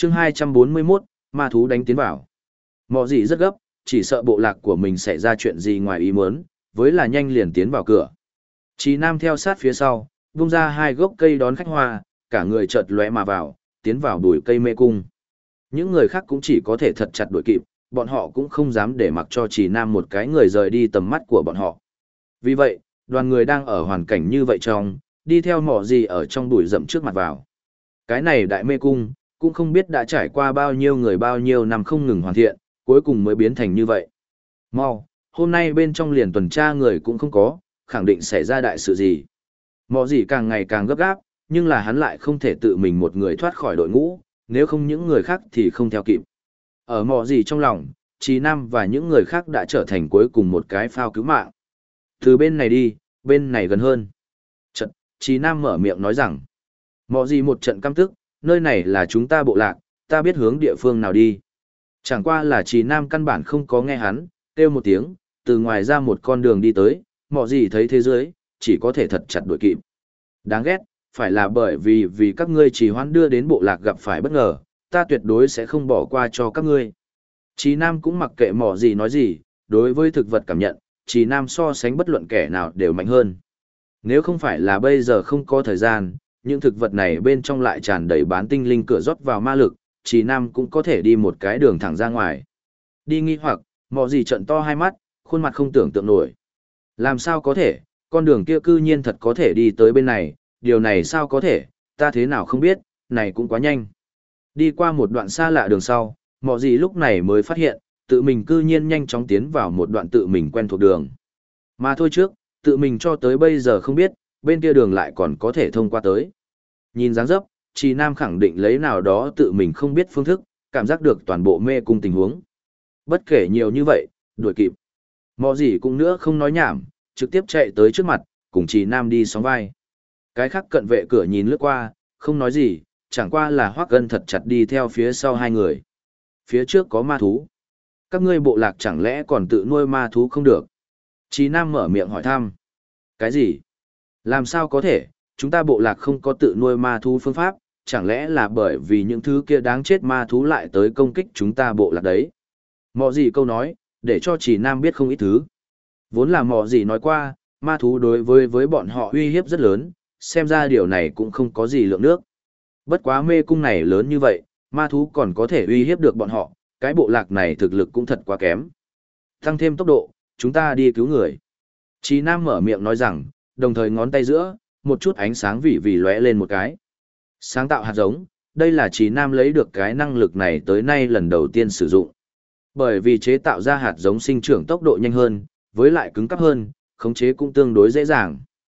chương 241, ma thú đánh tiến vào. Mọ gì rất gấp, chỉ sợ bộ lạc của mình xảy ra chuyện gì ngoài ý muốn, với là nhanh liền tiến vào cửa. Chí Nam theo sát phía sau, vung ra hai gốc cây đón khách hoa, cả người chợt lóe mà vào, tiến vào bụi cây mê cung. Những người khác cũng chỉ có thể thật chặt đuổi kịp, bọn họ cũng không dám để mặc cho Chí Nam một cái người rời đi tầm mắt của bọn họ. Vì vậy, đoàn người đang ở hoàn cảnh như vậy trong, đi theo mỏ gì ở trong bụi rậm trước mặt vào. Cái này đại mê cung, cũng không biết đã trải qua bao nhiêu người bao nhiêu năm không ngừng hoàn thiện, cuối cùng mới biến thành như vậy. Mau, hôm nay bên trong liền tuần tra người cũng không có, khẳng định xảy ra đại sự gì. Mỏ gì càng ngày càng gấp gáp, nhưng là hắn lại không thể tự mình một người thoát khỏi đội ngũ, nếu không những người khác thì không theo kịp. Ở mỏ gì trong lòng, Chí Nam và những người khác đã trở thành cuối cùng một cái phao cứu mạng. Từ bên này đi, bên này gần hơn. Trận, Chí Nam mở miệng nói rằng, mỏ gì một trận căm tức, nơi này là chúng ta bộ lạc, ta biết hướng địa phương nào đi. Chẳng qua là Chí Nam căn bản không có nghe hắn, kêu một tiếng, từ ngoài ra một con đường đi tới, mỏ gì thấy thế giới, chỉ có thể thật chặt đuổi kịp. Đáng ghét, phải là bởi vì các ngươi trì hoãn đưa đến bộ lạc gặp phải bất ngờ, ta tuyệt đối sẽ không bỏ qua cho các ngươi. Chí Nam cũng mặc kệ mỏ gì nói gì, đối với thực vật cảm nhận, Chí Nam so sánh bất luận kẻ nào đều mạnh hơn. Nếu không phải là bây giờ không có thời gian, những thực vật này bên trong lại tràn đầy bán tinh linh cửa rót vào ma lực, Chí Nam cũng có thể đi một cái đường thẳng ra ngoài. Đi nghi hoặc, mỏ gì trận to hai mắt, khuôn mặt không tưởng tượng nổi. Làm sao có thể, con đường kia cư nhiên thật có thể đi tới bên này, điều này sao có thể, ta thế nào không biết, này cũng quá nhanh. Đi qua một đoạn xa lạ đường sau, mỏ gì lúc này mới phát hiện, tự mình cư nhiên nhanh chóng tiến vào một đoạn tự mình quen thuộc đường. Mà thôi trước, tự mình cho tới bây giờ không biết, bên kia đường lại còn có thể thông qua tới. Nhìn dáng dấp, Chí Nam khẳng định lấy nào đó tự mình không biết phương thức, cảm giác được toàn bộ mê cung tình huống. Bất kể nhiều như vậy, đuổi kịp. Mọ gì cũng nữa không nói nhảm, trực tiếp chạy tới trước mặt, cùng Chí Nam đi sóng vai. Cái khác cận vệ cửa nhìn lướt qua, không nói gì, chẳng qua là Hoắc Ân thật chặt đi theo phía sau hai người. Phía trước có ma thú. Các ngươi bộ lạc chẳng lẽ còn tự nuôi ma thú không được? Chí Nam mở miệng hỏi thăm. Cái gì? Làm sao có thể, chúng ta bộ lạc không có tự nuôi ma thú phương pháp, chẳng lẽ là bởi vì những thứ kia đáng chết ma thú lại tới công kích chúng ta bộ lạc đấy? Mọ gì câu nói, để cho Chí Nam biết không ít thứ. Vốn là mọ gì nói qua, ma thú đối với bọn họ uy hiếp rất lớn, xem ra điều này cũng không có gì lượng nước. Bất quá mê cung này lớn như vậy, ma thú còn có thể uy hiếp được bọn họ, cái bộ lạc này thực lực cũng thật quá kém. Tăng thêm tốc độ, chúng ta đi cứu người. Chí Nam mở miệng nói rằng, đồng thời ngón tay giữa, một chút ánh sáng vì lóe lên một cái. Sáng tạo hạt giống, đây là Chí Nam lấy được cái năng lực này tới nay lần đầu tiên sử dụng. Bởi vì chế tạo ra hạt giống sinh trưởng tốc độ nhanh hơn, với lại cứng cáp hơn, khống chế cũng tương đối dễ dàng.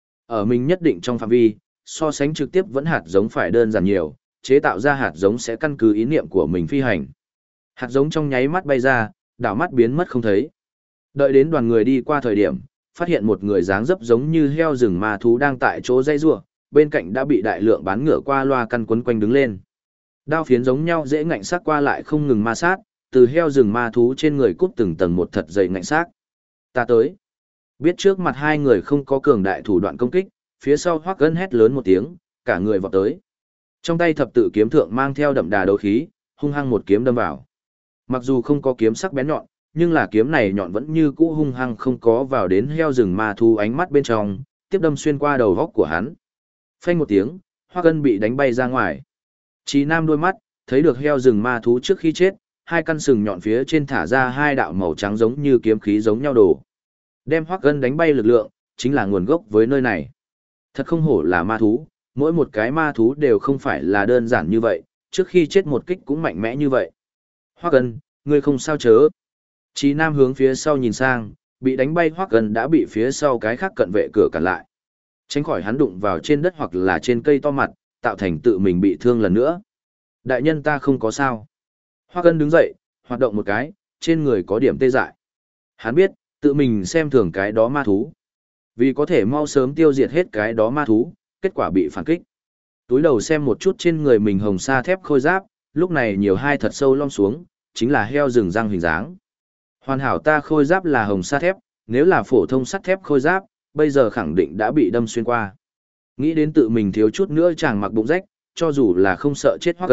Ở mình nhất định trong phạm vi, so sánh trực tiếp vẫn hạt giống phải đơn giản nhiều, chế tạo ra hạt giống sẽ căn cứ ý niệm của mình phi hành. Hạt giống trong nháy mắt bay ra, đảo mắt biến mất không thấy. Đợi đến đoàn người đi qua thời điểm, phát hiện một người dáng dấp giống như heo rừng ma thú đang tại chỗ dây rủa, bên cạnh đã bị đại lượng bán ngựa qua loa căn quấn quanh đứng lên. Đao phiến giống nhau dễ ngạnh xác qua lại không ngừng ma sát, từ heo rừng ma thú trên người cúp từng tầng một thật dày ngạnh xác. Ta tới. Biết trước mặt hai người không có cường đại thủ đoạn công kích, phía sau Hoắc Ân hét lớn một tiếng, cả người vọt tới. Trong tay thập tự kiếm thượng mang theo đậm đà đấu khí, hung hăng một kiếm đâm vào. Mặc dù không có kiếm sắc bén nhọn, nhưng là kiếm này nhọn vẫn như cũ hung hăng không có vào đến heo rừng ma thú ánh mắt bên trong, tiếp đâm xuyên qua đầu góc của hắn. Phanh một tiếng, Hoắc Ân bị đánh bay ra ngoài. Chí Nam đôi mắt, thấy được heo rừng ma thú trước khi chết, hai căn sừng nhọn phía trên thả ra hai đạo màu trắng giống như kiếm khí giống nhau đổ. Đem Hoắc Ân đánh bay lực lượng, chính là nguồn gốc với nơi này. Thật không hổ là ma thú, mỗi một cái ma thú đều không phải là đơn giản như vậy, trước khi chết một kích cũng mạnh mẽ như vậy. Hoắc Ân, ngươi không sao chớ. Chí Nam hướng phía sau nhìn sang, bị đánh bay Hoắc Ân đã bị phía sau cái khác cận vệ cửa cản lại. Tránh khỏi hắn đụng vào trên đất hoặc là trên cây to mặt, tạo thành tự mình bị thương lần nữa. Đại nhân ta không có sao. Hoắc Ân đứng dậy, hoạt động một cái, trên người có điểm tê dại. Hắn biết, tự mình xem thường cái đó ma thú. Vì có thể mau sớm tiêu diệt hết cái đó ma thú, kết quả bị phản kích. Túi đầu xem một chút trên người mình hồng sa thép khôi giáp, lúc này nhiều hai thật sâu lom xuống, chính là heo rừng răng hình dáng. Hoàn hảo ta khôi giáp là hồng sa thép, nếu là phổ thông sắt thép khôi giáp, bây giờ khẳng định đã bị đâm xuyên qua. Nghĩ đến tự mình thiếu chút nữa chàng mặc bụng rách, cho dù là không sợ chết Hoắc Ân,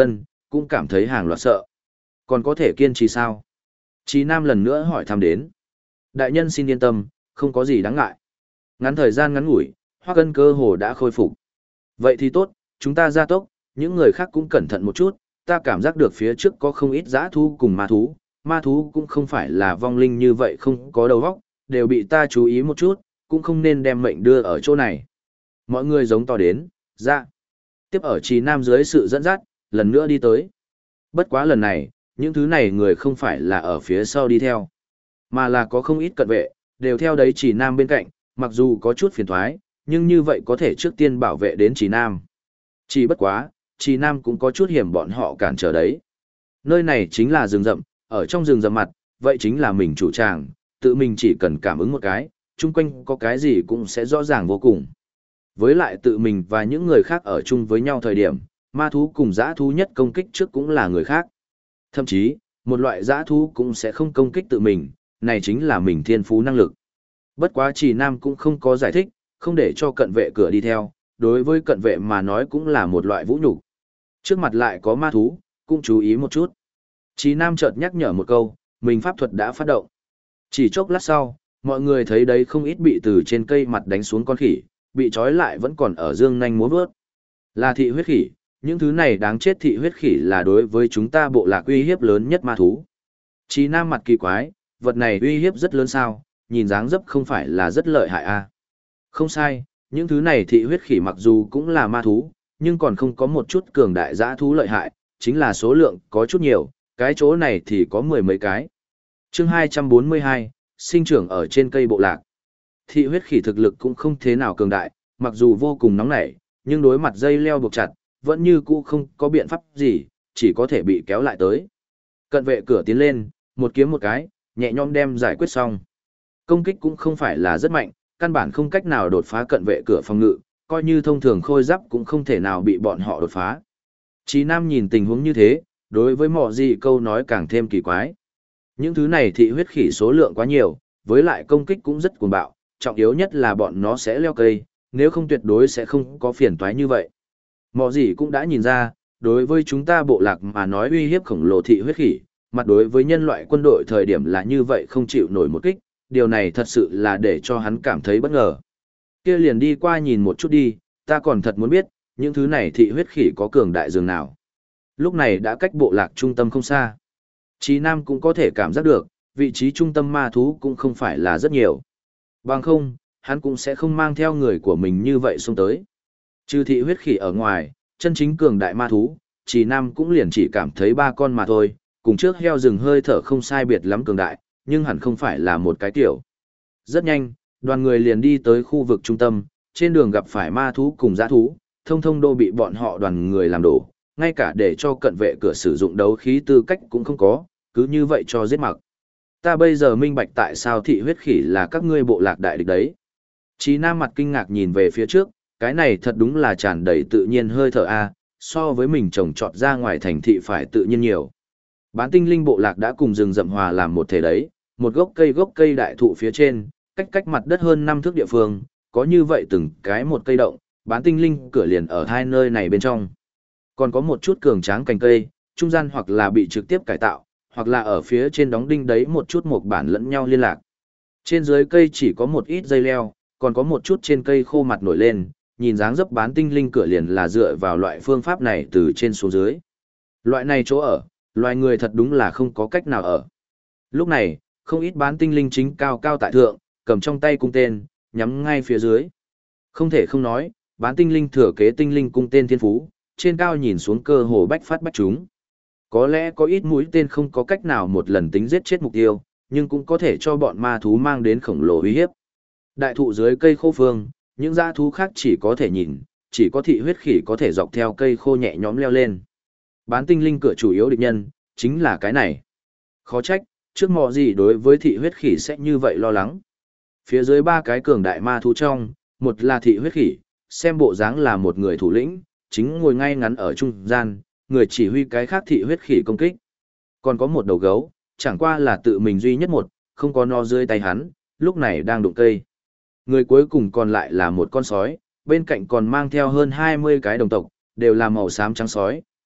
cũng cảm thấy hàng loạt sợ. Còn có thể kiên trì sao? Chí Nam lần nữa hỏi thăm đến. Đại nhân xin yên tâm, không có gì đáng ngại. Ngắn thời gian ngắn ngủi, Hoắc Ân cơ hồ đã khôi phục. Vậy thì tốt, chúng ta gia tốc, những người khác cũng cẩn thận một chút, ta cảm giác được phía trước có không ít dã thú cùng ma thú cũng không phải là vong linh như vậy không có đầu óc, đều bị ta chú ý một chút, cũng không nên đem mệnh đưa ở chỗ này. Mọi người giống to đến, ra. Tiếp ở Trì Nam dưới sự dẫn dắt, lần nữa đi tới. Bất quá lần này, những thứ này người không phải là ở phía sau đi theo, mà là có không ít cận vệ, đều theo đấy Trì Nam bên cạnh, mặc dù có chút phiền thoái, nhưng như vậy có thể trước tiên bảo vệ đến Trì Nam. Chỉ bất quá, Trì Nam cũng có chút hiểm bọn họ cản trở đấy. Nơi này chính là rừng rậm, ở trong rừng rậm mặt, vậy chính là mình chủ tràng, tự mình chỉ cần cảm ứng một cái, chung quanh có cái gì cũng sẽ rõ ràng vô cùng. Với lại tự mình và những người khác ở chung với nhau thời điểm, ma thú cùng dã thú nhất công kích trước cũng là người khác. Thậm chí, một loại dã thú cũng sẽ không công kích tự mình, này chính là mình thiên phú năng lực. Bất quá Trì Nam cũng không có giải thích, không để cho cận vệ cửa đi theo, đối với cận vệ mà nói cũng là một loại vũ nhục. Trước mặt lại có ma thú, cũng chú ý một chút. Trì Nam chợt nhắc nhở một câu, mình pháp thuật đã phát động. Chỉ chốc lát sau, mọi người thấy đấy không ít bị từ trên cây mặt đánh xuống con khỉ, bị trói lại vẫn còn ở dương nanh múa vớt. Là thị huyết khỉ, những thứ này đáng chết thị huyết khỉ là đối với chúng ta bộ lạc uy hiếp lớn nhất ma thú. Trì Nam mặt kỳ quái, vật này uy hiếp rất lớn sao, nhìn dáng dấp không phải là rất lợi hại à. Không sai, những thứ này thị huyết khỉ mặc dù cũng là ma thú, nhưng còn không có một chút cường đại dã thú lợi hại, chính là số lượng có chút nhiều, cái chỗ này thì có mười mấy cái. Chương 242, sinh trưởng ở trên cây bộ lạc. Thị huyết khỉ thực lực cũng không thế nào cường đại, mặc dù vô cùng nóng nảy, nhưng đối mặt dây leo buộc chặt, vẫn như cũ không có biện pháp gì, chỉ có thể bị kéo lại tới. Cận vệ cửa tiến lên, một kiếm một cái, nhẹ nhõm đem giải quyết xong. Công kích cũng không phải là rất mạnh, căn bản không cách nào đột phá cận vệ cửa phòng ngự, coi như thông thường khôi giáp cũng không thể nào bị bọn họ đột phá. Chí Nam nhìn tình huống như thế, đối với Mọ Gì câu nói càng thêm kỳ quái. Những thứ này thị huyết khỉ số lượng quá nhiều, với lại công kích cũng rất cuồng bạo, trọng yếu nhất là bọn nó sẽ leo cây, nếu không tuyệt đối sẽ không có phiền toái như vậy. Mọ Gì cũng đã nhìn ra, đối với chúng ta bộ lạc mà nói uy hiếp khổng lồ thị huyết khỉ, mặt đối với nhân loại quân đội thời điểm là như vậy không chịu nổi một kích, điều này thật sự là để cho hắn cảm thấy bất ngờ. Kia liền đi qua nhìn một chút đi, ta còn thật muốn biết, những thứ này thị huyết khỉ có cường đại dường nào. Lúc này đã cách bộ lạc trung tâm không xa. Chí Nam cũng có thể cảm giác được, vị trí trung tâm ma thú cũng không phải là rất nhiều. Bằng không, hắn cũng sẽ không mang theo người của mình như vậy xuống tới. Trừ thị huyết khỉ ở ngoài, chân chính cường đại ma thú, Chí Nam cũng liền chỉ cảm thấy 3 con mà thôi, cùng trước heo rừng hơi thở không sai biệt lắm cường đại, nhưng hẳn không phải là một cái kiểu. Rất nhanh, đoàn người liền đi tới khu vực trung tâm, trên đường gặp phải ma thú cùng dã thú, thông thông đô bị bọn họ đoàn người làm đổ, ngay cả để cho cận vệ cửa sử dụng đấu khí tư cách cũng không có, cứ như vậy cho giết mặc. Ta bây giờ minh bạch tại sao thị huyết khỉ là các ngươi bộ lạc đại địch đấy. Chí Nam mặt kinh ngạc nhìn về phía trước, cái này thật đúng là tràn đầy tự nhiên hơi thở a, so với mình trồng trọt ra ngoài thành thị phải tự nhiên nhiều. Bán tinh linh bộ lạc đã cùng rừng rậm hòa làm một thể đấy, một gốc cây đại thụ phía trên, cách mặt đất hơn 5 thước địa phương, có như vậy từng cái một cây động, bán tinh linh cửa liền ở hai nơi này bên trong. Còn có một chút cường tráng cành cây, trung gian hoặc là bị trực tiếp cải tạo, hoặc là ở phía trên đóng đinh đấy một chút một bản lẫn nhau liên lạc. Trên dưới cây chỉ có một ít dây leo, còn có một chút trên cây khô mặt nổi lên, nhìn dáng dấp bán tinh linh cửa liền là dựa vào loại phương pháp này từ trên xuống dưới. Loại này chỗ ở, loài người thật đúng là không có cách nào ở. Lúc này, không ít bán tinh linh chính cao cao tại thượng, cầm trong tay cung tên, nhắm ngay phía dưới. Không thể không nói, bán tinh linh thừa kế tinh linh cung tên thiên phú, trên cao nhìn xuống cơ hồ bách phát bách chúng. Có lẽ có ít mũi tên không có cách nào một lần tính giết chết mục tiêu, nhưng cũng có thể cho bọn ma thú mang đến khổng lồ uy hiếp. Đại thụ dưới cây khô phương, những dã thú khác chỉ có thể nhìn, chỉ có thị huyết khỉ có thể dọc theo cây khô nhẹ nhõm leo lên. Bán tinh linh cửa chủ yếu địch nhân, chính là cái này. Khó trách, trước mọ gì đối với thị huyết khỉ sẽ như vậy lo lắng. Phía dưới 3 cái cường đại ma thú trong, một là thị huyết khỉ, xem bộ dáng là một người thủ lĩnh, chính ngồi ngay ngắn ở trung gian, người chỉ huy cái khác thị huyết khỉ công kích. Còn có một đầu gấu, chẳng qua là tự mình duy nhất một, không có nó dưới tay hắn, lúc này đang đụng cây. Người cuối cùng còn lại là một con sói, bên cạnh còn mang theo hơn 20 cái đồng tộc, đều là màu xám trắng sói,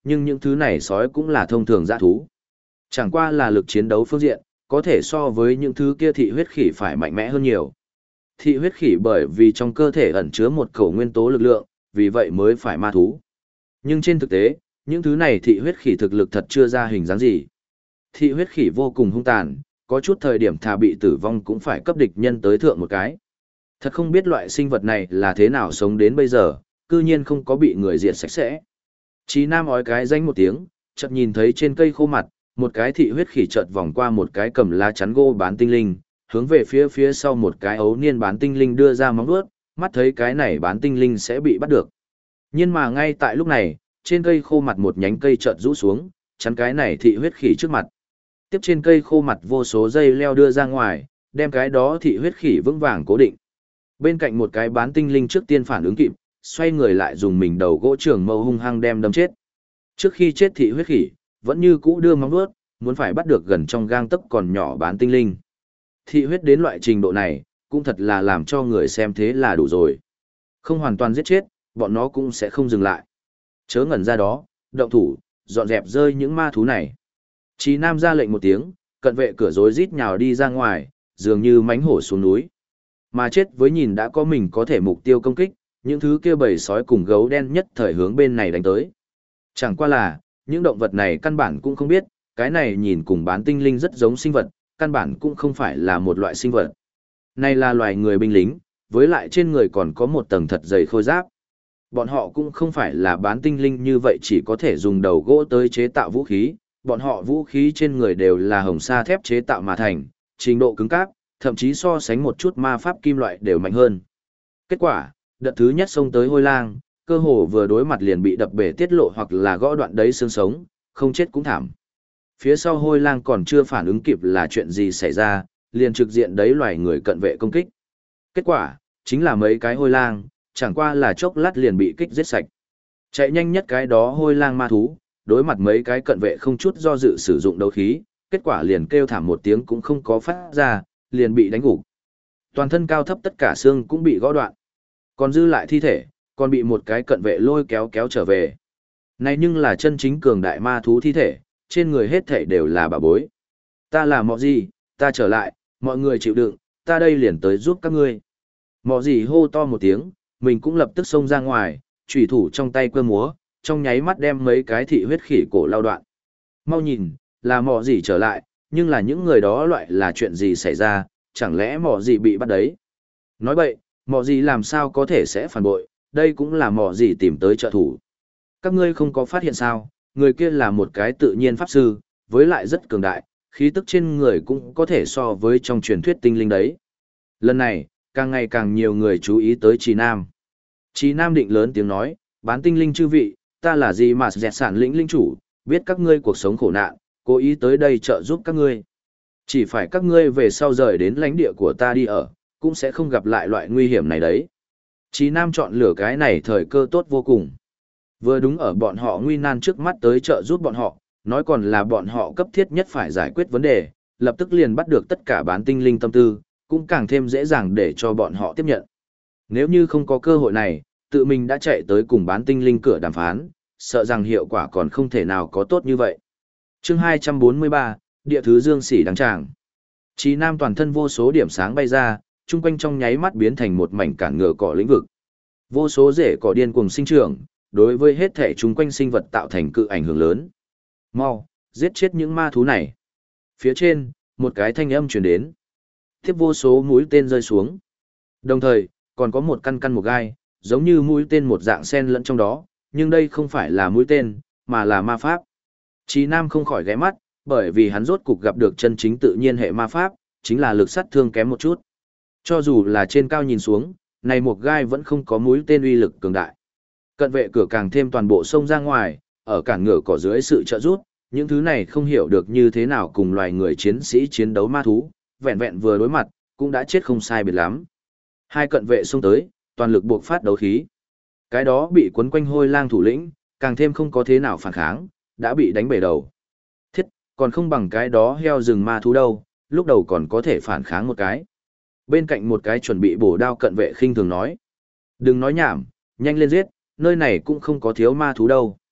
nhưng những thứ này sói cũng là thông thường dã thú. Chẳng qua là lực chiến đấu phương diện, có thể so với những thứ kia thị huyết khỉ phải mạnh mẽ hơn nhiều. Thị huyết khỉ bởi vì trong cơ thể ẩn chứa một khẩu nguyên tố lực lượng, vì vậy mới phải ma thú. Nhưng trên thực tế, những thứ này thị huyết khỉ thực lực thật chưa ra hình dáng gì. Thị huyết khỉ vô cùng hung tàn, có chút thời điểm thà bị tử vong cũng phải cấp địch nhân tới thượng một cái. Thật không biết loại sinh vật này là thế nào sống đến bây giờ, cư nhiên không có bị người diệt sạch sẽ. Chí Nam ói cái danh một tiếng, chợt nhìn thấy trên cây khô mặt, một cái thị huyết khỉ chợt vòng qua một cái cầm lá chắn gỗ bán tinh linh, hướng về phía sau một cái ấu niên bán tinh linh đưa ra móng vuốt, mắt thấy cái này bán tinh linh sẽ bị bắt được. Nhưng mà ngay tại lúc này, trên cây khô mặt một nhánh cây chợt rũ xuống, chắn cái này thị huyết khỉ trước mặt. Tiếp trên cây khô mặt vô số dây leo đưa ra ngoài, đem cái đó thị huyết khỉ vững vàng cố định. Bên cạnh một cái bán tinh linh trước tiên phản ứng kịp, xoay người lại dùng mình đầu gỗ trường mâu hung hăng đem đâm chết. Trước khi chết thị huyết khỉ, vẫn như cũ đưa móng vuốt, muốn phải bắt được gần trong gang tấc còn nhỏ bán tinh linh. Thị huyết đến loại trình độ này, cũng thật là làm cho người xem thế là đủ rồi. Không hoàn toàn giết chết, bọn nó cũng sẽ không dừng lại. Chớ ngẩn ra đó, động thủ, dọn dẹp rơi những ma thú này. Chí Nam ra lệnh một tiếng, cận vệ cửa rối rít nhào đi ra ngoài, dường như mánh hổ xuống núi. Mà chết với nhìn đã có mình có thể mục tiêu công kích, những thứ kia bầy sói cùng gấu đen nhất thời hướng bên này đánh tới. Chẳng qua là, những động vật này căn bản cũng không biết, cái này nhìn cùng bán tinh linh rất giống sinh vật, căn bản cũng không phải là một loại sinh vật. Này là loài người binh lính, với lại trên người còn có một tầng thật dày khôi giáp. Bọn họ cũng không phải là bán tinh linh như vậy chỉ có thể dùng đầu gỗ tới chế tạo vũ khí, bọn họ vũ khí trên người đều là hồng sa thép chế tạo mà thành, trình độ cứng cáp, thậm chí so sánh một chút ma pháp kim loại đều mạnh hơn. Kết quả, đợt thứ nhất xông tới hôi lang, cơ hồ vừa đối mặt liền bị đập bể tiết lộ hoặc là gõ đoạn đấy xương sống, không chết cũng thảm. Phía sau hôi lang còn chưa phản ứng kịp là chuyện gì xảy ra, liền trực diện đấy loài người cận vệ công kích. Kết quả, chính là mấy cái hôi lang, chẳng qua là chốc lát liền bị kích giết sạch. Chạy nhanh nhất cái đó hôi lang ma thú, đối mặt mấy cái cận vệ không chút do dự sử dụng đấu khí, kết quả liền kêu thảm một tiếng cũng không có phát ra, liền bị đánh gục. Toàn thân cao thấp tất cả xương cũng bị gõ đoạn. Còn dư lại thi thể, còn bị một cái cận vệ lôi kéo kéo trở về. Này nhưng là chân chính cường đại ma thú thi thể, trên người hết thể đều là bà bối. Ta là mọ gì, ta trở lại, mọi người chịu đựng, ta đây liền tới giúp các ngươi. Mọ gì hô to một tiếng, mình cũng lập tức xông ra ngoài, chủy thủ trong tay quơ múa, trong nháy mắt đem mấy cái thị huyết khỉ cổ lao đoạn. Mau nhìn, là mọ gì trở lại, nhưng là những người đó loại là chuyện gì xảy ra, chẳng lẽ mọ gì bị bắt đấy. Nói vậy, mọ gì làm sao có thể sẽ phản bội, đây cũng là mọ gì tìm tới trợ thủ. Các ngươi không có phát hiện sao, người kia là một cái tự nhiên pháp sư, với lại rất cường đại, khí tức trên người cũng có thể so với trong truyền thuyết tinh linh đấy. Lần này, càng ngày càng nhiều người chú ý tới Trì Nam. Trì Nam định lớn tiếng nói, bán tinh linh chư vị, ta là gì mà dẹt sản lĩnh linh chủ, biết các ngươi cuộc sống khổ nạn, cố ý tới đây trợ giúp các ngươi. Chỉ phải các ngươi về sau rời đến lãnh địa của ta đi ở, cũng sẽ không gặp lại loại nguy hiểm này đấy. Trì Nam chọn lựa cái này thời cơ tốt vô cùng. Vừa đúng ở bọn họ nguy nan trước mắt tới trợ giúp bọn họ, nói còn là bọn họ cấp thiết nhất phải giải quyết vấn đề, lập tức liền bắt được tất cả bán tinh linh tâm tư, cũng càng thêm dễ dàng để cho bọn họ tiếp nhận. Nếu như không có cơ hội này, tự mình đã chạy tới cùng bán tinh linh cửa đàm phán, sợ rằng hiệu quả còn không thể nào có tốt như vậy. Chương 243, Địa thứ Dương Sỉ đăng tràng. Chí Nam toàn thân vô số điểm sáng bay ra, chung quanh trong nháy mắt biến thành một mảnh cản ngựa cỏ lĩnh vực. Vô số rễ cỏ điên cuồng sinh trưởng, đối với hết thể chung quanh sinh vật tạo thành cự ảnh hưởng lớn. Mau, giết chết những ma thú này. Phía trên, một cái thanh âm truyền đến. Tiếp vô số mũi tên rơi xuống. Đồng thời, còn có một căn một gai, giống như mũi tên một dạng sen lẫn trong đó, nhưng đây không phải là mũi tên, mà là ma pháp. Chí Nam không khỏi ghé mắt, bởi vì hắn rốt cục gặp được chân chính tự nhiên hệ ma pháp, chính là lực sát thương kém một chút. Cho dù là trên cao nhìn xuống, này một gai vẫn không có mũi tên uy lực cường đại. Cận vệ cửa càng thêm toàn bộ sông ra ngoài, ở cản ngựa cỏ dưới sự trợ giúp, những thứ này không hiểu được như thế nào cùng loài người chiến sĩ chiến đấu ma thú, vẹn vẹn vừa đối mặt, cũng đã chết không sai biệt lắm. Hai cận vệ xông tới, toàn lực buộc phát đấu khí. Cái đó bị quấn quanh hôi lang thủ lĩnh, càng thêm không có thế nào phản kháng, đã bị đánh bể đầu. Thiết, còn không bằng cái đó heo rừng ma thú đâu, lúc đầu còn có thể phản kháng một cái. Bên cạnh một cái chuẩn bị bổ đao cận vệ khinh thường nói. Đừng nói nhảm, nhanh lên giết, nơi này cũng không có thiếu ma thú đâu.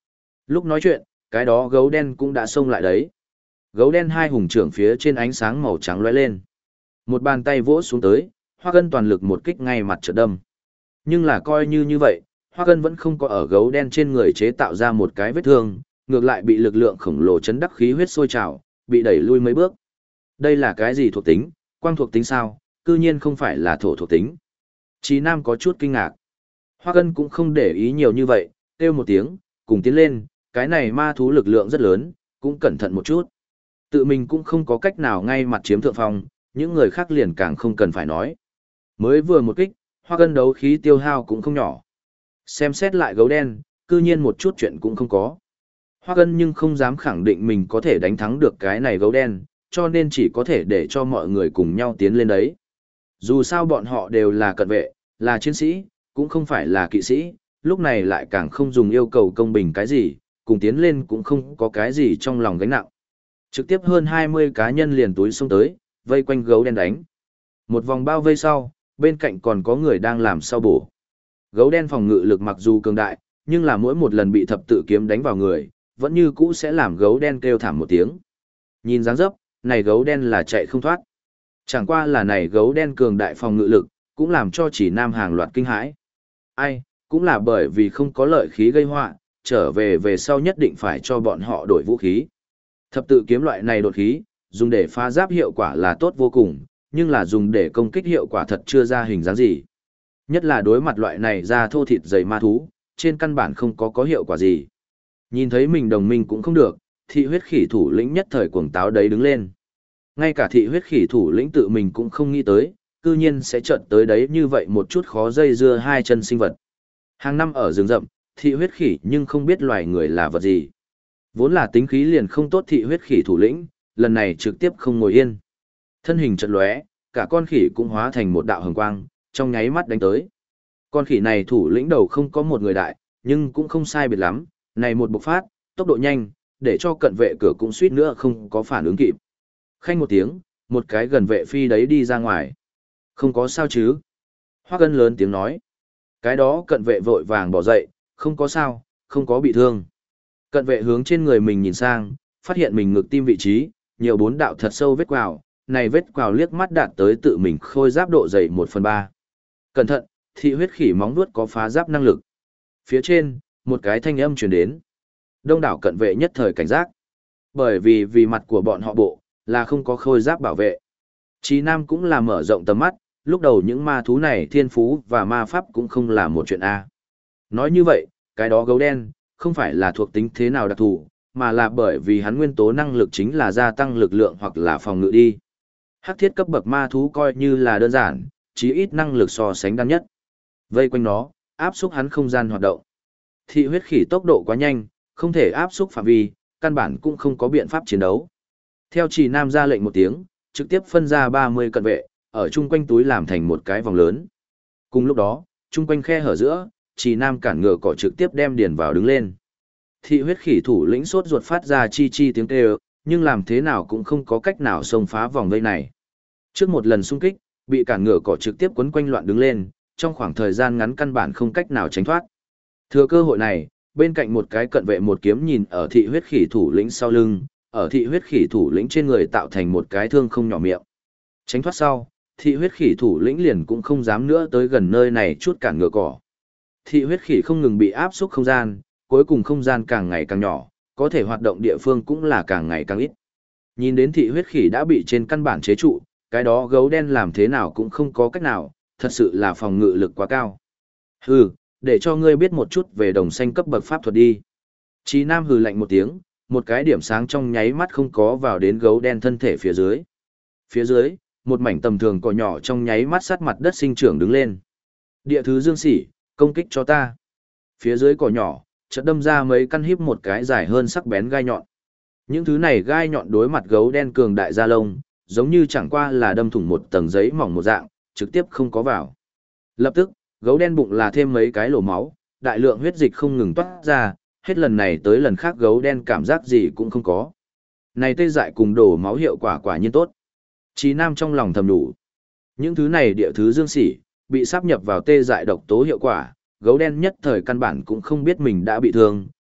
Lúc nói chuyện, cái đó gấu đen cũng đã xông lại đấy. Gấu đen hai hùng trưởng phía trên ánh sáng màu trắng lóe lên. Một bàn tay vỗ xuống tới, Hoa Cân toàn lực một kích ngay mặt chợt đâm. Nhưng là coi như vậy, Hoa Cân vẫn không có ở gấu đen trên người chế tạo ra một cái vết thương, ngược lại bị lực lượng khổng lồ chấn đắc khí huyết sôi trào, bị đẩy lui mấy bước. Đây là cái gì thuộc tính, quang thuộc tính sao, cư nhiên không phải là thổ thuộc tính. Chí Nam có chút kinh ngạc. Hoa Cân cũng không để ý nhiều như vậy, kêu một tiếng, cùng tiến lên, cái này ma thú lực lượng rất lớn, cũng cẩn thận một chút. Tự mình cũng không có cách nào ngay mặt chiếm thượng phong, những người khác liền càng không cần phải nói. Mới vừa một kích, Hoa Cân đấu khí tiêu hao cũng không nhỏ. Xem xét lại gấu đen, cư nhiên một chút chuyện cũng không có. Hoa Cân nhưng không dám khẳng định mình có thể đánh thắng được cái này gấu đen, cho nên chỉ có thể để cho mọi người cùng nhau tiến lên đấy. Dù sao bọn họ đều là cận vệ, là chiến sĩ, cũng không phải là kỵ sĩ, lúc này lại càng không dùng yêu cầu công bình cái gì, cùng tiến lên cũng không có cái gì trong lòng gánh nặng. Trực tiếp hơn 20 cá nhân liền túi xông tới, vây quanh gấu đen đánh. Một vòng bao vây sau, bên cạnh còn có người đang làm sau bổ. Gấu đen phòng ngự lực mặc dù cường đại, nhưng là mỗi một lần bị thập tự kiếm đánh vào người, vẫn như cũ sẽ làm gấu đen kêu thảm một tiếng. Nhìn dáng dấp, này gấu đen là chạy không thoát. Chẳng qua là này gấu đen cường đại phòng ngự lực, cũng làm cho Chỉ Nam hàng loạt kinh hãi. Ai, cũng là bởi vì không có lợi khí gây họa, trở về sau nhất định phải cho bọn họ đổi vũ khí. Thập tự kiếm loại này đột khí, dùng để phá giáp hiệu quả là tốt vô cùng, nhưng là dùng để công kích hiệu quả thật chưa ra hình dáng gì. Nhất là đối mặt loại này ra thô thịt dày ma thú, trên căn bản không có hiệu quả gì. Nhìn thấy mình đồng minh cũng không được, thị huyết khỉ thủ lĩnh nhất thời cuồng táo đấy đứng lên. Ngay cả thị huyết khỉ thủ lĩnh tự mình cũng không nghĩ tới, cư nhiên sẽ chợt tới đấy như vậy một chút khó dây dưa hai chân sinh vật. Hàng năm ở rừng rậm, thị huyết khỉ nhưng không biết loài người là vật gì. Vốn là tính khí liền không tốt thị huyết khỉ thủ lĩnh, lần này trực tiếp không ngồi yên. Thân hình chợt lóe, cả con khỉ cũng hóa thành một đạo hồng quang, trong nháy mắt đánh tới. Con khỉ này thủ lĩnh đầu không có một người đại, nhưng cũng không sai biệt lắm, này một bộc phát, tốc độ nhanh, để cho cận vệ cửa cũng suýt nữa không có phản ứng kịp. Khanh một tiếng, một cái gần vệ phi đấy đi ra ngoài. Không có sao chứ? Hoắc Ân lớn tiếng nói. Cái đó cận vệ vội vàng bỏ dậy, không có sao, không có bị thương. Cận vệ hướng trên người mình nhìn sang, phát hiện mình ngực tim vị trí, nhiều 4 đạo thật sâu vết quào, này vết quào liếc mắt đạt tới tự mình khôi giáp độ dày 1/3. Cẩn thận, thị huyết khỉ móng vuốt có phá giáp năng lực. Phía trên, một cái thanh âm truyền đến. Đông đảo cận vệ nhất thời cảnh giác. Bởi vì mặt của bọn họ bộ, là không có khôi giáp bảo vệ. Chí Nam cũng là mở rộng tầm mắt, lúc đầu những ma thú này thiên phú và ma pháp cũng không là một chuyện A. Nói như vậy, cái đó gấu đen, không phải là thuộc tính thế nào đặc thù, mà là bởi vì hắn nguyên tố năng lực chính là gia tăng lực lượng hoặc là phòng ngự đi. Hắc thiết cấp bậc ma thú coi như là đơn giản, chí ít năng lực so sánh đan nhất. Vây quanh nó, áp xúc hắn không gian hoạt động. Thị huyết khỉ tốc độ quá nhanh, không thể áp xúc phạm vi, căn bản cũng không có biện pháp chiến đấu. Theo Chỉ Nam ra lệnh một tiếng, trực tiếp phân ra 30 cận vệ, ở chung quanh túi làm thành một cái vòng lớn. Cùng lúc đó, chung quanh khe hở giữa, Chỉ Nam cản ngựa cỏ trực tiếp đem điền vào đứng lên. Thị huyết khỉ thủ lĩnh sốt ruột phát ra chi chi tiếng kêu, nhưng làm thế nào cũng không có cách nào xông phá vòng vây này. Trước một lần xung kích, bị cản ngựa cỏ trực tiếp quấn quanh loạn đứng lên, trong khoảng thời gian ngắn căn bản không cách nào tránh thoát. Thừa cơ hội này, bên cạnh một cái cận vệ một kiếm nhìn ở thị huyết khỉ thủ lĩnh sau lưng, ở thị huyết khỉ thủ lĩnh trên người tạo thành một cái thương không nhỏ miệng. Tránh thoát sau, thị huyết khỉ thủ lĩnh liền cũng không dám nữa tới gần nơi này chút cản ngựa cỏ. Thị huyết khỉ không ngừng bị áp xúc không gian, cuối cùng không gian càng ngày càng nhỏ, có thể hoạt động địa phương cũng là càng ngày càng ít. Nhìn đến thị huyết khỉ đã bị trên căn bản chế trụ, cái đó gấu đen làm thế nào cũng không có cách nào, thật sự là phòng ngự lực quá cao. Hừ, để cho ngươi biết một chút về đồng xanh cấp bậc pháp thuật đi. Chí Nam hừ lạnh một tiếng, một cái điểm sáng trong nháy mắt không có vào đến gấu đen thân thể phía dưới. Phía dưới, một mảnh tầm thường cỏ nhỏ trong nháy mắt sát mặt đất sinh trưởng đứng lên. Địa thứ dương sỉ, công kích cho ta. Phía dưới cỏ nhỏ, chợt đâm ra mấy căn híp một cái dài hơn sắc bén gai nhọn. Những thứ này gai nhọn đối mặt gấu đen cường đại da lông, giống như chẳng qua là đâm thủng một tầng giấy mỏng một dạng, trực tiếp không có vào. Lập tức, gấu đen bụng là thêm mấy cái lỗ máu, đại lượng huyết dịch không ngừng toát ra, hết lần này tới lần khác gấu đen cảm giác gì cũng không có. Này tê dại cùng đổ máu hiệu quả quả nhiên tốt. Chí Nam trong lòng thầm đủ. Những thứ này địa thứ dương sỉ, bị sáp nhập vào tê dại độc tố hiệu quả, gấu đen nhất thời căn bản cũng không biết mình đã bị thương,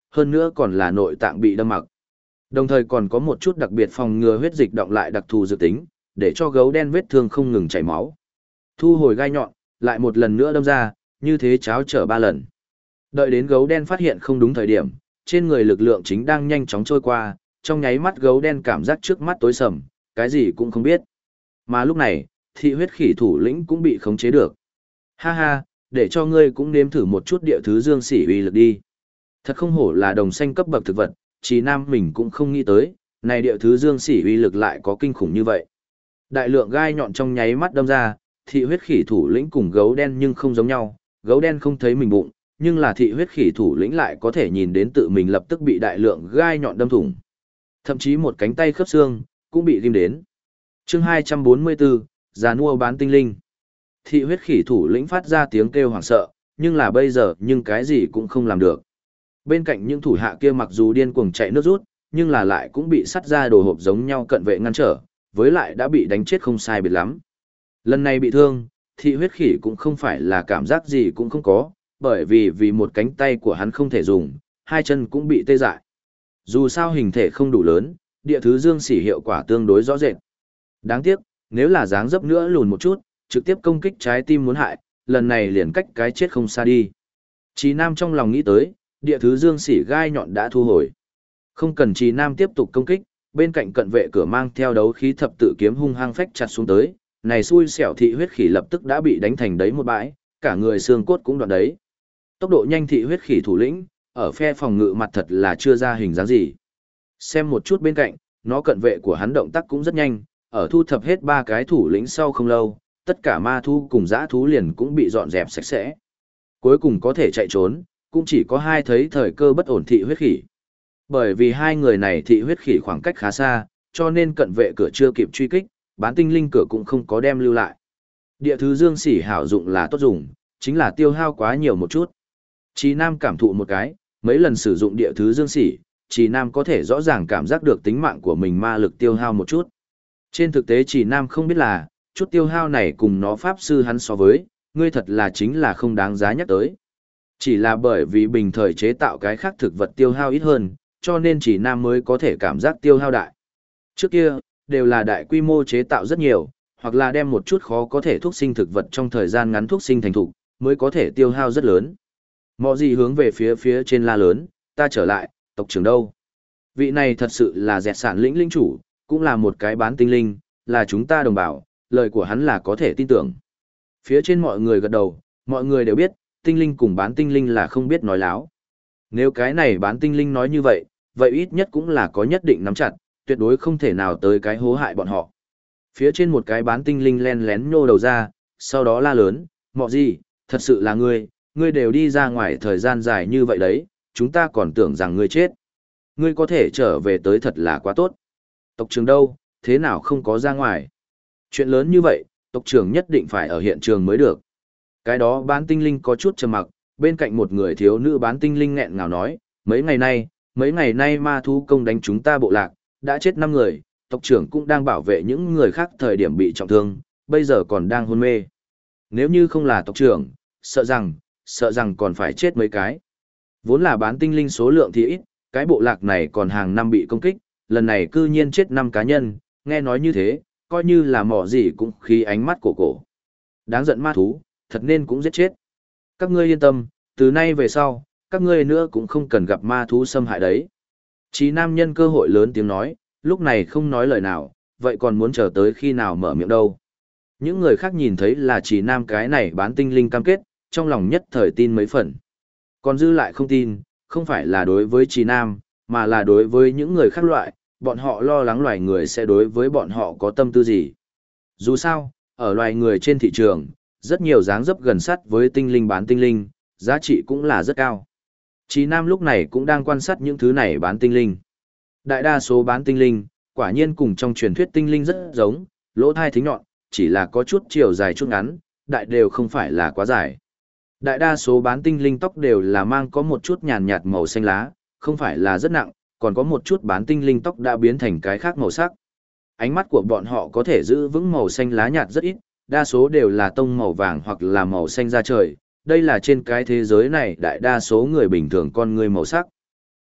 hơn nữa còn là nội tạng bị đâm mặc. Đồng thời còn có một chút đặc biệt phòng ngừa huyết dịch đọng lại đặc thù dự tính, để cho gấu đen vết thương không ngừng chảy máu. Thu hồi gai nhọn, lại một lần nữa đâm ra, như thế cháo trở 3 lần. Đợi đến gấu đen phát hiện không đúng thời điểm, trên người lực lượng chính đang nhanh chóng trôi qua, trong nháy mắt gấu đen cảm giác trước mắt tối sầm, cái gì cũng không biết. Mà lúc này, thị huyết khỉ thủ lĩnh cũng bị khống chế được. Ha ha, để cho ngươi cũng nếm thử một chút địa thứ dương sỉ uy lực đi. Thật không hổ là đồng xanh cấp bậc thực vật, chỉ nam mình cũng không nghĩ tới, này địa thứ dương sỉ uy lực lại có kinh khủng như vậy. Đại lượng gai nhọn trong nháy mắt đâm ra, thị huyết khỉ thủ lĩnh cùng gấu đen nhưng không giống nhau, gấu đen không thấy mình bụng, nhưng là thị huyết khỉ thủ lĩnh lại có thể nhìn đến tự mình lập tức bị đại lượng gai nhọn đâm thủng. Thậm chí một cánh tay khớp xương cũng bị ghim đến. Chương 244, già nua bán tinh linh. Thị huyết khỉ thủ lĩnh phát ra tiếng kêu hoảng sợ, nhưng là bây giờ nhưng cái gì cũng không làm được. Bên cạnh những thủ hạ kia mặc dù điên cuồng chạy nước rút, nhưng là lại cũng bị sắt ra đồ hộp giống nhau cận vệ ngăn trở, với lại đã bị đánh chết không sai biệt lắm. Lần này bị thương, thị huyết khỉ cũng không phải là cảm giác gì cũng không có, bởi vì một cánh tay của hắn không thể dùng, hai chân cũng bị tê dại. Dù sao hình thể không đủ lớn, địa thứ dương sỉ hiệu quả tương đối rõ rệt. Đáng tiếc, nếu là dáng dấp nữa lùn một chút, trực tiếp công kích trái tim muốn hại, lần này liền cách cái chết không xa đi. Chí Nam trong lòng nghĩ tới, địa thứ dương sỉ gai nhọn đã thu hồi. Không cần Chí Nam tiếp tục công kích, bên cạnh cận vệ cửa mang theo đấu khí thập tự kiếm hung hăng phách chặt xuống tới, này xui xẻo thị huyết khỉ lập tức đã bị đánh thành đấy một bãi, cả người xương cốt cũng đoạn đấy. Tốc độ nhanh thị huyết khỉ thủ lĩnh, ở phe phòng ngự mặt thật là chưa ra hình dáng gì. Xem một chút bên cạnh, nó cận vệ của hắn động tác cũng rất nhanh, ở thu thập hết 3 cái thủ lĩnh sau không lâu, tất cả ma thú cùng dã thú liền cũng bị dọn dẹp sạch sẽ. Cuối cùng có thể chạy trốn, cũng chỉ có 2 thấy thời cơ bất ổn thị huyết khỉ. Bởi vì 2 người này thị huyết khỉ khoảng cách khá xa, cho nên cận vệ cửa chưa kịp truy kích, bán tinh linh cửa cũng không có đem lưu lại. Địa thứ dương sỉ hảo dụng là tốt dùng, chính là tiêu hao quá nhiều một chút. Chí Nam cảm thụ một cái, mấy lần sử dụng địa thứ dương sỉ, Chí Nam có thể rõ ràng cảm giác được tính mạng của mình ma lực tiêu hao một chút. Trên thực tế Chí Nam không biết là, chút tiêu hao này cùng nó pháp sư hắn so với, ngươi thật là chính là không đáng giá nhắc tới. Chỉ là bởi vì bình thời chế tạo cái khác thực vật tiêu hao ít hơn, cho nên Chí Nam mới có thể cảm giác tiêu hao đại. Trước kia, đều là đại quy mô chế tạo rất nhiều, hoặc là đem một chút khó có thể thuốc sinh thực vật trong thời gian ngắn thuốc sinh thành thục, mới có thể tiêu hao rất lớn. Mọi gì hướng về phía trên la lớn, ta trở lại, tộc trưởng đâu? Vị này thật sự là dẹt sản lĩnh linh chủ, cũng là một cái bán tinh linh, là chúng ta đồng bào, lời của hắn là có thể tin tưởng. Phía trên mọi người gật đầu, mọi người đều biết, tinh linh cùng bán tinh linh là không biết nói láo. Nếu cái này bán tinh linh nói như vậy, vậy ít nhất cũng là có nhất định nắm chặt, tuyệt đối không thể nào tới cái hố hại bọn họ. Phía trên một cái bán tinh linh len lén nhô đầu ra, sau đó la lớn, mọ gì, thật sự là ngươi đều đi ra ngoài thời gian dài như vậy đấy, chúng ta còn tưởng rằng ngươi chết. Ngươi có thể trở về tới thật là quá tốt. Tộc trưởng đâu, thế nào không có ra ngoài? Chuyện lớn như vậy, tộc trưởng nhất định phải ở hiện trường mới được. Cái đó bán tinh linh có chút trầm mặc, bên cạnh một người thiếu nữ bán tinh linh nghẹn ngào nói, mấy ngày nay ma thú công đánh chúng ta bộ lạc, đã chết 5 người, tộc trưởng cũng đang bảo vệ những người khác thời điểm bị trọng thương, bây giờ còn đang hôn mê. Nếu như không là tộc trưởng, sợ rằng còn phải chết mấy cái. Vốn là bán tinh linh số lượng thì ít, cái bộ lạc này còn hàng năm bị công kích, lần này cư nhiên chết 5 cá nhân, nghe nói như thế, coi như là mỏ gì cũng khí ánh mắt cổ. Đáng giận ma thú, thật nên cũng giết chết. Các ngươi yên tâm, từ nay về sau, các ngươi nữa cũng không cần gặp ma thú xâm hại đấy. Chí Nam nhân cơ hội lớn tiếng nói, lúc này không nói lời nào, vậy còn muốn chờ tới khi nào mở miệng đâu. Những người khác nhìn thấy là Chí Nam cái này bán tinh linh cam kết, trong lòng nhất thời tin mấy phần. Còn dư lại không tin, không phải là đối với Chí Nam, mà là đối với những người khác loại, bọn họ lo lắng loài người sẽ đối với bọn họ có tâm tư gì. Dù sao, ở loài người trên thị trường, rất nhiều dáng dấp gần sát với tinh linh bán tinh linh, giá trị cũng là rất cao. Chí Nam lúc này cũng đang quan sát những thứ này bán tinh linh. Đại đa số bán tinh linh, quả nhiên cùng trong truyền thuyết tinh linh rất giống, lỗ thai thính nhọn, chỉ là có chút chiều dài chút ngắn, đại đều không phải là quá dài. Đại đa số bán tinh linh tóc đều là mang có một chút nhàn nhạt màu xanh lá, không phải là rất nặng, còn có một chút bán tinh linh tóc đã biến thành cái khác màu sắc. Ánh mắt của bọn họ có thể giữ vững màu xanh lá nhạt rất ít, đa số đều là tông màu vàng hoặc là màu xanh da trời. Đây là trên cái thế giới này đại đa số người bình thường con người màu sắc.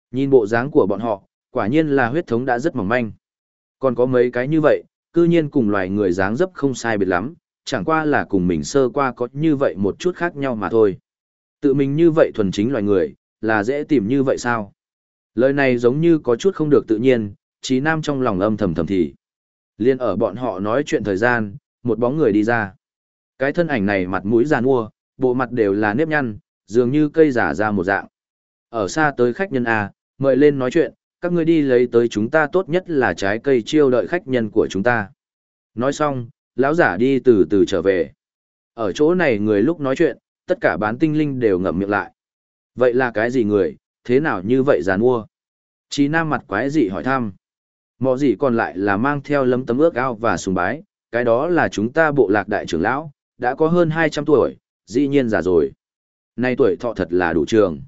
Nhìn bộ dáng của bọn họ, quả nhiên là huyết thống đã rất mỏng manh. Còn có mấy cái như vậy, cư nhiên cùng loài người dáng dấp không sai biệt lắm, chẳng qua là cùng mình sơ qua có như vậy một chút khác nhau mà thôi. Tự mình như vậy thuần chính loài người, là dễ tìm như vậy sao? Lời này giống như có chút không được tự nhiên, Trí Nam trong lòng âm thầm thầm thì. Liên ở bọn họ nói chuyện thời gian, một bóng người đi ra. Cái thân ảnh này mặt mũi giàn mua, bộ mặt đều là nếp nhăn, dường như cây giả ra một dạng. Ở xa tới khách nhân A, mời lên nói chuyện, các ngươi đi lấy tới chúng ta tốt nhất là trái cây chiêu đợi khách nhân của chúng ta. Nói xong, lão giả đi từ từ trở về. Ở chỗ này người lúc nói chuyện, tất cả bán tinh linh đều ngậm miệng lại. Vậy là cái gì người, thế nào như vậy giàn mua? Chí Nam mặt quái dị hỏi thăm. Mọ gì còn lại là mang theo lấm tấm ước ao và sùng bái, cái đó là chúng ta bộ lạc đại trưởng lão, đã có hơn 200 tuổi, dĩ nhiên già rồi. Nay tuổi thọ thật là đủ trường.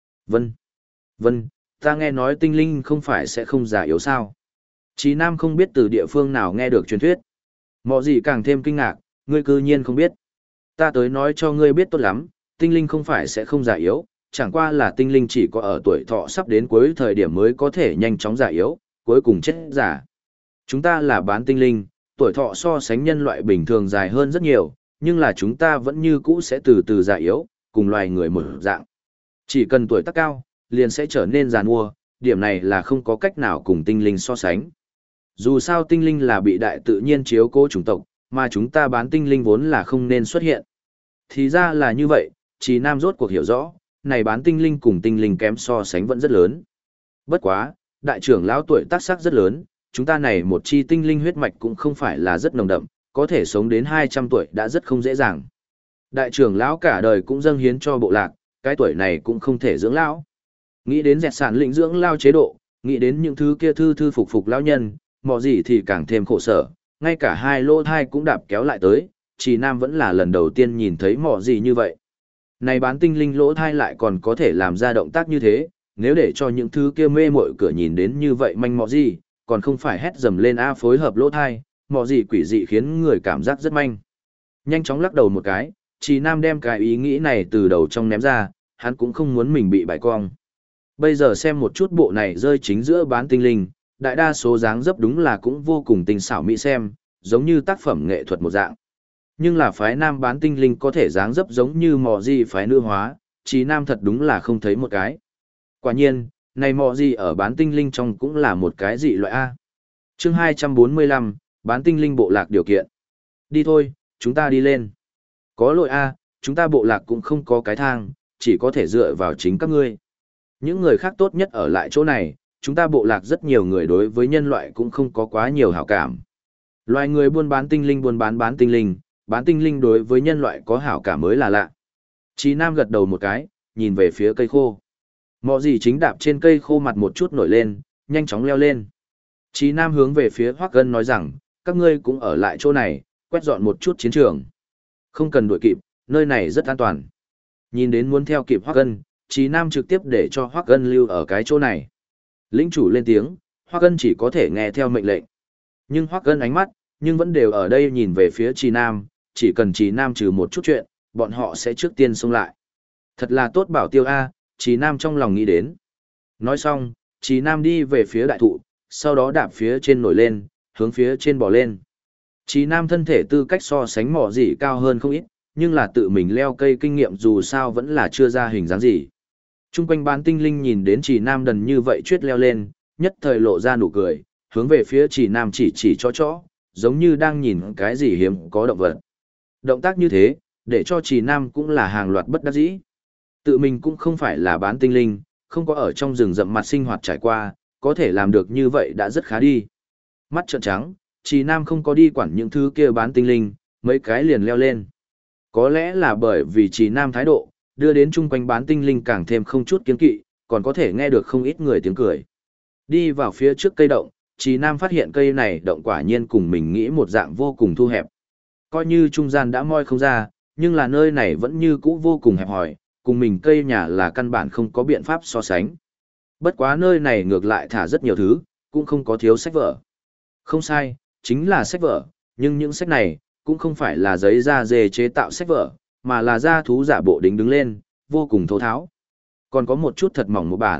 Vân, ta nghe nói tinh linh không phải sẽ không già yếu sao. Chí Nam không biết từ địa phương nào nghe được truyền thuyết. Mọ gì càng thêm kinh ngạc, ngươi cư nhiên không biết. Ta tới nói cho ngươi biết tốt lắm, tinh linh không phải sẽ không già yếu, chẳng qua là tinh linh chỉ có ở tuổi thọ sắp đến cuối thời điểm mới có thể nhanh chóng già yếu, cuối cùng chết giả. Chúng ta là bán tinh linh, tuổi thọ so sánh nhân loại bình thường dài hơn rất nhiều, nhưng là chúng ta vẫn như cũ sẽ từ từ già yếu, cùng loài người một dạng. Chỉ cần tuổi tác cao, liền sẽ trở nên già nua, điểm này là không có cách nào cùng tinh linh so sánh. Dù sao tinh linh là bị đại tự nhiên chiếu cố chủng tộc, mà chúng ta bán tinh linh vốn là không nên xuất hiện. Thì ra là như vậy, Chí Nam rốt cuộc hiểu rõ, này bán tinh linh cùng tinh linh kém so sánh vẫn rất lớn. Bất quá, đại trưởng lão tuổi tác sắc rất lớn, chúng ta này một chi tinh linh huyết mạch cũng không phải là rất nồng đậm, có thể sống đến 200 tuổi đã rất không dễ dàng. Đại trưởng lão cả đời cũng dâng hiến cho bộ lạc, cái tuổi này cũng không thể dưỡng lão. Nghĩ đến dẹt sản lĩnh dưỡng lao chế độ, nghĩ đến những thứ kia thư phục phục lão nhân, mọ gì thì càng thêm khổ sở, ngay cả hai lô thai cũng đạp kéo lại tới, Chí Nam vẫn là lần đầu tiên nhìn thấy mọ gì như vậy. Này bán tinh linh lỗ thai lại còn có thể làm ra động tác như thế, nếu để cho những thứ kia mê mội cửa nhìn đến như vậy manh mọ gì, còn không phải hét dầm lên a phối hợp lỗ thai, mọ gì quỷ dị khiến người cảm giác rất manh. Nhanh chóng lắc đầu một cái, Chí Nam đem cái ý nghĩ này từ đầu trong ném ra, hắn cũng không muốn mình bị bại cong. Bây giờ xem một chút bộ này rơi chính giữa bán tinh linh, đại đa số dáng dấp đúng là cũng vô cùng tinh xảo mỹ xem, giống như tác phẩm nghệ thuật một dạng. Nhưng là phái nam bán tinh linh có thể dáng dấp giống như mò gì phái nữ hóa, Chí Nam thật đúng là không thấy một cái. Quả nhiên, này mò gì ở bán tinh linh trong cũng là một cái dị loại A. Chương 245, bán tinh linh bộ lạc điều kiện. Đi thôi, chúng ta đi lên. Có lỗi A, chúng ta bộ lạc cũng không có cái thang, chỉ có thể dựa vào chính các ngươi. Những người khác tốt nhất ở lại chỗ này, chúng ta bộ lạc rất nhiều người đối với nhân loại cũng không có quá nhiều hảo cảm. Loài người buôn bán tinh linh buôn bán tinh linh đối với nhân loại có hảo cảm mới là lạ. Chí Nam gật đầu một cái, nhìn về phía cây khô. Mọ gì chính đạp trên cây khô mặt một chút nổi lên, nhanh chóng leo lên. Chí Nam hướng về phía Hoắc Gân nói rằng, các ngươi cũng ở lại chỗ này, quét dọn một chút chiến trường. Không cần đuổi kịp, nơi này rất an toàn. Nhìn đến muốn theo kịp Hoắc Gân, Chí Nam trực tiếp để cho Hoắc Gân lưu ở cái chỗ này. Lĩnh chủ lên tiếng, Hoắc Gân chỉ có thể nghe theo mệnh lệnh. Nhưng Hoắc Gân ánh mắt, nhưng vẫn đều ở đây nhìn về phía Chí Nam, chỉ cần Chí Nam trừ một chút chuyện, bọn họ sẽ trước tiên xông lại. Thật là tốt bảo tiêu A, Chí Nam trong lòng nghĩ đến. Nói xong, Chí Nam đi về phía đại thụ, sau đó đạp phía trên nổi lên, hướng phía trên bò lên. Chí Nam thân thể tư cách so sánh mỏ gì cao hơn không ít, nhưng là tự mình leo cây kinh nghiệm dù sao vẫn là chưa ra hình dáng gì. Trung quanh bán tinh linh nhìn đến Chí Nam đần như vậy chuyết leo lên, nhất thời lộ ra nụ cười, hướng về phía Chí Nam chỉ chó, giống như đang nhìn cái gì hiếm có động vật. Động tác như thế, để cho Chí Nam cũng là hàng loạt bất đắc dĩ. Tự mình cũng không phải là bán tinh linh, không có ở trong rừng rậm mặt sinh hoạt trải qua, có thể làm được như vậy đã rất khá đi. Mắt trợn trắng, Chí Nam không có đi quản những thứ kia bán tinh linh, mấy cái liền leo lên. Có lẽ là bởi vì Chí Nam thái độ, đưa đến chung quanh bán tinh linh càng thêm không chút kiêng kỵ, còn có thể nghe được không ít người tiếng cười. Đi vào phía trước cây động, Chí Nam phát hiện cây này động quả nhiên cùng mình nghĩ một dạng vô cùng thu hẹp. Coi như trung gian đã moi không ra, nhưng là nơi này vẫn như cũ vô cùng hẹp hòi, cùng mình cây nhà là căn bản không có biện pháp so sánh. Bất quá nơi này ngược lại thả rất nhiều thứ, cũng không có thiếu sách vở. Không sai, chính là sách vở, nhưng những sách này, cũng không phải là giấy da dê chế tạo sách vở, mà là da thú giả bộ đính đứng lên, vô cùng thô tháo. Còn có một chút thật mỏng một bản,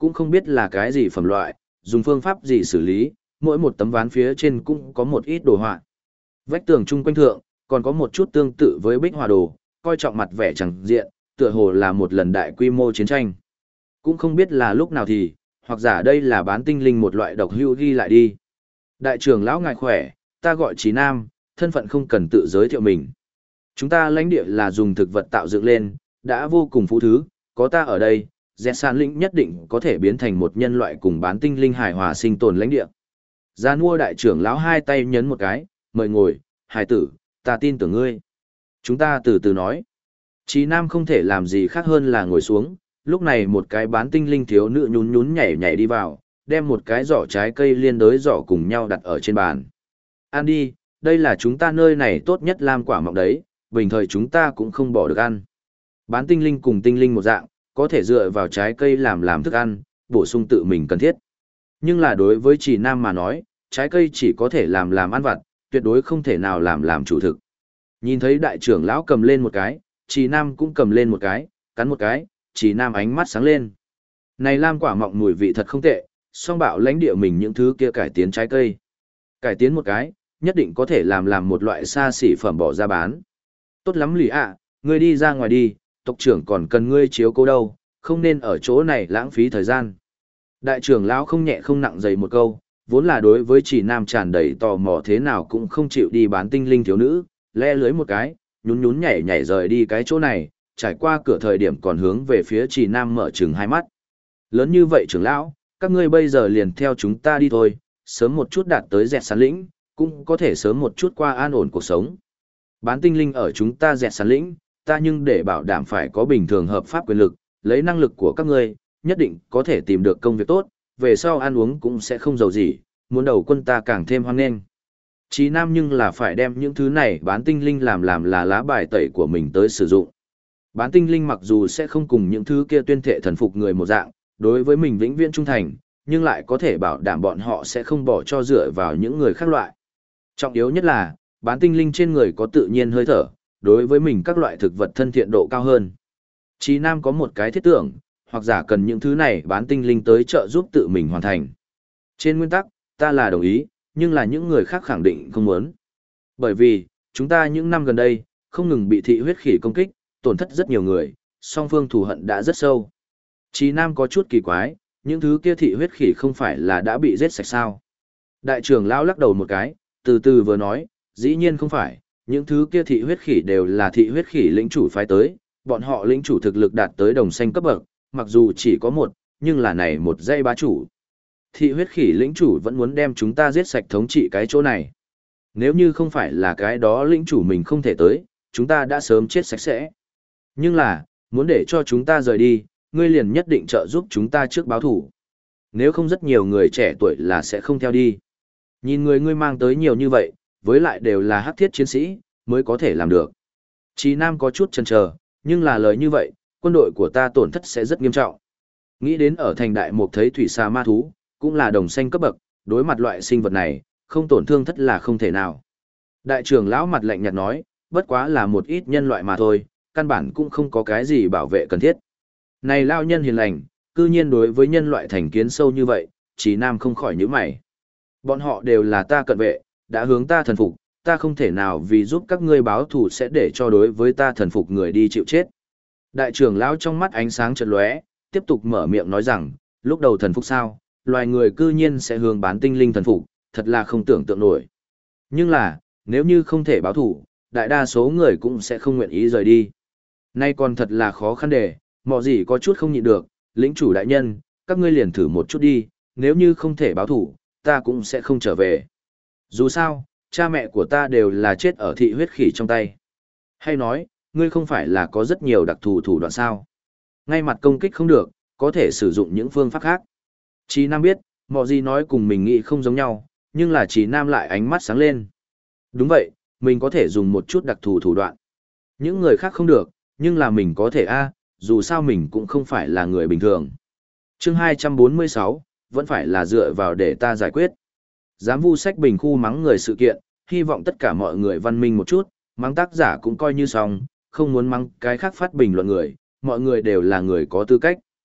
cũng không biết là cái gì phẩm loại, dùng phương pháp gì xử lý, mỗi một tấm ván phía trên cũng có một ít đồ họa. Vách tường chung quanh thượng, còn có một chút tương tự với bích họa đồ, coi trọng mặt vẻ chẳng diện, tựa hồ là một lần đại quy mô chiến tranh. Cũng không biết là lúc nào thì, hoặc giả đây là bán tinh linh một loại độc hữu ghi lại đi. Đại trưởng lão ngài khỏe, ta gọi Trí Nam, thân phận không cần tự giới thiệu mình. Chúng ta lãnh địa là dùng thực vật tạo dựng lên, đã vô cùng phú thứ, có ta ở đây, dẹt san lĩnh nhất định có thể biến thành một nhân loại cùng bán tinh linh hài hòa sinh tồn lãnh địa. Gia mua đại trưởng lão hai tay nhấn một cái, mời ngồi, hài tử, ta tin tưởng ngươi. Chúng ta từ từ nói. Trí Nam không thể làm gì khác hơn là ngồi xuống, lúc này một cái bán tinh linh thiếu nữ nhún nhún nhảy nhảy đi vào, đem một cái giỏ trái cây liên đới giỏ cùng nhau đặt ở trên bàn. Ăn đi, đây là chúng ta nơi này tốt nhất làm quả mọng đấy, bình thời chúng ta cũng không bỏ được ăn. Bán tinh linh cùng tinh linh một dạng, có thể dựa vào trái cây làm thức ăn, bổ sung tự mình cần thiết. Nhưng là đối với Trì Nam mà nói, trái cây chỉ có thể làm ăn vặt, tuyệt đối không thể nào làm chủ thực. Nhìn thấy đại trưởng lão cầm lên một cái, Trì Nam cũng cầm lên một cái, cắn một cái, Trì Nam ánh mắt sáng lên. Này lam quả mọng mùi vị thật không tệ, song bạo lãnh địa mình những thứ kia cải tiến trái cây. Cải tiến một cái, nhất định có thể làm một loại xa xỉ phẩm bỏ ra bán. Tốt lắm lì ạ, ngươi đi ra ngoài đi, tộc trưởng còn cần ngươi chiếu cố đâu, không nên ở chỗ này lãng phí thời gian. Đại trưởng lão không nhẹ không nặng dày một câu, vốn là đối với Trì Nam tràn đầy tò mò thế nào cũng không chịu đi bán tinh linh thiếu nữ, le lưới một cái, nhún nhún nhảy nhảy rời đi cái chỗ này, trải qua cửa thời điểm còn hướng về phía Trì Nam mở trừng hai mắt. Lớn như vậy trưởng lão, các ngươi bây giờ liền theo chúng ta đi thôi, sớm một chút đạt tới dẹt sán lĩnh, cũng có thể sớm một chút qua an ổn cuộc sống. Bán tinh linh ở chúng ta dẹt sán lĩnh, ta nhưng để bảo đảm phải có bình thường hợp pháp quyền lực, lấy năng lực của các ngươi, nhất định có thể tìm được công việc tốt, về sau ăn uống cũng sẽ không giàu gì, muốn đầu quân ta càng thêm hoan nghênh. Chí Nam nhưng là phải đem những thứ này bán tinh linh làm là lá bài tẩy của mình tới sử dụng. Bán tinh linh mặc dù sẽ không cùng những thứ kia tuyên thệ thần phục người một dạng, đối với mình vĩnh viễn trung thành, nhưng lại có thể bảo đảm bọn họ sẽ không bỏ cho dựa vào những người khác loại. Trọng yếu nhất là, bán tinh linh trên người có tự nhiên hơi thở, đối với mình các loại thực vật thân thiện độ cao hơn. Chí Nam có một cái thiết tưởng, hoặc giả cần những thứ này bán tinh linh tới trợ giúp tự mình hoàn thành. Trên nguyên tắc, ta là đồng ý, nhưng là những người khác khẳng định không muốn. Bởi vì, chúng ta những năm gần đây, không ngừng bị thị huyết khỉ công kích, tổn thất rất nhiều người, song phương thù hận đã rất sâu. Chí Nam có chút kỳ quái, những thứ kia thị huyết khỉ không phải là đã bị giết sạch sao. Đại trưởng lão lắc đầu một cái, từ từ vừa nói, dĩ nhiên không phải, những thứ kia thị huyết khỉ đều là thị huyết khỉ lĩnh chủ phái tới, bọn họ lĩnh chủ thực lực đạt tới đồng xanh cấp bậc, mặc dù chỉ có một, nhưng là này một dây bá chủ. Thị huyết khỉ lĩnh chủ vẫn muốn đem chúng ta giết sạch thống trị cái chỗ này. Nếu như không phải là cái đó lĩnh chủ mình không thể tới, chúng ta đã sớm chết sạch sẽ. Nhưng là, muốn để cho chúng ta rời đi, ngươi liền nhất định trợ giúp chúng ta trước báo thủ. Nếu không rất nhiều người trẻ tuổi là sẽ không theo đi. Nhìn người ngươi mang tới nhiều như vậy, với lại đều là hắc thiết chiến sĩ, mới có thể làm được. Chí Nam có chút chần chờ, nhưng là lời như vậy, quân đội của ta tổn thất sẽ rất nghiêm trọng. Nghĩ đến ở thành đại mục thấy thủy xà ma thú, cũng là đồng xanh cấp bậc, đối mặt loại sinh vật này, không tổn thương thất là không thể nào. Đại trưởng lão mặt lạnh nhạt nói, bất quá là một ít nhân loại mà thôi, căn bản cũng không có cái gì bảo vệ cần thiết. Này lao nhân hiền lành, cư nhiên đối với nhân loại thành kiến sâu như vậy, Chí Nam không khỏi nhíu mày. Bọn họ đều là ta cận vệ, đã hướng ta thần phục, ta không thể nào vì giúp các ngươi báo thù sẽ để cho đối với ta thần phục người đi chịu chết. Đại trưởng lão trong mắt ánh sáng chợt lóe, tiếp tục mở miệng nói rằng, lúc đầu thần phục sao, loài người cư nhiên sẽ hướng bán tinh linh thần phục, thật là không tưởng tượng nổi. Nhưng là, nếu như không thể báo thù, đại đa số người cũng sẽ không nguyện ý rời đi. Nay còn thật là khó khăn để, mọi gì có chút không nhịn được, lĩnh chủ đại nhân, các ngươi liền thử một chút đi, nếu như không thể báo thù, ta cũng sẽ không trở về. Dù sao, cha mẹ của ta đều là chết ở thị huyết khỉ trong tay. Hay nói, ngươi không phải là có rất nhiều đặc thù thủ đoạn sao? Ngay mặt công kích không được, có thể sử dụng những phương pháp khác. Chí Nam biết, mọi gì nói cùng mình nghĩ không giống nhau, nhưng là Chí Nam lại ánh mắt sáng lên. Đúng vậy, mình có thể dùng một chút đặc thù thủ đoạn. Những người khác không được, nhưng là mình có thể dù sao mình cũng không phải là người bình thường. Chương 246, vẫn phải là dựa vào để ta giải quyết. Dám vu sách bình khu mắng người sự kiện, hy vọng tất cả mọi người văn minh một chút, mắng tác giả cũng coi như xong, không muốn mắng cái khác phát bình luận người, mọi người đều là người có tư cách.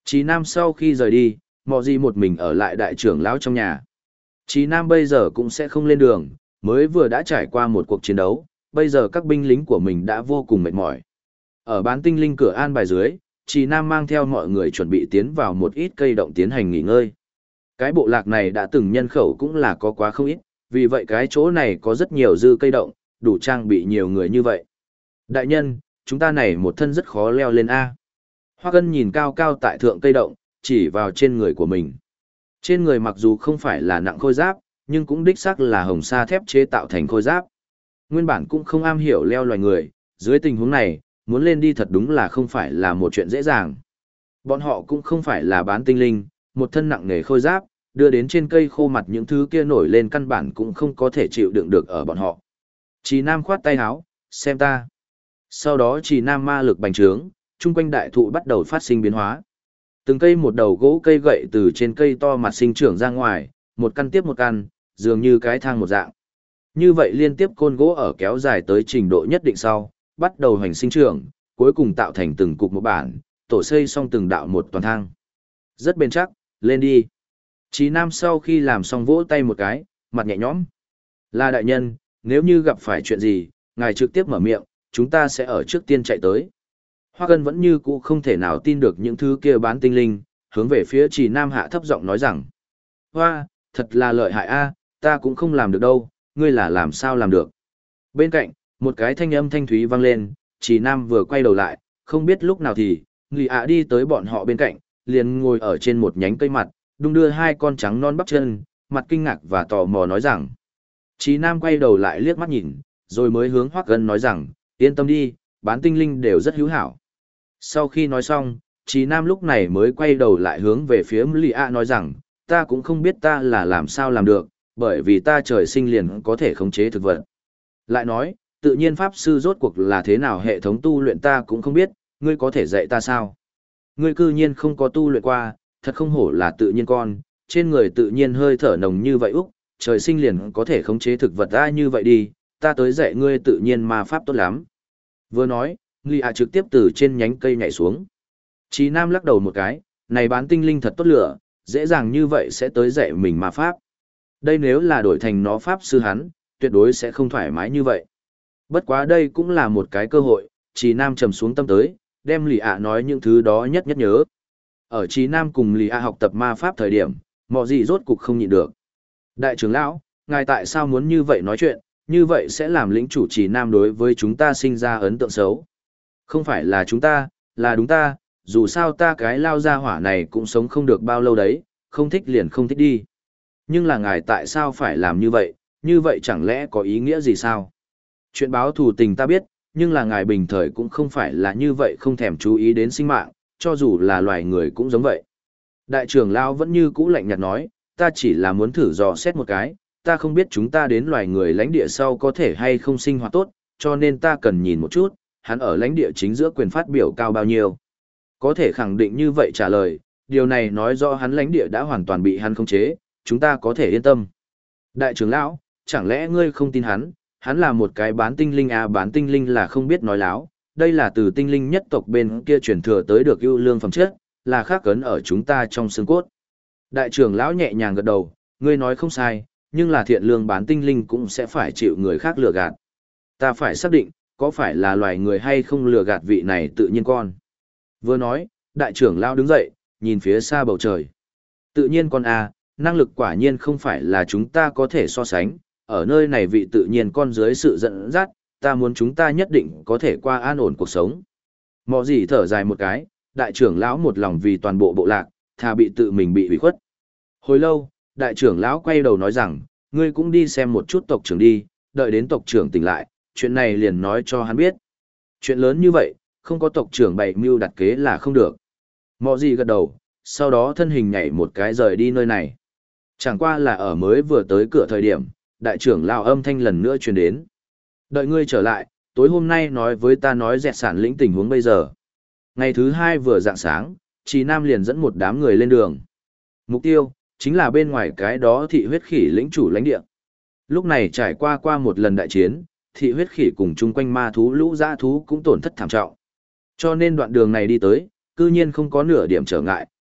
Chí Nam sau khi rời đi, Mọ Gì một mình ở lại đại trưởng lão trong nhà. Chí Nam bây giờ cũng sẽ không lên đường, mới vừa đã trải qua một cuộc chiến đấu, bây giờ các binh lính của mình đã vô cùng mệt mỏi. Ở bán tinh linh cửa an bài dưới, Chí Nam mang theo mọi người chuẩn bị tiến vào một ít cây động tiến hành nghỉ ngơi. Cái bộ lạc này đã từng nhân khẩu cũng là có quá không ít, vì vậy cái chỗ này có rất nhiều dư cây động, đủ trang bị nhiều người như vậy. Đại nhân, chúng ta này một thân rất khó leo lên A. Hoắc Ân nhìn cao cao tại thượng cây động, chỉ vào trên người của mình. Trên người mặc dù không phải là nặng khôi giáp, nhưng cũng đích xác là hồng sa thép chế tạo thành khôi giáp. Nguyên bản cũng không am hiểu leo loài người, dưới tình huống này, muốn lên đi thật đúng là không phải là một chuyện dễ dàng. Bọn họ cũng không phải là bán tinh linh, một thân nặng nghề khôi giáp, đưa đến trên cây khô mặt những thứ kia nổi lên căn bản cũng không có thể chịu đựng được ở bọn họ. Chỉ Nam khoát tay áo, xem ta. Sau đó Chỉ Nam ma lực bành trướng, chung quanh đại thụ bắt đầu phát sinh biến hóa. Từng cây một đầu gỗ cây gậy từ trên cây to mặt sinh trưởng ra ngoài, một căn tiếp một căn, dường như cái thang một dạng. Như vậy liên tiếp côn gỗ ở kéo dài tới trình độ nhất định sau, bắt đầu hành sinh trưởng, cuối cùng tạo thành từng cục một bản, tổ xây xong từng đạo một toàn thang. Rất bền chắc, lên đi. Chí Nam sau khi làm xong vỗ tay một cái, mặt nhẹ nhõm. Là đại nhân, nếu như gặp phải chuyện gì, ngài trực tiếp mở miệng, chúng ta sẽ ở trước tiên chạy tới. Hoa Cân vẫn như cũ không thể nào tin được những thứ kia bán tinh linh, hướng về phía Chí Nam hạ thấp giọng nói rằng. Hoa, thật là lợi hại a, ta cũng không làm được đâu, ngươi là làm sao làm được. Bên cạnh, một cái thanh âm thanh thúy vang lên, Chí Nam vừa quay đầu lại, không biết lúc nào thì, Ngụy ạ đi tới bọn họ bên cạnh, liền ngồi ở trên một nhánh cây mặt, đung đưa hai con trắng non bắp chân, mặt kinh ngạc và tò mò nói rằng. Chí Nam quay đầu lại liếc mắt nhìn, rồi mới hướng Hoắc Cân nói rằng, yên tâm đi, bán tinh linh đều rất hữu hảo. Sau khi nói xong, Chí Nam lúc này mới quay đầu lại hướng về phía Lì A nói rằng, ta cũng không biết ta là làm sao làm được, bởi vì ta trời sinh liền có thể khống chế thực vật. Lại nói, tự nhiên pháp sư rốt cuộc là thế nào hệ thống tu luyện ta cũng không biết, ngươi có thể dạy ta sao? Ngươi cư nhiên không có tu luyện qua, thật không hổ là tự nhiên con, trên người tự nhiên hơi thở nồng như vậy Úc, trời sinh liền có thể khống chế thực vật ra như vậy đi, ta tới dạy ngươi tự nhiên ma pháp tốt lắm. Vừa nói, Ngụy ạ trực tiếp từ trên nhánh cây nhảy xuống. Chí Nam lắc đầu một cái, này bán tinh linh thật tốt lửa, dễ dàng như vậy sẽ tới dạy mình ma pháp. Đây nếu là đổi thành nó pháp sư hắn, tuyệt đối sẽ không thoải mái như vậy. Bất quá đây cũng là một cái cơ hội, Chí Nam trầm xuống tâm tới, đem Lì ạ nói những thứ đó nhất nhất nhớ. Ở Chí Nam cùng Lì ạ học tập ma pháp thời điểm, mọi gì rốt cục không nhịn được. Đại trưởng lão, ngài tại sao muốn như vậy nói chuyện, như vậy sẽ làm lĩnh chủ Chí Nam đối với chúng ta sinh ra ấn tượng xấu. Không phải là chúng ta, là đúng ta, dù sao ta cái lao ra hỏa này cũng sống không được bao lâu đấy, không thích liền không thích đi. Nhưng là ngài tại sao phải làm như vậy chẳng lẽ có ý nghĩa gì sao? Chuyện báo thù tình ta biết, nhưng là ngài bình thời cũng không phải là như vậy không thèm chú ý đến sinh mạng, cho dù là loài người cũng giống vậy. Đại trưởng lão vẫn như cũ lạnh nhạt nói, ta chỉ là muốn thử dò xét một cái, ta không biết chúng ta đến loài người lãnh địa sau có thể hay không sinh hoạt tốt, cho nên ta cần nhìn một chút, hắn ở lãnh địa chính giữa quyền phát biểu cao bao nhiêu. Có thể khẳng định như vậy trả lời, điều này nói rõ hắn lãnh địa đã hoàn toàn bị hắn khống chế, chúng ta có thể yên tâm. Đại trưởng lão, chẳng lẽ ngươi không tin hắn là một cái bán tinh linh à, bán tinh linh là không biết nói láo, đây là từ tinh linh nhất tộc bên kia truyền thừa tới được ưu lương phẩm chất, là khắc cấn ở chúng ta trong xương cốt. Đại trưởng lão nhẹ nhàng gật đầu, ngươi nói không sai, nhưng là thiện lương bán tinh linh cũng sẽ phải chịu người khác lừa gạt. Ta phải xác định, có phải là loài người hay không lừa gạt vị này tự nhiên con. Vừa nói, đại trưởng lão đứng dậy, nhìn phía xa bầu trời. Tự nhiên con à, năng lực quả nhiên không phải là chúng ta có thể so sánh, ở nơi này vị tự nhiên con dưới sự dẫn dắt, ta muốn chúng ta nhất định có thể qua an ổn cuộc sống. Mọ gì thở dài một cái, đại trưởng lão một lòng vì toàn bộ bộ lạc, thà bị tự mình bị ủy khuất. Hồi lâu, đại trưởng lão quay đầu nói rằng, ngươi cũng đi xem một chút tộc trưởng đi, đợi đến tộc trưởng tỉnh lại, chuyện này liền nói cho hắn biết. Chuyện lớn như vậy, không có tộc trưởng bày mưu đặt kế là không được. Mọ gì gật đầu, sau đó thân hình nhảy một cái rời đi nơi này. Chẳng qua là ở mới vừa tới cửa thời điểm, đại trưởng lão âm thanh lần nữa truyền đến. Đợi ngươi trở lại, tối hôm nay nói với ta nói dẹt sản lĩnh tình huống bây giờ. Ngày thứ hai vừa rạng sáng, Chí Nam liền dẫn một đám người lên đường. Mục tiêu, chính là bên ngoài cái đó thị huyết khỉ lĩnh chủ lãnh địa. Lúc này trải qua một lần đại chiến, thị huyết khỉ cùng chung quanh ma thú lũ dã thú cũng tổn thất thảm trọng. Cho nên đoạn đường này đi tới, cư nhiên không có nửa điểm trở ngại,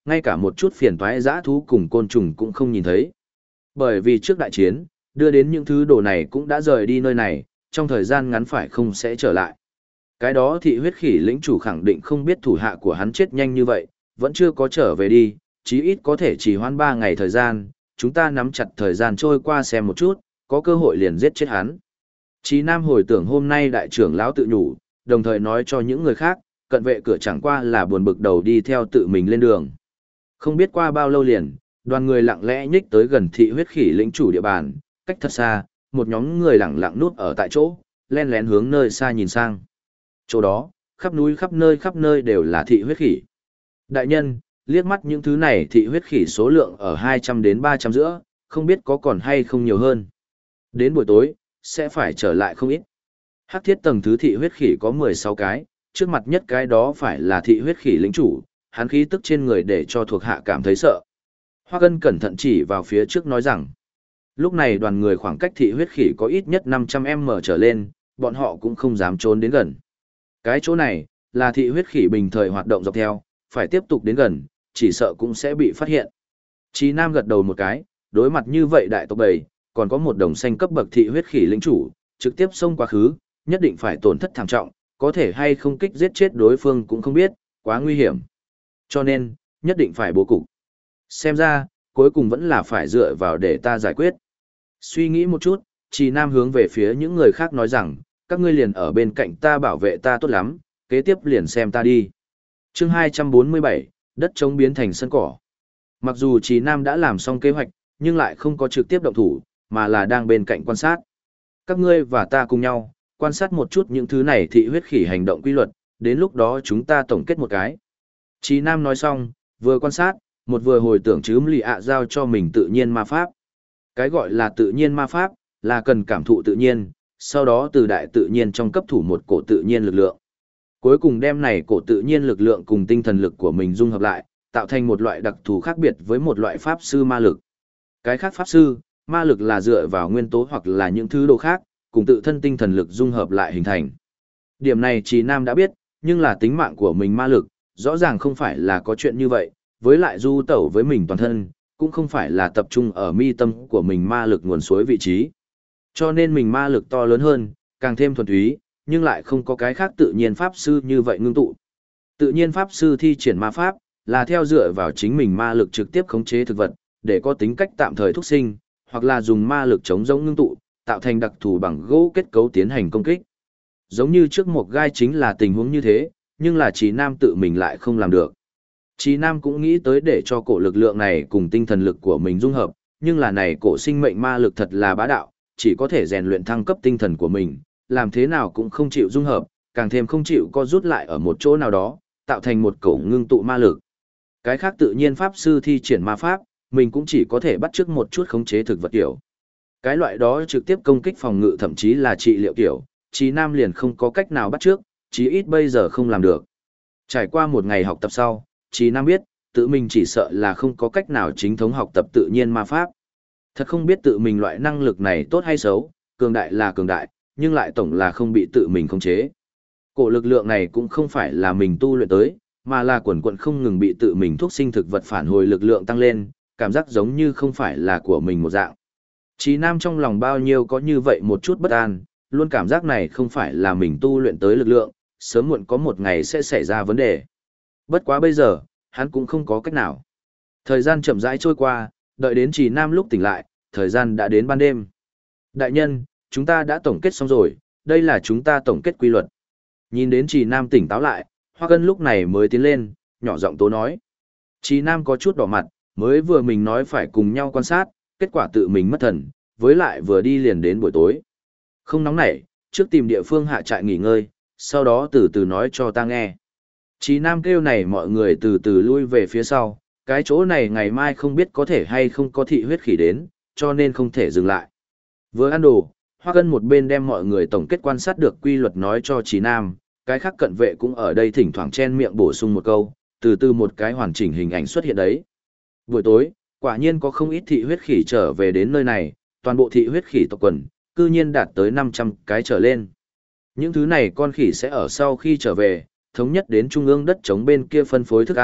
ngay cả một chút phiền toái dã thú cùng côn trùng cũng không nhìn thấy. Bởi vì trước đại chiến, đưa đến những thứ đồ này cũng đã rời đi nơi này, trong thời gian ngắn phải không sẽ trở lại. Cái đó thị huyết khỉ lĩnh chủ khẳng định không biết thủ hạ của hắn chết nhanh như vậy, vẫn chưa có trở về đi, chí ít có thể chỉ hoãn 3 ngày thời gian, chúng ta nắm chặt thời gian trôi qua xem một chút, có cơ hội liền giết chết hắn. Chí Nam hồi tưởng hôm nay đại trưởng lão tự nhủ, đồng thời nói cho những người khác, cận vệ cửa chẳng qua là buồn bực đầu đi theo tự mình lên đường. Không biết qua bao lâu liền, đoàn người lặng lẽ nhích tới gần thị huyết khỉ lĩnh chủ địa bàn, cách thật xa, một nhóm người lặng lặng núp ở tại chỗ, len lén hướng nơi xa nhìn sang. Chỗ đó, khắp núi khắp nơi đều là thị huyết khỉ. Đại nhân, liếc mắt những thứ này thị huyết khỉ số lượng ở 200 đến 300 giữa, không biết có còn hay không nhiều hơn. Đến buổi tối, sẽ phải trở lại không ít. Hắc thiết tầng thứ thị huyết khỉ có 16 cái, trước mặt nhất cái đó phải là thị huyết khỉ lĩnh chủ, hắn khí tức trên người để cho thuộc hạ cảm thấy sợ. Hoa Cân cẩn thận chỉ vào phía trước nói rằng, lúc này đoàn người khoảng cách thị huyết khỉ có ít nhất 500m trở lên, bọn họ cũng không dám trốn đến gần. Cái chỗ này, là thị huyết khỉ bình thời hoạt động dọc theo, phải tiếp tục đến gần, chỉ sợ cũng sẽ bị phát hiện. Chí Nam gật đầu một cái, đối mặt như vậy đại tộc bầy, còn có một đồng xanh cấp bậc thị huyết khỉ lĩnh chủ, trực tiếp xông quá khứ, nhất định phải tổn thất thảm trọng, có thể hay không kích giết chết đối phương cũng không biết, quá nguy hiểm. Cho nên, nhất định phải bố cục. Xem ra, cuối cùng vẫn là phải dựa vào để ta giải quyết. Suy nghĩ một chút, Chí Nam hướng về phía những người khác nói rằng, các ngươi liền ở bên cạnh ta bảo vệ ta tốt lắm, kế tiếp liền xem ta đi. Chương 247, đất trống biến thành sân cỏ. Mặc dù Chí Nam đã làm xong kế hoạch, nhưng lại không có trực tiếp động thủ, mà là đang bên cạnh quan sát. Các ngươi và ta cùng nhau, quan sát một chút những thứ này thị huyết khỉ hành động quy luật, đến lúc đó chúng ta tổng kết một cái. Chí Nam nói xong, vừa quan sát, một vừa hồi tưởng chứ lì ạ giao cho mình tự nhiên ma pháp. Cái gọi là tự nhiên ma pháp, là cần cảm thụ tự nhiên, sau đó từ đại tự nhiên trong cấp thủ một cổ tự nhiên lực lượng. Cuối cùng đem này cổ tự nhiên lực lượng cùng tinh thần lực của mình dung hợp lại, tạo thành một loại đặc thù khác biệt với một loại pháp sư ma lực. Cái khác pháp sư, ma lực là dựa vào nguyên tố hoặc là những thứ đồ khác, cùng tự thân tinh thần lực dung hợp lại hình thành. Điểm này Chí Nam đã biết, nhưng là tính mạng của mình ma lực, rõ ràng không phải là có chuyện như vậy, với lại du tẩu với mình toàn thân, cũng không phải là tập trung ở mi tâm của mình ma lực nguồn suối vị trí. Cho nên mình ma lực to lớn hơn, càng thêm thuần túy, nhưng lại không có cái khác tự nhiên pháp sư như vậy ngưng tụ. Tự nhiên pháp sư thi triển ma pháp, là theo dựa vào chính mình ma lực trực tiếp khống chế thực vật, để có tính cách tạm thời thúc sinh, hoặc là dùng ma lực chống giống ngưng tụ, tạo thành đặc thù bằng gỗ kết cấu tiến hành công kích. Giống như trước một gai chính là tình huống như thế, nhưng là Chí Nam tự mình lại không làm được. Chí Nam cũng nghĩ tới để cho cổ lực lượng này cùng tinh thần lực của mình dung hợp, nhưng là này cổ sinh mệnh ma lực thật là bá đạo, chỉ có thể rèn luyện thăng cấp tinh thần của mình, làm thế nào cũng không chịu dung hợp, càng thêm không chịu co rút lại ở một chỗ nào đó, tạo thành một cổ ngưng tụ ma lực. Cái khác tự nhiên pháp sư thi triển ma pháp, mình cũng chỉ có thể bắt chước một chút khống chế thực vật kiểu. Cái loại đó trực tiếp công kích phòng ngự thậm chí là trị liệu kiểu, Chí Nam liền không có cách nào bắt chước, chí ít bây giờ không làm được. Trải qua một ngày học tập sau, Chí Nam biết, tự mình chỉ sợ là không có cách nào chính thống học tập tự nhiên ma pháp. Thật không biết tự mình loại năng lực này tốt hay xấu, cường đại là cường đại, nhưng lại tổng là không bị tự mình khống chế. Cổ lực lượng này cũng không phải là mình tu luyện tới, mà là quần quần không ngừng bị tự mình thúc sinh thực vật phản hồi lực lượng tăng lên, cảm giác giống như không phải là của mình một dạng. Chí Nam trong lòng bao nhiêu có như vậy một chút bất an, luôn cảm giác này không phải là mình tu luyện tới lực lượng, sớm muộn có một ngày sẽ xảy ra vấn đề. Bất quá bây giờ, hắn cũng không có cách nào. Thời gian chậm rãi trôi qua, đợi đến Chí Nam lúc tỉnh lại, thời gian đã đến ban đêm. Đại nhân, chúng ta đã tổng kết xong rồi, đây là chúng ta tổng kết quy luật. Nhìn đến Chí Nam tỉnh táo lại, Hoa Cân lúc này mới tiến lên, nhỏ giọng tố nói. Chí Nam có chút đỏ mặt, mới vừa mình nói phải cùng nhau quan sát, kết quả tự mình mất thần, với lại vừa đi liền đến buổi tối. Không nóng nảy, trước tìm địa phương hạ trại nghỉ ngơi, sau đó từ từ nói cho ta nghe. Chí Nam kêu này mọi người từ từ lui về phía sau, cái chỗ này ngày mai không biết có thể hay không có thị huyết khỉ đến, cho nên không thể dừng lại. Vừa ăn đồ, Hoa Cân một bên đem mọi người tổng kết quan sát được quy luật nói cho Chí Nam, cái khác cận vệ cũng ở đây thỉnh thoảng chen miệng bổ sung một câu, từ từ một cái hoàn chỉnh hình ảnh xuất hiện đấy. Buổi tối, quả nhiên có không ít thị huyết khỉ trở về đến nơi này, toàn bộ thị huyết khỉ tộc quần, cư nhiên đạt tới 500 cái trở lên. Những thứ này con khỉ sẽ ở sau khi trở về, thống nhất đến trung ương đất trống bên kia phân phối thức ăn,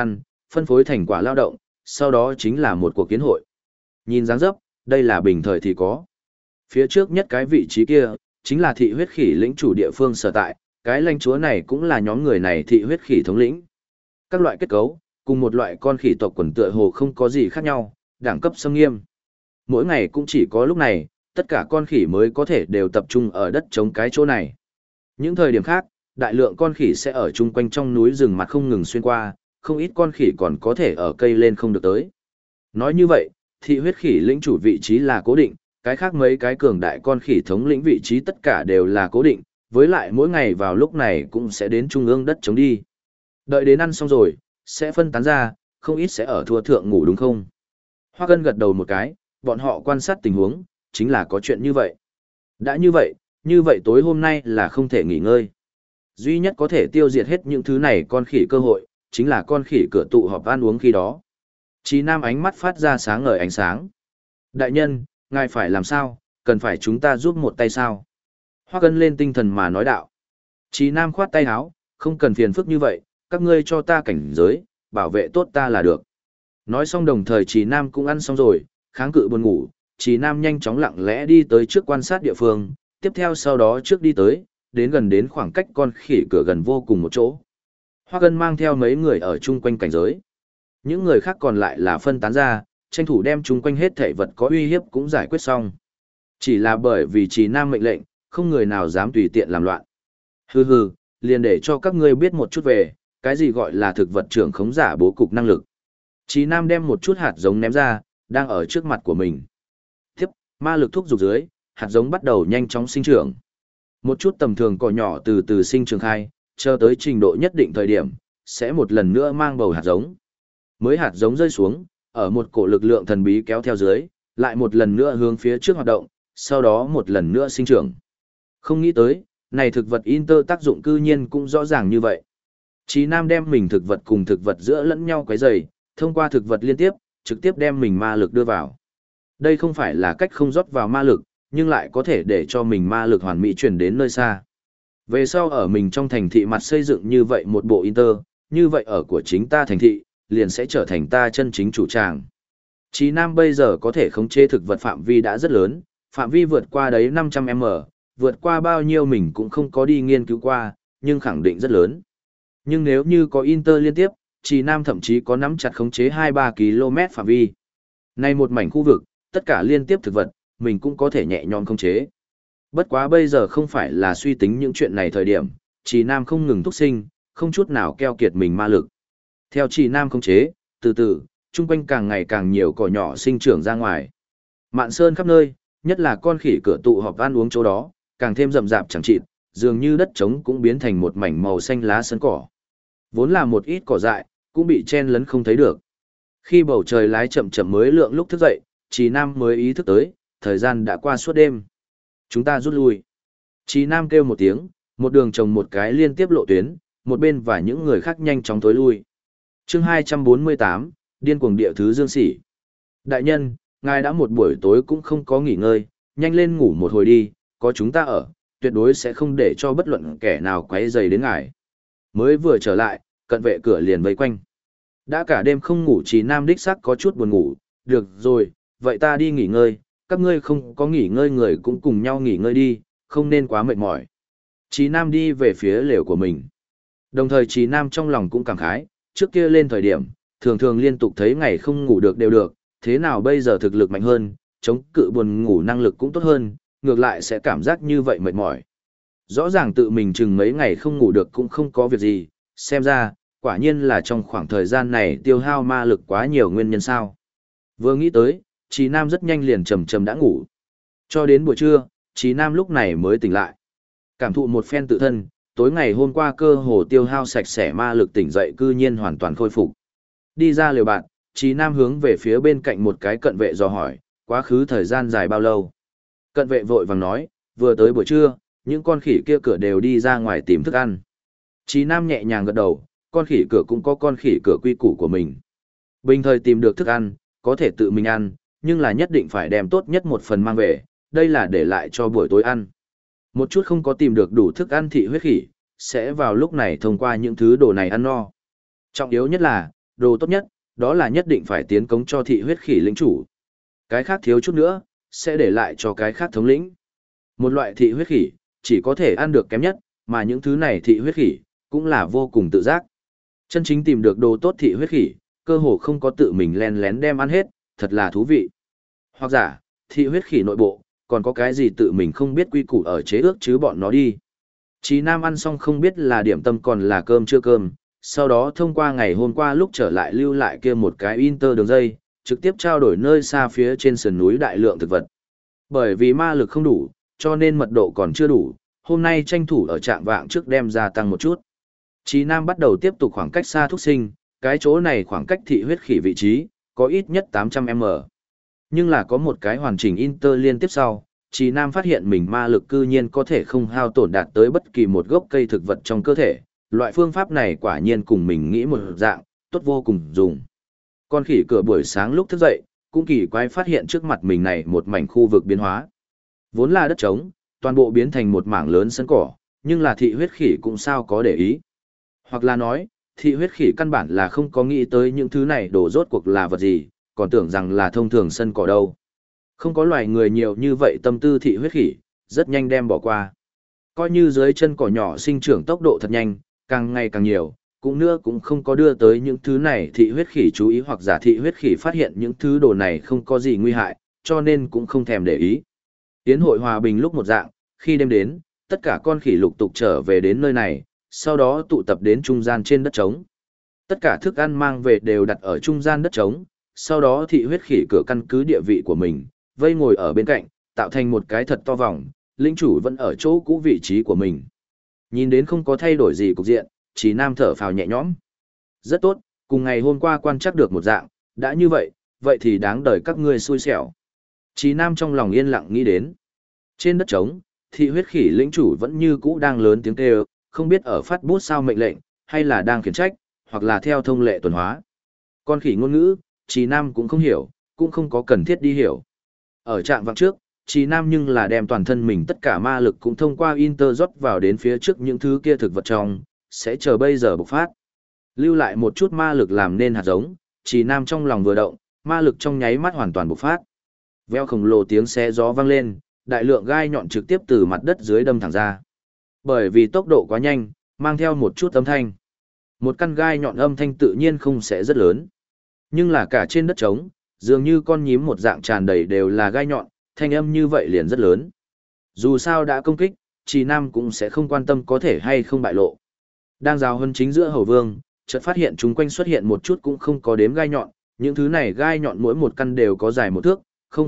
phân phối thành quả lao động, sau đó chính là một cuộc kiến hội. Nhìn dáng dấp, đây là bình thời thì có. Phía trước nhất cái vị trí kia, chính là thị huyết khỉ lĩnh chủ địa phương sở tại, cái lãnh chúa này cũng là nhóm người này thị huyết khỉ thống lĩnh. Các loại kết cấu, cùng một loại con khỉ tộc quần tựa hồ không có gì khác nhau, đẳng cấp xâm nghiêm. Mỗi ngày cũng chỉ có lúc này, tất cả con khỉ mới có thể đều tập trung ở đất chống cái chỗ này. Những thời điểm khác, đại lượng con khỉ sẽ ở chung quanh trong núi rừng mặt không ngừng xuyên qua, không ít con khỉ còn có thể ở cây lên không được tới. Nói như vậy, thị huyết khỉ lĩnh chủ vị trí là cố định, cái khác mấy cái cường đại con khỉ thống lĩnh vị trí tất cả đều là cố định, với lại mỗi ngày vào lúc này cũng sẽ đến trung ương đất chống đi. Đợi đến ăn xong rồi, sẽ phân tán ra, không ít sẽ ở thua thượng ngủ đúng không? Hoa Cân gật đầu một cái, bọn họ quan sát tình huống, chính là có chuyện như vậy. Đã như vậy tối hôm nay là không thể nghỉ ngơi. Duy nhất có thể tiêu diệt hết những thứ này con khỉ cơ hội, chính là con khỉ cửa tụ họp ăn uống khi đó. Chí Nam ánh mắt phát ra sáng ngời ánh sáng. Đại nhân, ngài phải làm sao, cần phải chúng ta giúp một tay sao? Hoa Cân lên tinh thần mà nói đạo. Chí Nam khoát tay áo, không cần phiền phức như vậy, các ngươi cho ta cảnh giới, bảo vệ tốt ta là được. Nói xong đồng thời Chí Nam cũng ăn xong rồi, kháng cự buồn ngủ, Chí Nam nhanh chóng lặng lẽ đi tới trước quan sát địa phương, tiếp theo sau đó trước đi tới, đến gần đến khoảng cách con khỉ cửa gần vô cùng một chỗ. Hoa Cân mang theo mấy người ở chung quanh cảnh giới. Những người khác còn lại là phân tán ra, tranh thủ đem chung quanh hết thể vật có uy hiếp cũng giải quyết xong. Chỉ là bởi vì Chí Nam mệnh lệnh, không người nào dám tùy tiện làm loạn. Hừ hừ, liền để cho các ngươi biết một chút về, cái gì gọi là thực vật trưởng khống giả bố cục năng lực. Chí Nam đem một chút hạt giống ném ra, đang ở trước mặt của mình. Tiếp, ma lực thúc giục dưới, hạt giống bắt đầu nhanh chóng sinh trưởng. Một chút tầm thường cỏ nhỏ từ từ sinh trưởng khai, chờ tới trình độ nhất định thời điểm, sẽ một lần nữa mang bầu hạt giống. Mới hạt giống rơi xuống, ở một cổ lực lượng thần bí kéo theo dưới, lại một lần nữa hướng phía trước hoạt động, sau đó một lần nữa sinh trưởng. Không nghĩ tới, này thực vật inter tác dụng cư nhiên cũng rõ ràng như vậy. Chí Nam đem mình thực vật cùng thực vật giữa lẫn nhau quấy rầy, thông qua thực vật liên tiếp, trực tiếp đem mình ma lực đưa vào. Đây không phải là cách không rót vào ma lực, nhưng lại có thể để cho mình ma lực hoàn mỹ truyền đến nơi xa. Về sau ở mình trong thành thị mặt xây dựng như vậy một bộ inter, như vậy ở của chính ta thành thị, liền sẽ trở thành ta chân chính chủ tràng. Chí Nam bây giờ có thể khống chế thực vật phạm vi đã rất lớn, phạm vi vượt qua đấy 500m, vượt qua bao nhiêu mình cũng không có đi nghiên cứu qua, nhưng khẳng định rất lớn. Nhưng nếu như có inter liên tiếp, Chí Nam thậm chí có nắm chặt khống chế 2-3 km phạm vi. Này một mảnh khu vực, tất cả liên tiếp thực vật, mình cũng có thể nhẹ nhõm khống chế. Bất quá bây giờ không phải là suy tính những chuyện này thời điểm, Chí Nam không ngừng thúc sinh, không chút nào keo kiệt mình ma lực. Theo Chí Nam khống chế, từ từ, chung quanh càng ngày càng nhiều cỏ nhỏ sinh trưởng ra ngoài. Mạn sơn khắp nơi, nhất là con khỉ cửa tụ họp ăn uống chỗ đó, càng thêm rậm rạp chẳng chịt, dường như đất trống cũng biến thành một mảnh màu xanh lá sân cỏ. Vốn là một ít cỏ dại, cũng bị chen lấn không thấy được. Khi bầu trời lái chậm chậm mới lượng lúc thức dậy, Chí Nam mới ý thức tới, thời gian đã qua suốt đêm. Chúng ta rút lui. Chí Nam kêu một tiếng, một đường trồng một cái liên tiếp lộ tuyến, một bên và những người khác nhanh chóng tối lui. Chương 248, điên cuồng địa thứ dương sỉ. Đại nhân, ngài đã một buổi tối cũng không có nghỉ ngơi, nhanh lên ngủ một hồi đi, có chúng ta ở, tuyệt đối sẽ không để cho bất luận kẻ nào quấy rầy đến ngài. Mới vừa trở lại, cận vệ cửa liền vây quanh. Đã cả đêm không ngủ, Chí Nam đích xác có chút buồn ngủ, được rồi, vậy ta đi nghỉ ngơi, các ngươi không có nghỉ ngơi người cũng cùng nhau nghỉ ngơi đi, không nên quá mệt mỏi. Chí Nam đi về phía lều của mình. Đồng thời Chí Nam trong lòng cũng cảm khái, trước kia lên thời điểm, thường thường liên tục thấy ngày không ngủ được đều được, thế nào bây giờ thực lực mạnh hơn, chống cự buồn ngủ năng lực cũng tốt hơn, ngược lại sẽ cảm giác như vậy mệt mỏi. Rõ ràng tự mình chừng mấy ngày không ngủ được cũng không có việc gì, xem ra, quả nhiên là trong khoảng thời gian này tiêu hao ma lực quá nhiều nguyên nhân sao. Vừa nghĩ tới, Chí Nam rất nhanh liền trầm trầm đã ngủ. Cho đến buổi trưa, Chí Nam lúc này mới tỉnh lại. Cảm thụ một phen tự thân, tối ngày hôm qua cơ hồ tiêu hao sạch sẽ ma lực tỉnh dậy cư nhiên hoàn toàn khôi phục. Đi ra lều bạn, Chí Nam hướng về phía bên cạnh một cái cận vệ dò hỏi, quá khứ thời gian dài bao lâu. Cận vệ vội vàng nói, vừa tới buổi trưa, những con khỉ kia cửa đều đi ra ngoài tìm thức ăn. Chí Nam nhẹ nhàng gật đầu, con khỉ cửa cũng có con khỉ cửa quy củ của mình. Bình thời tìm được thức ăn, có thể tự mình ăn, nhưng là nhất định phải đem tốt nhất một phần mang về, đây là để lại cho buổi tối ăn. Một chút không có tìm được đủ thức ăn thị huyết khỉ, sẽ vào lúc này thông qua những thứ đồ này ăn no. Trọng yếu nhất là, đồ tốt nhất, đó là nhất định phải tiến cống cho thị huyết khỉ lĩnh chủ. Cái khác thiếu chút nữa, sẽ để lại cho cái khác thống lĩnh. Một loại thị huyết khỉ, chỉ có thể ăn được kém nhất, mà những thứ này thị huyết khỉ, cũng là vô cùng tự giác. Chân chính tìm được đồ tốt thị huyết khỉ, cơ hồ không có tự mình len lén đem ăn hết, thật là thú vị. Hoặc giả, thị huyết khỉ nội bộ, còn có cái gì tự mình không biết quy củ ở chế ước chứ bọn nó đi. Chí Nam ăn xong không biết là điểm tâm còn là cơm chưa cơm, sau đó thông qua ngày hôm qua lúc trở lại lưu lại kia một cái inter đường dây, trực tiếp trao đổi nơi xa phía trên sườn núi đại lượng thực vật. Bởi vì ma lực không đủ, cho nên mật độ còn chưa đủ, hôm nay tranh thủ ở trạng vạng trước đem gia tăng một chút. Chí Nam bắt đầu tiếp tục khoảng cách xa thúc sinh, cái chỗ này khoảng cách thị huyết khỉ vị trí, có ít nhất 800m. Nhưng là có một cái hoàn chỉnh inter liên tiếp sau, Chí Nam phát hiện mình ma lực cư nhiên có thể không hao tổn đạt tới bất kỳ một gốc cây thực vật trong cơ thể. Loại phương pháp này quả nhiên cùng mình nghĩ một dạng, tốt vô cùng dùng. Con khỉ cửa buổi sáng lúc thức dậy, cũng kỳ quái phát hiện trước mặt mình này một mảnh khu vực biến hóa. Vốn là đất trống, toàn bộ biến thành một mảng lớn sân cỏ, nhưng là thị huyết khỉ cũng sao có để ý. Hoặc là nói, thị huyết khỉ căn bản là không có nghĩ tới những thứ này đổ rốt cuộc là vật gì, còn tưởng rằng là thông thường sân cỏ đâu. Không có loài người nhiều như vậy tâm tư thị huyết khỉ, rất nhanh đem bỏ qua. Coi như dưới chân cỏ nhỏ sinh trưởng tốc độ thật nhanh, càng ngày càng nhiều, cũng nữa cũng không có đưa tới những thứ này thị huyết khỉ chú ý hoặc giả thị huyết khỉ phát hiện những thứ đồ này không có gì nguy hại, cho nên cũng không thèm để ý. Yến hội hòa bình lúc một dạng, khi đêm đến, tất cả con khỉ lục tục trở về đến nơi này, sau đó tụ tập đến trung gian trên đất trống. Tất cả thức ăn mang về đều đặt ở trung gian đất trống, sau đó thị huyết khỉ cửa căn cứ địa vị của mình, vây ngồi ở bên cạnh, tạo thành một cái thật to vòng, lĩnh chủ vẫn ở chỗ cũ vị trí của mình. Nhìn đến không có thay đổi gì cục diện, Chí Nam thở phào nhẹ nhõm. Rất tốt, cùng ngày hôm qua quan trắc được một dạng, đã như vậy, vậy thì đáng đời các ngươi xui xẻo. Chí Nam trong lòng yên lặng nghĩ đến. Trên đất trống, thị huyết khỉ lĩnh chủ vẫn như cũ đang lớn tiếng kêu, không biết ở phát bút sao mệnh lệnh, hay là đang khiển trách, hoặc là theo thông lệ tuần hóa. Con khỉ ngôn ngữ, Chí Nam cũng không hiểu, cũng không có cần thiết đi hiểu. Ở trạng vạng trước, Chí Nam nhưng là đem toàn thân mình tất cả ma lực cũng thông qua inter rót vào đến phía trước những thứ kia thực vật trong, sẽ chờ bây giờ bộc phát. Lưu lại một chút ma lực làm nên hạt giống, Chí Nam trong lòng vừa động, ma lực trong nháy mắt hoàn toàn bộc phát. Veo khổng lồ tiếng xé gió vang lên, đại lượng gai nhọn trực tiếp từ mặt đất dưới đâm thẳng ra. Bởi vì tốc độ quá nhanh, mang theo một chút âm thanh. Một căn gai nhọn âm thanh tự nhiên không sẽ rất lớn. Nhưng là cả trên đất trống, dường như con nhím một dạng tràn đầy đều là gai nhọn, thanh âm như vậy liền rất lớn. Dù sao đã công kích, Chí Nam cũng sẽ không quan tâm có thể hay không bại lộ. Đang giao hân chính giữa hầu vương, chợt phát hiện chúng quanh xuất hiện một chút cũng không có đếm gai nhọn, những thứ này gai nhọn mỗi một căn đều có dài một thước,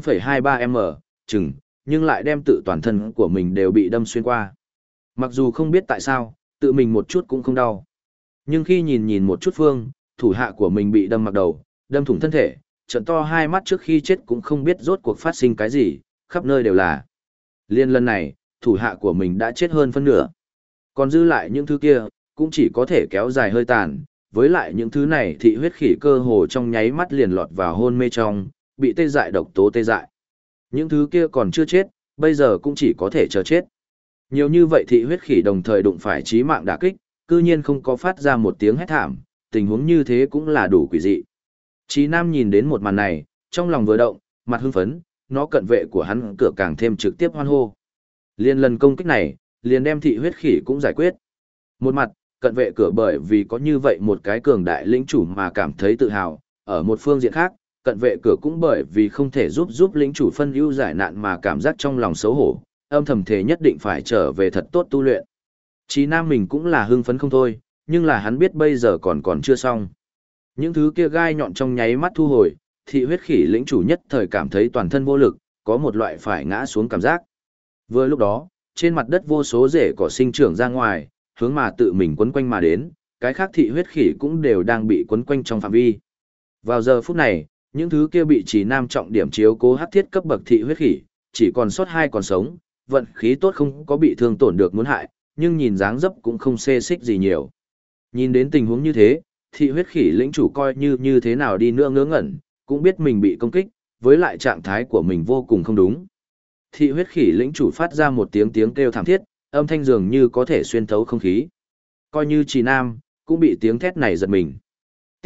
0,23m, chừng, nhưng lại đem tự toàn thân của mình đều bị đâm xuyên qua. Mặc dù không biết tại sao, tự mình một chút cũng không đau. Nhưng khi nhìn một chút phương, thủ hạ của mình bị đâm mặc đầu, đâm thủng thân thể, trận to hai mắt trước khi chết cũng không biết rốt cuộc phát sinh cái gì, khắp nơi đều là. Liên lần này, thủ hạ của mình đã chết hơn phân nửa. Còn dư lại những thứ kia, cũng chỉ có thể kéo dài hơi tàn, với lại những thứ này thị huyết khỉ cơ hồ trong nháy mắt liền lọt vào hôn mê trong, bị tê dại độc tố tê dại. Những thứ kia còn chưa chết, bây giờ cũng chỉ có thể chờ chết. Nhiều như vậy thị huyết khỉ đồng thời đụng phải chí mạng đả kích, cư nhiên không có phát ra một tiếng hét thảm, tình huống như thế cũng là đủ quỷ dị. Chí Nam nhìn đến một màn này, trong lòng vừa động, mặt hưng phấn, nó cận vệ của hắn cửa càng thêm trực tiếp hoan hô. Liên lần công kích này, liền đem thị huyết khỉ cũng giải quyết. Một mặt, cận vệ cửa bởi vì có như vậy một cái cường đại lĩnh chủ mà cảm thấy tự hào, ở một phương diện khác, cận vệ cửa cũng bởi vì không thể giúp lĩnh chủ phân ưu giải nạn mà cảm giác trong lòng xấu hổ, âm thầm thể nhất định phải trở về thật tốt tu luyện. Chí Nam mình cũng là hưng phấn không thôi, nhưng là hắn biết bây giờ còn chưa xong. Những thứ kia gai nhọn trong nháy mắt thu hồi, thị huyết khỉ lĩnh chủ nhất thời cảm thấy toàn thân vô lực, có một loại phải ngã xuống cảm giác. Vừa lúc đó, trên mặt đất vô số rễ cỏ sinh trưởng ra ngoài, hướng mà tự mình quấn quanh mà đến, cái khác thị huyết khỉ cũng đều đang bị quấn quanh trong phạm vi. Vào giờ phút này, những thứ kia bị Chí Nam trọng điểm chiếu cố hắc thiết cấp bậc thị huyết khỉ, chỉ còn sót hai còn sống, vận khí tốt không có bị thương tổn được muốn hại, nhưng nhìn dáng dấp cũng không xê xích gì nhiều. Nhìn đến tình huống như thế, thị huyết khỉ lĩnh chủ coi như thế nào đi nữa ngớ ngẩn, cũng biết mình bị công kích, với lại trạng thái của mình vô cùng không đúng. Thị huyết khỉ lĩnh chủ phát ra một tiếng kêu thảm thiết, âm thanh dường như có thể xuyên thấu không khí. Coi như Chí Nam, cũng bị tiếng thét này giật mình. Tiếp,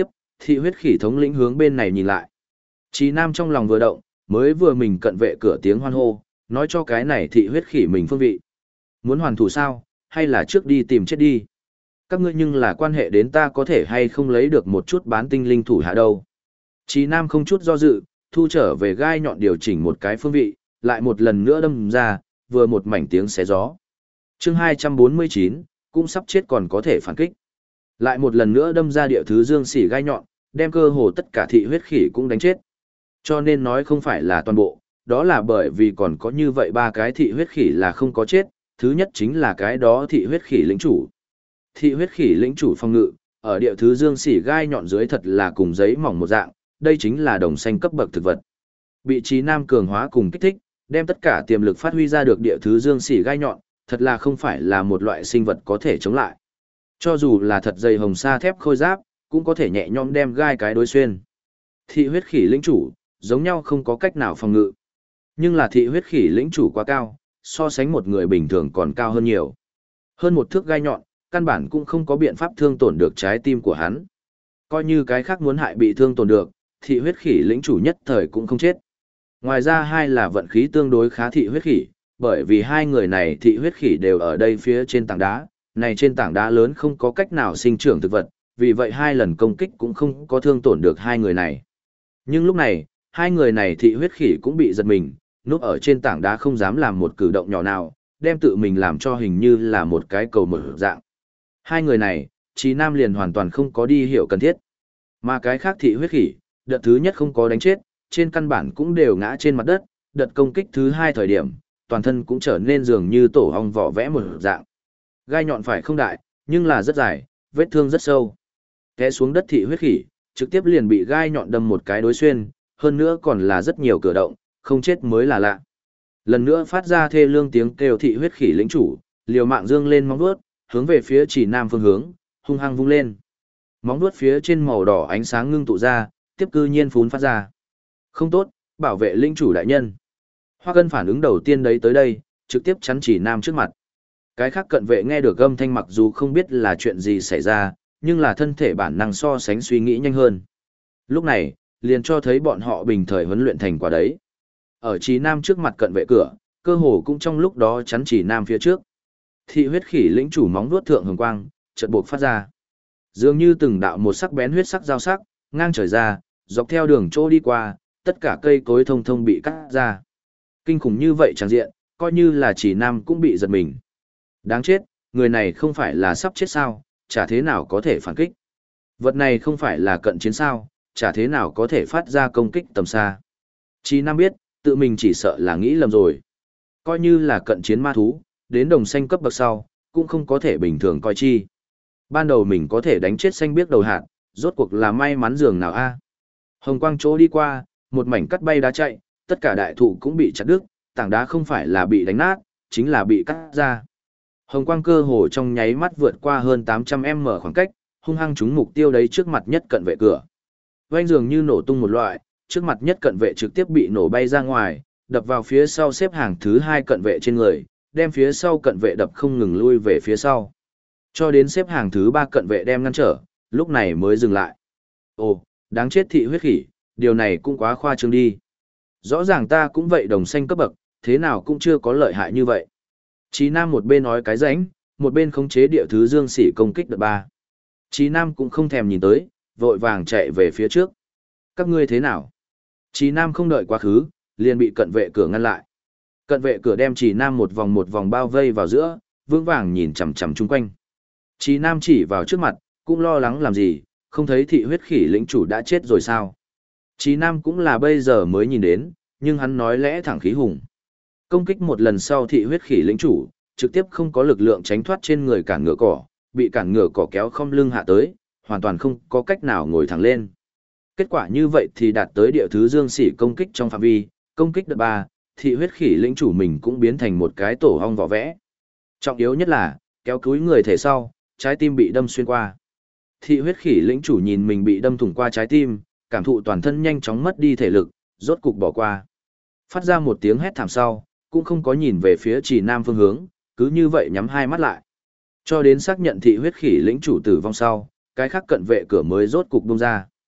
Thị huyết khỉ thống lĩnh hướng bên này nhìn lại. Chí Nam trong lòng vừa động, mới vừa mình cận vệ cửa tiếng hoan hô, nói cho cái này thị huyết khỉ mình phương vị. Muốn hoàn thủ sao, hay là trước đi tìm chết đi? Các ngươi nhưng là quan hệ đến ta có thể hay không lấy được một chút bán tinh linh thủ hạ đâu. Chí Nam không chút do dự, thu trở về gai nhọn điều chỉnh một cái phương vị, lại một lần nữa đâm ra, vừa một mảnh tiếng xé gió. Chương 249, cũng sắp chết còn có thể phản kích. Lại một lần nữa đâm ra địa thứ dương xỉ gai nhọn, đem cơ hồ tất cả thị huyết khỉ cũng đánh chết. Cho nên nói không phải là toàn bộ, đó là bởi vì còn có như vậy ba cái thị huyết khỉ là không có chết, thứ nhất chính là cái đó thị huyết khỉ lĩnh chủ. Thị huyết khỉ lĩnh chủ phòng ngự, ở địa thứ dương xỉ gai nhọn dưới thật là cùng giấy mỏng một dạng, đây chính là đồng xanh cấp bậc thực vật. Bị Chí Nam cường hóa cùng kích thích, đem tất cả tiềm lực phát huy ra được địa thứ dương xỉ gai nhọn, thật là không phải là một loại sinh vật có thể chống lại. Cho dù là thật dày hồng sa thép khôi giáp, cũng có thể nhẹ nhõm đem gai cái đối xuyên. Thị huyết khỉ lĩnh chủ, giống nhau không có cách nào phòng ngự. Nhưng là thị huyết khỉ lĩnh chủ quá cao, so sánh một người bình thường còn cao hơn nhiều. Hơn một thước gai nhọn, căn bản cũng không có biện pháp thương tổn được trái tim của hắn. Coi như cái khác muốn hại bị thương tổn được, thị huyết khỉ lĩnh chủ nhất thời cũng không chết. Ngoài ra hai là vận khí tương đối khá thị huyết khỉ, bởi vì hai người này thị huyết khỉ đều ở đây phía trên tảng đá, này trên tảng đá lớn không có cách nào sinh trưởng thực vật, vì vậy hai lần công kích cũng không có thương tổn được hai người này. Nhưng lúc này, hai người này thị huyết khỉ cũng bị giật mình, núp ở trên tảng đá không dám làm một cử động nhỏ nào, đem tự mình làm cho hình như là một cái cầu mở dạng. Hai người này, Chí Nam liền hoàn toàn không có đi hiểu cần thiết. Mà cái khác thị huyết khỉ, đợt thứ nhất không có đánh chết, trên căn bản cũng đều ngã trên mặt đất, đợt công kích thứ hai thời điểm, toàn thân cũng trở nên dường như tổ ong vỏ vẽ một dạng. Gai nhọn phải không đại, nhưng là rất dài, vết thương rất sâu. Té xuống đất thị huyết khỉ, trực tiếp liền bị gai nhọn đâm một cái đối xuyên, hơn nữa còn là rất nhiều cửa động, không chết mới là lạ. Lần nữa phát ra thê lương tiếng kêu thị huyết khỉ lĩnh chủ, liều mạng dương lên móng vuốt, hướng về phía Chỉ Nam phương hướng, hung hăng vung lên. Móng vuốt phía trên màu đỏ ánh sáng ngưng tụ ra, tiếp cư nhiên phún phát ra. Không tốt, bảo vệ lĩnh chủ đại nhân. Hoa Cân phản ứng đầu tiên đấy tới đây, trực tiếp chắn Chỉ Nam trước mặt. Cái khác cận vệ nghe được âm thanh mặc dù không biết là chuyện gì xảy ra, nhưng là thân thể bản năng so sánh suy nghĩ nhanh hơn. Lúc này, liền cho thấy bọn họ bình thời huấn luyện thành quả đấy. Ở Chỉ Nam trước mặt cận vệ cửa, cơ hồ cũng trong lúc đó chắn Chỉ Nam phía trước. Thị huyết khỉ lĩnh chủ móng vuốt thượng hồng quang, chợt buộc phát ra. Dường như từng đạo một sắc bén huyết sắc dao sắc, ngang trời ra, dọc theo đường chỗ đi qua, tất cả cây cối thông thông bị cắt ra. Kinh khủng như vậy chẳng diện, coi như là Chỉ Nam cũng bị giật mình. Đáng chết, người này không phải là sắp chết sao, chả thế nào có thể phản kích. Vật này không phải là cận chiến sao, chả thế nào có thể phát ra công kích tầm xa. Chỉ Nam biết, tự mình chỉ sợ là nghĩ lầm rồi. Coi như là cận chiến ma thú, đến đồng xanh cấp bậc sau, cũng không có thể bình thường coi chi. Ban đầu mình có thể đánh chết xanh biếc đầu hạt, rốt cuộc là may mắn dường nào a. Hồng quang chỗ đi qua, một mảnh cắt bay đá chạy, tất cả đại thụ cũng bị chặt đứt, tảng đá không phải là bị đánh nát, chính là bị cắt ra. Hồng quang cơ hồ trong nháy mắt vượt qua hơn 800m khoảng cách, hung hăng trúng mục tiêu đấy trước mặt nhất cận vệ cửa. Oanh dường như nổ tung một loại, trước mặt nhất cận vệ trực tiếp bị nổ bay ra ngoài, đập vào phía sau xếp hàng thứ hai cận vệ trên người, đem phía sau cận vệ đập không ngừng lui về phía sau. Cho đến xếp hàng thứ ba cận vệ đem ngăn trở, lúc này mới dừng lại. Ồ, đáng chết thị huyết khỉ, điều này cũng quá khoa trương đi. Rõ ràng ta cũng vậy đồng xanh cấp bậc, thế nào cũng chưa có lợi hại như vậy. Chí Nam một bên nói cái ránh, một bên khống chế địa thứ dương xỉ công kích đợt ba. Chí Nam cũng không thèm nhìn tới, vội vàng chạy về phía trước. Các ngươi thế nào? Chí Nam không đợi quá khứ, liền bị cận vệ cửa ngăn lại. Cận vệ cửa đem Chí Nam một vòng bao vây vào giữa, vững vàng nhìn chằm chằm chung quanh. Chí Nam chỉ vào trước mặt, cũng lo lắng làm gì, không thấy thị huyết khỉ lĩnh chủ đã chết rồi sao? Chí Nam cũng là bây giờ mới nhìn đến, nhưng hắn nói lẽ thẳng khí hùng. Công kích một lần sau thị huyết khỉ lĩnh chủ, trực tiếp không có lực lượng tránh thoát trên người cản ngựa cỏ, bị cản ngựa cỏ kéo không lưng hạ tới, hoàn toàn không có cách nào ngồi thẳng lên. Kết quả như vậy thì đạt tới địa thứ dương xỉ công kích trong phạm vi, công kích đợt ba, thị huyết khỉ lĩnh chủ mình cũng biến thành một cái tổ ong vỏ vẽ. Trọng yếu nhất là, kéo cúi người thể sau, trái tim bị đâm xuyên qua. Thị huyết khỉ lĩnh chủ nhìn mình bị đâm thủng qua trái tim, cảm thụ toàn thân nhanh chóng mất đi thể lực, rốt cục bỏ qua. Phát ra một tiếng hét thảm sau, cũng không có nhìn về phía Chỉ Nam phương hướng, cứ như vậy nhắm hai mắt lại. Cho đến xác nhận thị huyết khỉ lĩnh chủ tử vong sau, cái khác cận vệ cửa mới rốt cục buông ra.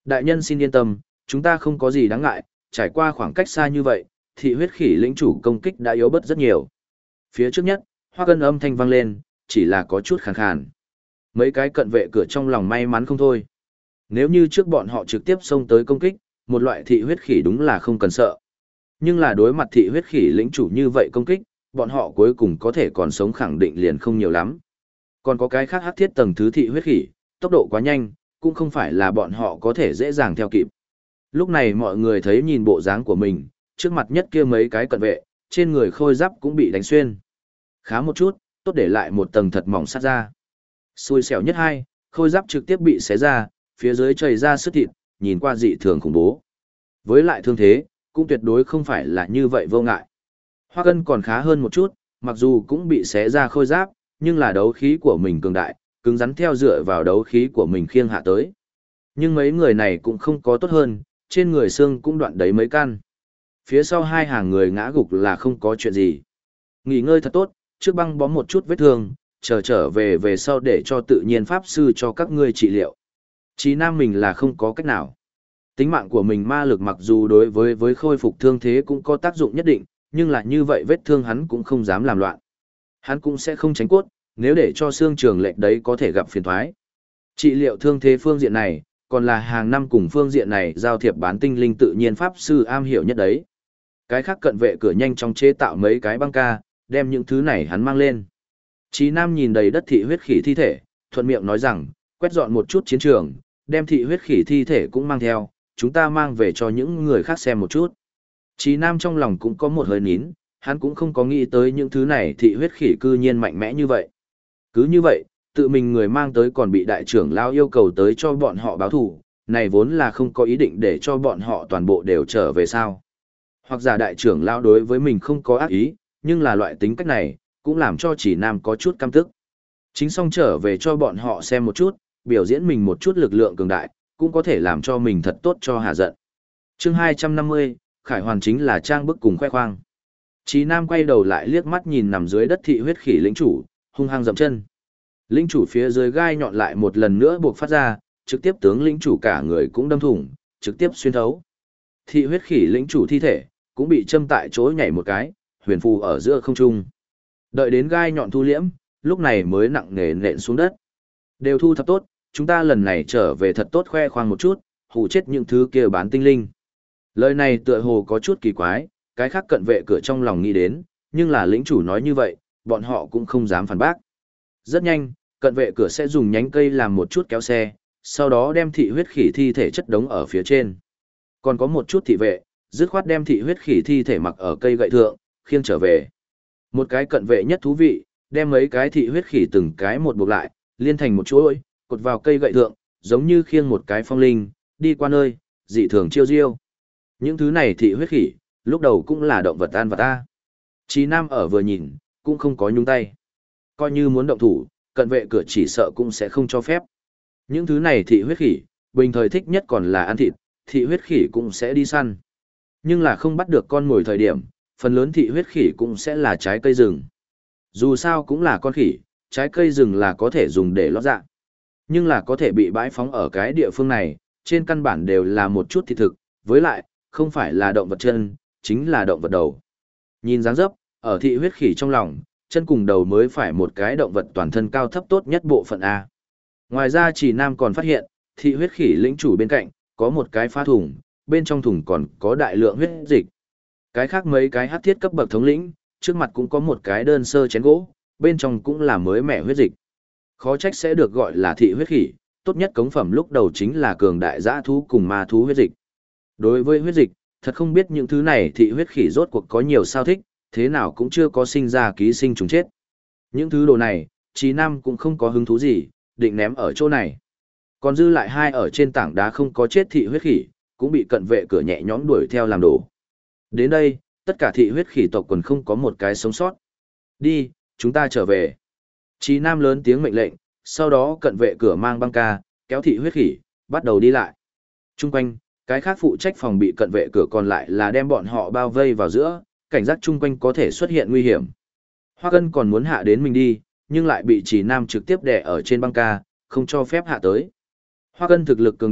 Đại nhân xin yên tâm, chúng ta không có gì đáng ngại, trải qua khoảng cách xa như vậy, thị huyết khỉ lĩnh chủ công kích đã yếu bớt rất nhiều. Phía trước nhất, Hoa Cân âm thanh vang lên, chỉ là có chút khàn khàn. Mấy cái cận vệ cửa trong lòng may mắn không thôi. Nếu như trước bọn họ trực tiếp xông tới công kích, một loại thị huyết khỉ đúng là không cần sợ. Nhưng là đối mặt thị huyết khỉ lĩnh chủ như vậy công kích, bọn họ cuối cùng có thể còn sống khẳng định liền không nhiều lắm. Còn có cái khác hắc thiết tầng thứ thị huyết khỉ, tốc độ quá nhanh, cũng không phải là bọn họ có thể dễ dàng theo kịp. Lúc này mọi người thấy nhìn bộ dáng của mình, trước mặt nhất kia mấy cái cận vệ, trên người khôi giáp cũng bị đánh xuyên. Khá một chút, tốt để lại một tầng thật mỏng sắt ra. Xui xẻo nhất hai, khôi giáp trực tiếp bị xé ra, phía dưới chảy ra sứt thịt, nhìn qua dị thường khủng bố. Với lại thương thế, cũng tuyệt đối không phải là như vậy vô ngại. Hoa Cân còn khá hơn một chút, mặc dù cũng bị xé ra khôi giáp, nhưng là đấu khí của mình cường đại, cứng rắn theo dựa vào đấu khí của mình khiêng hạ tới. Nhưng mấy người này cũng không có tốt hơn, trên người xương cũng đoạn đấy mấy căn. Phía sau hai hàng người ngã gục là không có chuyện gì. Nghỉ ngơi thật tốt, trước băng bó một chút vết thương, trở về sau để cho tự nhiên pháp sư cho các ngươi trị liệu. Chí Nam mình là không có cách nào. Tính mạng của mình ma lực mặc dù đối với khôi phục thương thế cũng có tác dụng nhất định, nhưng là như vậy vết thương hắn cũng không dám làm loạn. Hắn cũng sẽ không tránh cốt, nếu để cho xương trường lệch đấy có thể gặp phiền thoái. Trị liệu thương thế phương diện này, còn là hàng năm cùng phương diện này giao thiệp bán tinh linh tự nhiên pháp sư am hiểu nhất đấy. Cái khác cận vệ cửa nhanh chóng chế tạo mấy cái băng ca, đem những thứ này hắn mang lên. Chí Nam nhìn đầy đất thị huyết khỉ thi thể, thuận miệng nói rằng, quét dọn một chút chiến trường, đem thị huyết khỉ thi thể cũng mang theo, chúng ta mang về cho những người khác xem một chút. Chí Nam trong lòng cũng có một hơi nín, hắn cũng không có nghĩ tới những thứ này thị huyết khỉ cư nhiên mạnh mẽ như vậy. Cứ như vậy, tự mình người mang tới còn bị đại trưởng lao yêu cầu tới cho bọn họ báo thù, này vốn là không có ý định để cho bọn họ toàn bộ đều trở về sao. Hoặc giả đại trưởng lao đối với mình không có ác ý, nhưng là loại tính cách này, cũng làm cho Chỉ Nam có chút căm tức. Chính xong trở về cho bọn họ xem một chút, biểu diễn mình một chút lực lượng cường đại, cũng có thể làm cho mình thật tốt cho hạ giận. Chương 250, Khải Hoàn chính là trang bức cùng khoe khoang. Chí Nam quay đầu lại liếc mắt nhìn nằm dưới đất thị huyết khỉ lĩnh chủ, hung hăng dậm chân. Lĩnh chủ phía dưới gai nhọn lại một lần nữa buộc phát ra, trực tiếp tướng lĩnh chủ cả người cũng đâm thủng, trực tiếp xuyên thấu. Thị huyết khỉ lĩnh chủ thi thể cũng bị châm tại chỗ nhảy một cái, huyền phù ở giữa không trung. Đợi đến gai nhọn thu liễm, lúc này mới nặng nề nện xuống đất. Đều thu thập tốt, chúng ta lần này trở về thật tốt khoe khoang một chút, hù chết những thứ kia bán tinh linh. Lời này tựa hồ có chút kỳ quái, cái khác cận vệ cửa trong lòng nghĩ đến, nhưng là lĩnh chủ nói như vậy, bọn họ cũng không dám phản bác. Rất nhanh, cận vệ cửa sẽ dùng nhánh cây làm một chút kéo xe, sau đó đem thị huyết khỉ thi thể chất đống ở phía trên. Còn có một chút thị vệ, dứt khoát đem thị huyết khỉ thi thể mặc ở cây gậy thượng, khiêng trở về. Một cái cận vệ nhất thú vị, đem mấy cái thị huyết khỉ từng cái một buộc lại, liên thành một chuỗi, cột vào cây gậy thượng, giống như khiêng một cái phong linh, đi qua nơi, dị thường chiêu diêu. Những thứ này thị huyết khỉ, lúc đầu cũng là động vật ăn vật ta. Chí Nam ở vừa nhìn, cũng không có nhúng tay. Coi như muốn động thủ, cận vệ cửa chỉ sợ cũng sẽ không cho phép. Những thứ này thị huyết khỉ, bình thời thích nhất còn là ăn thịt, thị huyết khỉ cũng sẽ đi săn. Nhưng là không bắt được con mồi thời điểm, phần lớn thị huyết khỉ cũng sẽ là trái cây rừng. Dù sao cũng là con khỉ, trái cây rừng là có thể dùng để lót dạ. Nhưng là có thể bị bãi phóng ở cái địa phương này, trên căn bản đều là một chút thịt thực, với lại, không phải là động vật chân, chính là động vật đầu. Nhìn dáng dấp, ở thị huyết khỉ trong lòng, chân cùng đầu mới phải một cái động vật toàn thân cao thấp tốt nhất bộ phận A. Ngoài ra Chỉ Nam còn phát hiện, thị huyết khỉ lĩnh chủ bên cạnh, có một cái phá thùng, bên trong thùng còn có đại lượng huyết dịch. Cái khác mấy cái hắc thiết cấp bậc thống lĩnh, trước mặt cũng có một cái đơn sơ chén gỗ, bên trong cũng là mới mẻ huyết dịch. Khó trách sẽ được gọi là thị huyết khỉ, tốt nhất cống phẩm lúc đầu chính là cường đại dã thú cùng ma thú huyết dịch. Đối với huyết dịch, thật không biết những thứ này thị huyết khỉ rốt cuộc có nhiều sao thích, thế nào cũng chưa có sinh ra ký sinh trùng chết. Những thứ đồ này, Chí Nam cũng không có hứng thú gì, định ném ở chỗ này. Còn dư lại hai ở trên tảng đá không có chết thị huyết khỉ, cũng bị cận vệ cửa nhẹ nhõm đuổi theo làm đổ. Đến đây, tất cả thị huyết khỉ tộc quần không có một cái sống sót. Đi, chúng ta trở về. Chí Nam lớn tiếng mệnh lệnh, sau đó cận vệ cửa mang băng ca, kéo thị huyết khỉ, bắt đầu đi lại. Trung quanh, cái khác phụ trách phòng bị cận vệ cửa còn lại là đem bọn họ bao vây vào giữa, cảnh giác chung quanh có thể xuất hiện nguy hiểm. Hoa Cân còn muốn hạ đến mình đi, nhưng lại bị Chỉ Nam trực tiếp đè ở trên băng ca, không cho phép hạ tới. Hoa Cân thực lực cường đại,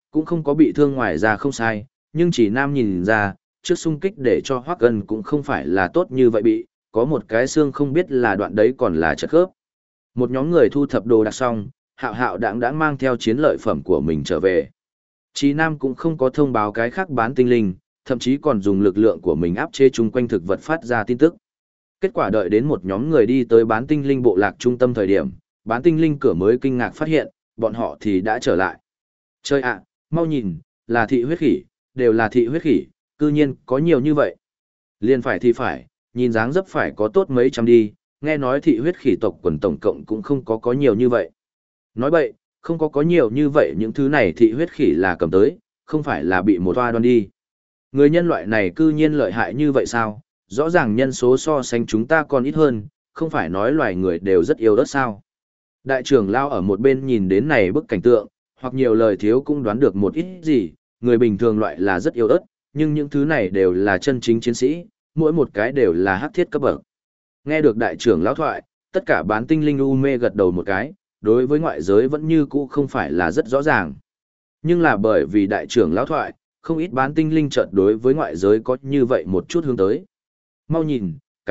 cũng không có bị thương ngoài ra không sai, nhưng chỉ nam nhìn ra, trước xung kích để cho Hoắc Ân cũng không phải là tốt như vậy bị, có một cái xương không biết là đoạn đấy còn là chật khớp. Một nhóm người thu thập đồ đạc xong, Hạo Hạo đã mang theo chiến lợi phẩm của mình trở về. Chí Nam cũng không có thông báo cái khác bán tinh linh, thậm chí còn dùng lực lượng của mình áp chế chung quanh thực vật phát ra tin tức. Kết quả đợi đến một nhóm người đi tới bán tinh linh bộ lạc trung tâm thời điểm, bán tinh linh cửa mới kinh ngạc phát hiện, bọn họ thì đã trở lại. Chơi ạ, mau nhìn, là thị huyết khỉ, đều là thị huyết khỉ, cư nhiên có nhiều như vậy. Liên phải thì phải, nhìn dáng dấp phải có tốt mấy trăm đi, nghe nói thị huyết khỉ tộc quần tổng cộng cũng không có nhiều như vậy. Nói bậy, không có nhiều như vậy, những thứ này thị huyết khỉ là cầm tới, không phải là bị một toa đoan đi. Người nhân loại này cư nhiên lợi hại như vậy sao? Rõ ràng nhân số so sánh chúng ta còn ít hơn, không phải nói loài người đều rất yêu đất sao? Đại trưởng lao ở một bên nhìn đến này bức cảnh tượng, hoặc nhiều lời thiếu cũng đoán được một ít gì, người bình thường loại là rất yêu đất, nhưng những thứ này đều là chân chính chiến sĩ, mỗi một cái đều là hắc thiết cấp bậc. Nghe được đại trưởng lão thoại, tất cả bán tinh linh u mê gật đầu một cái, đối với ngoại giới vẫn như cũ không phải là rất rõ ràng. Nhưng là bởi vì đại trưởng lão thoại, không ít bán tinh linh chợt đối với ngoại giới có như vậy một chút hướng tới. Mau nhìn,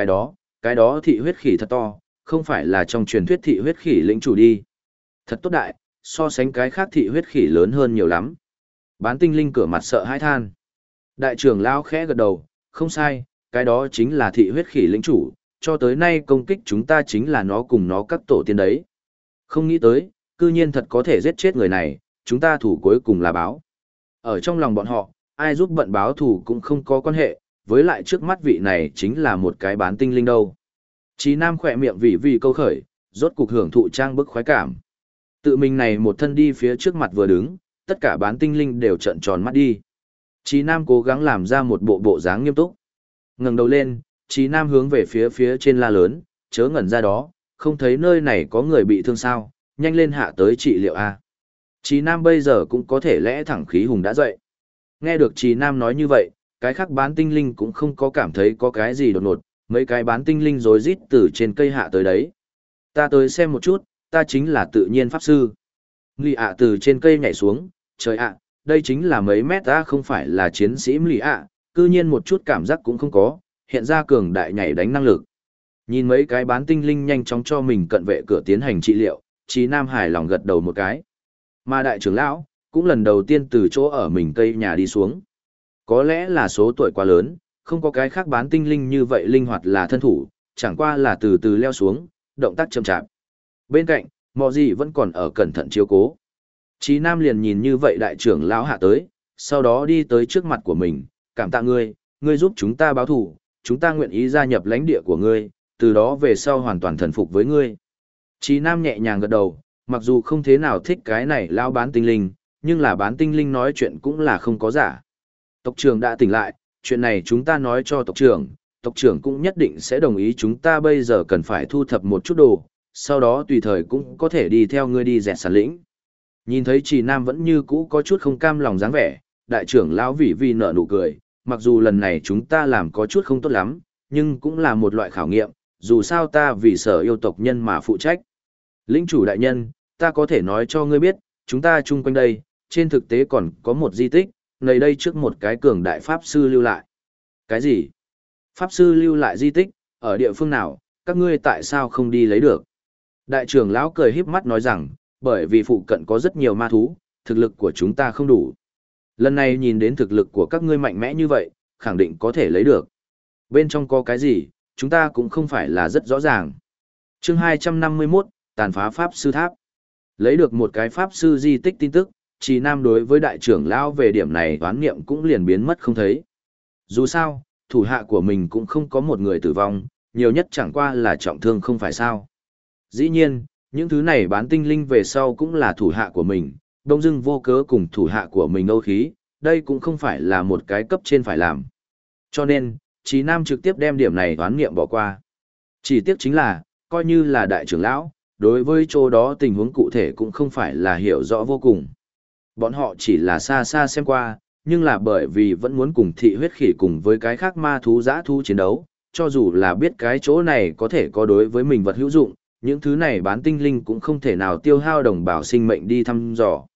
cái đó thị huyết khỉ thật to, không phải là trong truyền thuyết thị huyết khỉ lĩnh chủ đi. Thật tốt đại, so sánh cái khác thị huyết khỉ lớn hơn nhiều lắm. Bán tinh linh cửa mặt sợ hãi than. Đại trưởng lão khẽ gật đầu, không sai, cái đó chính là thị huyết khỉ lĩnh chủ, cho tới nay công kích chúng ta chính là nó cùng nó các tổ tiên đấy. Không nghĩ tới, cư nhiên thật có thể giết chết người này, chúng ta thủ cuối cùng là báo. Ở trong lòng bọn họ, ai giúp bận báo thủ cũng không có quan hệ, với lại trước mắt vị này chính là một cái bán tinh linh đâu. Chí Nam khỏe miệng vì câu khởi, rốt cục hưởng thụ trang bức khoái cảm. Tự mình này một thân đi phía trước mặt vừa đứng, tất cả bán tinh linh đều trợn tròn mắt đi. Chí Nam cố gắng làm ra một bộ dáng nghiêm túc. Ngẩng đầu lên, Chí Nam hướng về phía trên la lớn, chớ ngẩn ra đó, không thấy nơi này có người bị thương sao, nhanh lên hạ tới trị liệu a. Chí Nam bây giờ cũng có thể lẽ thẳng khí hùng đã dậy. Nghe được Chí Nam nói như vậy, cái khác bán tinh linh cũng không có cảm thấy có cái gì đột ngột, mấy cái bán tinh linh rối rít từ trên cây hạ tới đấy. Ta tới xem một chút, ta chính là tự nhiên pháp sư. Lì ạ từ trên cây nhảy xuống, trời ạ, đây chính là mấy mét ta không phải là chiến sĩ lì ạ, cư nhiên một chút cảm giác cũng không có, hiện ra cường đại nhảy đánh năng lực. Nhìn mấy cái bán tinh linh nhanh chóng cho mình cận vệ cửa tiến hành trị liệu, Chí Nam hài lòng gật đầu một cái. Mà đại trưởng lão cũng lần đầu tiên từ chỗ ở mình cây nhà đi xuống. Có lẽ là số tuổi quá lớn, không có cái khác bán tinh linh như vậy linh hoạt là thân thủ, chẳng qua là từ từ leo xuống, động tác chậm chạp. Bên cạnh, Mọ Gì vẫn còn ở cẩn thận chiếu cố. Chí Nam liền nhìn như vậy đại trưởng lão hạ tới, sau đó đi tới trước mặt của mình, cảm tạ ngươi, ngươi giúp chúng ta báo thù, chúng ta nguyện ý gia nhập lãnh địa của ngươi, từ đó về sau hoàn toàn thần phục với ngươi. Chí Nam nhẹ nhàng gật đầu, mặc dù không thế nào thích cái này lão bán tinh linh, nhưng là bán tinh linh nói chuyện cũng là không có giả. Tộc trưởng đã tỉnh lại, chuyện này chúng ta nói cho tộc trưởng cũng nhất định sẽ đồng ý, chúng ta bây giờ cần phải thu thập một chút đồ, sau đó tùy thời cũng có thể đi theo ngươi đi dẹt sản lĩnh. Nhìn thấy Chí Nam vẫn như cũ có chút không cam lòng dáng vẻ, đại trưởng lão vì nở nụ cười, mặc dù lần này chúng ta làm có chút không tốt lắm, nhưng cũng là một loại khảo nghiệm, dù sao ta vì sở yêu tộc nhân mà phụ trách. Lĩnh chủ đại nhân, ta có thể nói cho ngươi biết, chúng ta chung quanh đây, trên thực tế còn có một di tích, nơi đây trước một cái cường đại pháp sư lưu lại. Cái gì? Pháp sư lưu lại di tích, ở địa phương nào, các ngươi tại sao không đi lấy được? Đại trưởng lão cười híp mắt nói rằng, bởi vì phụ cận có rất nhiều ma thú, thực lực của chúng ta không đủ. Lần này nhìn đến thực lực của các ngươi mạnh mẽ như vậy, khẳng định có thể lấy được. Bên trong có cái gì, chúng ta cũng không phải là rất rõ ràng. Chương 251, tàn phá pháp sư tháp. Lấy được một cái pháp sư di tích tin tức, Chí Nam đối với đại trưởng lão về điểm này toán niệm cũng liền biến mất không thấy. Dù sao, thủ hạ của mình cũng không có một người tử vong, nhiều nhất chẳng qua là trọng thương không phải sao. Dĩ nhiên, những thứ này bán tinh linh về sau cũng là thủ hạ của mình, đông dưng vô cớ cùng thủ hạ của mình âu khí, đây cũng không phải là một cái cấp trên phải làm. Cho nên, Chí Nam trực tiếp đem điểm này toán niệm bỏ qua. Chỉ tiếc chính là, coi như là đại trưởng lão, đối với chỗ đó tình huống cụ thể cũng không phải là hiểu rõ vô cùng. Bọn họ chỉ là xa xa xem qua, nhưng là bởi vì vẫn muốn cùng thị huyết khỉ cùng với cái khác ma thú dã thú chiến đấu, cho dù là biết cái chỗ này có thể có đối với mình vật hữu dụng, những thứ này bán tinh linh cũng không thể nào tiêu hao đồng bào sinh mệnh đi thăm dò.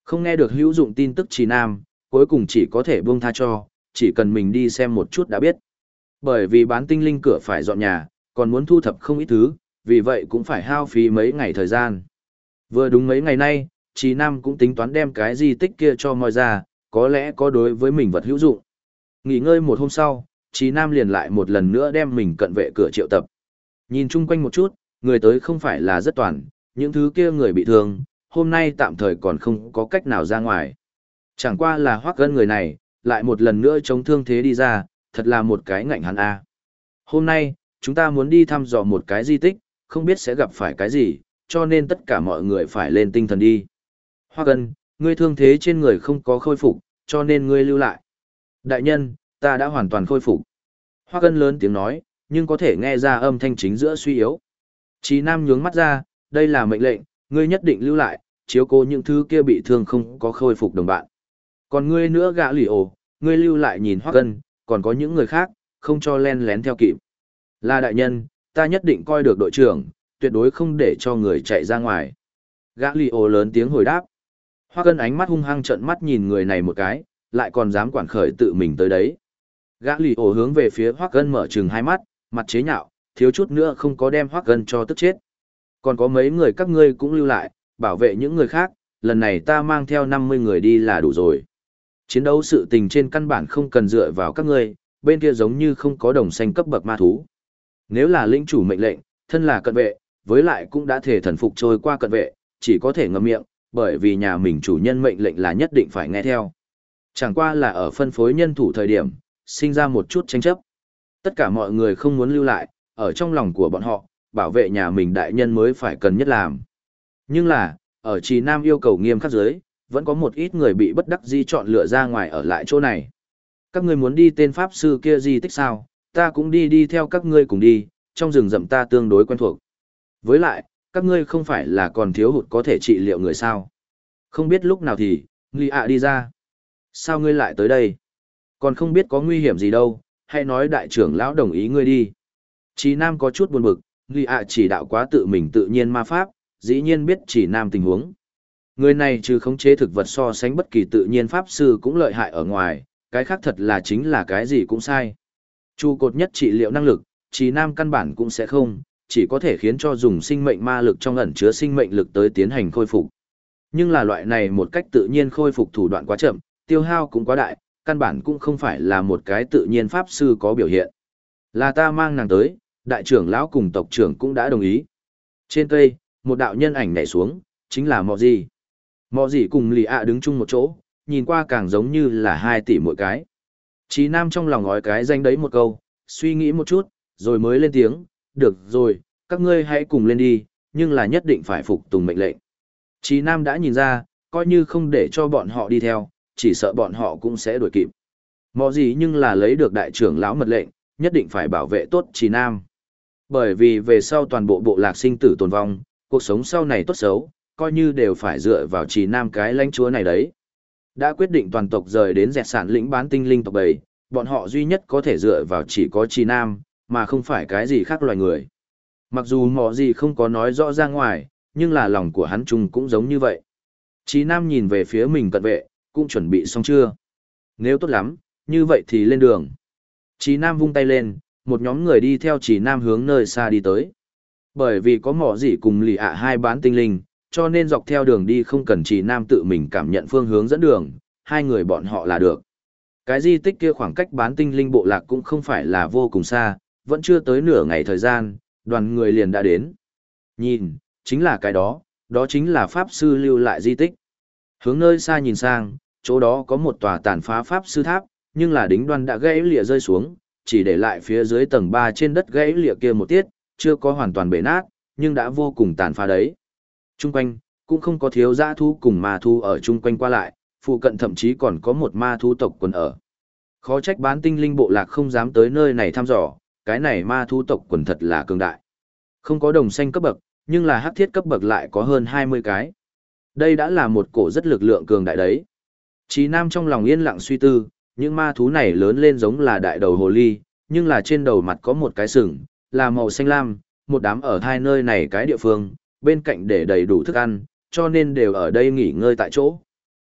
Không nghe được hữu dụng tin tức Trì Nam, cuối cùng chỉ có thể buông tha cho, chỉ cần mình đi xem một chút đã biết. Bởi vì bán tinh linh cửa phải dọn nhà, còn muốn thu thập không ít thứ, vì vậy cũng phải hao phí mấy ngày thời gian. Vừa đúng mấy ngày nay, Trì Nam cũng tính toán đem cái di tích kia cho moi ra, có lẽ có đối với mình vật hữu dụng. Nghỉ ngơi một hôm sau, Trì Nam liền lại một lần nữa đem mình cận vệ cửa triệu tập. Nhìn chung quanh một chút, người tới không phải là rất toàn, những thứ kia người bị thương, hôm nay tạm thời còn không có cách nào ra ngoài. Chẳng qua là Hoắc Ân người này, lại một lần nữa chống thương thế đi ra, thật là một cái ngạnh hắn a. Hôm nay, chúng ta muốn đi thăm dò một cái di tích, không biết sẽ gặp phải cái gì, cho nên tất cả mọi người phải lên tinh thần đi. Hoắc Ân, ngươi thương thế trên người không có khôi phục, cho nên ngươi lưu lại. Đại nhân, ta đã hoàn toàn khôi phục. Hoắc Ân lớn tiếng nói, nhưng có thể nghe ra âm thanh chính giữa suy yếu. Chí Nam nhướng mắt ra, đây là mệnh lệnh, ngươi nhất định lưu lại, chiếu cố những thứ kia bị thương không có khôi phục đồng bạn. Còn ngươi nữa gã lì ổ, ngươi lưu lại nhìn Hoắc Ân, còn có những người khác, không cho len lén theo kịp. Là đại nhân, ta nhất định coi được đội trưởng, tuyệt đối không để cho người chạy ra ngoài. Gã lì ổ lớn tiếng hồi đáp. Hoắc Ân ánh mắt hung hăng trợn mắt nhìn người này một cái, lại còn dám quản khởi tự mình tới đấy. Gã lì ổ hướng về phía Hoắc Ân mở trừng hai mắt, mặt chế nhạo, thiếu chút nữa không có đem Hoắc Ân cho tức chết. Còn có mấy người các ngươi cũng lưu lại, bảo vệ những người khác, lần này ta mang theo 50 người đi là đủ rồi. Chiến đấu sự tình trên căn bản không cần dựa vào các ngươi, bên kia giống như không có đồng xanh cấp bậc ma thú. Nếu là lĩnh chủ mệnh lệnh, thân là cận vệ, với lại cũng đã thể thần phục trôi qua cận vệ, chỉ có thể ngậm miệng, bởi vì nhà mình chủ nhân mệnh lệnh là nhất định phải nghe theo. Chẳng qua là ở phân phối nhân thủ thời điểm, sinh ra một chút tranh chấp. Tất cả mọi người không muốn lưu lại, ở trong lòng của bọn họ, bảo vệ nhà mình đại nhân mới phải cần nhất làm. Nhưng là, ở Trì Nam yêu cầu nghiêm khắc dưới, vẫn có một ít người bị bất đắc dĩ chọn lựa ra ngoài ở lại chỗ này. Các ngươi muốn đi tên pháp sư kia di tích sao, ta cũng đi theo các ngươi cùng đi, trong rừng rậm ta tương đối quen thuộc. Với lại, các ngươi không phải là còn thiếu hụt có thể trị liệu người sao. Không biết lúc nào thì, Nghi ạ đi ra. Sao ngươi lại tới đây? Còn không biết có nguy hiểm gì đâu, hãy nói đại trưởng lão đồng ý ngươi đi. Trì Nam có chút buồn bực, Nghi ạ chỉ đạo quá tự mình tự nhiên ma pháp, dĩ nhiên biết Trì Nam tình huống. Người này trừ khống chế thực vật so sánh bất kỳ tự nhiên pháp sư cũng lợi hại ở ngoài, cái khác thật là chính là cái gì cũng sai. Trụ cột nhất trị liệu năng lực, Trì Nam căn bản cũng sẽ không, chỉ có thể khiến cho dùng sinh mệnh ma lực trong ẩn chứa sinh mệnh lực tới tiến hành khôi phục. Nhưng là loại này một cách tự nhiên khôi phục thủ đoạn quá chậm, tiêu hao cũng quá đại, căn bản cũng không phải là một cái tự nhiên pháp sư có biểu hiện. Là ta mang nàng tới, đại trưởng lão cùng tộc trưởng cũng đã đồng ý. Trên cây, một đạo nhân ảnh nhảy xuống, chính là Mọ Gì. Mọ Gì cùng Lì ạ đứng chung một chỗ, nhìn qua càng giống như là 2 tỷ mỗi cái. Chí Nam trong lòng ngói cái danh đấy một câu, suy nghĩ một chút, rồi mới lên tiếng, được rồi, các ngươi hãy cùng lên đi, nhưng là nhất định phải phục tùng mệnh lệnh. Chí Nam đã nhìn ra, coi như không để cho bọn họ đi theo, chỉ sợ bọn họ cũng sẽ đuổi kịp. Mọ Gì nhưng là lấy được đại trưởng lão mật lệnh, nhất định phải bảo vệ tốt Chí Nam. Bởi vì về sau toàn bộ bộ lạc sinh tử tồn vong, cuộc sống sau này tốt xấu, coi như đều phải dựa vào Chí Nam cái lãnh chúa này đấy. Đã quyết định toàn tộc rời đến dẹt sản lĩnh bán tinh linh tộc bầy, bọn họ duy nhất có thể dựa vào chỉ có Chí Nam, mà không phải cái gì khác loài người. Mặc dù Mọ Gì không có nói rõ ra ngoài, nhưng là lòng của hắn chung cũng giống như vậy. Chí Nam nhìn về phía mình cận vệ, cũng chuẩn bị xong chưa? Nếu tốt lắm, như vậy thì lên đường. Chí Nam vung tay lên, một nhóm người đi theo Chí Nam hướng nơi xa đi tới. Bởi vì có Mọ Gì cùng Lì ạ hai bán tinh linh, cho nên dọc theo đường đi không cần Chí Nam tự mình cảm nhận phương hướng dẫn đường, hai người bọn họ là được. Cái di tích kia khoảng cách bán tinh linh bộ lạc cũng không phải là vô cùng xa, vẫn chưa tới nửa ngày thời gian, đoàn người liền đã đến. Nhìn, chính là cái đó, đó chính là Pháp Sư lưu lại di tích. Hướng nơi xa nhìn sang, chỗ đó có một tòa tàn phá Pháp Sư tháp, nhưng là đính đoan đã gãy lìa rơi xuống, chỉ để lại phía dưới tầng 3 trên đất gãy lìa kia một tiết, chưa có hoàn toàn bể nát, nhưng đã vô cùng tàn phá đấy. Trung quanh, cũng không có thiếu dã thú cùng ma thú ở chung quanh qua lại, phụ cận thậm chí còn có một ma thú tộc quần ở. Khó trách bán tinh linh bộ lạc không dám tới nơi này thăm dò, cái này ma thú tộc quần thật là cường đại. Không có đồng xanh cấp bậc, nhưng là hắc thiết cấp bậc lại có hơn 20 cái. Đây đã là một cổ rất lực lượng cường đại đấy. Chí Nam trong lòng yên lặng suy tư, những ma thú này lớn lên giống là đại đầu hồ ly, nhưng là trên đầu mặt có một cái sừng, là màu xanh lam, một đám ở hai nơi này cái địa phương, bên cạnh để đầy đủ thức ăn, cho nên đều ở đây nghỉ ngơi tại chỗ.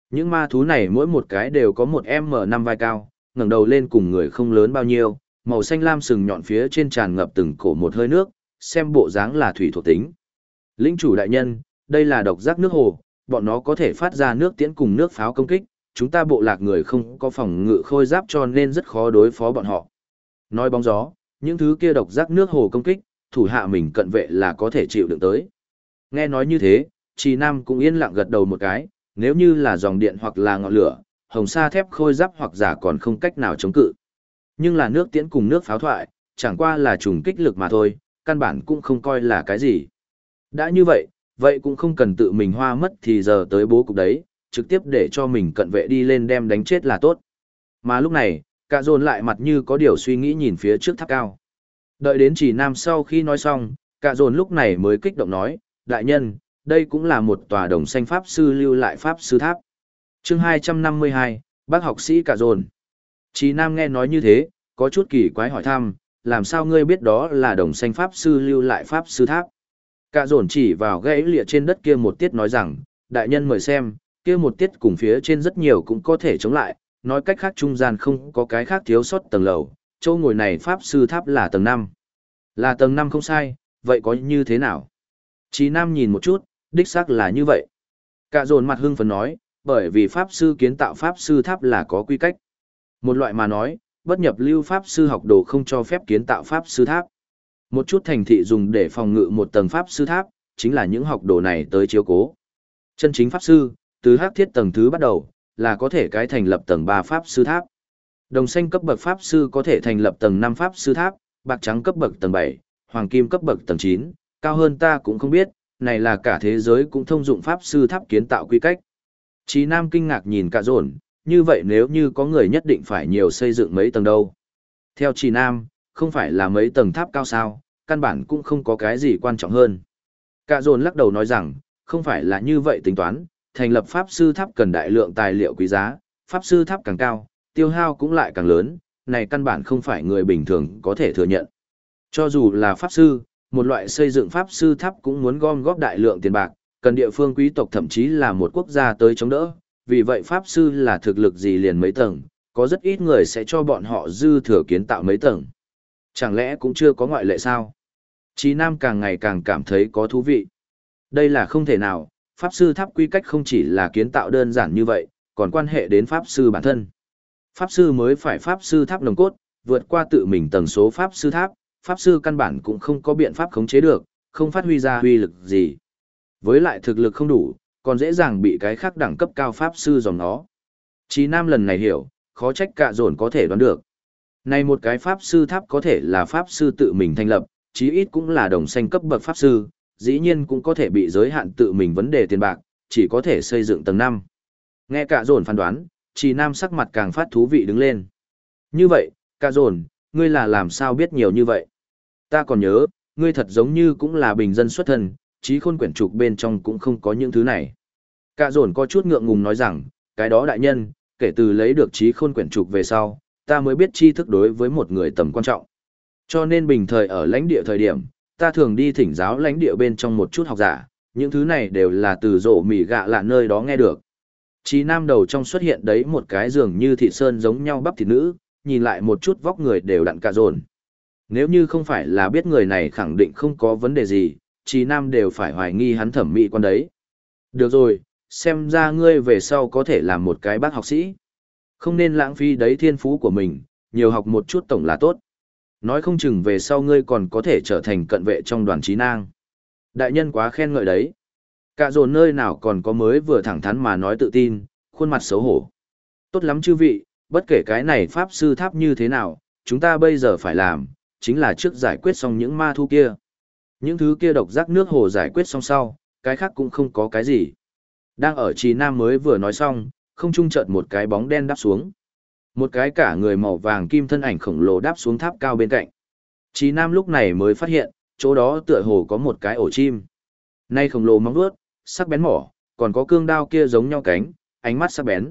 Những ma thú này mỗi một cái đều có một M5 vai cao, ngẩng đầu lên cùng người không lớn bao nhiêu, màu xanh lam sừng nhọn phía trên tràn ngập từng cổ một hơi nước, xem bộ dáng là thủy thuộc tính. Lĩnh chủ đại nhân, đây là độc giác nước hồ, bọn nó có thể phát ra nước tiễn cùng nước pháo công kích, chúng ta bộ lạc người không có phòng ngự khôi giáp cho nên rất khó đối phó bọn họ. Nói bóng gió, những thứ kia độc giác nước hồ công kích, thủ hạ mình cận vệ là có thể chịu đựng tới. Nghe nói như thế, Trì Nam cũng yên lặng gật đầu một cái, nếu như là dòng điện hoặc là ngọn lửa, hồng sa thép khôi giáp hoặc giả còn không cách nào chống cự. Nhưng là nước tiễn cùng nước pháo thoại, chẳng qua là trùng kích lực mà thôi, căn bản cũng không coi là cái gì. Đã như vậy, vậy cũng không cần tự mình hoa mất thì giờ tới bố cục đấy, trực tiếp để cho mình cận vệ đi lên đem đánh chết là tốt. Mà lúc này, cả dồn lại mặt như có điều suy nghĩ nhìn phía trước tháp cao. Đợi đến Trì Nam sau khi nói xong, cả dồn lúc này mới kích động nói, đại nhân, đây cũng là một tòa đồng xanh pháp sư lưu lại pháp sư tháp. Chương 252, bác học sĩ cả dồn. Trì Nam nghe nói như thế, có chút kỳ quái hỏi thăm, làm sao ngươi biết đó là đồng xanh pháp sư lưu lại pháp sư tháp? Cả dồn chỉ vào gãy lịa trên đất kia một tiết nói rằng, đại nhân mời xem, kia một tiết cùng phía trên rất nhiều cũng có thể chống lại, nói cách khác trung gian không có cái khác thiếu sót tầng lầu, chỗ ngồi này pháp sư tháp là tầng 5. Là tầng 5 không sai, vậy có như thế nào? Chí Nam nhìn một chút, đích xác là như vậy. Cả dồn mặt hưng phấn nói, bởi vì pháp sư kiến tạo pháp sư tháp là có quy cách. Một loại mà nói, bất nhập lưu pháp sư học đồ không cho phép kiến tạo pháp sư tháp. Một chút thành thị dùng để phòng ngự một tầng pháp sư tháp, chính là những học đồ này tới chiếu cố. Chân chính pháp sư, từ hắc thiết tầng thứ bắt đầu, là có thể cái thành lập tầng 3 pháp sư tháp. Đồng xanh cấp bậc pháp sư có thể thành lập tầng 5 pháp sư tháp, bạc trắng cấp bậc tầng 7, hoàng kim cấp bậc tầng 9, cao hơn ta cũng không biết, này là cả thế giới cũng thông dụng pháp sư tháp kiến tạo quy cách. Chí Nam kinh ngạc nhìn cả dồn, như vậy nếu như có người nhất định phải nhiều xây dựng mấy tầng đâu. Theo Chí Nam, không phải là mấy tầng tháp cao sao, căn bản cũng không có cái gì quan trọng hơn. Cả dồn lắc đầu nói rằng, không phải là như vậy tính toán, thành lập pháp sư tháp cần đại lượng tài liệu quý giá, pháp sư tháp càng cao, tiêu hao cũng lại càng lớn, này căn bản không phải người bình thường có thể thừa nhận. Cho dù là pháp sư, một loại xây dựng pháp sư tháp cũng muốn gom góp đại lượng tiền bạc, cần địa phương quý tộc thậm chí là một quốc gia tới chống đỡ, vì vậy pháp sư là thực lực gì liền mấy tầng, có rất ít người sẽ cho bọn họ dư thừa kiến tạo mấy tầng. Chẳng lẽ cũng chưa có ngoại lệ sao? Chí Nam càng ngày càng cảm thấy có thú vị. Đây là không thể nào, pháp sư tháp quy cách không chỉ là kiến tạo đơn giản như vậy, còn quan hệ đến pháp sư bản thân. Pháp sư mới phải pháp sư tháp nồng cốt, vượt qua tự mình tầng số pháp sư tháp, pháp sư căn bản cũng không có biện pháp khống chế được, không phát huy ra uy lực gì. Với lại thực lực không đủ, còn dễ dàng bị cái khác đẳng cấp cao pháp sư dòng nó. Chí Nam lần này hiểu, khó trách cả dồn có thể đoán được. Này một cái pháp sư tháp có thể là pháp sư tự mình thành lập, chí ít cũng là đồng xanh cấp bậc pháp sư, dĩ nhiên cũng có thể bị giới hạn tự mình vấn đề tiền bạc, chỉ có thể xây dựng tầng 5. Nghe cả dồn phán đoán, Chí Nam sắc mặt càng phát thú vị đứng lên. Như vậy, cả dồn, ngươi là làm sao biết nhiều như vậy? Ta còn nhớ, ngươi thật giống như cũng là bình dân xuất thân, trí khôn quyển trục bên trong cũng không có những thứ này. Cả dồn có chút ngượng ngùng nói rằng, cái đó đại nhân, kể từ lấy được trí khôn quyển trục về sau, ta mới biết tri thức đối với một người tầm quan trọng. Cho nên bình thời ở lãnh địa thời điểm, ta thường đi thỉnh giáo lãnh địa bên trong một chút học giả, những thứ này đều là từ rổ mỉ gạ lạ nơi đó nghe được. Chí Nam đầu trong xuất hiện đấy một cái giường như thị sơn giống nhau bắp thịt nữ, nhìn lại một chút vóc người đều đặn cả dồn. Nếu như không phải là biết người này khẳng định không có vấn đề gì, Chí Nam đều phải hoài nghi hắn thẩm mỹ quan đấy. Được rồi, xem ra ngươi về sau có thể làm một cái bác học sĩ. Không nên lãng phí đấy thiên phú của mình, nhiều học một chút tổng là tốt. Nói không chừng về sau ngươi còn có thể trở thành cận vệ trong đoàn trí nang. Đại nhân quá khen ngợi đấy. Cả dồn nơi nào còn có mới vừa thẳng thắn mà nói tự tin, khuôn mặt xấu hổ. Tốt lắm chư vị, bất kể cái này pháp sư tháp như thế nào, chúng ta bây giờ phải làm, chính là trước giải quyết xong những ma thu kia. Những thứ kia độc giác nước hồ giải quyết xong sau, cái khác cũng không có cái gì. Đang ở Trì Nam mới vừa nói xong, không trung chợt một cái bóng đen đáp xuống. Một cái cả người màu vàng kim thân ảnh khổng lồ đáp xuống tháp cao bên cạnh. Trì Nam lúc này mới phát hiện, chỗ đó tựa hồ có một cái ổ chim. Nay khổng lồ móng vuốt, sắc bén mỏ, còn có cương đao kia giống nhau cánh, ánh mắt sắc bén.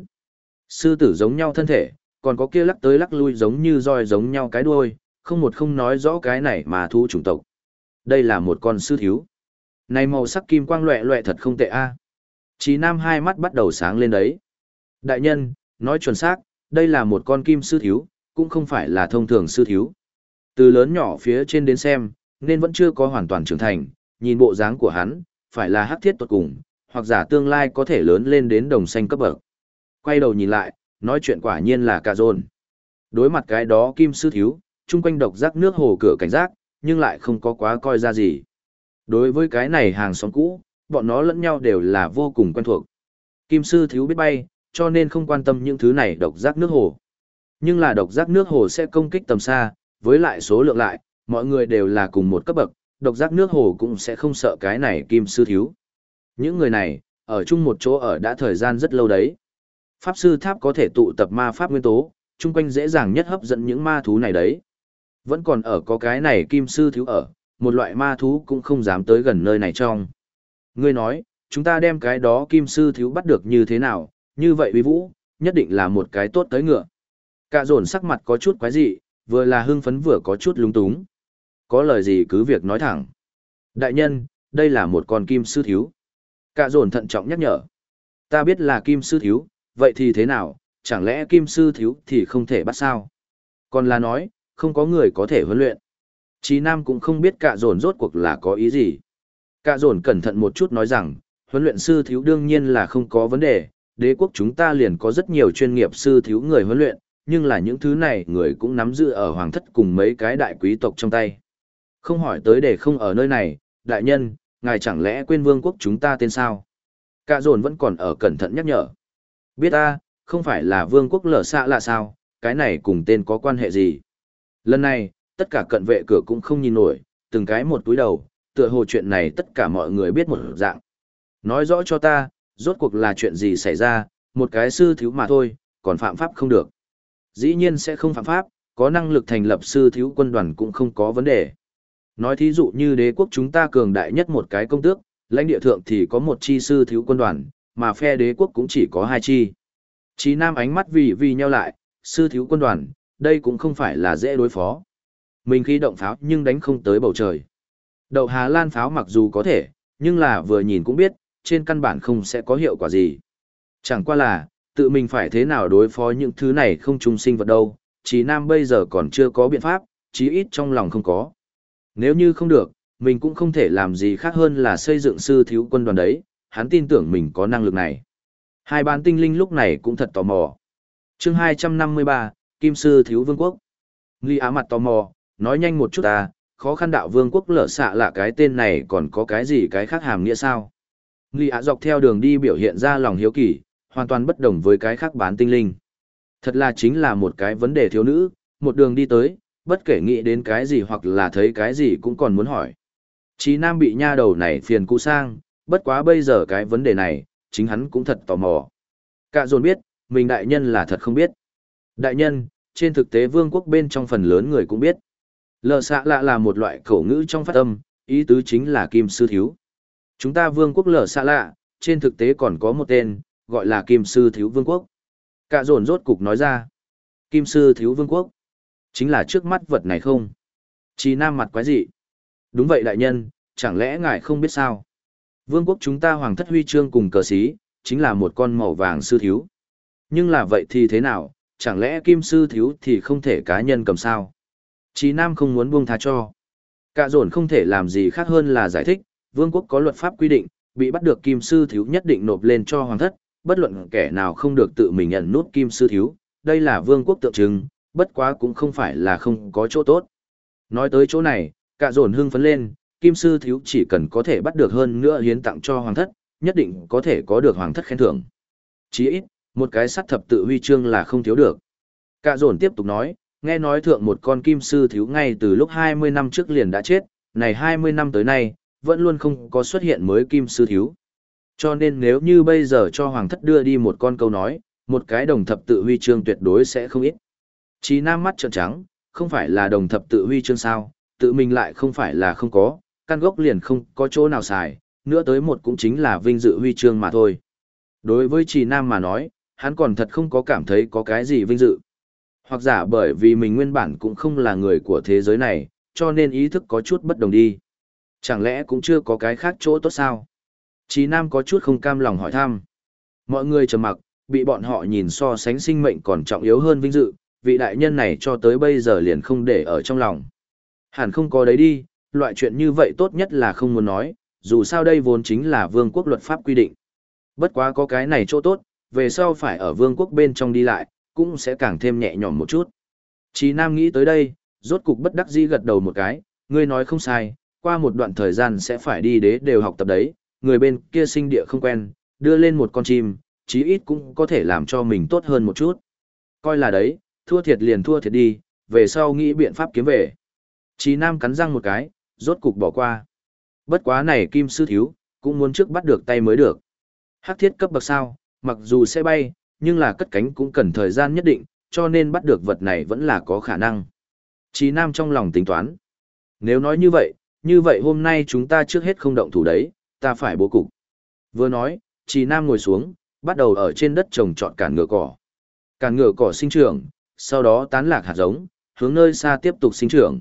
Sư tử giống nhau thân thể, còn có kia lắc tới lắc lui giống như roi giống nhau cái đuôi, không một không nói rõ cái này mà thu chủng tộc. Đây là một con sư thiếu. Này màu sắc kim quang loẹ loẹ thật không tệ a. Chí Nam hai mắt bắt đầu sáng lên đấy. Đại nhân, nói chuẩn xác, đây là một con kim sư thiếu, cũng không phải là thông thường sư thiếu. Từ lớn nhỏ phía trên đến xem, nên vẫn chưa có hoàn toàn trưởng thành, nhìn bộ dáng của hắn, phải là hắc thiết tuột cùng, hoặc giả tương lai có thể lớn lên đến đồng xanh cấp bậc. Quay đầu nhìn lại, nói chuyện quả nhiên là Cạ Dồn. Đối mặt cái đó kim sư thiếu, chung quanh độc giác nước hồ cửa cảnh giác, nhưng lại không có quá coi ra gì. Đối với cái này hàng xóm cũ, bọn nó lẫn nhau đều là vô cùng quen thuộc. Kim sư thiếu biết bay, cho nên không quan tâm những thứ này độc giác nước hồ. Nhưng là độc giác nước hồ sẽ công kích tầm xa, với lại số lượng lại, mọi người đều là cùng một cấp bậc, độc giác nước hồ cũng sẽ không sợ cái này kim sư thiếu. Những người này, ở chung một chỗ ở đã thời gian rất lâu đấy. Pháp sư tháp có thể tụ tập ma pháp nguyên tố, chung quanh dễ dàng nhất hấp dẫn những ma thú này đấy. Vẫn còn ở có cái này kim sư thiếu ở, một loại ma thú cũng không dám tới gần nơi này trong. Ngươi nói, chúng ta đem cái đó kim sư thiếu bắt được như thế nào, như vậy uy vũ, nhất định là một cái tốt tới ngựa. Cạ Dồn sắc mặt có chút quái dị, vừa là hưng phấn vừa có chút lúng túng. Có lời gì cứ việc nói thẳng. Đại nhân, đây là một con kim sư thiếu. Cạ Dồn thận trọng nhắc nhở. Ta biết là kim sư thiếu, vậy thì thế nào, chẳng lẽ kim sư thiếu thì không thể bắt sao? Còn là nói, không có người có thể huấn luyện. Chí Nam cũng không biết Cạ Dồn rốt cuộc là có ý gì. Cạ Dồn cẩn thận một chút nói rằng, huấn luyện sư thiếu đương nhiên là không có vấn đề, đế quốc chúng ta liền có rất nhiều chuyên nghiệp sư thiếu người huấn luyện, nhưng là những thứ này người cũng nắm giữ ở hoàng thất cùng mấy cái đại quý tộc trong tay. Không hỏi tới để không ở nơi này, đại nhân, ngài chẳng lẽ quên vương quốc chúng ta tên sao? Cạ Dồn vẫn còn ở cẩn thận nhắc nhở. Biết ta, không phải là vương quốc lở xạ là sao, cái này cùng tên có quan hệ gì? Lần này, tất cả cận vệ cửa cũng không nhìn nổi, từng cái một túi đầu, tựa hồ chuyện này tất cả mọi người biết một dạng. Nói rõ cho ta, rốt cuộc là chuyện gì xảy ra, một cái sư thiếu mà thôi, còn phạm pháp không được. Dĩ nhiên sẽ không phạm pháp, có năng lực thành lập sư thiếu quân đoàn cũng không có vấn đề. Nói thí dụ như đế quốc chúng ta cường đại nhất một cái công tước, lãnh địa thượng thì có một chi sư thiếu quân đoàn, mà phe đế quốc cũng chỉ có hai chi. Chí Nam ánh mắt vì nheo lại, sư thiếu quân đoàn, đây cũng không phải là dễ đối phó. Mình khi động pháo nhưng đánh không tới bầu trời. Đậu Hà Lan pháo mặc dù có thể, nhưng là vừa nhìn cũng biết, trên căn bản không sẽ có hiệu quả gì. Chẳng qua là, tự mình phải thế nào đối phó những thứ này không trung sinh vật đâu, Chí Nam bây giờ còn chưa có biện pháp, chí ít trong lòng không có. Nếu như không được, mình cũng không thể làm gì khác hơn là xây dựng sư thiếu quân đoàn đấy, hắn tin tưởng mình có năng lực này. Hai bán tinh linh lúc này cũng thật tò mò. Chương 253, Kim sư thiếu vương quốc. Nghi Á mặt tò mò, nói nhanh một chút ta, khó khăn đạo vương quốc lở xạ là cái tên này còn có cái gì cái khác hàm nghĩa sao? Nghi Á dọc theo đường đi biểu hiện ra lòng hiếu kỳ, hoàn toàn bất đồng với cái khác bán tinh linh. Thật là chính là một cái vấn đề thiếu nữ, một đường đi tới, bất kể nghĩ đến cái gì hoặc là thấy cái gì cũng còn muốn hỏi. Chí Nam bị nha đầu này phiền cũ sang, bất quá bây giờ cái vấn đề này, chính hắn cũng thật tò mò. Cạ Dồn biết, mình đại nhân là thật không biết. Đại nhân, trên thực tế vương quốc bên trong phần lớn người cũng biết. Lờ xạ lạ là một loại khẩu ngữ trong phát âm, ý tứ chính là kim sư thiếu. Chúng ta vương quốc lờ xạ lạ, trên thực tế còn có một tên, gọi là kim sư thiếu vương quốc. Cạ Dồn rốt cục nói ra. Kim sư thiếu vương quốc. Chính là trước mắt vật này không? Chí Nam mặt quái dị. Đúng vậy đại nhân, chẳng lẽ ngài không biết sao? Vương quốc chúng ta hoàng thất huy chương cùng cờ xí, chính là một con màu vàng sư thiếu. Nhưng là vậy thì thế nào, chẳng lẽ kim sư thiếu thì không thể cá nhân cầm sao? Chí Nam không muốn buông tha cho. Cạ Dồn không thể làm gì khác hơn là giải thích, vương quốc có luật pháp quy định, bị bắt được kim sư thiếu nhất định nộp lên cho hoàng thất, bất luận kẻ nào không được tự mình nhận nút kim sư thiếu, đây là vương quốc tượng trưng, bất quá cũng không phải là không có chỗ tốt. Nói tới chỗ này, Cạ Dồn hưng phấn lên, kim sư thiếu chỉ cần có thể bắt được hơn nữa hiến tặng cho hoàng thất, nhất định có thể có được hoàng thất khen thưởng. Chí ít, một cái sắt thập tự huy chương là không thiếu được. Cạ Dồn tiếp tục nói, nghe nói thượng một con kim sư thiếu ngay từ lúc 20 năm trước liền đã chết, này 20 năm tới nay, vẫn luôn không có xuất hiện mới kim sư thiếu. Cho nên nếu như bây giờ cho hoàng thất đưa đi một con câu nói, một cái đồng thập tự huy chương tuyệt đối sẽ không ít. Chí Nam mắt trợn trắng, không phải là đồng thập tự huy chương sao, tự mình lại không phải là không có, căn gốc liền không có chỗ nào xài, nữa tới một cũng chính là vinh dự huy chương mà thôi. Đối với Chí Nam mà nói, hắn còn thật không có cảm thấy có cái gì vinh dự. Hoặc giả bởi vì mình nguyên bản cũng không là người của thế giới này, cho nên ý thức có chút bất đồng đi. Chẳng lẽ cũng chưa có cái khác chỗ tốt sao? Chí Nam có chút không cam lòng hỏi thăm. Mọi người trầm mặc, bị bọn họ nhìn so sánh sinh mệnh còn trọng yếu hơn vinh dự, vị đại nhân này cho tới bây giờ liền không để ở trong lòng. Hẳn không có đấy đi, loại chuyện như vậy tốt nhất là không muốn nói, dù sao đây vốn chính là vương quốc luật pháp quy định. Bất quá có cái này chỗ tốt, về sau phải ở vương quốc bên trong đi lại, cũng sẽ càng thêm nhẹ nhõm một chút. Chí Nam nghĩ tới đây, rốt cục bất đắc dĩ gật đầu một cái, ngươi nói không sai, qua một đoạn thời gian sẽ phải đi đế đều học tập đấy, người bên kia sinh địa không quen, đưa lên một con chim, chí ít cũng có thể làm cho mình tốt hơn một chút. Coi là đấy, thua thiệt liền thua thiệt đi, về sau nghĩ biện pháp kiếm về. Chí Nam cắn răng một cái, rốt cục bỏ qua. Bất quá này kim sư thiếu, cũng muốn trước bắt được tay mới được. Hắc thiết cấp bậc sao, mặc dù sẽ bay, nhưng là cất cánh cũng cần thời gian nhất định, cho nên bắt được vật này vẫn là có khả năng. Chí Nam trong lòng tính toán. Nếu nói như vậy hôm nay chúng ta trước hết không động thủ đấy, ta phải bố cục. Vừa nói, Chí Nam ngồi xuống, bắt đầu ở trên đất trồng trọt cản ngựa cỏ. Cản ngựa cỏ sinh trưởng, sau đó tán lạc hạt giống, hướng nơi xa tiếp tục sinh trưởng.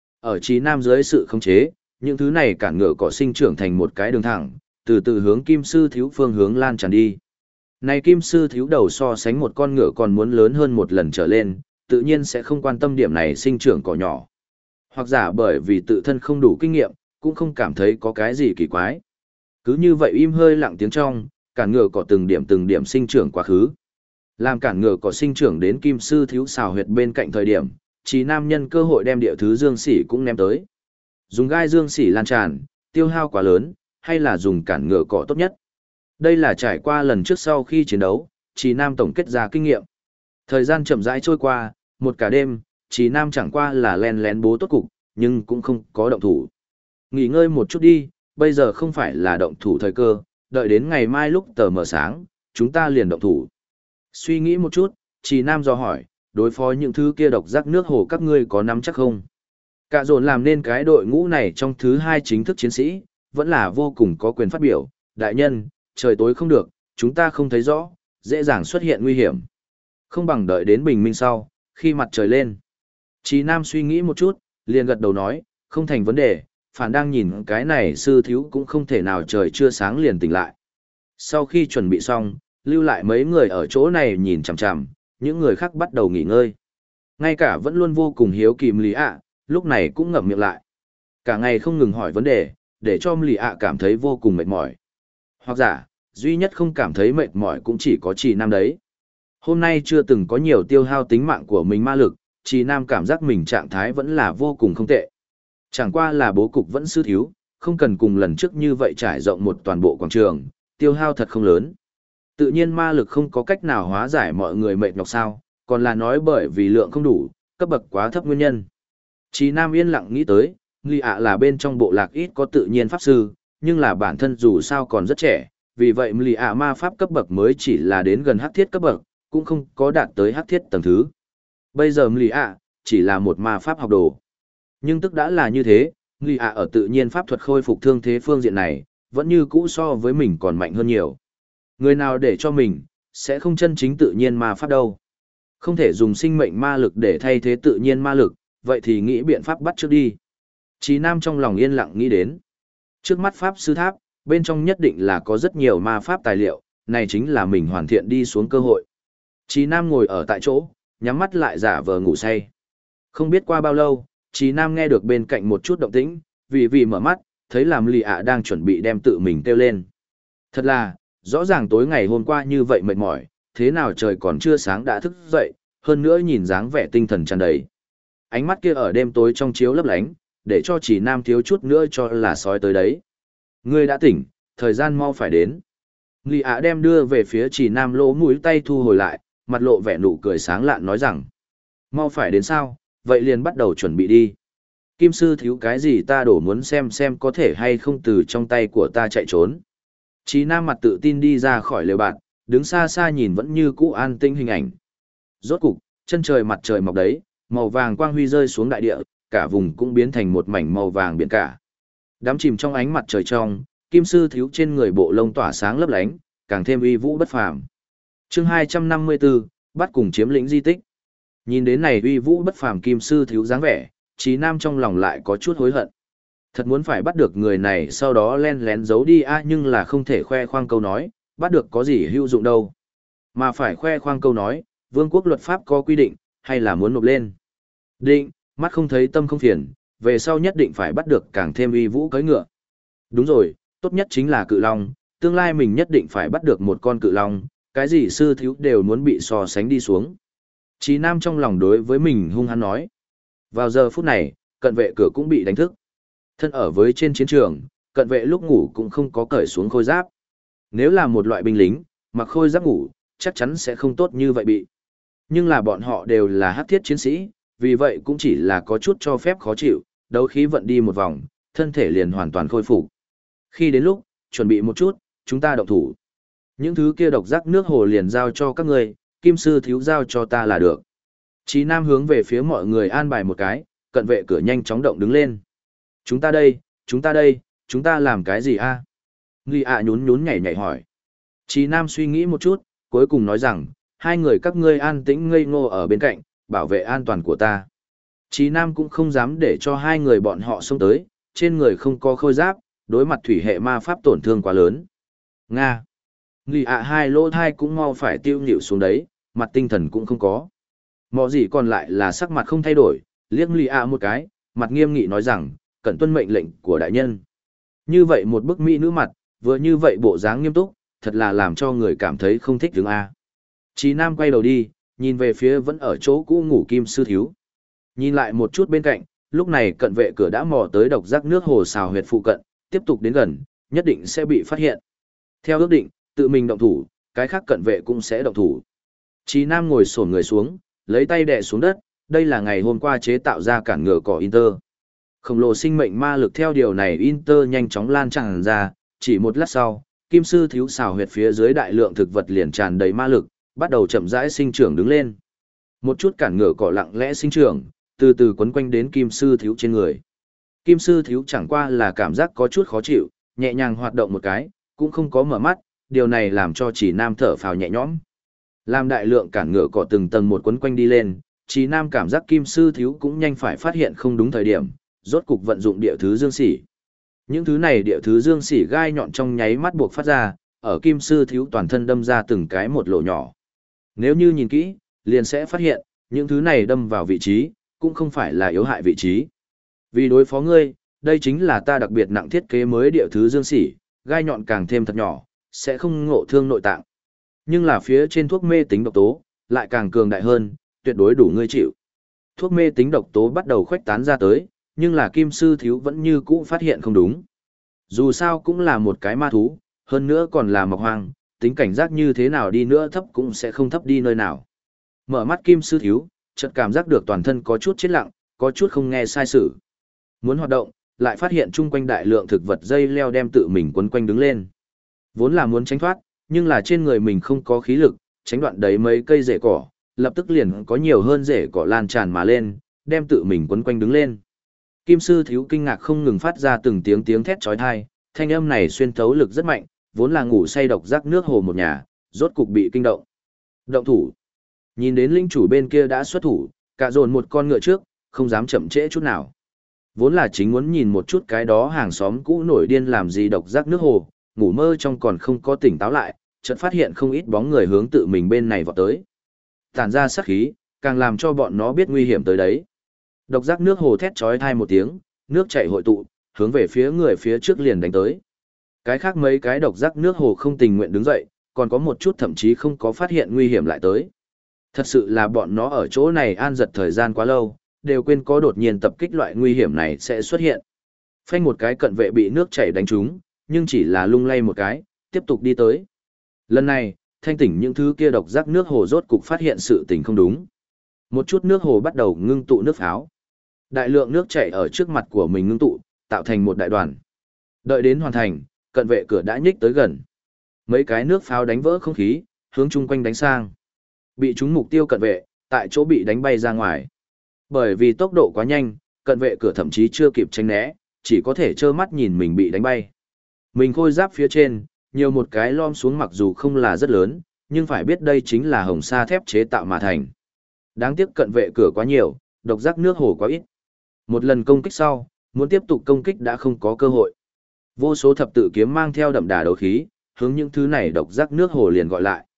Ở Chí Nam dưới sự khống chế, những thứ này cản ngựa cỏ sinh trưởng thành một cái đường thẳng, từ từ hướng kim sư thiếu phương hướng lan tràn đi. Này kim sư thiếu đầu so sánh một con ngựa còn muốn lớn hơn một lần trở lên, tự nhiên sẽ không quan tâm điểm này sinh trưởng cỏ nhỏ. Hoặc giả bởi vì tự thân không đủ kinh nghiệm, cũng không cảm thấy có cái gì kỳ quái. Cứ như vậy im hơi lặng tiếng trong, cản ngựa cỏ từng điểm sinh trưởng quá khứ. Làm cản ngựa cỏ sinh trưởng đến kim sư thiếu xào huyệt bên cạnh thời điểm, Chí Nam nhân cơ hội đem địa thứ dương sỉ cũng ném tới. Dùng gai dương sỉ lan tràn, tiêu hao quá lớn, hay là dùng cản ngựa cỏ tốt nhất. Đây là trải qua lần trước sau khi chiến đấu, Chí Nam tổng kết ra kinh nghiệm. Thời gian chậm rãi trôi qua, một cả đêm, Chí Nam chẳng qua là len lén bố tốt cục, nhưng cũng không có động thủ. Nghỉ ngơi một chút đi, bây giờ không phải là động thủ thời cơ, đợi đến ngày mai lúc tờ mờ sáng, chúng ta liền động thủ. Suy nghĩ một chút, Chí Nam dò hỏi, đối phó những thứ kia độc giác nước hồ các ngươi có nắm chắc không? Cả dồn làm nên cái đội ngũ này trong thứ 2 chính thức chiến sĩ, vẫn là vô cùng có quyền phát biểu, đại nhân, trời tối không được, chúng ta không thấy rõ, dễ dàng xuất hiện nguy hiểm. Không bằng đợi đến bình minh sau, khi mặt trời lên. Chí Nam suy nghĩ một chút, liền gật đầu nói, không thành vấn đề, phản đang nhìn cái này sư thiếu cũng không thể nào trời chưa sáng liền tỉnh lại. Sau khi chuẩn bị xong, lưu lại mấy người ở chỗ này nhìn chằm chằm, những người khác bắt đầu nghỉ ngơi. Ngay cả vẫn luôn vô cùng hiếu kỳ Lý ạ, lúc này cũng ngậm miệng lại. Cả ngày không ngừng hỏi vấn đề, để cho Lý ạ cảm thấy vô cùng mệt mỏi. Hoặc giả, duy nhất không cảm thấy mệt mỏi cũng chỉ có Chí Nam đấy. Hôm nay chưa từng có nhiều tiêu hao tính mạng của mình ma lực, Chí Nam cảm giác mình trạng thái vẫn là vô cùng không tệ. Chẳng qua là bố cục vẫn sư thiếu, không cần cùng lần trước như vậy trải rộng một toàn bộ quảng trường, tiêu hao thật không lớn. Tự nhiên ma lực không có cách nào hóa giải mọi người mệt nhọc sao, còn là nói bởi vì lượng không đủ, cấp bậc quá thấp nguyên nhân. Chí Nam yên lặng nghĩ tới, Lý ạ là bên trong bộ lạc ít có tự nhiên pháp sư, nhưng là bản thân dù sao còn rất trẻ, vì vậy Lý ạ ma pháp cấp bậc mới chỉ là đến gần hắc thiết cấp bậc, cũng không có đạt tới hắc thiết tầng thứ. Bây giờ Lý ạ chỉ là một ma pháp học đồ. Nhưng tức đã là như thế, Lý ạ ở tự nhiên pháp thuật khôi phục thương thế phương diện này, vẫn như cũ so với mình còn mạnh hơn nhiều. Người nào để cho mình, sẽ không chân chính tự nhiên ma pháp đâu. Không thể dùng sinh mệnh ma lực để thay thế tự nhiên ma lực, vậy thì nghĩ biện pháp bắt trước đi. Chí Nam trong lòng yên lặng nghĩ đến. Trước mắt pháp sư tháp, bên trong nhất định là có rất nhiều ma pháp tài liệu, này chính là mình hoàn thiện đi xuống cơ hội. Chí Nam ngồi ở tại chỗ, nhắm mắt lại giả vờ ngủ say. Không biết qua bao lâu, Chí Nam nghe được bên cạnh một chút động tĩnh, vì mở mắt, thấy làm Lý ạ đang chuẩn bị đem tự mình kêu lên. Thật là, rõ ràng tối ngày hôm qua như vậy mệt mỏi, thế nào trời còn chưa sáng đã thức dậy, hơn nữa nhìn dáng vẻ tinh thần tràn đầy. Ánh mắt kia ở đêm tối trong chiếu lấp lánh, để cho Chí Nam thiếu chút nữa cho là sói tới đấy. Ngươi đã tỉnh, thời gian mau phải đến. Lý ạ đem đưa về phía Chí Nam lỗ mũi tay thu hồi lại, mặt lộ vẻ nụ cười sáng lạn nói rằng. Mau phải đến sao, vậy liền bắt đầu chuẩn bị đi. Kim sư thiếu cái gì ta đổ muốn xem có thể hay không từ trong tay của ta chạy trốn. Chí Nam mặt tự tin đi ra khỏi lều bạt, đứng xa xa nhìn vẫn như cũ an tĩnh hình ảnh. Rốt cục, chân trời mặt trời mọc đấy, màu vàng quang huy rơi xuống đại địa, cả vùng cũng biến thành một mảnh màu vàng biển cả. Đắm chìm trong ánh mặt trời trong, kim sư thiếu trên người bộ lông tỏa sáng lấp lánh, càng thêm uy vũ bất phàm. Chương 254, bắt cùng chiếm lĩnh di tích. Nhìn đến này uy vũ bất phàm kim sư thiếu dáng vẻ, Chí Nam trong lòng lại có chút hối hận. Thật muốn phải bắt được người này sau đó len lén giấu đi nhưng là không thể khoe khoang câu nói, bắt được có gì hữu dụng đâu. Mà phải khoe khoang câu nói, vương quốc luật pháp có quy định, hay là muốn nộp lên. Định, mắt không thấy tâm không phiền, về sau nhất định phải bắt được càng thêm uy vũ cưỡi ngựa. Đúng rồi, tốt nhất chính là cự long, tương lai mình nhất định phải bắt được một con cự long, cái gì sư thiếu đều muốn bị so sánh đi xuống. Chí Nam trong lòng đối với mình hung hăng nói. Vào giờ phút này, cận vệ cửa cũng bị đánh thức. Thân ở với trên chiến trường, cận vệ lúc ngủ cũng không có cởi xuống khôi giáp. Nếu là một loại binh lính, mặc khôi giáp ngủ, chắc chắn sẽ không tốt như vậy bị. Nhưng là bọn họ đều là hắc thiết chiến sĩ, vì vậy cũng chỉ là có chút cho phép khó chịu, đấu khí vận đi một vòng, thân thể liền hoàn toàn khôi phục. Khi đến lúc, chuẩn bị một chút, chúng ta động thủ. Những thứ kia độc giác nước hồ liền giao cho các ngươi, kim sư thiếu giao cho ta là được. Chí Nam hướng về phía mọi người an bài một cái, cận vệ cửa nhanh chóng động đứng lên. Chúng ta đây, chúng ta làm cái gì a? Nghi ạ nhún nhún nhảy nhảy hỏi. Chí Nam suy nghĩ một chút, cuối cùng nói rằng, hai người các ngươi an tĩnh ngây ngô ở bên cạnh, bảo vệ an toàn của ta. Chí Nam cũng không dám để cho hai người bọn họ xông tới, trên người không có khôi giáp, đối mặt thủy hệ ma pháp tổn thương quá lớn. Nga. Nghi ạ hai lỗ thai cũng mau phải tiêu nhịu xuống đấy, mặt tinh thần cũng không có. Mọ gì còn lại là sắc mặt không thay đổi, liếc Nghi ạ một cái, mặt nghiêm nghị nói rằng, cẩn tuân mệnh lệnh của đại nhân. Như vậy một bức mỹ nữ mặt, vừa như vậy bộ dáng nghiêm túc, thật là làm cho người cảm thấy không thích đứng a. Chí Nam quay đầu đi, nhìn về phía vẫn ở chỗ cũ ngủ kim sư thiếu. Nhìn lại một chút bên cạnh, lúc này cận vệ cửa đã mò tới độc giác nước hồ xào huyệt phụ cận, tiếp tục đến gần, nhất định sẽ bị phát hiện. Theo ước định, tự mình động thủ, cái khác cận vệ cũng sẽ động thủ. Chí Nam ngồi xổm người xuống, lấy tay đè xuống đất, đây là ngày hôm qua chế tạo ra cản ngựa cỏ Inter. Khổng lồ sinh mệnh ma lực theo điều này Inter nhanh chóng lan tràn ra, chỉ một lát sau, kim sư thiếu xào huyệt phía dưới đại lượng thực vật liền tràn đầy ma lực, bắt đầu chậm rãi sinh trưởng đứng lên. Một chút cản ngựa cỏ lặng lẽ sinh trưởng, từ từ quấn quanh đến kim sư thiếu trên người. Kim sư thiếu chẳng qua là cảm giác có chút khó chịu, nhẹ nhàng hoạt động một cái, cũng không có mở mắt, điều này làm cho Chỉ Nam thở phào nhẹ nhõm. Làm đại lượng cản ngựa cỏ từng tầng một quấn quanh đi lên, Chỉ Nam cảm giác kim sư thiếu cũng nhanh phải phát hiện không đúng thời điểm, rốt cục vận dụng địa thứ dương sỉ. Những thứ này địa thứ dương sỉ gai nhọn trong nháy mắt buộc phát ra, ở kim sư thiếu toàn thân đâm ra từng cái một lỗ nhỏ. Nếu như nhìn kỹ, liền sẽ phát hiện, những thứ này đâm vào vị trí, cũng không phải là yếu hại vị trí. Vì đối phó ngươi, đây chính là ta đặc biệt nặng thiết kế mới địa thứ dương sỉ, gai nhọn càng thêm thật nhỏ, sẽ không ngộ thương nội tạng. Nhưng là phía trên thuốc mê tính độc tố, lại càng cường đại hơn, tuyệt đối đủ ngươi chịu. Thuốc mê tính độc tố bắt đầu khuếch tán ra tới, nhưng là kim sư thiếu vẫn như cũ phát hiện không đúng. Dù sao cũng là một cái ma thú, hơn nữa còn là mọc hoang, tính cảnh giác như thế nào đi nữa thấp cũng sẽ không thấp đi nơi nào. Mở mắt kim sư thiếu, chợt cảm giác được toàn thân có chút chết lặng, có chút không nghe sai sự. Muốn hoạt động, lại phát hiện chung quanh đại lượng thực vật dây leo đem tự mình quấn quanh đứng lên. Vốn là muốn tránh thoát, nhưng là trên người mình không có khí lực, tránh đoạn đấy mấy cây rễ cỏ, lập tức liền có nhiều hơn rễ cỏ lan tràn mà lên, đem tự mình quấn quanh đứng lên. Kim sư thiếu kinh ngạc không ngừng phát ra từng tiếng tiếng thét chói tai, thanh âm này xuyên thấu lực rất mạnh, vốn là ngủ say độc giác nước hồ một nhà, rốt cục bị kinh động. Động thủ. Nhìn đến linh chủ bên kia đã xuất thủ, cả dồn một con ngựa trước, không dám chậm trễ chút nào. Vốn là chính muốn nhìn một chút cái đó hàng xóm cũ nổi điên làm gì độc giác nước hồ, ngủ mơ trong còn không có tỉnh táo lại, chợt phát hiện không ít bóng người hướng tự mình bên này vọt tới. Tản ra sát khí, càng làm cho bọn nó biết nguy hiểm tới đấy. Độc giác nước hồ thét chói tai một tiếng, nước chảy hội tụ, hướng về phía người phía trước liền đánh tới. Cái khác mấy cái độc giác nước hồ không tình nguyện đứng dậy, còn có một chút thậm chí không có phát hiện nguy hiểm lại tới. Thật sự là bọn nó ở chỗ này an giật thời gian quá lâu, đều quên có đột nhiên tập kích loại nguy hiểm này sẽ xuất hiện. Phanh một cái cận vệ bị nước chảy đánh trúng, nhưng chỉ là lung lay một cái, tiếp tục đi tới. Lần này, thanh tỉnh những thứ kia độc giác nước hồ rốt cục phát hiện sự tình không đúng. Một chút nước hồ bắt đầu ngưng tụ nước pháo. Đại lượng nước chảy ở trước mặt của mình ngưng tụ, tạo thành một đại đoàn. Đợi đến hoàn thành, cận vệ cửa đã nhích tới gần. Mấy cái nước pháo đánh vỡ không khí, hướng chung quanh đánh sang. Bị trúng mục tiêu cận vệ, tại chỗ bị đánh bay ra ngoài. Bởi vì tốc độ quá nhanh, cận vệ cửa thậm chí chưa kịp tránh né, chỉ có thể trơ mắt nhìn mình bị đánh bay. Mình khôi giáp phía trên, nhiều một cái lom xuống mặc dù không là rất lớn, nhưng phải biết đây chính là hồng sa thép chế tạo mà thành. Đáng tiếc cận vệ cửa quá nhiều, độc giác nước hồ quá ít. Một lần công kích sau, muốn tiếp tục công kích đã không có cơ hội. Vô số thập tự kiếm mang theo đậm đà đấu khí, hướng những thứ này độc giác nước hồ liền gọi lại.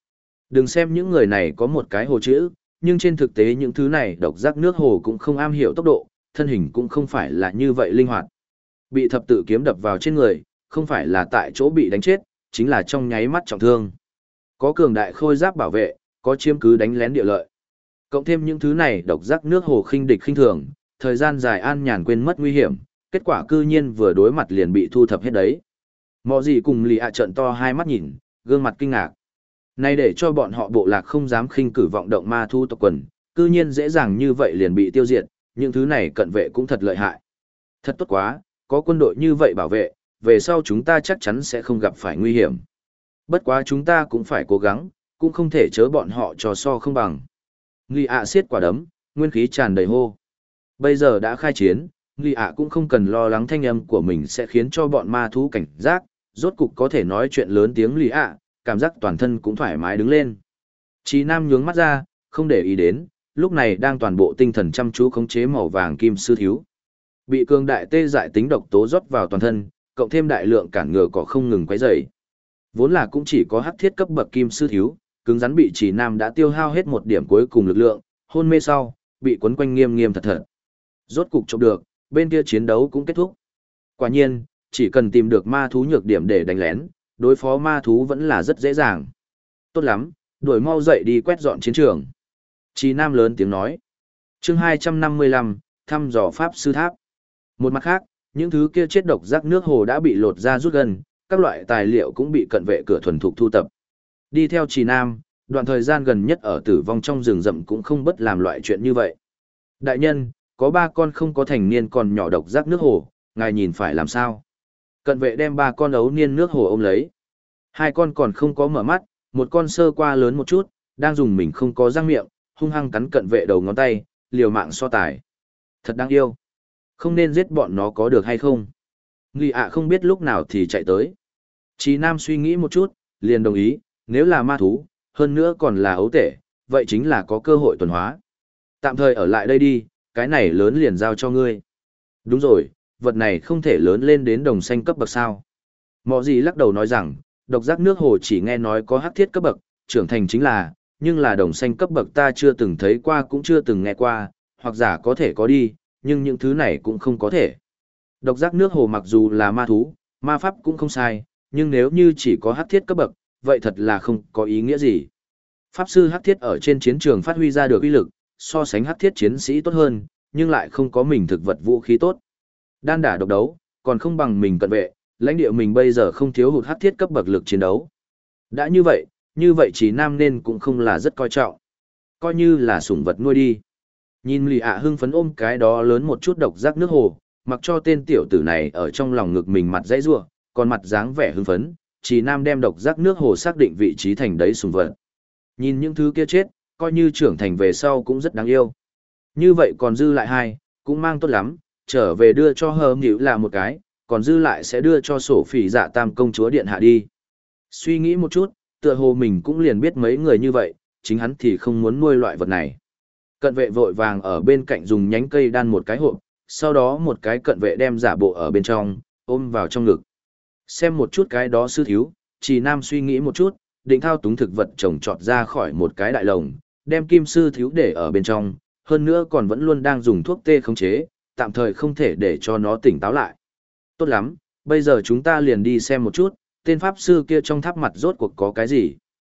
Đừng xem những người này có một cái hồ chữ, nhưng trên thực tế những thứ này độc giác nước hồ cũng không am hiểu tốc độ, thân hình cũng không phải là như vậy linh hoạt. Bị thập tự kiếm đập vào trên người, không phải là tại chỗ bị đánh chết, chính là trong nháy mắt trọng thương. Có cường đại khôi giáp bảo vệ, có chiếm cứ đánh lén địa lợi. Cộng thêm những thứ này độc giác nước hồ khinh địch khinh thường, thời gian dài an nhàn quên mất nguy hiểm, kết quả cư nhiên vừa đối mặt liền bị thu thập hết đấy. Mọ gì cùng lì ạ trợn to hai mắt nhìn, gương mặt kinh ngạc. Này để cho bọn họ bộ lạc không dám khinh cử vọng động ma thu tộc quần, cư nhiên dễ dàng như vậy liền bị tiêu diệt, những thứ này cận vệ cũng thật lợi hại. Thật tốt quá, có quân đội như vậy bảo vệ, về sau chúng ta chắc chắn sẽ không gặp phải nguy hiểm. Bất quá chúng ta cũng phải cố gắng, cũng không thể chớ bọn họ trò so không bằng. Nghi ạ siết quả đấm, nguyên khí tràn đầy hô. Bây giờ đã khai chiến, Nghi ạ cũng không cần lo lắng thanh âm của mình sẽ khiến cho bọn ma thú cảnh giác, rốt cục có thể nói chuyện lớn tiếng Nghi ạ, cảm giác toàn thân cũng thoải mái đứng lên. Chí Nam nhướng mắt ra, không để ý đến, lúc này đang toàn bộ tinh thần chăm chú khống chế màu vàng kim sư thiếu. Bị cường đại tê dại tính độc tố rót vào toàn thân, cộng thêm đại lượng cản ngừa cỏ không ngừng quấy rầy. Vốn là cũng chỉ có hắc thiết cấp bậc kim sư thiếu, cứng rắn bị Chỉ Nam đã tiêu hao hết một điểm cuối cùng lực lượng, hôn mê sau, bị quấn quanh nghiêm nghiêm thật thật. Rốt cục chụp được, bên kia chiến đấu cũng kết thúc. Quả nhiên, chỉ cần tìm được ma thú nhược điểm để đánh lén, đối phó ma thú vẫn là rất dễ dàng. Tốt lắm, đuổi mau dậy đi quét dọn chiến trường. Chỉ Nam lớn tiếng nói. Chương 255, thăm dò pháp sư tháp. Một mặt khác, những thứ kia chết độc rác nước hồ đã bị lột ra rút gần, các loại tài liệu cũng bị cận vệ cửa thuần thục thu tập. Đi theo Chỉ Nam, đoạn thời gian gần nhất ở tử vong trong rừng rậm cũng không bất làm loại chuyện như vậy. Đại nhân, có 3 con không có thành niên còn nhỏ độc rác nước hồ, ngài nhìn phải làm sao? Cận vệ đem 3 con ấu niên nước hồ ôm lấy. 2 con còn không có mở mắt, một con sơ qua lớn một chút, đang dùng mình không có răng miệng, hung hăng cắn cận vệ đầu ngón tay, liều mạng so tài. Thật đáng yêu. Không nên giết bọn nó có được hay không? Nghi ạ không biết lúc nào thì chạy tới. Chí Nam suy nghĩ một chút, liền đồng ý, nếu là ma thú, hơn nữa còn là ấu tể, vậy chính là có cơ hội tuần hóa. Tạm thời ở lại đây đi, cái này lớn liền giao cho ngươi. Đúng rồi, vật này không thể lớn lên đến đồng xanh cấp bậc sao. Mọ gì lắc đầu nói rằng, độc giác nước hồ chỉ nghe nói có hắc thiết cấp bậc, trưởng thành chính là, nhưng là đồng xanh cấp bậc ta chưa từng thấy qua cũng chưa từng nghe qua, hoặc giả có thể có đi, nhưng những thứ này cũng không có thể. Độc giác nước hồ mặc dù là ma thú, ma pháp cũng không sai, nhưng nếu như chỉ có hắc thiết cấp bậc, vậy thật là không có ý nghĩa gì. Pháp sư hắc thiết ở trên chiến trường phát huy ra được uy lực, so sánh hắc thiết chiến sĩ tốt hơn, nhưng lại không có mình thực vật vũ khí tốt. Đan đả độc đấu, còn không bằng mình cận vệ, lãnh địa mình bây giờ không thiếu hụt hắc thiết cấp bậc lực chiến đấu. Đã như vậy Chỉ Nam nên cũng không là rất coi trọng. Coi như là sủng vật nuôi đi. Nhìn lì ạ hưng phấn ôm cái đó lớn một chút độc giác nước hồ, mặc cho tên tiểu tử này ở trong lòng ngực mình mặt dãy rủa, còn mặt dáng vẻ hưng phấn, Chỉ Nam đem độc giác nước hồ xác định vị trí thành đấy sủng vật. Nhìn những thứ kia chết, coi như trưởng thành về sau cũng rất đáng yêu. Như vậy còn dư lại 2, cũng mang tốt lắm, trở về đưa cho Hờm Nhữu là một cái, còn dư lại sẽ đưa cho Sổ Phỉ Dạ Tam công chúa điện hạ đi. Suy nghĩ một chút, tựa hồ mình cũng liền biết mấy người như vậy, chính hắn thì không muốn nuôi loại vật này. Cận vệ vội vàng ở bên cạnh dùng nhánh cây đan một cái hộp, sau đó một cái cận vệ đem giả bộ ở bên trong, ôm vào trong ngực. Xem một chút cái đó sư thiếu, Chỉ Nam suy nghĩ một chút, định thao túng thực vật trồng trọt ra khỏi một cái đại lồng, đem kim sư thiếu để ở bên trong, hơn nữa còn vẫn luôn đang dùng thuốc tê khống chế, tạm thời không thể để cho nó tỉnh táo lại. Tốt lắm, bây giờ chúng ta liền đi xem một chút, tên pháp sư kia trong tháp mặt rốt cuộc có cái gì.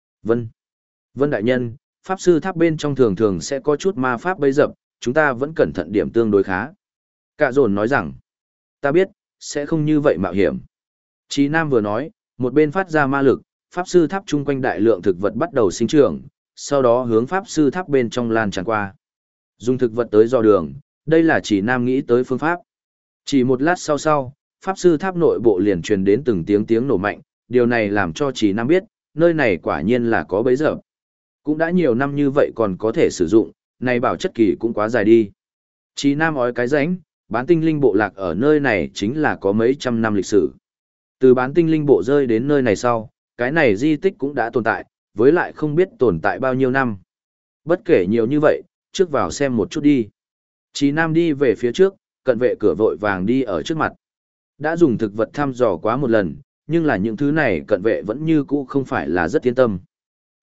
Vân đại nhân, pháp sư tháp bên trong thường thường sẽ có chút ma pháp bấy dập, chúng ta vẫn cẩn thận điểm tương đối khá. Cạ dồn nói rằng, ta biết, sẽ không như vậy mạo hiểm. Chí Nam vừa nói, một bên phát ra ma lực, pháp sư tháp chung quanh đại lượng thực vật bắt đầu sinh trưởng, sau đó hướng pháp sư tháp bên trong lan tràn qua. Dùng thực vật tới dò đường, đây là Chỉ Nam nghĩ tới phương pháp. Chỉ một lát sau, pháp sư tháp nội bộ liền truyền đến từng tiếng nổ mạnh, điều này làm cho Chỉ Nam biết, nơi này quả nhiên là có bấy giờ. Cũng đã nhiều năm như vậy còn có thể sử dụng, này bảo chất kỳ cũng quá dài đi. Chỉ Nam ói cái rãnh, bán tinh linh bộ lạc ở nơi này chính là có mấy trăm năm lịch sử. Từ bán tinh linh bộ rơi đến nơi này sau, cái này di tích cũng đã tồn tại, với lại không biết tồn tại bao nhiêu năm. Bất kể nhiều như vậy, trước vào xem một chút đi. Chỉ Nam đi về phía trước, cận vệ cửa vội vàng đi ở trước mặt. Đã dùng thực vật thăm dò quá một lần, nhưng là những thứ này cận vệ vẫn như cũ không phải là rất yên tâm.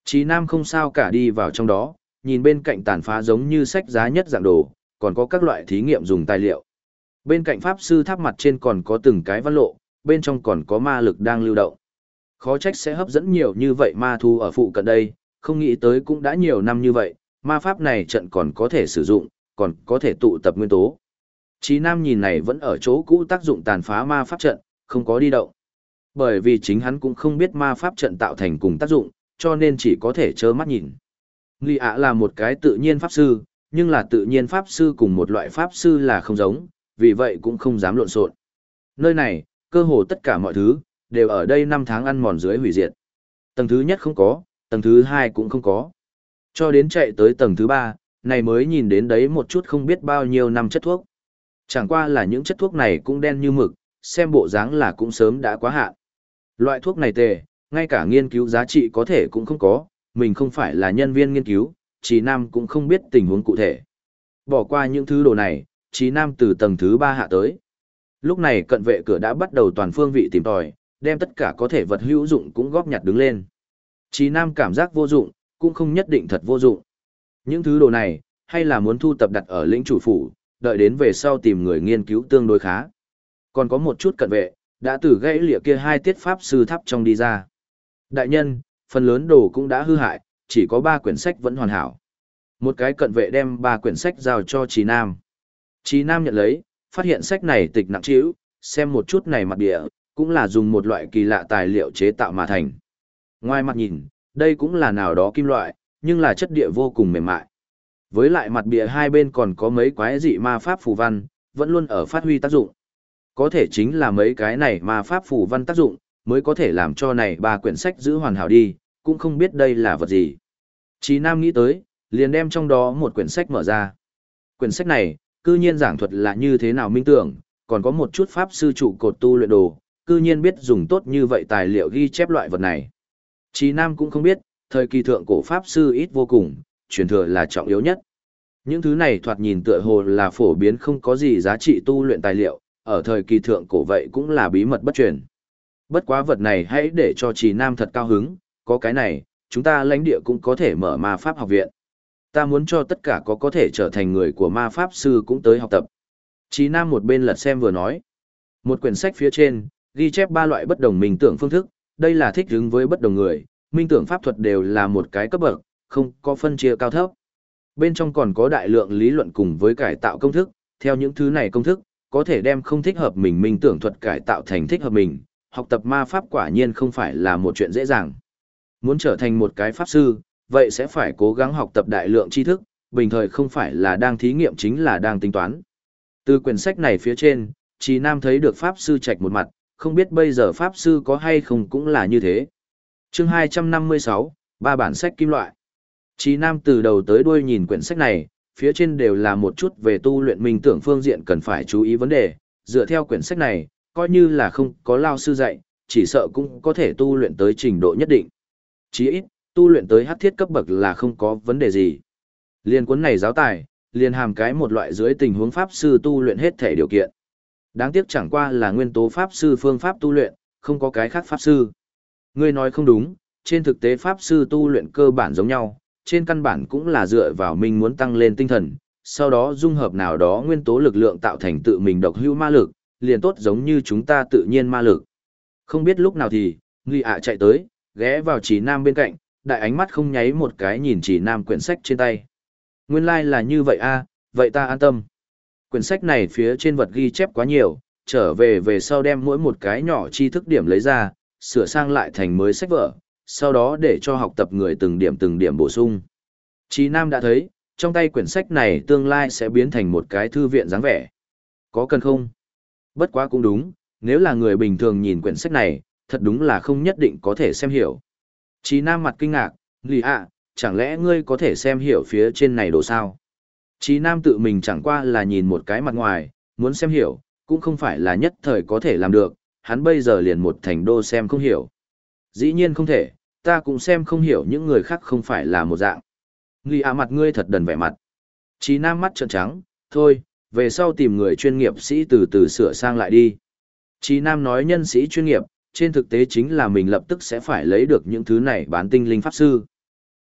Chí Nam không sao cả đi vào trong đó, nhìn bên cạnh tàn phá giống như sách giá nhất dạng đồ, còn có các loại thí nghiệm dùng tài liệu. Bên cạnh pháp sư tháp mặt trên còn có từng cái văn lộ, bên trong còn có ma lực đang lưu động. Khó trách sẽ hấp dẫn nhiều như vậy ma thú ở phụ cận đây, không nghĩ tới cũng đã nhiều năm như vậy, ma pháp này trận còn có thể sử dụng, còn có thể tụ tập nguyên tố. Chí Nam nhìn này vẫn ở chỗ cũ tác dụng tàn phá ma pháp trận, không có đi động. Bởi vì chính hắn cũng không biết ma pháp trận tạo thành cùng tác dụng, cho nên chỉ có thể trơ mắt nhìn. Nghi ạ là một cái tự nhiên pháp sư, nhưng là tự nhiên pháp sư cùng một loại pháp sư là không giống, vì vậy cũng không dám lộn xộn. Nơi này, cơ hồ tất cả mọi thứ, đều ở đây 5 tháng ăn mòn dưới hủy diệt. Tầng thứ nhất không có, tầng thứ 2 cũng không có. Cho đến chạy tới tầng thứ 3, này mới nhìn đến đấy một chút không biết bao nhiêu năm chất thuốc. Chẳng qua là những chất thuốc này cũng đen như mực, xem bộ dáng là cũng sớm đã quá hạn. Loại thuốc này tệ, ngay cả nghiên cứu giá trị có thể cũng không có, mình không phải là nhân viên nghiên cứu, Chí Nam cũng không biết tình huống cụ thể. Bỏ qua những thứ đồ này, Chí Nam từ tầng thứ 3 hạ tới. Lúc này cận vệ cửa đã bắt đầu toàn phương vị tìm tòi, đem tất cả có thể vật hữu dụng cũng góp nhặt đứng lên. Chí Nam cảm giác vô dụng, cũng không nhất định thật vô dụng. Những thứ đồ này, hay là muốn thu tập đặt ở lĩnh chủ phủ, đợi đến về sau tìm người nghiên cứu tương đối khá. Còn có một chút cận vệ, đã từ gãy lịa kia 2 tiết pháp sư tháp trong đi ra. Đại nhân, phần lớn đồ cũng đã hư hại, chỉ có 3 quyển sách vẫn hoàn hảo. Một cái cận vệ đem 3 quyển sách giao cho Chí Nam. Chí Nam nhận lấy, phát hiện sách này tịch nặng trĩu, xem một chút này mặt bìa, cũng là dùng một loại kỳ lạ tài liệu chế tạo mà thành. Ngoài mặt nhìn, đây cũng là nào đó kim loại, nhưng là chất địa vô cùng mềm mại. Với lại mặt bìa hai bên còn có mấy quái dị ma pháp phù văn, vẫn luôn ở phát huy tác dụng. Có thể chính là mấy cái này ma pháp phù văn tác dụng, mới có thể làm cho này 3 quyển sách giữ hoàn hảo đi, cũng không biết đây là vật gì. Chí Nam nghĩ tới, liền đem trong đó một quyển sách mở ra. Quyển sách này, cư nhiên giảng thuật là như thế nào minh tưởng, còn có một chút pháp sư trụ cột tu luyện đồ, cư nhiên biết dùng tốt như vậy tài liệu ghi chép loại vật này. Chí Nam cũng không biết, thời kỳ thượng cổ pháp sư ít vô cùng, truyền thừa là trọng yếu nhất. Những thứ này thoạt nhìn tựa hồ là phổ biến không có gì giá trị tu luyện tài liệu, ở thời kỳ thượng cổ vậy cũng là bí mật bất truyền. Bất quá vật này hãy để cho Chí Nam thật cao hứng, có cái này, chúng ta lãnh địa cũng có thể mở ma pháp học viện. Ta muốn cho tất cả có thể trở thành người của ma pháp sư cũng tới học tập. Chí Nam một bên lật xem vừa nói. Một quyển sách phía trên, ghi chép 3 loại bất đồng minh tưởng phương thức, đây là thích ứng với bất đồng người, minh tưởng pháp thuật đều là một cái cấp bậc, không có phân chia cao thấp. Bên trong còn có đại lượng lý luận cùng với cải tạo công thức, theo những thứ này công thức, có thể đem không thích hợp mình minh tưởng thuật cải tạo thành thích hợp mình, học tập ma pháp quả nhiên không phải là một chuyện dễ dàng. Muốn trở thành một cái pháp sư, vậy sẽ phải cố gắng học tập đại lượng tri thức, bình thời không phải là đang thí nghiệm chính là đang tính toán. Từ quyển sách này phía trên, Chí Nam thấy được pháp sư trạch một mặt, không biết bây giờ pháp sư có hay không cũng là như thế. Chương 256, 3 bản sách kim loại. Chí Nam từ đầu tới đuôi nhìn quyển sách này, phía trên đều là một chút về tu luyện minh tưởng phương diện cần phải chú ý vấn đề, dựa theo quyển sách này, coi như là không có lao sư dạy, chỉ sợ cũng có thể tu luyện tới trình độ nhất định. Chí ít, tu luyện tới hắc thiết cấp bậc là không có vấn đề gì. Liên cuốn này giáo tài, liền hàm cái một loại dưới tình huống pháp sư tu luyện hết thể điều kiện. Đáng tiếc chẳng qua là nguyên tố pháp sư phương pháp tu luyện, không có cái khác pháp sư. Ngươi nói không đúng, trên thực tế pháp sư tu luyện cơ bản giống nhau, trên căn bản cũng là dựa vào mình muốn tăng lên tinh thần, sau đó dung hợp nào đó nguyên tố lực lượng tạo thành tự mình độc hữu ma lực, liền tốt giống như chúng ta tự nhiên ma lực. Không biết lúc nào thì, Nghi ạ chạy tới, ghé vào Chí Nam bên cạnh, đại ánh mắt không nháy một cái nhìn Chí Nam quyển sách trên tay. Nguyên lai là như vậy a, vậy ta an tâm. Quyển sách này phía trên vật ghi chép quá nhiều, trở về sau đem mỗi một cái nhỏ tri thức điểm lấy ra, sửa sang lại thành mới sách vở, sau đó để cho học tập người từng điểm bổ sung. Chí Nam đã thấy, trong tay quyển sách này tương lai sẽ biến thành một cái thư viện dáng vẻ. Có cần không? Bất quá cũng đúng, nếu là người bình thường nhìn quyển sách này, thật đúng là không nhất định có thể xem hiểu. Chí Nam mặt kinh ngạc, Lì ạ, chẳng lẽ ngươi có thể xem hiểu phía trên này đồ sao? Chí Nam tự mình chẳng qua là nhìn một cái mặt ngoài, muốn xem hiểu, cũng không phải là nhất thời có thể làm được, hắn bây giờ liền một thành đô xem không hiểu. Dĩ nhiên không thể, ta cũng xem không hiểu những người khác không phải là một dạng. Lì ạ mặt ngươi thật đần vẻ mặt. Chí Nam mắt trợn trắng, thôi, về sau tìm người chuyên nghiệp sĩ từ từ sửa sang lại đi. Chí Nam nói nhân sĩ chuyên nghiệp, trên thực tế chính là mình lập tức sẽ phải lấy được những thứ này bán tinh linh pháp sư.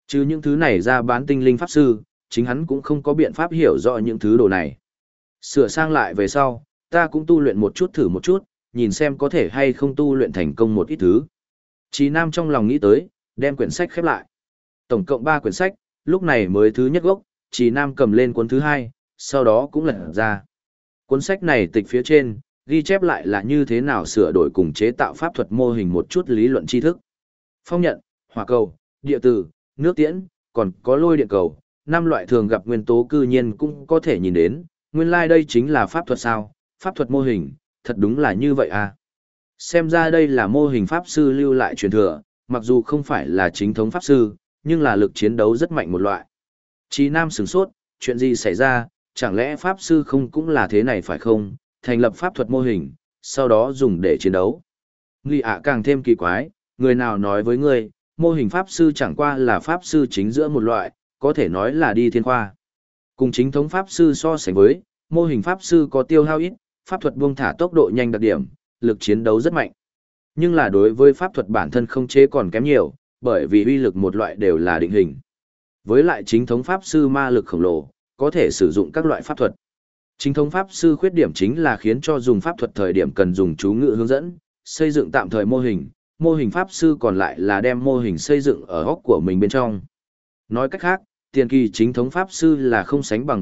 Chứ những thứ này ra bán tinh linh pháp sư, chính hắn cũng không có biện pháp hiểu rõ những thứ đồ này. Sửa sang lại về sau, ta cũng tu luyện một chút thử một chút, nhìn xem có thể hay không tu luyện thành công một ít thứ. Chí Nam trong lòng nghĩ tới, đem quyển sách khép lại. Tổng cộng 3 quyển sách, lúc này mới thứ nhất gốc, Chí Nam cầm lên cuốn thứ hai, sau đó cũng lật ra. Cuốn sách này tịch phía trên, ghi chép lại là như thế nào sửa đổi cùng chế tạo pháp thuật mô hình một chút lý luận tri thức. Phong nhận, hỏa cầu, địa tử, nước tiễn, còn có lôi điện cầu, 5 loại thường gặp nguyên tố cư nhiên cũng có thể nhìn đến, nguyên lai đây chính là pháp thuật sao, pháp thuật mô hình, thật đúng là như vậy à. Xem ra đây là mô hình pháp sư lưu lại truyền thừa, mặc dù không phải là chính thống pháp sư, nhưng là lực chiến đấu rất mạnh một loại. Chí Nam sửng sốt, chuyện gì xảy ra, chẳng lẽ pháp sư không cũng là thế này phải không, thành lập pháp thuật mô hình, sau đó dùng để chiến đấu. Nghi ạ càng thêm kỳ quái, người nào nói với ngươi, mô hình pháp sư chẳng qua là pháp sư chính giữa một loại, có thể nói là đi thiên khoa. Cùng chính thống pháp sư so sánh với, mô hình pháp sư có tiêu hao ít, pháp thuật buông thả tốc độ nhanh đặc điểm, lực chiến đấu rất mạnh. Nhưng là đối với pháp thuật bản thân không chế còn kém nhiều, bởi vì uy lực một loại đều là định hình. Với lại chính thống pháp sư ma lực khổng lồ, có thể sử dụng các loại pháp thuật. Chính thống pháp sư khuyết điểm chính là khiến cho dùng pháp thuật thời điểm cần dùng chú ngữ hướng dẫn, xây dựng tạm thời mô hình pháp sư còn lại là đem mô hình xây dựng ở óc của mình bên trong. Nói cách khác, tiền kỳ chính thống pháp sư là không sánh bằng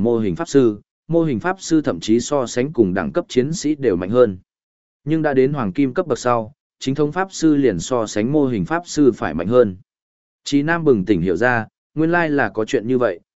mô hình pháp sư thậm chí so sánh cùng đẳng cấp chiến sĩ đều mạnh hơn. Nhưng đã đến hoàng kim cấp bậc sau, chính thống pháp sư liền so sánh mô hình pháp sư phải mạnh hơn. Chí Nam bừng tỉnh hiểu ra, nguyên lai là có chuyện như vậy,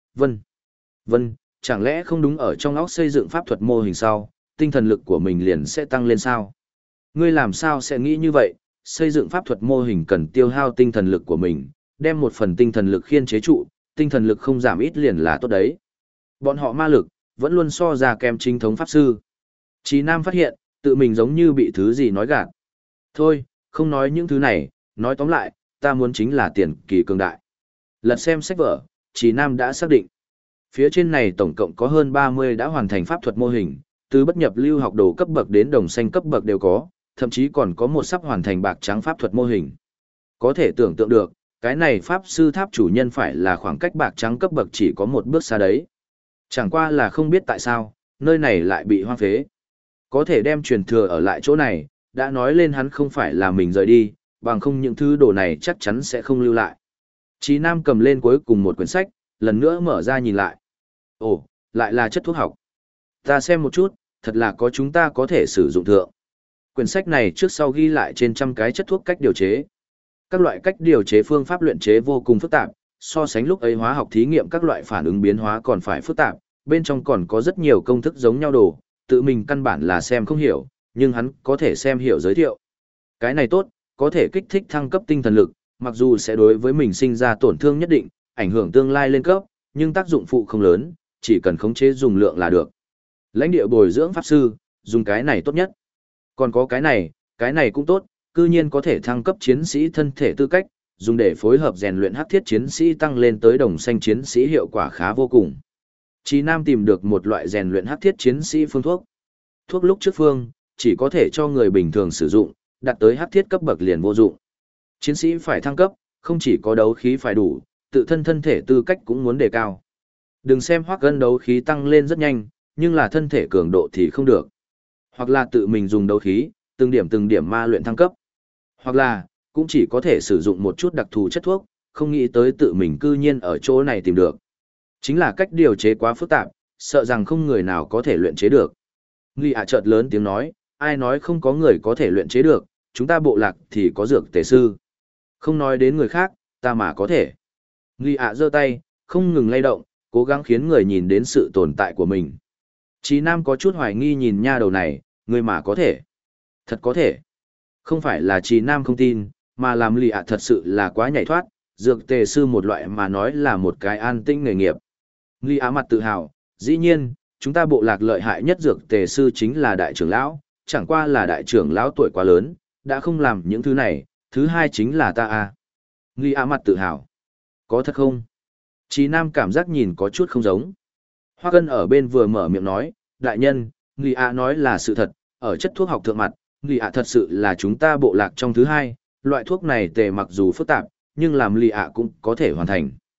Vân, chẳng lẽ không đúng ở trong óc xây dựng pháp thuật mô hình sau, tinh thần lực của mình liền sẽ tăng lên sao? Ngươi làm sao sẽ nghĩ như vậy, xây dựng pháp thuật mô hình cần tiêu hao tinh thần lực của mình, đem một phần tinh thần lực khiên chế trụ, tinh thần lực không giảm ít liền là tốt đấy. Bọn họ ma lực, vẫn luôn so ra kém chính thống pháp sư. Chí Nam phát hiện, tự mình giống như bị thứ gì nói gạt. Thôi, không nói những thứ này, nói tóm lại, ta muốn chính là tiền kỳ cường đại. Lật xem sách vở, Chí Nam đã xác định. Phía trên này tổng cộng có hơn 30 đã hoàn thành pháp thuật mô hình, từ bất nhập lưu học đồ cấp bậc đến đồng xanh cấp bậc đều có, thậm chí còn có một sắp hoàn thành bạc trắng pháp thuật mô hình. Có thể tưởng tượng được, cái này pháp sư tháp chủ nhân phải là khoảng cách bạc trắng cấp bậc chỉ có một bước xa đấy. Chẳng qua là không biết tại sao, nơi này lại bị hoang phế. Có thể đem truyền thừa ở lại chỗ này, đã nói lên hắn không phải là mình rời đi, bằng không những thứ đồ này chắc chắn sẽ không lưu lại. Chí Nam cầm lên cuối cùng một quyển sách, lần nữa mở ra nhìn lại. Ồ, lại là chất thuốc học. Ta xem một chút, thật là có chúng ta có thể sử dụng thượng. Quyển sách này trước sau ghi lại trên trăm cái chất thuốc cách điều chế. Các loại cách điều chế phương pháp luyện chế vô cùng phức tạp, so sánh lúc ấy hóa học thí nghiệm các loại phản ứng biến hóa còn phải phức tạp, bên trong còn có rất nhiều công thức giống nhau đồ, tự mình căn bản là xem không hiểu, nhưng hắn có thể xem hiểu giới thiệu. Cái này tốt, có thể kích thích thăng cấp tinh thần lực, mặc dù sẽ đối với mình sinh ra tổn thương nhất định, ảnh hưởng tương lai lên cấp, nhưng tác dụng phụ không lớn, chỉ cần khống chế dùng lượng là được. Lãnh địa bồi dưỡng pháp sư, dùng cái này tốt nhất. Còn có cái này cũng tốt, cư nhiên có thể thăng cấp chiến sĩ thân thể tư cách, dùng để phối hợp rèn luyện hắc thiết chiến sĩ tăng lên tới đồng xanh chiến sĩ hiệu quả khá vô cùng. Chí Nam tìm được một loại rèn luyện hắc thiết chiến sĩ phương thuốc. Thuốc lúc trước phương, chỉ có thể cho người bình thường sử dụng, đạt tới hắc thiết cấp bậc liền vô dụng. Chiến sĩ phải thăng cấp, không chỉ có đấu khí phải đủ, tự thân thân thể tư cách cũng muốn đề cao. Đừng xem Hoắc Ân đấu khí tăng lên rất nhanh, nhưng là thân thể cường độ thì không được. Hoặc là tự mình dùng đấu khí, từng điểm ma luyện thăng cấp. Hoặc là, cũng chỉ có thể sử dụng một chút đặc thù chất thuốc, không nghĩ tới tự mình cư nhiên ở chỗ này tìm được. Chính là cách điều chế quá phức tạp, sợ rằng không người nào có thể luyện chế được. Nghi ạ chợt lớn tiếng nói, ai nói không có người có thể luyện chế được, chúng ta bộ lạc thì có dược tề sư. Không nói đến người khác, ta mà có thể. Nghi ạ giơ tay, không ngừng lay động, cố gắng khiến người nhìn đến sự tồn tại của mình. Chí Nam có chút hoài nghi nhìn nha đầu này, người mà có thể. Thật có thể. Không phải là Chí Nam không tin, mà làm lì ạ thật sự là quá nhảy thoát, dược tề sư một loại mà nói là một cái an tĩnh nghề nghiệp. Lì ạ mặt tự hào, dĩ nhiên, chúng ta bộ lạc lợi hại nhất dược tề sư chính là đại trưởng lão, chẳng qua là đại trưởng lão tuổi quá lớn, đã không làm những thứ này, thứ hai chính là ta a. Lì ạ mặt tự hào. Có thật không? Chí Nam cảm giác nhìn có chút không giống. Hoa Cân ở bên vừa mở miệng nói, đại nhân, Lì ạ nói là sự thật, ở chất thuốc học thượng mặt, Lì ạ thật sự là chúng ta bộ lạc trong thứ hai, loại thuốc này tề mặc dù phức tạp, nhưng làm Lì ạ cũng có thể hoàn thành.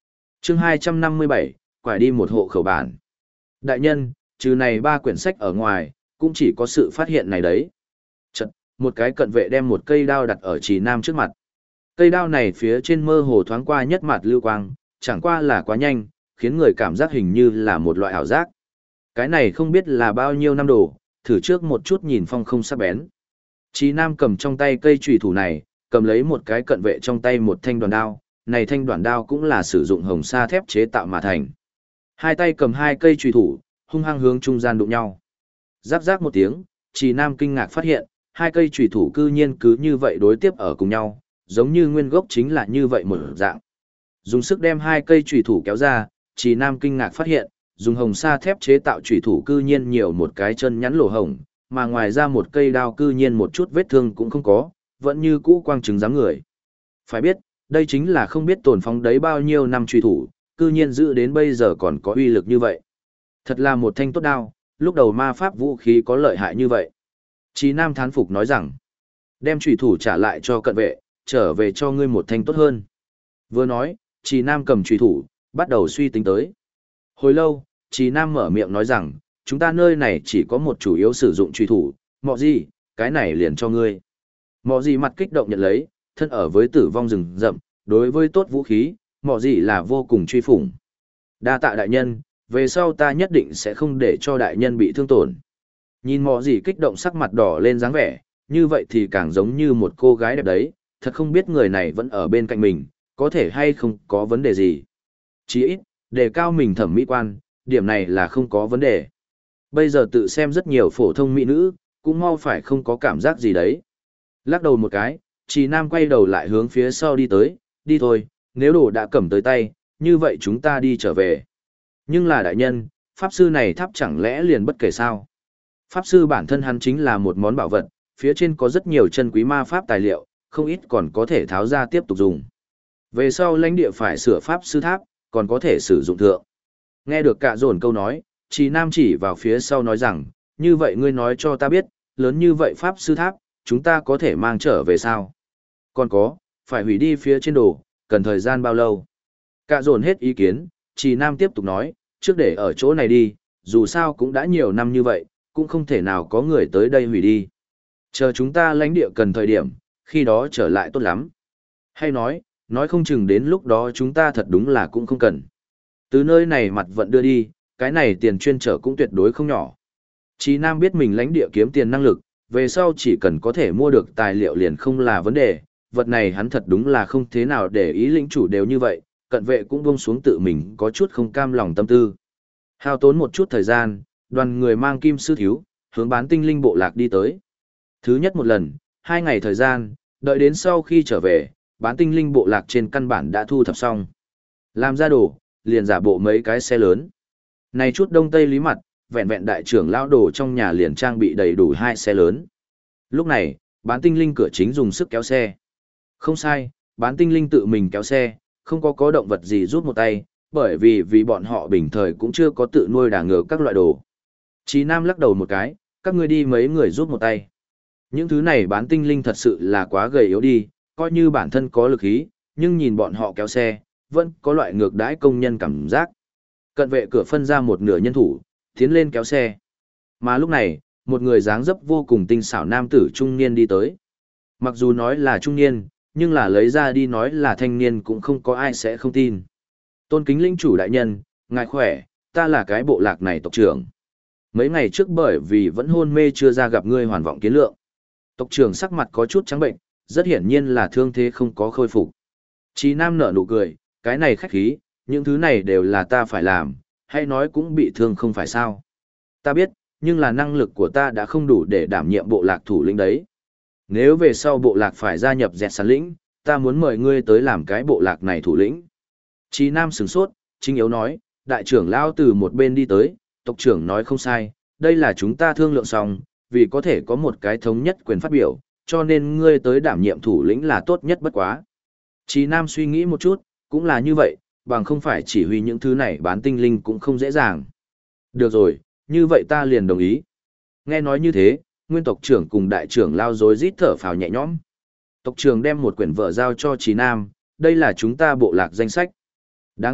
Chương 257, quải đi một hộ khẩu bản. Đại nhân, trừ này 3 quyển sách ở ngoài, cũng chỉ có sự phát hiện này đấy. Chật, một cái cận vệ đem một cây đao đặt ở Trì Nam trước mặt. Cây đao này phía trên mơ hồ thoáng qua nhất mặt lưu quang, chẳng qua là quá nhanh, khiến người cảm giác hình như là một loại ảo giác. Cái này không biết là bao nhiêu năm đồ, thử trước một chút nhìn phong không sắc bén. Trì Nam cầm trong tay cây chùy thủ này, cầm lấy một cái cận vệ trong tay một thanh đoàn đao, này thanh đoàn đao cũng là sử dụng hồng sa thép chế tạo mà thành. Hai tay cầm hai cây chùy thủ, hung hăng hướng trung gian đụng nhau. Rắc rắc một tiếng, Trì Nam kinh ngạc phát hiện, hai cây chùy thủ cư nhiên cứ như vậy đối tiếp ở cùng nhau, giống như nguyên gốc chính là như vậy một dạng. Dùng sức đem hai cây chùy thủ kéo ra, Trì Nam kinh ngạc phát hiện, dùng hồng sa thép chế tạo chùy thủ cư nhiên nhiều một cái chân nhắn lỗ hổng, mà ngoài ra một cây đao cư nhiên một chút vết thương cũng không có, vẫn như cũ quang trứng dáng người. Phải biết, đây chính là không biết tồn phóng đấy bao nhiêu năm chùy thủ, cư nhiên giữ đến bây giờ còn có uy lực như vậy. Thật là một thanh tốt đao, lúc đầu ma pháp vũ khí có lợi hại như vậy. Trì Nam thán phục nói rằng, đem chùy thủ trả lại cho cận vệ, trở về cho ngươi một thanh tốt hơn. Vừa nói, Trì Nam cầm chùy thủ, bắt đầu suy tính tới. Hồi lâu, Trì Nam mở miệng nói rằng, chúng ta nơi này chỉ có một chủ yếu sử dụng chùy thủ, mọ gì, cái này liền cho ngươi. Mọ gì mặt kích động nhận lấy, thân ở với tử vong rừng rậm, đối với tốt vũ khí, mọ gì là vô cùng truy phủng. Đa tạ đại nhân, về sau ta nhất định sẽ không để cho đại nhân bị thương tổn. Nhìn mọ gì kích động sắc mặt đỏ lên dáng vẻ, như vậy thì càng giống như một cô gái đẹp đấy, thật không biết người này vẫn ở bên cạnh mình, có thể hay không có vấn đề gì. Chỉ ít, đề cao mình thẩm mỹ quan, điểm này là không có vấn đề. Bây giờ tự xem rất nhiều phổ thông mỹ nữ, cũng mau phải không có cảm giác gì đấy. Lắc đầu một cái, Trì Nam quay đầu lại hướng phía sau đi tới, đi thôi, nếu đồ đã cầm tới tay, như vậy chúng ta đi trở về. Nhưng là đại nhân, pháp sư này tháp chẳng lẽ liền bất kể sao? Pháp sư bản thân hắn chính là một món bảo vật, phía trên có rất nhiều chân quý ma pháp tài liệu, không ít còn có thể tháo ra tiếp tục dùng. Về sau lãnh địa phải sửa pháp sư tháp, còn có thể sử dụng thượng. Nghe được cả dồn câu nói, Trì Nam chỉ vào phía sau nói rằng, như vậy ngươi nói cho ta biết, lớn như vậy pháp sư tháp, chúng ta có thể mang trở về sao? Còn có, phải hủy đi phía trên đồ, cần thời gian bao lâu? Cả dồn hết ý kiến, Trì Nam tiếp tục nói, trước để ở chỗ này đi, dù sao cũng đã nhiều năm như vậy, cũng không thể nào có người tới đây hủy đi. Chờ chúng ta lãnh địa cần thời điểm, khi đó trở lại tốt lắm. Hay nói không chừng đến lúc đó chúng ta thật đúng là cũng không cần. Từ nơi này mặt vận đưa đi, cái này tiền chuyên trở cũng tuyệt đối không nhỏ. Chí Nam biết mình lãnh địa kiếm tiền năng lực, về sau chỉ cần có thể mua được tài liệu liền không là vấn đề, vật này hắn thật đúng là không thế nào để ý lĩnh chủ đều như vậy, cận vệ cũng buông xuống tự mình có chút không cam lòng tâm tư. Hao tốn một chút thời gian, đoàn người mang kim sư thiếu, hướng bán tinh linh bộ lạc đi tới. Thứ nhất một lần, 2 ngày thời gian, đợi đến sau khi trở về, bán tinh linh bộ lạc trên căn bản đã thu thập xong. Làm ra đồ, liền giả bộ mấy cái xe lớn. Này chút đông tây lý mặt, vẹn vẹn đại trưởng lão đồ trong nhà liền trang bị đầy đủ 2 xe lớn. Lúc này, bán tinh linh cửa chính dùng sức kéo xe. Không sai, bán tinh linh tự mình kéo xe, không có động vật gì rút một tay, bởi vì bọn họ bình thời cũng chưa có tự nuôi đà ngựa các loại đồ. Chí Nam lắc đầu một cái, các ngươi đi mấy người rút một tay. Những thứ này bán tinh linh thật sự là quá gầy yếu đi, coi như bản thân có lực khí, nhưng nhìn bọn họ kéo xe, vẫn có loại ngược đãi công nhân cảm giác. Cận vệ cửa phân ra một nửa nhân thủ, tiến lên kéo xe. Mà lúc này, một người dáng dấp vô cùng tinh xảo nam tử trung niên đi tới. Mặc dù nói là trung niên, nhưng là lấy ra đi nói là thanh niên cũng không có ai sẽ không tin. Tôn kính linh chủ đại nhân, ngài khỏe, ta là cái bộ lạc này tộc trưởng. Mấy ngày trước bởi vì vẫn hôn mê chưa ra gặp ngươi hoàn vọng kiến lượng. Tộc trưởng sắc mặt có chút trắng bệnh, rất hiển nhiên là thương thế không có khôi phục. Chí Nam nở nụ cười, cái này khách khí, những thứ này đều là ta phải làm, hay nói cũng bị thương không phải sao. Ta biết, nhưng là năng lực của ta đã không đủ để đảm nhiệm bộ lạc thủ lĩnh đấy. Nếu về sau bộ lạc phải gia nhập dẹt sàn lĩnh, ta muốn mời ngươi tới làm cái bộ lạc này thủ lĩnh. Chí Nam sửng sốt, chính yếu nói, đại trưởng lao từ một bên đi tới, tộc trưởng nói không sai, đây là chúng ta thương lượng xong, vì có thể có một cái thống nhất quyền phát biểu, cho nên ngươi tới đảm nhiệm thủ lĩnh là tốt nhất bất quá. Chí Nam suy nghĩ một chút, cũng là như vậy, bằng không phải chỉ huy những thứ này bán tinh linh cũng không dễ dàng. Được rồi, như vậy ta liền đồng ý. Nghe nói như thế, nguyên tộc trưởng cùng đại trưởng lao rối rít thở phào nhẹ nhõm. Tộc trưởng đem một quyển vở giao cho Chí Nam, đây là chúng ta bộ lạc danh sách. Đáng tiếc,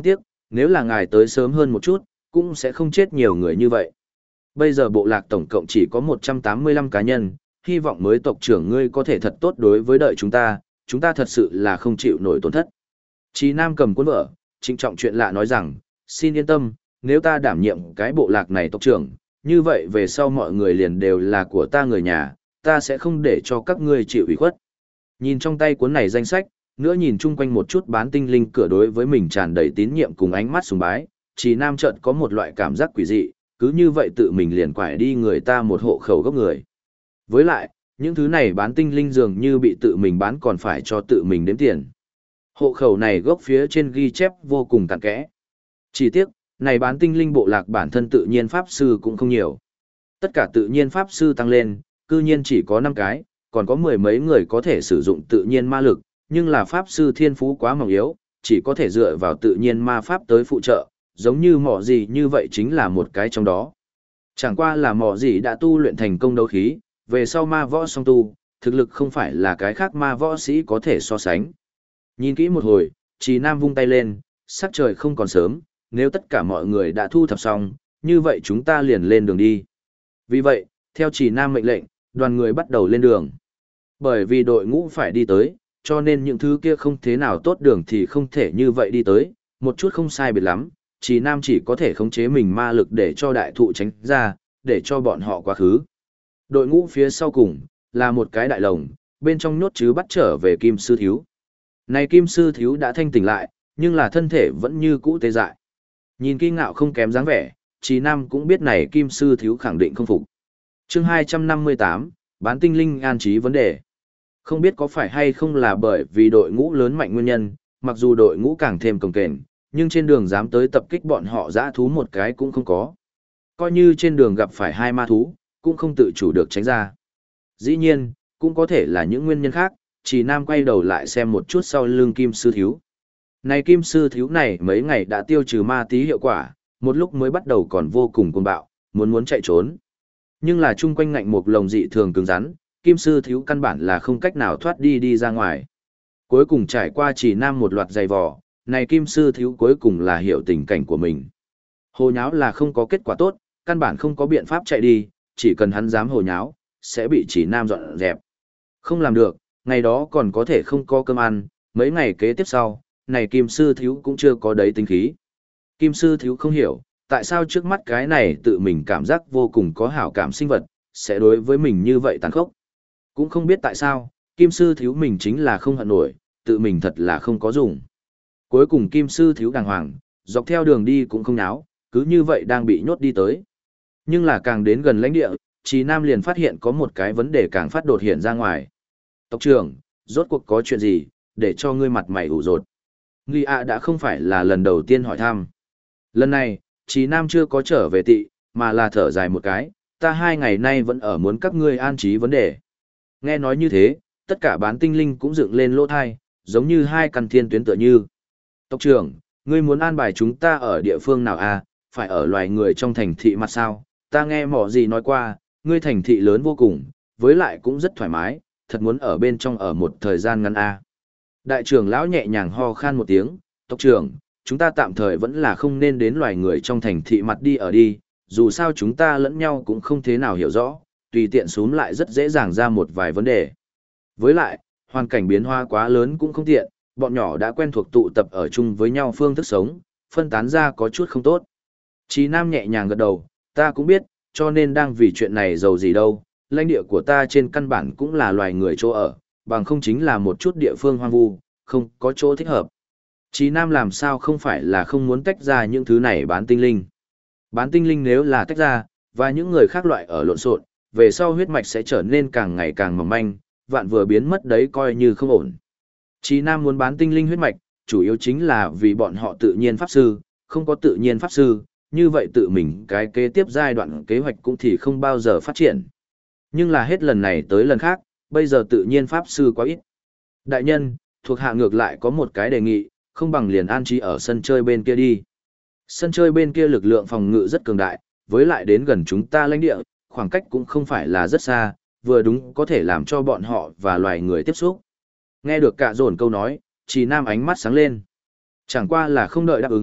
Nếu là ngài tới sớm hơn một chút, cũng sẽ không chết nhiều người như vậy. Bây giờ bộ lạc tổng cộng chỉ có 185 cá nhân, hy vọng mới tộc trưởng ngươi có thể thật tốt đối với đợi chúng ta thật sự là không chịu nổi tổn thất. Chí Nam cầm cuốn vở, trịnh trọng chuyện lạ nói rằng, xin yên tâm, nếu ta đảm nhiệm cái bộ lạc này tộc trưởng, như vậy về sau mọi người liền đều là của ta người nhà, ta sẽ không để cho các ngươi chịu ủy khuất. Nhìn trong tay cuốn này danh sách, nữa nhìn chung quanh một chút bán tinh linh cửa đối với mình tràn đầy tín nhiệm cùng ánh mắt sùng bái, Chí Nam chợt có một loại cảm giác quỷ dị, cứ như vậy tự mình liền quải đi người ta một hộ khẩu gốc người. Với lại, những thứ này bán tinh linh dường như bị tự mình bán còn phải cho tự mình đếm tiền. Hộ khẩu này gốc phía trên ghi chép vô cùng cặn kẽ. Chỉ tiếc, này bán tinh linh bộ lạc bản thân tự nhiên pháp sư cũng không nhiều. Tất cả tự nhiên pháp sư tăng lên, cư nhiên chỉ có 5 cái, còn có 10 mấy người có thể sử dụng tự nhiên ma lực, nhưng là pháp sư thiên phú quá mỏng yếu, chỉ có thể dựa vào tự nhiên ma pháp tới phụ trợ, giống như mỏ gì như vậy chính là một cái trong đó. Chẳng qua là mỏ gì đã tu luyện thành công đấu khí, về sau ma võ song tu, thực lực không phải là cái khác ma võ sĩ có thể so sánh. Nhìn kỹ một hồi, Chí Nam vung tay lên, sắc trời không còn sớm, nếu tất cả mọi người đã thu thập xong, như vậy chúng ta liền lên đường đi. Vì vậy, theo Chí Nam mệnh lệnh, đoàn người bắt đầu lên đường. Bởi vì đội ngũ phải đi tới, cho nên những thứ kia không thế nào tốt đường thì không thể như vậy đi tới, một chút không sai biệt lắm, Chí Nam chỉ có thể khống chế mình ma lực để cho đại thụ tránh ra, để cho bọn họ quá khứ. Đội ngũ phía sau cùng, là một cái đại lồng, bên trong nhốt chứ bắt trở về Kim Sư Thiếu. Này Kim Sư Thiếu đã thanh tỉnh lại, nhưng là thân thể vẫn như cũ tê dại. Nhìn kinh ngạo không kém dáng vẻ, Chí Nam cũng biết này Kim Sư Thiếu khẳng định không phục. Chương 258, bán tinh linh an trí vấn đề. Không biết có phải hay không là bởi vì đội ngũ lớn mạnh nguyên nhân, mặc dù đội ngũ càng thêm cồng kềnh, nhưng trên đường dám tới tập kích bọn họ dã thú một cái cũng không có. Coi như trên đường gặp phải 2 ma thú, cũng không tự chủ được tránh ra. Dĩ nhiên, cũng có thể là những nguyên nhân khác, Chí Nam quay đầu lại xem một chút sau lưng Kim Sư Thiếu. Này Kim Sư Thiếu này mấy ngày đã tiêu trừ ma tí hiệu quả, một lúc mới bắt đầu còn vô cùng cuồng bạo, muốn chạy trốn. Nhưng là chung quanh ngạnh một lồng dị thường cứng rắn, Kim Sư Thiếu căn bản là không cách nào thoát đi ra ngoài. Cuối cùng trải qua Chí Nam một loạt giày vò, này Kim Sư Thiếu cuối cùng là hiểu tình cảnh của mình. Hồ nháo là không có kết quả tốt, căn bản không có biện pháp chạy đi, chỉ cần hắn dám hồ nháo, sẽ bị Chí Nam dọn dẹp. Không làm được, ngày đó còn có thể không có cơm ăn, mấy ngày kế tiếp sau, này Kim Sư Thiếu cũng chưa có đấy tính khí. Kim Sư Thiếu không hiểu, tại sao trước mắt cái này tự mình cảm giác vô cùng có hảo cảm sinh vật, sẽ đối với mình như vậy tàn khốc. Cũng không biết tại sao, Kim Sư Thiếu mình chính là không hận nổi, tự mình thật là không có dùng. Cuối cùng Kim Sư Thiếu đàng hoàng, dọc theo đường đi cũng không náo, cứ như vậy đang bị nhốt đi tới. Nhưng là càng đến gần lãnh địa, Chí Nam liền phát hiện có một cái vấn đề càng phát đột hiện ra ngoài. Tộc trưởng, rốt cuộc có chuyện gì, để cho ngươi mặt mày ủ rột. Nghi ạ đã không phải là lần đầu tiên hỏi thăm. Lần này, Chí Nam chưa có trở về tị, mà là thở dài một cái, ta 2 ngày nay vẫn ở muốn các ngươi an trí vấn đề. Nghe nói như thế, tất cả bán tinh linh cũng dựng lên lỗ thai, giống như 2 căn thiên tuyến tựa như. Tộc trưởng, ngươi muốn an bài chúng ta ở địa phương nào à, phải ở loài người trong thành thị mặt sao? Ta nghe mỏ gì nói qua, ngươi thành thị lớn vô cùng, với lại cũng rất thoải mái, thật muốn ở bên trong ở một thời gian ngắn à. Đại trưởng lão nhẹ nhàng ho khan một tiếng, tộc trưởng, chúng ta tạm thời vẫn là không nên đến loài người trong thành thị mặt đi ở đi, dù sao chúng ta lẫn nhau cũng không thế nào hiểu rõ, tùy tiện xuống lại rất dễ dàng ra một vài vấn đề. Với lại, hoàn cảnh biến hóa quá lớn cũng không tiện, bọn nhỏ đã quen thuộc tụ tập ở chung với nhau phương thức sống, phân tán ra có chút không tốt. Chí Nam nhẹ nhàng gật đầu, ta cũng biết, cho nên đang vì chuyện này giàu gì đâu, lãnh địa của ta trên căn bản cũng là loài người chỗ ở, bằng không chính là một chút địa phương hoang vu, không có chỗ thích hợp. Chí Nam làm sao không phải là không muốn tách ra những thứ này bán tinh linh. Bán tinh linh nếu là tách ra, và những người khác loại ở lộn xộn, về sau huyết mạch sẽ trở nên càng ngày càng mỏng manh, vạn vừa biến mất đấy coi như không ổn. Chí Nam muốn bán tinh linh huyết mạch, chủ yếu chính là vì bọn họ tự nhiên pháp sư, không có tự nhiên pháp sư, như vậy tự mình cái kế tiếp giai đoạn kế hoạch cũng thì không bao giờ phát triển. Nhưng là hết lần này tới lần khác, bây giờ tự nhiên pháp sư quá ít. Đại nhân, thuộc hạ ngược lại có một cái đề nghị, không bằng liền an trí ở sân chơi bên kia đi. Sân chơi bên kia lực lượng phòng ngự rất cường đại, với lại đến gần chúng ta lãnh địa, khoảng cách cũng không phải là rất xa, vừa đúng có thể làm cho bọn họ và loài người tiếp xúc. Nghe được cả dồn câu nói, Chí Nam ánh mắt sáng lên. Chẳng qua là không đợi đáp ứng,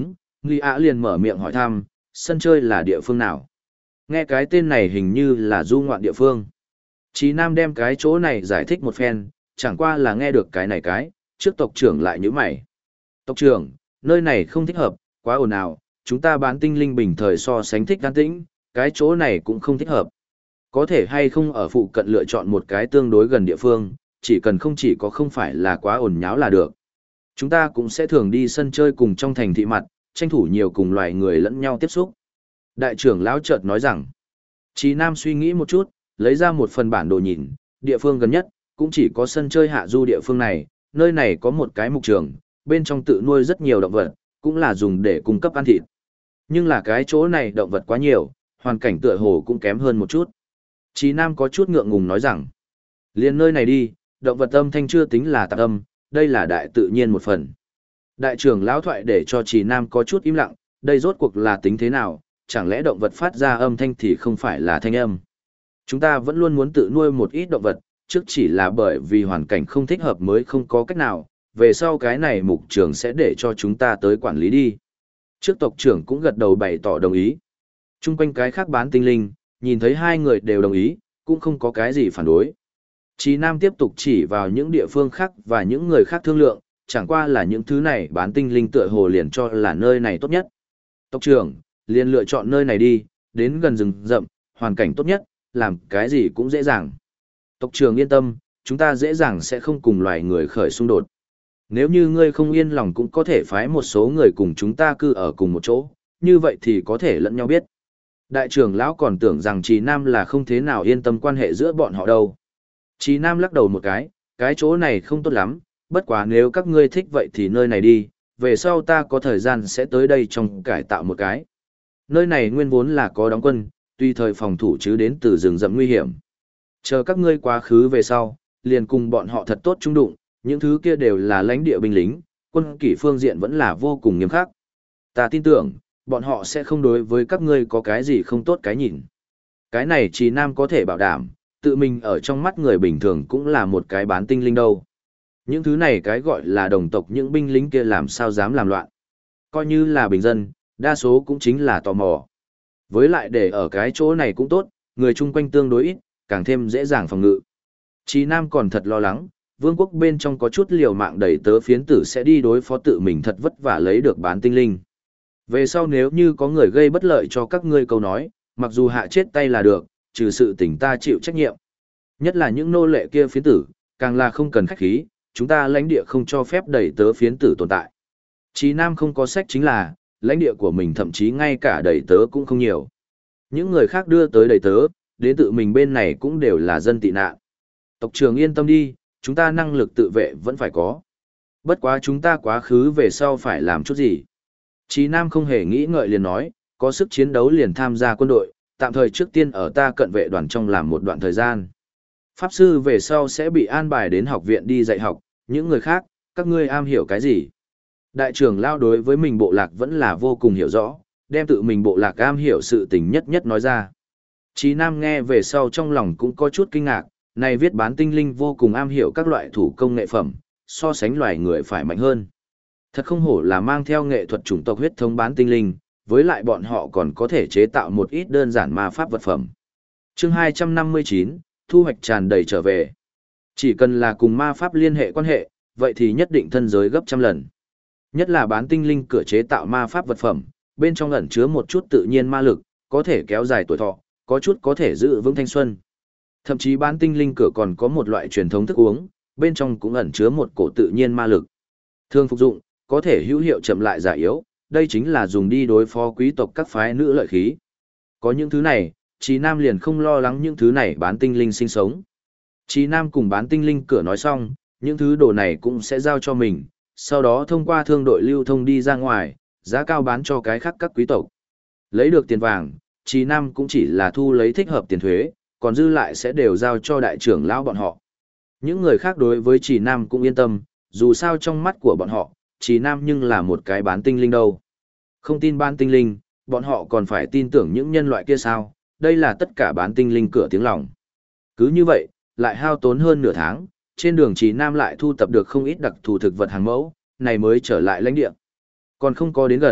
Nghi ạ liền mở miệng hỏi thăm, sân chơi là địa phương nào? Nghe cái tên này hình như là du ngoạn địa phương. Chí Nam đem cái chỗ này giải thích một phen, chẳng qua là nghe được cái này trước tộc trưởng lại nhíu mày. Tộc trưởng, nơi này không thích hợp, quá ồn ào, chúng ta bán tinh linh bình thời so sánh thích an tĩnh, cái chỗ này cũng không thích hợp. Có thể hay không ở phụ cận lựa chọn một cái tương đối gần địa phương, chỉ cần không phải là quá ồn nháo là được. Chúng ta cũng sẽ thường đi sân chơi cùng trong thành thị mặt, tranh thủ nhiều cùng loài người lẫn nhau tiếp xúc. Đại trưởng lão chợt nói rằng, Chí Nam suy nghĩ một chút, lấy ra một phần bản đồ nhìn, địa phương gần nhất, cũng chỉ có sân chơi hạ du địa phương này, nơi này có một cái mục trường, bên trong tự nuôi rất nhiều động vật, cũng là dùng để cung cấp ăn thịt. Nhưng là cái chỗ này động vật quá nhiều, hoàn cảnh tựa hồ cũng kém hơn một chút. Chí Nam có chút ngượng ngùng nói rằng, liền nơi này đi, động vật âm thanh chưa tính là tạp âm, đây là đại tự nhiên một phần. Đại trưởng lão thoại để cho Chí Nam có chút im lặng, đây rốt cuộc là tính thế nào, chẳng lẽ động vật phát ra âm thanh thì không phải là thanh âm. Chúng ta vẫn luôn muốn tự nuôi một ít động vật, trước chỉ là bởi vì hoàn cảnh không thích hợp mới không có cách nào, về sau cái này mục trưởng sẽ để cho chúng ta tới quản lý đi. Trước tộc trưởng cũng gật đầu bày tỏ đồng ý. Trung quanh cái khác bán tinh linh, nhìn thấy hai người đều đồng ý, cũng không có cái gì phản đối. Chí Nam tiếp tục chỉ vào những địa phương khác và những người khác thương lượng, chẳng qua là những thứ này bán tinh linh tựa hồ liền cho là nơi này tốt nhất. Tộc trưởng, liền lựa chọn nơi này đi, đến gần rừng rậm, hoàn cảnh tốt nhất, làm cái gì cũng dễ dàng. Tộc trưởng yên tâm, chúng ta dễ dàng sẽ không cùng loài người khởi xung đột. Nếu như ngươi không yên lòng cũng có thể phái một số người cùng chúng ta cư ở cùng một chỗ, như vậy thì có thể lẫn nhau biết. Đại trưởng lão còn tưởng rằng Chí Nam là không thế nào yên tâm quan hệ giữa bọn họ đâu. Chí Nam lắc đầu một cái chỗ này không tốt lắm, bất quá nếu các ngươi thích vậy thì nơi này đi, về sau ta có thời gian sẽ tới đây trong cải tạo một cái. Nơi này nguyên vốn là có đóng quân, tùy thời phòng thủ chứ đến từ rừng rậm nguy hiểm. Chờ các ngươi quá khứ về sau, liền cùng bọn họ thật tốt chung đụng, những thứ kia đều là lãnh địa binh lính, quân kỷ phương diện vẫn là vô cùng nghiêm khắc. Ta tin tưởng, bọn họ sẽ không đối với các ngươi có cái gì không tốt cái nhìn. Cái này Chí Nam có thể bảo đảm, tự mình ở trong mắt người bình thường cũng là một cái bán tinh linh đâu. Những thứ này cái gọi là đồng tộc những binh lính kia làm sao dám làm loạn. Coi như là bình dân, đa số cũng chính là tò mò. Với lại để ở cái chỗ này cũng tốt, người chung quanh tương đối ít, càng thêm dễ dàng phòng ngự. Chí Nam còn thật lo lắng, vương quốc bên trong có chút liều mạng đẩy tớ phiến tử sẽ đi đối phó tự mình thật vất vả lấy được bán tinh linh. Về sau nếu như có người gây bất lợi cho các ngươi câu nói, mặc dù hạ chết tay là được, trừ sự tình ta chịu trách nhiệm. Nhất là những nô lệ kia phiến tử, càng là không cần khách khí, chúng ta lãnh địa không cho phép đẩy tớ phiến tử tồn tại. Chí Nam không có sách chính là, lãnh địa của mình thậm chí ngay cả đẩy tớ cũng không nhiều. Những người khác đưa tới đẩy tớ, đến tự mình bên này cũng đều là dân tị nạn. Tộc trưởng yên tâm đi, chúng ta năng lực tự vệ vẫn phải có. Bất quá chúng ta quá khứ về sau phải làm chút gì. Chí Nam không hề nghĩ ngợi liền nói, có sức chiến đấu liền tham gia quân đội, tạm thời trước tiên ở ta cận vệ đoàn trong làm một đoạn thời gian. Pháp sư về sau sẽ bị an bài đến học viện đi dạy học, những người khác, các ngươi am hiểu cái gì? Đại trưởng lao đối với mình bộ lạc vẫn là vô cùng hiểu rõ, đem tự mình bộ lạc am hiểu sự tình nhất nhất nói ra. Chí Nam nghe về sau trong lòng cũng có chút kinh ngạc, này viết bán tinh linh vô cùng am hiểu các loại thủ công nghệ phẩm, so sánh loài người phải mạnh hơn. Thật không hổ là mang theo nghệ thuật chủng tộc huyết thống bán tinh linh, với lại bọn họ còn có thể chế tạo một ít đơn giản ma pháp vật phẩm. Chương 259, thu hoạch tràn đầy trở về. Chỉ cần là cùng ma pháp liên hệ quan hệ, vậy thì nhất định thân giới gấp trăm lần. Nhất là bán tinh linh cửa chế tạo ma pháp vật phẩm, bên trong ẩn chứa một chút tự nhiên ma lực, có thể kéo dài tuổi thọ, có chút có thể giữ vững thanh xuân. Thậm chí bán tinh linh cửa còn có một loại truyền thống thức uống, bên trong cũng ẩn chứa một cổ tự nhiên ma lực. Thường phục dụng, có thể hữu hiệu chậm lại già yếu, đây chính là dùng đi đối phó quý tộc các phái nữ lợi khí. Có những thứ này, Chí Nam liền không lo lắng những thứ này bán tinh linh sinh sống. Chí Nam cùng bán tinh linh cửa nói xong, những thứ đồ này cũng sẽ giao cho mình, sau đó thông qua thương đội lưu thông đi ra ngoài, giá cao bán cho cái khác các quý tộc. Lấy được tiền vàng, Chí Nam cũng chỉ là thu lấy thích hợp tiền thuế, còn dư lại sẽ đều giao cho đại trưởng lão bọn họ. Những người khác đối với Chí Nam cũng yên tâm, dù sao trong mắt của bọn họ, Chí Nam nhưng là một cái bán tinh linh đâu. Không tin bán tinh linh, bọn họ còn phải tin tưởng những nhân loại kia sao, đây là tất cả bán tinh linh cửa tiếng lòng. Cứ như vậy, lại hao tốn hơn nửa tháng, trên đường Chí Nam lại thu tập được không ít đặc thù thực vật hàng mẫu, này mới trở lại lãnh địa. Còn không có đến gần,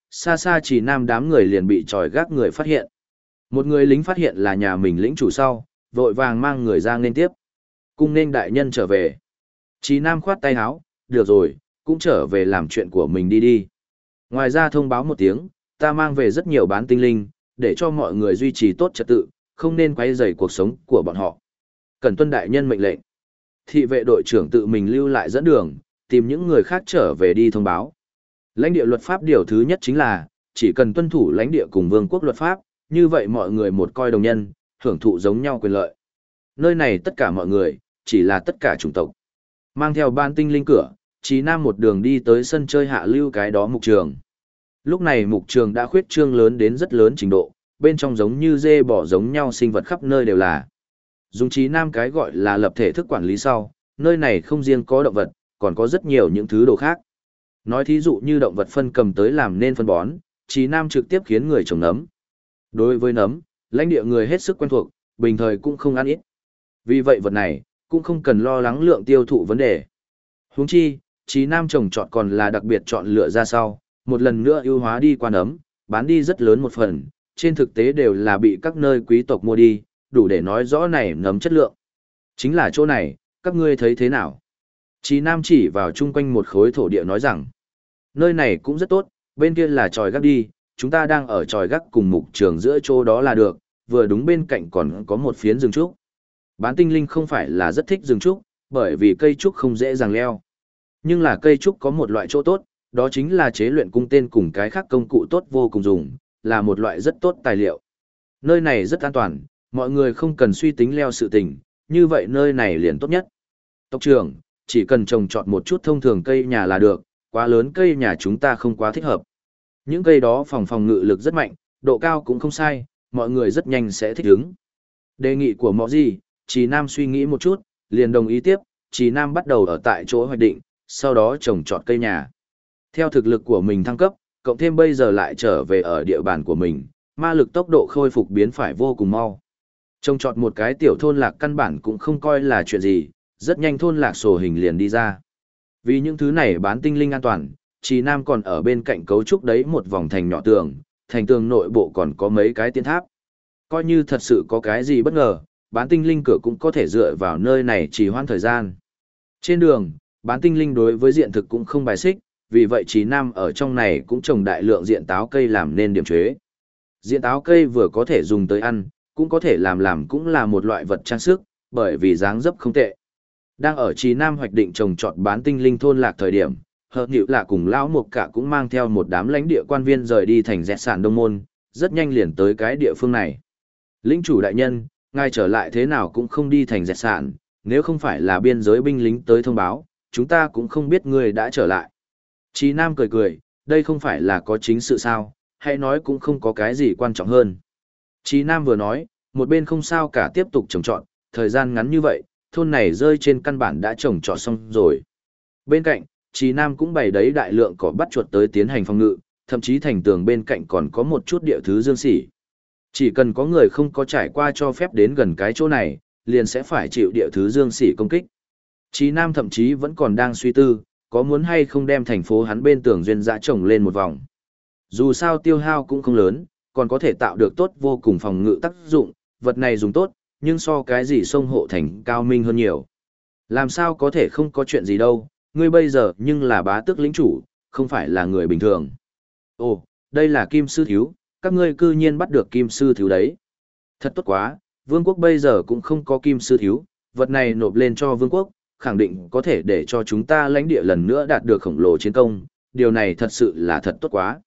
xa xa chỉ nam đám người liền bị tròi gác người phát hiện. Một người lính phát hiện là nhà mình lĩnh chủ sau, vội vàng mang người ra nên tiếp. Cung nên đại nhân trở về. Chỉ nam khoát tay áo, được rồi, cũng trở về làm chuyện của mình đi đi. Ngoài ra thông báo một tiếng, ta mang về rất nhiều bán tinh linh, để cho mọi người duy trì tốt trật tự, không nên quấy rầy cuộc sống của bọn họ. Cần tuân đại nhân mệnh lệnh. Thị vệ đội trưởng tự mình lưu lại dẫn đường, tìm những người khác trở về đi thông báo. Lãnh địa luật pháp điều thứ nhất chính là, chỉ cần tuân thủ lãnh địa cùng vương quốc luật pháp, như vậy mọi người một coi đồng nhân, hưởng thụ giống nhau quyền lợi. Nơi này tất cả mọi người, chỉ là tất cả chủng tộc. Mang theo ban tinh linh cửa, Chí Nam một đường đi tới sân chơi hạ lưu cái đó mục trường. Lúc này mục trường đã khuyết trương lớn đến rất lớn trình độ, bên trong giống như dê bò giống nhau sinh vật khắp nơi đều là. Dùng Chí Nam cái gọi là lập thể thức quản lý sau, nơi này không riêng có động vật, còn có rất nhiều những thứ đồ khác. Nói thí dụ như động vật phân cầm tới làm nên phân bón, Chí Nam trực tiếp khiến người trồng nấm. Đối với nấm, lãnh địa người hết sức quen thuộc, bình thời cũng không ăn ít. Vì vậy vật này, cũng không cần lo lắng lượng tiêu thụ vấn đề. Huống chi, Chí Nam trồng chọn còn là đặc biệt chọn lựa ra sau, một lần nữa ưu hóa đi qua nấm, bán đi rất lớn một phần, trên thực tế đều là bị các nơi quý tộc mua đi, đủ để nói rõ này nấm chất lượng. Chính là chỗ này, các ngươi thấy thế nào? Chí Nam chỉ vào chung quanh một khối thổ địa nói rằng, nơi này cũng rất tốt, bên kia là tròi gác đi, chúng ta đang ở tròi gác cùng mục trường giữa chỗ đó là được, vừa đúng bên cạnh còn có một phiến rừng trúc. Bán tinh linh không phải là rất thích rừng trúc, bởi vì cây trúc không dễ dàng leo. Nhưng là cây trúc có một loại chỗ tốt, đó chính là chế luyện cung tên cùng cái khác công cụ tốt vô cùng dùng, là một loại rất tốt tài liệu. Nơi này rất an toàn, mọi người không cần suy tính leo sự tình, như vậy nơi này liền tốt nhất. Tộc trưởng, chỉ cần trồng trọt một chút thông thường cây nhà là được, quá lớn cây nhà chúng ta không quá thích hợp. Những cây đó phòng ngự lực rất mạnh, độ cao cũng không sai, mọi người rất nhanh sẽ thích ứng. Đề nghị của Mọ Gì, Chí Nam suy nghĩ một chút, liền đồng ý tiếp, Chí Nam bắt đầu ở tại chỗ hoạch định, sau đó trồng trọt cây nhà. Theo thực lực của mình thăng cấp, cộng thêm bây giờ lại trở về ở địa bàn của mình, ma lực tốc độ khôi phục biến phải vô cùng mau. Trồng trọt một cái tiểu thôn lạc căn bản cũng không coi là chuyện gì, rất nhanh thôn lạc sổ hình liền đi ra. Vì những thứ này bán tinh linh an toàn, Chí Nam còn ở bên cạnh cấu trúc đấy một vòng thành nhỏ tường, thành tường nội bộ còn có mấy cái tiên tháp. Coi như thật sự có cái gì bất ngờ, bán tinh linh cửa cũng có thể dựa vào nơi này trì hoãn thời gian. Trên đường, bán tinh linh đối với diện thực cũng không bài xích, vì vậy Chí Nam ở trong này cũng trồng đại lượng diện táo cây làm nên điểm chế. Diện táo cây vừa có thể dùng tới ăn, cũng có thể làm cũng là một loại vật trang sức, bởi vì dáng dấp không tệ. Đang ở Chí Nam hoạch định trồng trọt bán tinh linh thôn lạc thời điểm, Hợp Nhự Lạ cùng lão Mục Cả cũng mang theo một đám lãnh địa quan viên rời đi thành Dẹt Sản Đông Môn, rất nhanh liền tới cái địa phương này. Lĩnh chủ đại nhân, ngài trở lại thế nào cũng không đi thành Dẹt Sản, nếu không phải là biên giới binh lính tới thông báo, chúng ta cũng không biết ngươi đã trở lại. Chí Nam cười cười, đây không phải là có chính sự sao, hãy nói cũng không có cái gì quan trọng hơn. Chí Nam vừa nói, một bên không sao cả tiếp tục trồng trọt, thời gian ngắn như vậy, thôn này rơi trên căn bản đã trồng trọt xong rồi. Bên cạnh, Chí Nam cũng bày đấy đại lượng cỏ bắt chuột tới tiến hành phòng ngự, thậm chí thành tường bên cạnh còn có một chút địa thứ dương sỉ. Chỉ cần có người không có trải qua cho phép đến gần cái chỗ này, liền sẽ phải chịu địa thứ dương sỉ công kích. Chí Nam thậm chí vẫn còn đang suy tư, có muốn hay không đem thành phố hắn bên tường duyên dã trồng lên một vòng. Dù sao tiêu hao cũng không lớn, còn có thể tạo được tốt vô cùng phòng ngự tác dụng, vật này dùng tốt, nhưng so cái gì sông hộ thành cao minh hơn nhiều. Làm sao có thể không có chuyện gì đâu, ngươi bây giờ nhưng là bá tước lĩnh chủ, không phải là người bình thường. Ồ, đây là kim sư thiếu, các ngươi cư nhiên bắt được kim sư thiếu đấy. Thật tốt quá, vương quốc bây giờ cũng không có kim sư thiếu, vật này nộp lên cho vương quốc, khẳng định có thể để cho chúng ta lãnh địa lần nữa đạt được khổng lồ chiến công, điều này thật sự là thật tốt quá.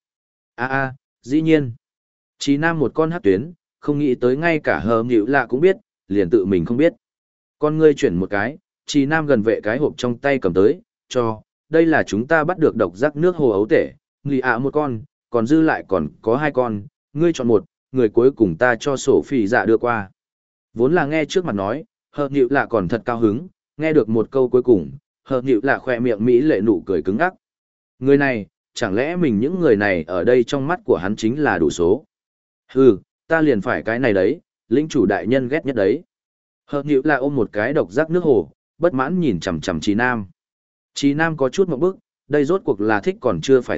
Dĩ nhiên. Chí Nam một con hát tuyến, không nghĩ tới ngay cả Hợp Nhự Lạ cũng biết, liền tự mình không biết. Con ngươi chuyển một cái, Chí Nam gần vệ cái hộp trong tay cầm tới, đây là chúng ta bắt được độc giác nước hồ ấu tể, một con, còn dư lại còn có 2 con, ngươi chọn một, người cuối cùng ta cho sổ phỉ dạ đưa qua. Vốn là nghe trước mặt nói, Hợp Nhự Lạ còn thật cao hứng, nghe được một câu cuối cùng, Hợp Nhự Lạ khoe miệng mỹ lệ nụ cười cứng ngắc. Người này, chẳng lẽ mình những người này ở đây trong mắt của hắn chính là đủ số. Hừ, ta liền phải cái này đấy, lĩnh chủ đại nhân ghét nhất đấy. Hợp Nhự Lạ ôm một cái độc giác nước hồ, bất mãn nhìn chằm chằm Chí Nam. Chí Nam có chút ngượng bức, đây rốt cuộc là thích còn chưa phải thích,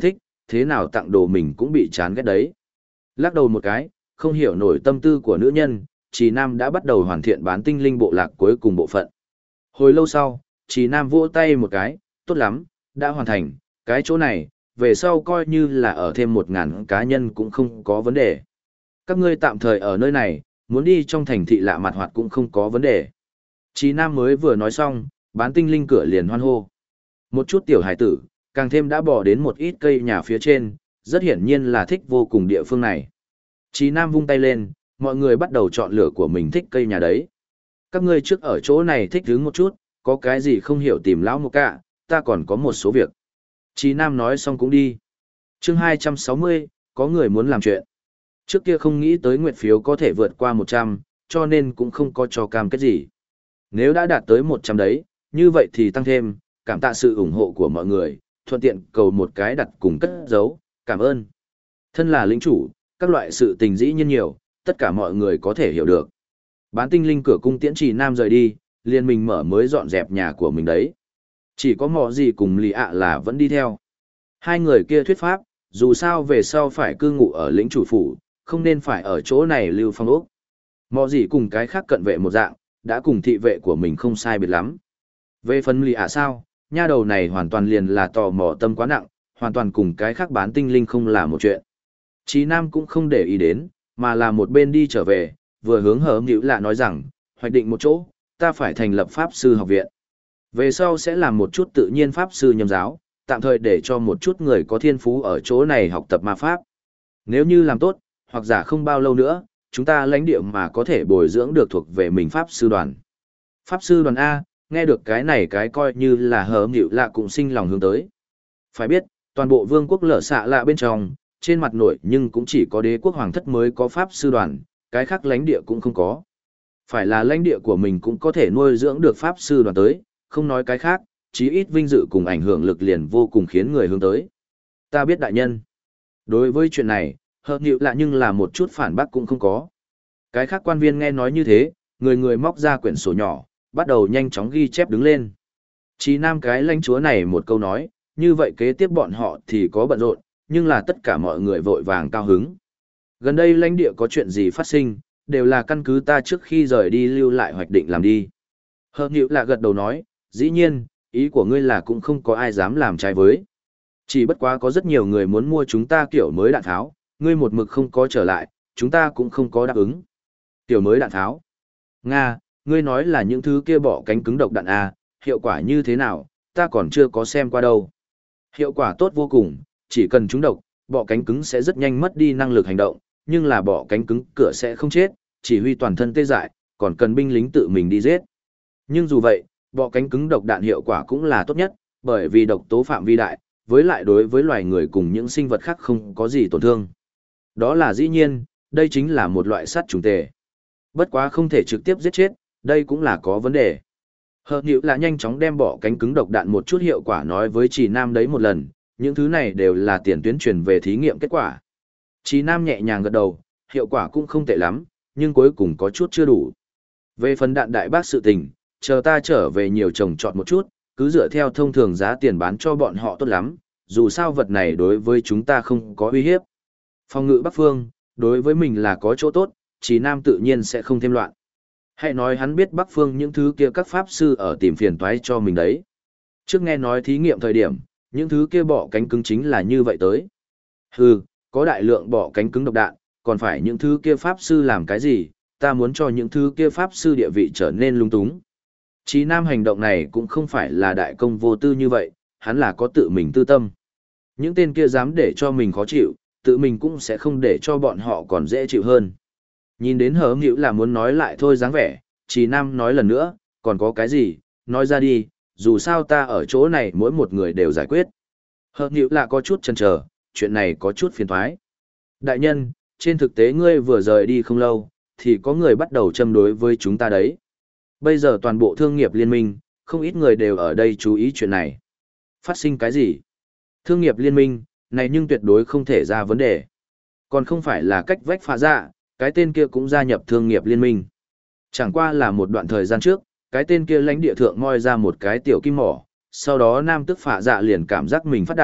thế nào tặng đồ mình cũng bị chán ghét đấy. Lắc đầu một cái, không hiểu nổi tâm tư của nữ nhân, Trì Nam đã bắt đầu hoàn thiện bán tinh linh bộ lạc cuối cùng bộ phận. Hồi lâu sau, Trì Nam vỗ tay một cái, tốt lắm, đã hoàn thành, cái chỗ này, về sau coi như là ở thêm 1.000 cá nhân cũng không có vấn đề. Các ngươi tạm thời ở nơi này, muốn đi trong thành thị lạ mặt hoạt cũng không có vấn đề. Trì Nam mới vừa nói xong, bán tinh linh cửa liền hoan hô. Một chút tiểu hải tử, càng thêm đã bỏ đến một ít cây nhà phía trên, rất hiển nhiên là thích vô cùng địa phương này. Trì Nam vung tay lên, mọi người bắt đầu chọn lựa của mình thích cây nhà đấy. Các ngươi trước ở chỗ này thích đứng một chút, có cái gì không hiểu tìm lão một cả, ta còn có một số việc. Trì Nam nói xong cũng đi. Chương 260, có người muốn làm chuyện. Trước kia không nghĩ tới nguyệt phiếu có thể vượt qua 100, cho nên cũng không có cho cam kết gì. Nếu đã đạt tới 100 đấy, như vậy thì tăng thêm, cảm tạ sự ủng hộ của mọi người, thuận tiện cầu một cái đặt cùng cất giấu, cảm ơn. Thân là lĩnh chủ, các loại sự tình dĩ nhiên nhiều, tất cả mọi người có thể hiểu được. Bán tinh linh cửa cung tiễn Trì Nam rời đi, liền mình mở mới dọn dẹp nhà của mình đấy. Chỉ có mọ gì cùng lì ạ là vẫn đi theo. Hai người kia thuyết pháp, dù sao về sau phải cư ngụ ở lĩnh chủ phủ, không nên phải ở chỗ này lưu phong ốc. Mọ gì cùng cái khác cận vệ một dạng, đã cùng thị vệ của mình không sai biệt lắm. Về phần lì ạ sao, nha đầu này hoàn toàn liền là tò mò tâm quá nặng, hoàn toàn cùng cái khác bán tinh linh không là một chuyện. Chí Nam cũng không để ý đến, mà là một bên đi trở về, vừa hướng hở nhữ lạ nói rằng, hoạch định một chỗ, ta phải thành lập pháp sư học viện. Về sau sẽ làm một chút tự nhiên pháp sư nhâm giáo, tạm thời để cho một chút người có thiên phú ở chỗ này học tập ma pháp. Nếu như làm tốt, hoặc giả không bao lâu nữa, chúng ta lãnh địa mà có thể bồi dưỡng được thuộc về mình pháp sư đoàn. Pháp sư đoàn A, nghe được cái này cái coi như là hở nhữ lạ cũng sinh lòng hướng tới. Phải biết, toàn bộ vương quốc lở xạ lạ bên trong, trên mặt nội nhưng cũng chỉ có đế quốc hoàng thất mới có pháp sư đoàn, cái khác lãnh địa cũng không có. Phải là lãnh địa của mình cũng có thể nuôi dưỡng được pháp sư đoàn tới, không nói cái khác, chí ít vinh dự cùng ảnh hưởng lực liền vô cùng khiến người hướng tới. Ta biết đại nhân. Đối với chuyện này, hợp nhịu lạ nhưng là một chút phản bác cũng không có. Cái khác quan viên nghe nói như thế, người người móc ra quyển sổ nhỏ, bắt đầu nhanh chóng ghi chép đứng lên. Chí Nam cái lãnh chúa này một câu nói, như vậy kế tiếp bọn họ thì có bận rộn, nhưng là tất cả mọi người vội vàng cao hứng. Gần đây lãnh địa có chuyện gì phát sinh, đều là căn cứ ta trước khi rời đi lưu lại hoạch định làm đi. Hợp nhịu lạ gật đầu nói, dĩ nhiên, ý của ngươi là cũng không có ai dám làm trái với. Chỉ bất quá có rất nhiều người muốn mua chúng ta kiểu mới đạn tháo, ngươi một mực không có trở lại, chúng ta cũng không có đáp ứng. Kiểu mới đạn tháo. Nga, ngươi nói là những thứ kia bỏ cánh cứng độc đạn A, hiệu quả như thế nào, ta còn chưa có xem qua đâu. Hiệu quả tốt vô cùng, chỉ cần chúng độc, bọ cánh cứng sẽ rất nhanh mất đi năng lực hành động, nhưng là bọ cánh cứng cửa sẽ không chết, chỉ huy toàn thân tê dại, còn cần binh lính tự mình đi giết. Nhưng dù vậy, bọ cánh cứng độc đạn hiệu quả cũng là tốt nhất, bởi vì độc tố phạm vi đại, với lại đối với loài người cùng những sinh vật khác không có gì tổn thương. Đó là dĩ nhiên, đây chính là một loại sát trùng tề. Bất quá không thể trực tiếp giết chết, đây cũng là có vấn đề. Hợp nhịu là nhanh chóng đem bọ cánh cứng độc đạn một chút hiệu quả nói với Trì Nam đấy một lần, những thứ này đều là tiền tuyến truyền về thí nghiệm kết quả. Trì Nam nhẹ nhàng gật đầu, hiệu quả cũng không tệ lắm, nhưng cuối cùng có chút chưa đủ. Về phần đạn đại bác sự tình, chờ ta trở về nhiều trồng trọt một chút, cứ dựa theo thông thường giá tiền bán cho bọn họ tốt lắm, dù sao vật này đối với chúng ta không có uy hiếp. Phòng ngự Bắc Phương, đối với mình là có chỗ tốt, Trì Nam tự nhiên sẽ không thêm loạn. Hãy nói hắn biết Bắc Phương những thứ kia các pháp sư ở tìm phiền toái cho mình đấy. Trước nghe nói thí nghiệm thời điểm, những thứ kia bọ cánh cứng chính là như vậy tới. Hừ, có đại lượng bọ cánh cứng độc đạn, còn phải những thứ kia pháp sư làm cái gì, ta muốn cho những thứ kia pháp sư địa vị trở nên lung túng. Chí Nam hành động này cũng không phải là đại công vô tư như vậy, hắn là có tự mình tư tâm. Những tên kia dám để cho mình khó chịu, tự mình cũng sẽ không để cho bọn họ còn dễ chịu hơn. Nhìn đến hớm hữu là muốn nói lại thôi dáng vẻ, Chí Nam nói lần nữa, còn có cái gì, nói ra đi, dù sao ta ở chỗ này mỗi một người đều giải quyết. Hớm hữu là có chút chần chờ, chuyện này có chút phiền toái. Đại nhân, trên thực tế ngươi vừa rời đi không lâu, thì có người bắt đầu châm đối với chúng ta đấy. Bây giờ toàn bộ thương nghiệp liên minh, không ít người đều ở đây chú ý chuyện này. Phát sinh cái gì? Thương nghiệp liên minh, này nhưng tuyệt đối không thể ra vấn đề. Còn không phải là cách vách phá dạ, cái tên kia cũng gia nhập thương nghiệp liên minh. Chẳng qua là một đoạn thời gian trước, cái tên kia lãnh địa thượng moi ra một cái tiểu kim mỏ, sau đó nam tức phá dạ liền cảm giác mình phát đạt,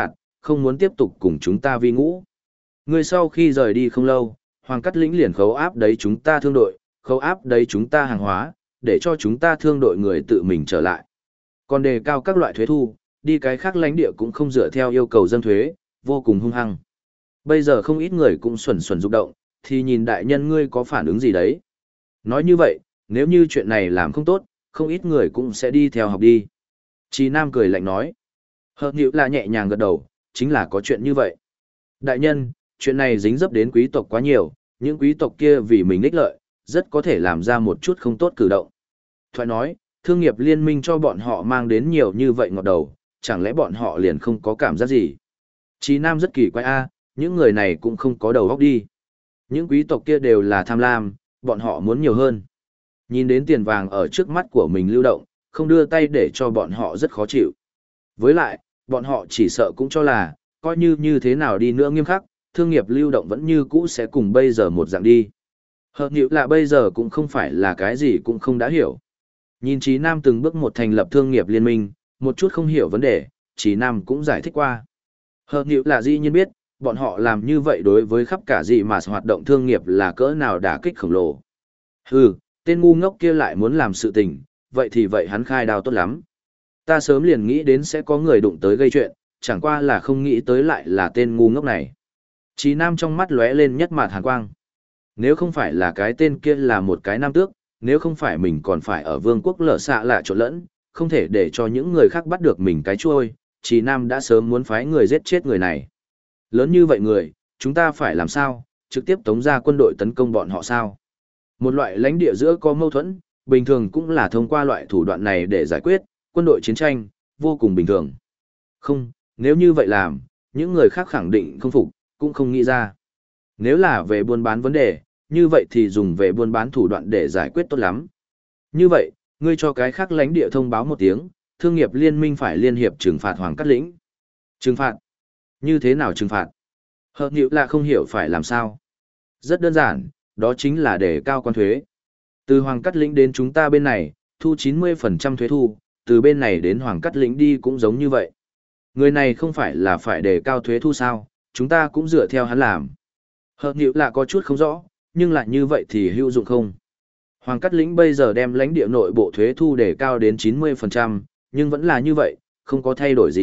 không muốn tiếp tục cùng chúng ta vi ngũ. Ngươi sau khi rời đi không lâu, Hoàng Cát Lĩnh liền khấu áp đấy chúng ta thương đội, khấu áp đấy chúng ta hàng hóa, để cho chúng ta thương đội người tự mình trở lại. Còn đề cao các loại thuế thu, đi cái khác lãnh địa cũng không dựa theo yêu cầu dân thuế, vô cùng hung hăng. Bây giờ không ít người cũng xuẩn xuẩn rụng động, thì nhìn đại nhân ngươi có phản ứng gì đấy. Nói như vậy, nếu như chuyện này làm không tốt, không ít người cũng sẽ đi theo học đi. Chí Nam cười lạnh nói. Hợp nhữ là nhẹ nhàng gật đầu, chính là có chuyện như vậy. Đại nhân, chuyện này dính dấp đến quý tộc quá nhiều, những quý tộc kia vì mình ích lợi, rất có thể làm ra một chút không tốt cử động. Thoại nói, thương nghiệp liên minh cho bọn họ mang đến nhiều như vậy ngọt đầu, chẳng lẽ bọn họ liền không có cảm giác gì? Chí Nam rất kỳ quái những người này cũng không có đầu óc đi. Những quý tộc kia đều là tham lam, bọn họ muốn nhiều hơn. Nhìn đến tiền vàng ở trước mắt của mình lưu động, không đưa tay để cho bọn họ rất khó chịu. Với lại, bọn họ chỉ sợ cũng cho là, coi như thế nào đi nữa nghiêm khắc, thương nghiệp lưu động vẫn như cũ sẽ cùng bây giờ một dạng đi. Hợp nhữ là bây giờ cũng không phải là cái gì cũng không đã hiểu. Nhìn Chí Nam từng bước một thành lập thương nghiệp liên minh, một chút không hiểu vấn đề, Chí Nam cũng giải thích qua. Hợp nhữ là dĩ nhiên biết, bọn họ làm như vậy đối với khắp cả gì mà hoạt động thương nghiệp là cỡ nào đả kích khổng lồ. Hừ, tên ngu ngốc kia lại muốn làm sự tình, vậy thì vậy hắn khai đao tốt lắm. Ta sớm liền nghĩ đến sẽ có người đụng tới gây chuyện, chẳng qua là không nghĩ tới lại là tên ngu ngốc này. Chí Nam trong mắt lóe lên nhất mạt hàn quang. Nếu không phải là cái tên kia là một cái nam tước, nếu không phải mình còn phải ở vương quốc lở xạ lạ trộn lẫn, không thể để cho những người khác bắt được mình cái chuôi, Chí Nam đã sớm muốn phái người giết chết người này. Lớn như vậy người, chúng ta phải làm sao, trực tiếp tống ra quân đội tấn công bọn họ sao? Một loại lãnh địa giữa có mâu thuẫn, bình thường cũng là thông qua loại thủ đoạn này để giải quyết, quân đội chiến tranh, vô cùng bình thường. Không, nếu như vậy làm, những người khác khẳng định không phục, cũng không nghĩ ra. Nếu là về buôn bán vấn đề, như vậy thì dùng về buôn bán thủ đoạn để giải quyết tốt lắm. Như vậy, ngươi cho cái khác lãnh địa thông báo một tiếng, thương nghiệp liên minh phải liên hiệp trừng phạt Hoàng Cát Lĩnh. Trừng phạt? Như thế nào trừng phạt? Hợp nhữ là không hiểu phải làm sao. Rất đơn giản, đó chính là để cao quan thuế. Từ Hoàng Cát Lĩnh đến chúng ta bên này, thu 90% thuế thu, từ bên này đến Hoàng Cát Lĩnh đi cũng giống như vậy. Người này không phải là phải để cao thuế thu sao, chúng ta cũng dựa theo hắn làm. Hợp nhữ là có chút không rõ, nhưng lại như vậy thì hữu dụng không? Hoàng Cát Lĩnh bây giờ đem lãnh địa nội bộ thuế thu để cao đến 90%, nhưng vẫn là như vậy, không có thay đổi gì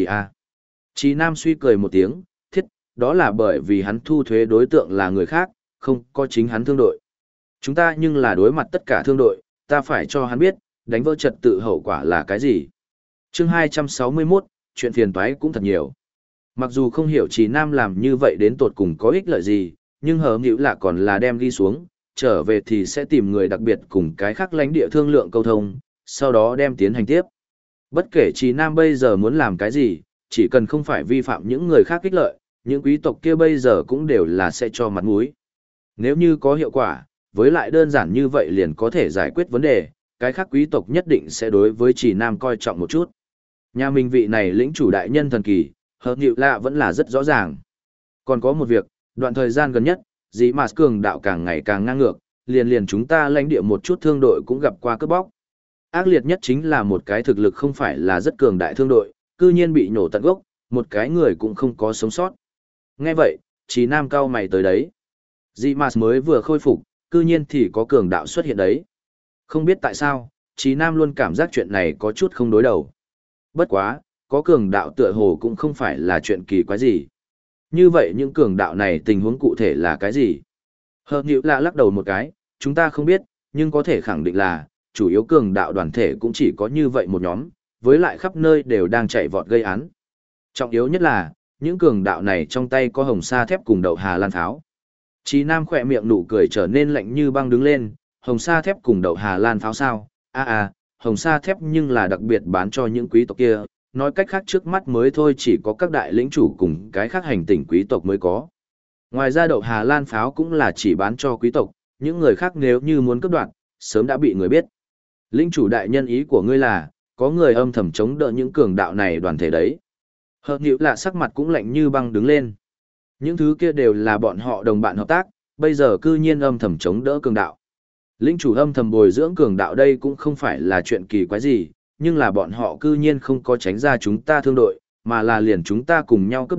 Chí Nam suy cười một tiếng, thiết, đó là bởi vì hắn thu thuế đối tượng là người khác, không có chính hắn thương đội. Chúng ta nhưng là đối mặt tất cả thương đội, ta phải cho hắn biết, đánh vỡ trật tự hậu quả là cái gì. Chương 261, chuyện phiền toái cũng thật nhiều. Mặc dù không hiểu Chí Nam làm như vậy đến tột cùng có ích lợi gì, nhưng hờ nhữ là còn là đem ghi xuống, trở về thì sẽ tìm người đặc biệt cùng cái khác lãnh địa thương lượng câu thông, sau đó đem tiến hành tiếp. Bất kể Chí Nam bây giờ muốn làm cái gì, chỉ cần không phải vi phạm những người khác ích lợi, những quý tộc kia bây giờ cũng đều là sẽ cho mặt mũi. Nếu như có hiệu quả, với lại đơn giản như vậy liền có thể giải quyết vấn đề, cái khác quý tộc nhất định sẽ đối với Chí Nam coi trọng một chút. Nhà mình vị này lĩnh chủ đại nhân thần kỳ, hợp nhịu lạ vẫn là rất rõ ràng. Còn có một việc, đoạn thời gian gần nhất, dĩ mà cường đạo càng ngày càng ngang ngược, liền chúng ta lãnh địa một chút thương đội cũng gặp qua cướp bóc. Ác liệt nhất chính là một cái thực lực không phải là rất cường đại thương đội, cư nhiên bị nổ tận gốc, một cái người cũng không có sống sót. Nghe vậy, Chí Nam cao mày tới đấy. Dĩ mà mới vừa khôi phục, cư nhiên thì có cường đạo xuất hiện đấy. Không biết tại sao, Chí Nam luôn cảm giác chuyện này có chút không đối đầu. Bất quá, có cường đạo tựa hồ cũng không phải là chuyện kỳ quái gì. Như vậy những cường đạo này tình huống cụ thể là cái gì? Hợp nhữ lạ lắc đầu một cái, chúng ta không biết, nhưng có thể khẳng định là, chủ yếu cường đạo đoàn thể cũng chỉ có như vậy một nhóm, với lại khắp nơi đều đang chạy vọt gây án. Trọng yếu nhất là, những cường đạo này trong tay có hồng sa thép cùng đậu Hà Lan pháo. Chí Nam khỏe miệng nụ cười trở nên lạnh như băng đứng lên, hồng sa thép cùng đậu Hà Lan pháo sao? Hồng sa thép nhưng là đặc biệt bán cho những quý tộc kia, nói cách khác trước mắt mới thôi chỉ có các đại lĩnh chủ cùng cái khác hành tỉnh quý tộc mới có. Ngoài ra đậu Hà Lan pháo cũng là chỉ bán cho quý tộc, những người khác nếu như muốn cướp đoạt, sớm đã bị người biết. Lĩnh chủ đại nhân ý của ngươi là, có người âm thầm chống đỡ những cường đạo này đoàn thể đấy. Hợp nhữ lạ sắc mặt cũng lạnh như băng đứng lên. Những thứ kia đều là bọn họ đồng bạn hợp tác, bây giờ cư nhiên âm thầm chống đỡ cường đạo. Lĩnh chủ âm thầm bồi dưỡng cường đạo đây cũng không phải là chuyện kỳ quái gì, nhưng là bọn họ cư nhiên không có tránh ra chúng ta thương đội, mà là liền chúng ta cùng nhau cướp đoạt,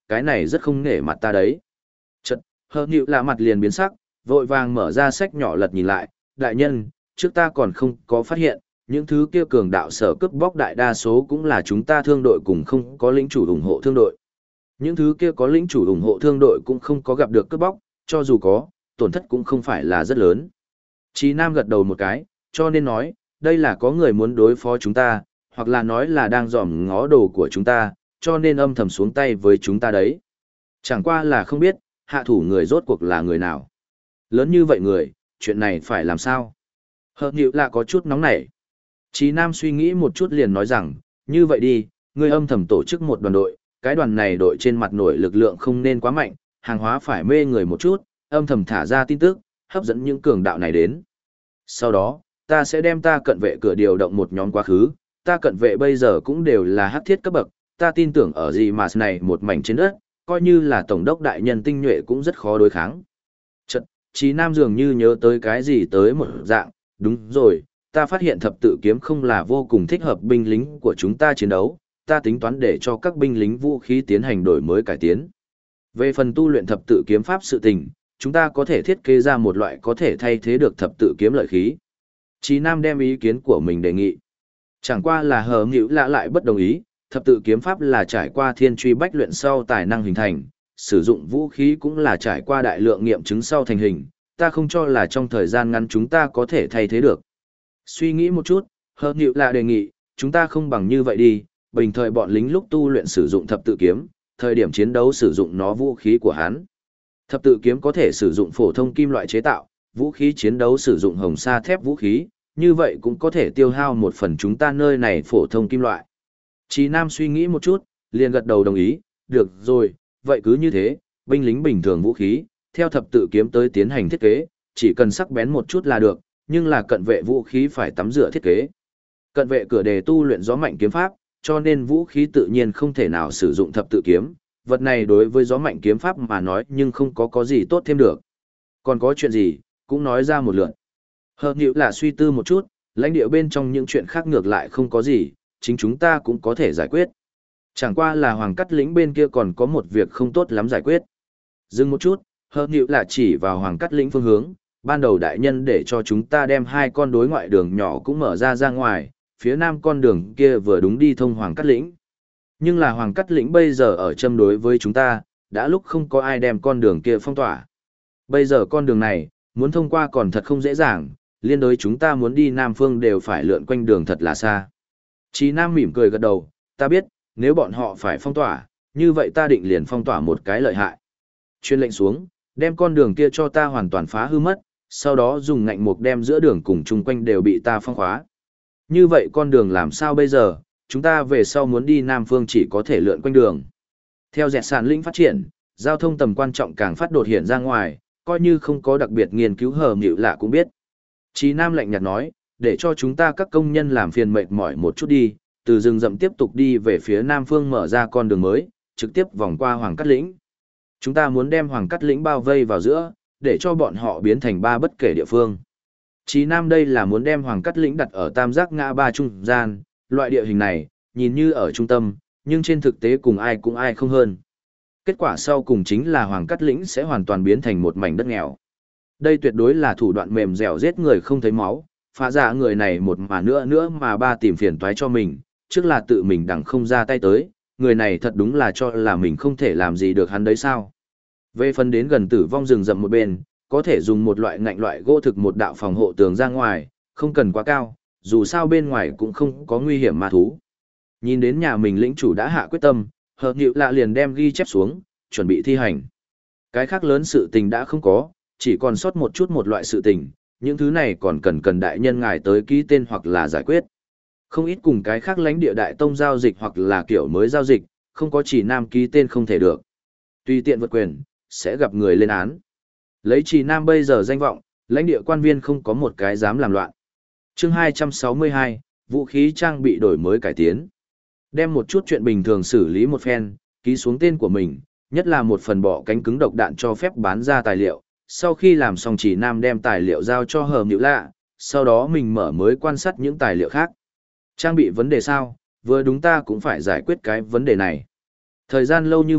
cái này rất không nể mặt ta đấy. Chật, hờ nhịu lạ mặt liền biến sắc, vội vàng mở ra sách nhỏ lật nhìn lại, đại nhân, trước ta còn không có phát hiện, những thứ kia cường đạo sở cướp bóc đại đa số cũng là chúng ta thương đội cùng không có lĩnh chủ ủng hộ thương đội. Những thứ kia có lĩnh chủ ủng hộ thương đội cũng không có gặp được cướp bóc, cho dù có, tổn thất cũng không phải là rất lớn. Chí Nam gật đầu một cái, cho nên nói, đây là có người muốn đối phó chúng ta, hoặc là nói là đang dòm ngó đồ của chúng ta, cho nên âm thầm xuống tay với chúng ta đấy. Chẳng qua là không biết, hạ thủ người rốt cuộc là người nào. Lớn như vậy người, chuyện này phải làm sao? Hợp nhịu là có chút nóng nảy. Chí Nam suy nghĩ một chút liền nói rằng, như vậy đi, ngươi âm thầm tổ chức một đoàn đội, cái đoàn này đội trên mặt nổi lực lượng không nên quá mạnh, hàng hóa phải mê người một chút, âm thầm thả ra tin tức, hấp dẫn những cường đạo này đến. Sau đó, ta sẽ đem ta cận vệ cửa điều động một nhóm quá khứ, ta cận vệ bây giờ cũng đều là hắc thiết cấp bậc, ta tin tưởng ở gì mà này một mảnh trên đất, coi như là tổng đốc đại nhân tinh nhuệ cũng rất khó đối kháng. Chật, Chí Nam dường như nhớ tới cái gì tới một dạng, đúng rồi, ta phát hiện thập tự kiếm không là vô cùng thích hợp binh lính của chúng ta chiến đấu, ta tính toán để cho các binh lính vũ khí tiến hành đổi mới cải tiến. Về phần tu luyện thập tự kiếm pháp sự tình, chúng ta có thể thiết kế ra một loại có thể thay thế được thập tự kiếm lợi khí. Chí Nam đem ý kiến của mình đề nghị. Chẳng qua là hờ nhịu lạ lại bất đồng ý, thập tự kiếm pháp là trải qua thiên truy bách luyện sau tài năng hình thành, sử dụng vũ khí cũng là trải qua đại lượng nghiệm chứng sau thành hình, ta không cho là trong thời gian ngắn chúng ta có thể thay thế được. Suy nghĩ một chút, hờ nhịu lạ đề nghị, chúng ta không bằng như vậy đi, bình thời bọn lính lúc tu luyện sử dụng thập tự kiếm, thời điểm chiến đấu sử dụng nó vũ khí của hắn. Thập tự kiếm có thể sử dụng phổ thông kim loại chế tạo, vũ khí chiến đấu sử dụng hồng sa thép vũ khí, như vậy cũng có thể tiêu hao một phần chúng ta nơi này phổ thông kim loại. Chí Nam suy nghĩ một chút, liền gật đầu đồng ý, được rồi, vậy cứ như thế, binh lính bình thường vũ khí, theo thập tự kiếm tới tiến hành thiết kế, chỉ cần sắc bén một chút là được, nhưng là cận vệ vũ khí phải tắm rửa thiết kế. Cận vệ cửa đề tu luyện gió mạnh kiếm pháp, cho nên vũ khí tự nhiên không thể nào sử dụng thập tự kiếm, vật này đối với gió mạnh kiếm pháp mà nói nhưng không có gì tốt thêm được. Còn có chuyện gì, cũng nói ra một lượt. Hợp nhịu là suy tư một chút, lãnh địa bên trong những chuyện khác ngược lại không có gì, chính chúng ta cũng có thể giải quyết. Chẳng qua là hoàng cắt lĩnh bên kia còn có một việc không tốt lắm giải quyết. Dừng một chút, hợp nhịu là chỉ vào hoàng cắt lĩnh phương hướng, ban đầu đại nhân để cho chúng ta đem hai con đối ngoại đường nhỏ cũng mở ra ngoài, phía nam con đường kia vừa đúng đi thông hoàng cắt lĩnh. Nhưng là hoàng cắt lĩnh bây giờ ở châm đối với chúng ta, đã lúc không có ai đem con đường kia phong tỏa. Bây giờ con đường này, muốn thông qua còn thật không dễ dàng, liên đối chúng ta muốn đi Nam Phương đều phải lượn quanh đường thật là xa. Chí Nam mỉm cười gật đầu, ta biết, nếu bọn họ phải phong tỏa, như vậy ta định liền phong tỏa một cái lợi hại. Chuyên lệnh xuống, đem con đường kia cho ta hoàn toàn phá hư mất, sau đó dùng ngạnh mục đem giữa đường cùng chung quanh đều bị ta phong khóa. Như vậy con đường làm sao bây giờ, chúng ta về sau muốn đi Nam Phương chỉ có thể lượn quanh đường. Theo dẹt sản linh phát triển, giao thông tầm quan trọng càng phát đột hiện ra ngoài, coi như không có đặc biệt nghiên cứu hờ nhịu lạ cũng biết. Chí Nam lạnh nhạt nói, để cho chúng ta các công nhân làm phiền mệt mỏi một chút đi, từ rừng rậm tiếp tục đi về phía Nam Phương mở ra con đường mới, trực tiếp vòng qua Hoàng Cát Lĩnh. Chúng ta muốn đem Hoàng Cát Lĩnh bao vây vào giữa, để cho bọn họ biến thành ba bất kể địa phương. Chí Nam đây là muốn đem Hoàng Cát Lĩnh đặt ở tam giác ngã ba trung gian, loại địa hình này, nhìn như ở trung tâm, nhưng trên thực tế cùng ai cũng ai không hơn. Kết quả sau cùng chính là Hoàng Cát Lĩnh sẽ hoàn toàn biến thành một mảnh đất nghèo. Đây tuyệt đối là thủ đoạn mềm dẻo giết người không thấy máu, phá giả người này một mà nữa mà ba tìm phiền toái cho mình, trước là tự mình đằng không ra tay tới, người này thật đúng là cho là mình không thể làm gì được hắn đấy sao. Về phần đến gần tử vong rừng rậm một bên, có thể dùng một loại ngạnh loại gỗ thực một đạo phòng hộ tường ra ngoài, không cần quá cao, dù sao bên ngoài cũng không có nguy hiểm ma thú. Nhìn đến nhà mình lĩnh chủ đã hạ quyết tâm, hợp nhịu lạ liền đem ghi chép xuống, chuẩn bị thi hành. Cái khác lớn sự tình đã không có, chỉ còn sót một chút một loại sự tình, những thứ này còn cần đại nhân ngài tới ký tên hoặc là giải quyết. Không ít cùng cái khác lãnh địa đại tông giao dịch hoặc là kiểu mới giao dịch, không có chỉ nam ký tên không thể được. Tùy tiện vượt quyền, sẽ gặp người lên án. Lấy chỉ nam bây giờ danh vọng, lãnh địa quan viên không có một cái dám làm loạn. Chương 262, vũ khí trang bị đổi mới cải tiến. Đem một chút chuyện bình thường xử lý một phen, ký xuống tên của mình, nhất là một phần bỏ cánh cứng độc đạn cho phép bán ra tài liệu. Sau khi làm xong chỉ nam đem tài liệu giao cho hờ nhịu lạ, sau đó mình mở mới quan sát những tài liệu khác. Trang bị vấn đề sao, vừa đúng ta cũng phải giải quyết cái vấn đề này. Thời gian lâu như vậy,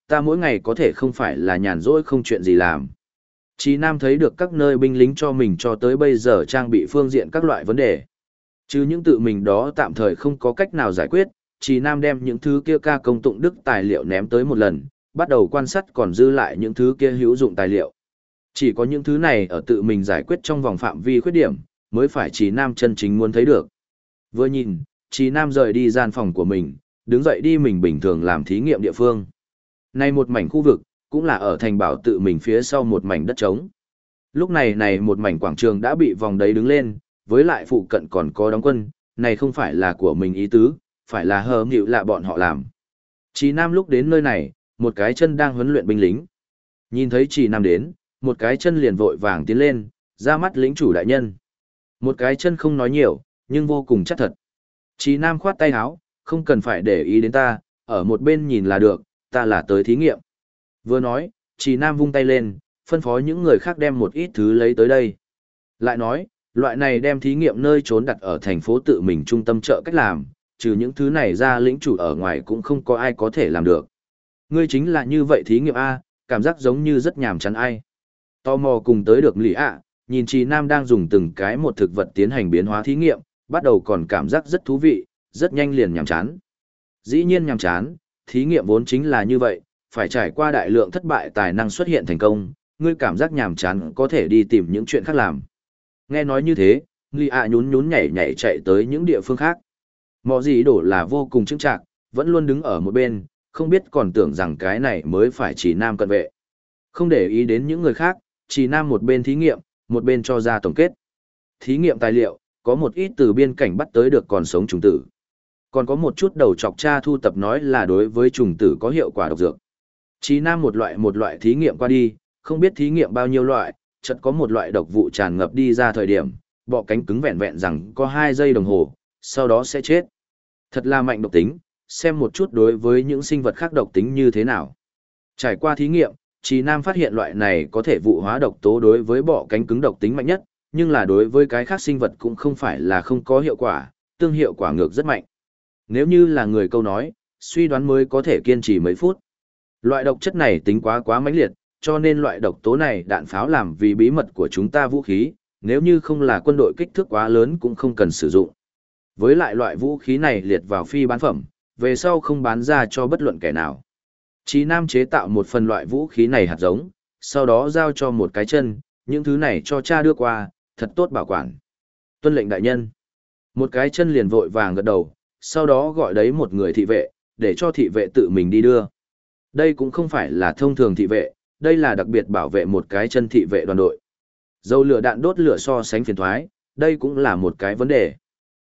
ta mỗi ngày có thể không phải là nhàn rỗi không chuyện gì làm. Chí Nam thấy được các nơi binh lính cho mình cho tới bây giờ trang bị phương diện các loại vấn đề. Chứ những tự mình đó tạm thời không có cách nào giải quyết, Chí Nam đem những thứ kia ca công tụng đức tài liệu ném tới một lần, bắt đầu quan sát còn dư lại những thứ kia hữu dụng tài liệu. Chỉ có những thứ này ở tự mình giải quyết trong vòng phạm vi khuyết điểm, mới phải Chí Nam chân chính muốn thấy được. Vừa nhìn, Chí Nam rời đi gian phòng của mình, đứng dậy đi mình bình thường làm thí nghiệm địa phương. Này một mảnh khu vực, cũng là ở thành bảo tự mình phía sau một mảnh đất trống. Lúc này một mảnh quảng trường đã bị vòng đấy đứng lên, với lại phụ cận còn có đóng quân, này không phải là của mình ý tứ, phải là hờ nghịu lạ bọn họ làm. Chí Nam lúc đến nơi này, một cái chân đang huấn luyện binh lính. Nhìn thấy Chí Nam đến, một cái chân liền vội vàng tiến lên, ra mắt lĩnh chủ đại nhân. Một cái chân không nói nhiều, nhưng vô cùng chắc thật. Chí Nam khoát tay áo, không cần phải để ý đến ta, ở một bên nhìn là được, ta là tới thí nghiệm. Vừa nói, Chí Nam vung tay lên, phân phó những người khác đem một ít thứ lấy tới đây. Lại nói, loại này đem thí nghiệm nơi trốn đặt ở thành phố tự mình trung tâm chợ cách làm, trừ những thứ này ra lĩnh chủ ở ngoài cũng không có ai có thể làm được. Ngươi chính là như vậy thí nghiệm A, cảm giác giống như rất nhàm chán ai. Tò mò cùng tới được lì ạ, nhìn Chí Nam đang dùng từng cái một thực vật tiến hành biến hóa thí nghiệm, bắt đầu còn cảm giác rất thú vị, rất nhanh liền nhàm chán. Dĩ nhiên nhàm chán, thí nghiệm vốn chính là như vậy, phải trải qua đại lượng thất bại tài năng xuất hiện thành công, ngươi cảm giác nhàm chán có thể đi tìm những chuyện khác làm. Nghe nói như thế, Lì ạ nhún nhún nhảy nhảy chạy tới những địa phương khác. Mọ gì đổ là vô cùng chững chạc, vẫn luôn đứng ở một bên, không biết còn tưởng rằng cái này mới phải Chí Nam cận vệ. Không để ý đến những người khác, Chí Nam một bên thí nghiệm, một bên cho ra tổng kết. Thí nghiệm tài liệu, có một ít từ biên cảnh bắt tới được còn sống trùng tử. Còn có một chút đầu chọc tra thu tập nói là đối với trùng tử có hiệu quả độc dược. Chí Nam một loại thí nghiệm qua đi, không biết thí nghiệm bao nhiêu loại, chợt có một loại độc vụ tràn ngập đi ra thời điểm, bọ cánh cứng vẹn vẹn rằng có 2 giây đồng hồ, sau đó sẽ chết. Thật là mạnh độc tính, xem một chút đối với những sinh vật khác độc tính như thế nào. Trải qua thí nghiệm, Chí Nam phát hiện loại này có thể vụ hóa độc tố đối với bọ cánh cứng độc tính mạnh nhất, nhưng là đối với cái khác sinh vật cũng không phải là không có hiệu quả, tương hiệu quả ngược rất mạnh. Nếu như là người câu nói, suy đoán mới có thể kiên trì mấy phút. Loại độc chất này tính quá mãnh liệt, cho nên loại độc tố này đạn pháo làm vì bí mật của chúng ta vũ khí, nếu như không là quân đội kích thước quá lớn cũng không cần sử dụng. Với lại loại vũ khí này liệt vào phi bán phẩm, về sau không bán ra cho bất luận kẻ nào. Chí Nam chế tạo một phần loại vũ khí này hạt giống, sau đó giao cho một cái chân, những thứ này cho cha đưa qua, thật tốt bảo quản. Tuân lệnh đại nhân. Một cái chân liền vội vàng gật đầu, sau đó gọi đấy một người thị vệ, để cho thị vệ tự mình đi đưa. Đây cũng không phải là thông thường thị vệ, đây là đặc biệt bảo vệ một cái chân thị vệ đoàn đội. Dầu lửa đạn đốt lửa so sánh phiền thoái, đây cũng là một cái vấn đề.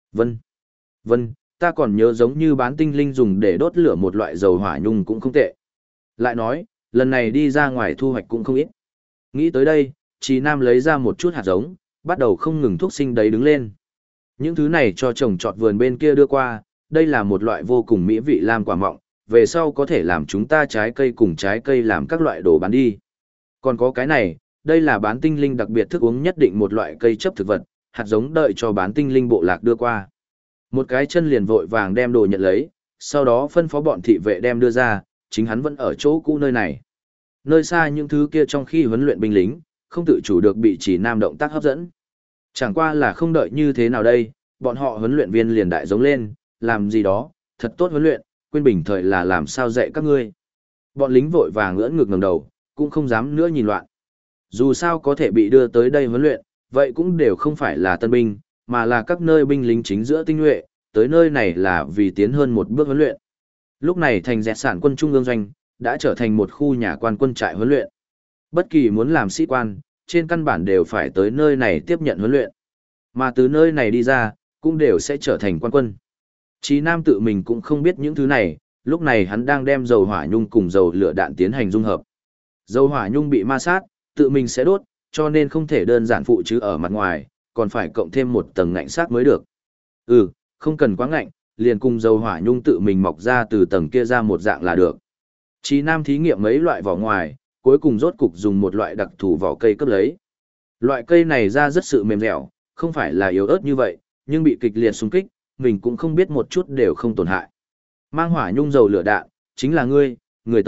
Vân, ta còn nhớ giống như bán tinh linh dùng để đốt lửa một loại dầu hỏa nhung cũng không tệ. Lại nói, lần này đi ra ngoài thu hoạch cũng không ít. Nghĩ tới đây, Chí Nam lấy ra một chút hạt giống, bắt đầu không ngừng thúc sinh đấy đứng lên. Những thứ này cho trồng trọt vườn bên kia đưa qua, đây là một loại vô cùng mỹ vị lam quả mọng, về sau có thể làm chúng ta trái cây cùng trái cây làm các loại đồ bán đi. Còn có cái này, đây là bán tinh linh đặc biệt thức uống nhất định một loại cây chấp thực vật, hạt giống đợi cho bán tinh linh bộ lạc đưa qua. Một cái chân liền vội vàng đem đồ nhận lấy, sau đó phân phó bọn thị vệ đem đưa ra, chính hắn vẫn ở chỗ cũ nơi này. Nơi xa những thứ kia trong khi huấn luyện binh lính, không tự chủ được bị Chí Nam động tác hấp dẫn. Chẳng qua là không đợi như thế nào đây, bọn họ huấn luyện viên liền đại giống lên, làm gì đó, thật tốt huấn luyện, quên bình thời là làm sao dạy các ngươi. Bọn lính vội vàng ưỡn ngực ngẩng đầu, cũng không dám nữa nhìn loạn. Dù sao có thể bị đưa tới đây huấn luyện, vậy cũng đều không phải là tân binh, mà là các nơi binh lính chính giữa tinh nhuệ, tới nơi này là vì tiến hơn một bước huấn luyện. Lúc này thành dẹt sản quân trung ương doanh, đã trở thành một khu nhà quan quân trại huấn luyện. Bất kỳ muốn làm sĩ quan, trên căn bản đều phải tới nơi này tiếp nhận huấn luyện. Mà từ nơi này đi ra, cũng đều sẽ trở thành quan quân. Chí Nam tự mình cũng không biết những thứ này, lúc này hắn đang đem dầu hỏa nhung cùng dầu lửa đạn tiến hành dung hợp. Dầu hỏa nhung bị ma sát, tự mình sẽ đốt, cho nên không thể đơn giản phụ chứ ở mặt ngoài, còn phải cộng thêm một tầng ngạnh sát mới được. Không cần quá ngạnh, liền cùng dầu hỏa nhung tự mình mọc ra từ tầng kia ra một dạng là được. Chí Nam thí nghiệm mấy loại vỏ ngoài, cuối cùng rốt cục dùng một loại đặc thù vỏ cây cấp lấy. Loại cây này ra rất sự mềm dẻo, không phải là yếu ớt như vậy, nhưng bị kịch liệt xung kích, mình cũng không biết một chút đều không tổn hại. Mang hỏa nhung dầu lửa đạn, chính là ngươi, người tới,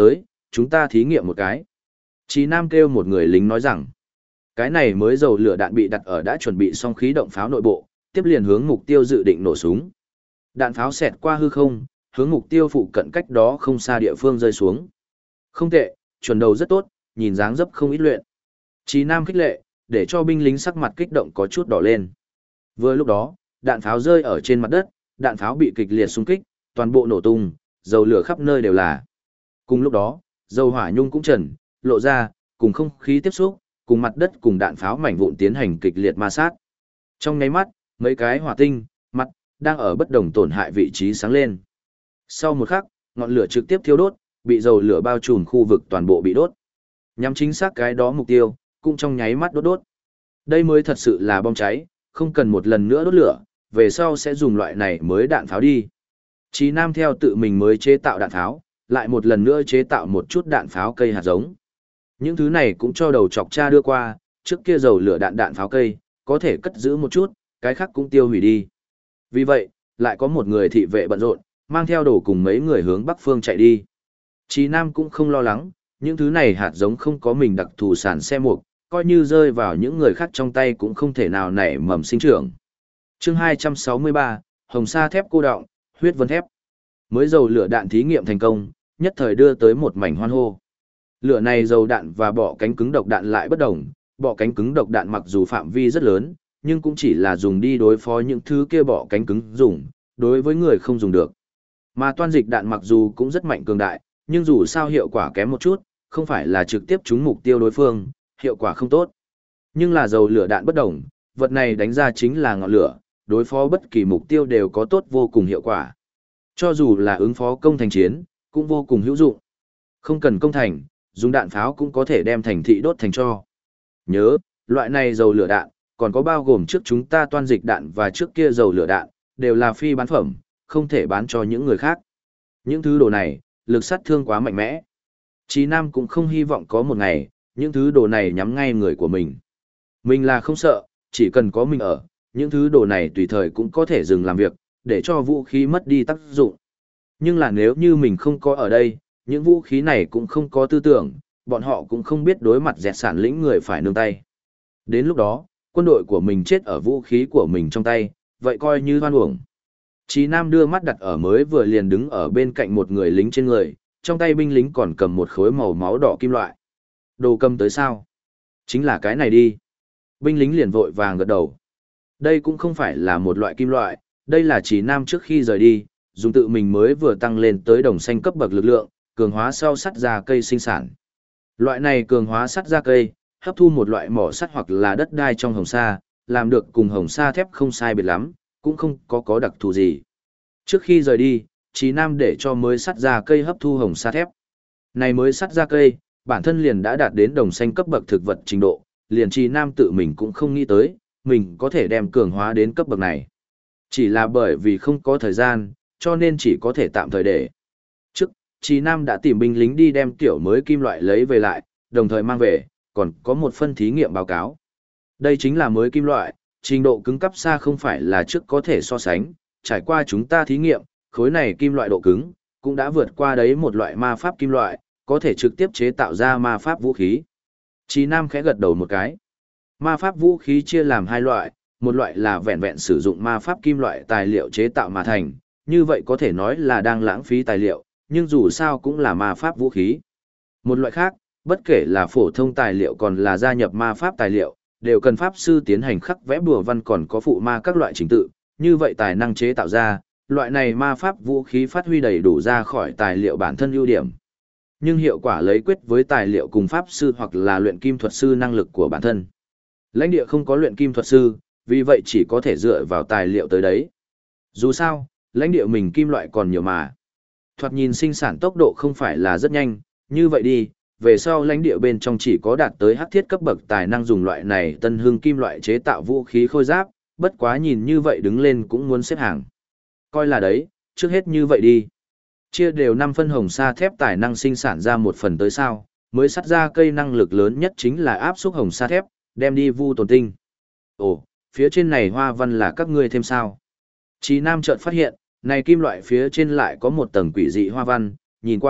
chúng ta thí nghiệm một cái. Chí Nam kêu một người lính nói rằng, cái này mới dầu lửa đạn bị đặt ở đã chuẩn bị xong khí động pháo nội bộ, tiếp liền hướng mục tiêu dự định nổ súng. Đạn pháo xẹt qua hư không, hướng mục tiêu phụ cận cách đó không xa địa phương rơi xuống. Không tệ, chuẩn đầu rất tốt, nhìn dáng dấp không ít luyện. Chí Nam khích lệ, để cho binh lính sắc mặt kích động có chút đỏ lên. Vừa lúc đó, đạn pháo rơi ở trên mặt đất, đạn pháo bị kịch liệt xung kích, toàn bộ nổ tung, dầu lửa khắp nơi đều là. Cùng lúc đó, dầu hỏa nhung cũng trần, lộ ra, cùng không khí tiếp xúc, cùng mặt đất cùng đạn pháo mảnh vụn tiến hành kịch liệt ma sát. Trong nháy mắt, mấy cái hỏa tinh, mặt, đang ở bất đồng tổn hại vị trí sáng lên. Sau một khắc, ngọn lửa trực tiếp thiêu đốt, bị dầu lửa bao trùm khu vực toàn bộ bị đốt. Nhắm chính xác cái đó mục tiêu, cũng trong nháy mắt đốt đốt. Đây mới thật sự là bom cháy, không cần một lần nữa đốt lửa, về sau sẽ dùng loại này mới đạn pháo đi. Chí Nam theo tự mình mới chế tạo đạn pháo, lại một lần nữa chế tạo một chút đạn pháo cây hạt giống. Những thứ này cũng cho đầu chọc cha đưa qua, trước kia dầu lửa đạn pháo cây, có thể cất giữ một chút, cái khác cũng tiêu hủy đi. Vì vậy, lại có một người thị vệ bận rộn, mang theo đồ cùng mấy người hướng bắc phương chạy đi. Chí Nam cũng không lo lắng, những thứ này hạt giống không có mình đặc thù sản xe mục, coi như rơi vào những người khác trong tay cũng không thể nào nảy mầm sinh trưởng. Chương 263, Hồng Sa thép cô đọng, huyết vân thép. Mới dầu lửa đạn thí nghiệm thành công, nhất thời đưa tới một mảnh hoan hô. Lửa này dầu đạn và bọ cánh cứng độc đạn lại bất đồng, bọ cánh cứng độc đạn mặc dù phạm vi rất lớn, nhưng cũng chỉ là dùng đi đối phó những thứ kia bọ cánh cứng dùng, đối với người không dùng được. Mà toan dịch đạn mặc dù cũng rất mạnh cường đại, nhưng dù sao hiệu quả kém một chút, không phải là trực tiếp trúng mục tiêu đối phương, hiệu quả không tốt. Nhưng là dầu lửa đạn bất đồng, vật này đánh ra chính là ngọn lửa, đối phó bất kỳ mục tiêu đều có tốt vô cùng hiệu quả. Cho dù là ứng phó công thành chiến, cũng vô cùng hữu dụng. Không cần công thành, dùng đạn pháo cũng có thể đem thành thị đốt thành tro. Nhớ, loại này dầu lửa đạn, còn có bao gồm trước chúng ta toan dịch đạn và trước kia dầu lửa đạn, đều là phi bán phẩm, không thể bán cho những người khác. Những thứ đồ này, lực sát thương quá mạnh mẽ. Chí Nam cũng không hy vọng có một ngày, những thứ đồ này nhắm ngay người của mình. Mình là không sợ, chỉ cần có mình ở, những thứ đồ này tùy thời cũng có thể dừng làm việc, để cho vũ khí mất đi tác dụng. Nhưng là nếu như mình không có ở đây, những vũ khí này cũng không có tư tưởng, bọn họ cũng không biết đối mặt dẹt sản lĩnh người phải nương tay. Đến lúc đó, quân đội của mình chết ở vũ khí của mình trong tay, vậy coi như hoan uổng. Chí Nam đưa mắt đặt ở mới vừa liền đứng ở bên cạnh một người lính trên người, trong tay binh lính còn cầm một khối màu máu đỏ kim loại. Đồ cầm tới sao? Chính là cái này đi. Binh lính liền vội vàng gật đầu. Đây cũng không phải là một loại kim loại, đây là Chí Nam trước khi rời đi, dùng tự mình mới vừa tăng lên tới đồng xanh cấp bậc lực lượng, cường hóa sau sắt ra cây sinh sản. Loại này cường hóa sắt ra cây, hấp thu một loại mỏ sắt hoặc là đất đai trong hồng sa, làm được cùng hồng sa thép không sai biệt lắm, cũng không có đặc thù gì. Trước khi rời đi, Chí Nam để cho mới sắt ra cây hấp thu hồng sa thép. Này mới sắt ra cây, bản thân liền đã đạt đến đồng xanh cấp bậc thực vật trình độ, liền Chí Nam tự mình cũng không nghĩ tới, mình có thể đem cường hóa đến cấp bậc này. Chỉ là bởi vì không có thời gian, cho nên chỉ có thể tạm thời để. Trước, Chí Nam đã tìm binh lính đi đem kiểu mới kim loại lấy về lại, đồng thời mang về, còn có một phân thí nghiệm báo cáo. Đây chính là mới kim loại, trình độ cứng cấp xa không phải là trước có thể so sánh, trải qua chúng ta thí nghiệm, khối này kim loại độ cứng, cũng đã vượt qua đấy một loại ma pháp kim loại, có thể trực tiếp chế tạo ra ma pháp vũ khí. Chí Nam khẽ gật đầu một cái. Ma pháp vũ khí chia làm hai loại, một loại là vẹn vẹn sử dụng ma pháp kim loại tài liệu chế tạo mà thành, như vậy có thể nói là đang lãng phí tài liệu, nhưng dù sao cũng là ma pháp vũ khí. Một loại khác, bất kể là phổ thông tài liệu còn là gia nhập ma pháp tài liệu, đều cần pháp sư tiến hành khắc vẽ bùa văn còn có phụ ma các loại trình tự, như vậy tài năng chế tạo ra, loại này ma pháp vũ khí phát huy đầy đủ ra khỏi tài liệu bản thân ưu điểm. Nhưng hiệu quả lấy quyết với tài liệu cùng pháp sư hoặc là luyện kim thuật sư năng lực của bản thân. Lãnh địa không có luyện kim thuật sư, vì vậy chỉ có thể dựa vào tài liệu tới đấy. Dù sao, lãnh địa mình kim loại còn nhiều mà. Thoạt nhìn sinh sản tốc độ không phải là rất nhanh, như vậy đi, về sau lãnh địa bên trong chỉ có đạt tới hắc thiết cấp bậc tài năng dùng loại này tân hương kim loại chế tạo vũ khí khôi giáp, bất quá nhìn như vậy đứng lên cũng muốn xếp hàng. Coi là đấy, trước hết như vậy đi. Chia đều 5 phân hồng sa thép tài năng sinh sản ra một phần tới sao, mới sắt ra cây năng lực lớn nhất chính là áp xúc hồng sa thép, đem đi vu tồn tinh. Ồ, phía trên này hoa văn là các ngươi thêm sao? Chí Nam chợt phát hiện, này kim loại phía trên lại có một tầng quỷ dị hoa văn, nhìn qua,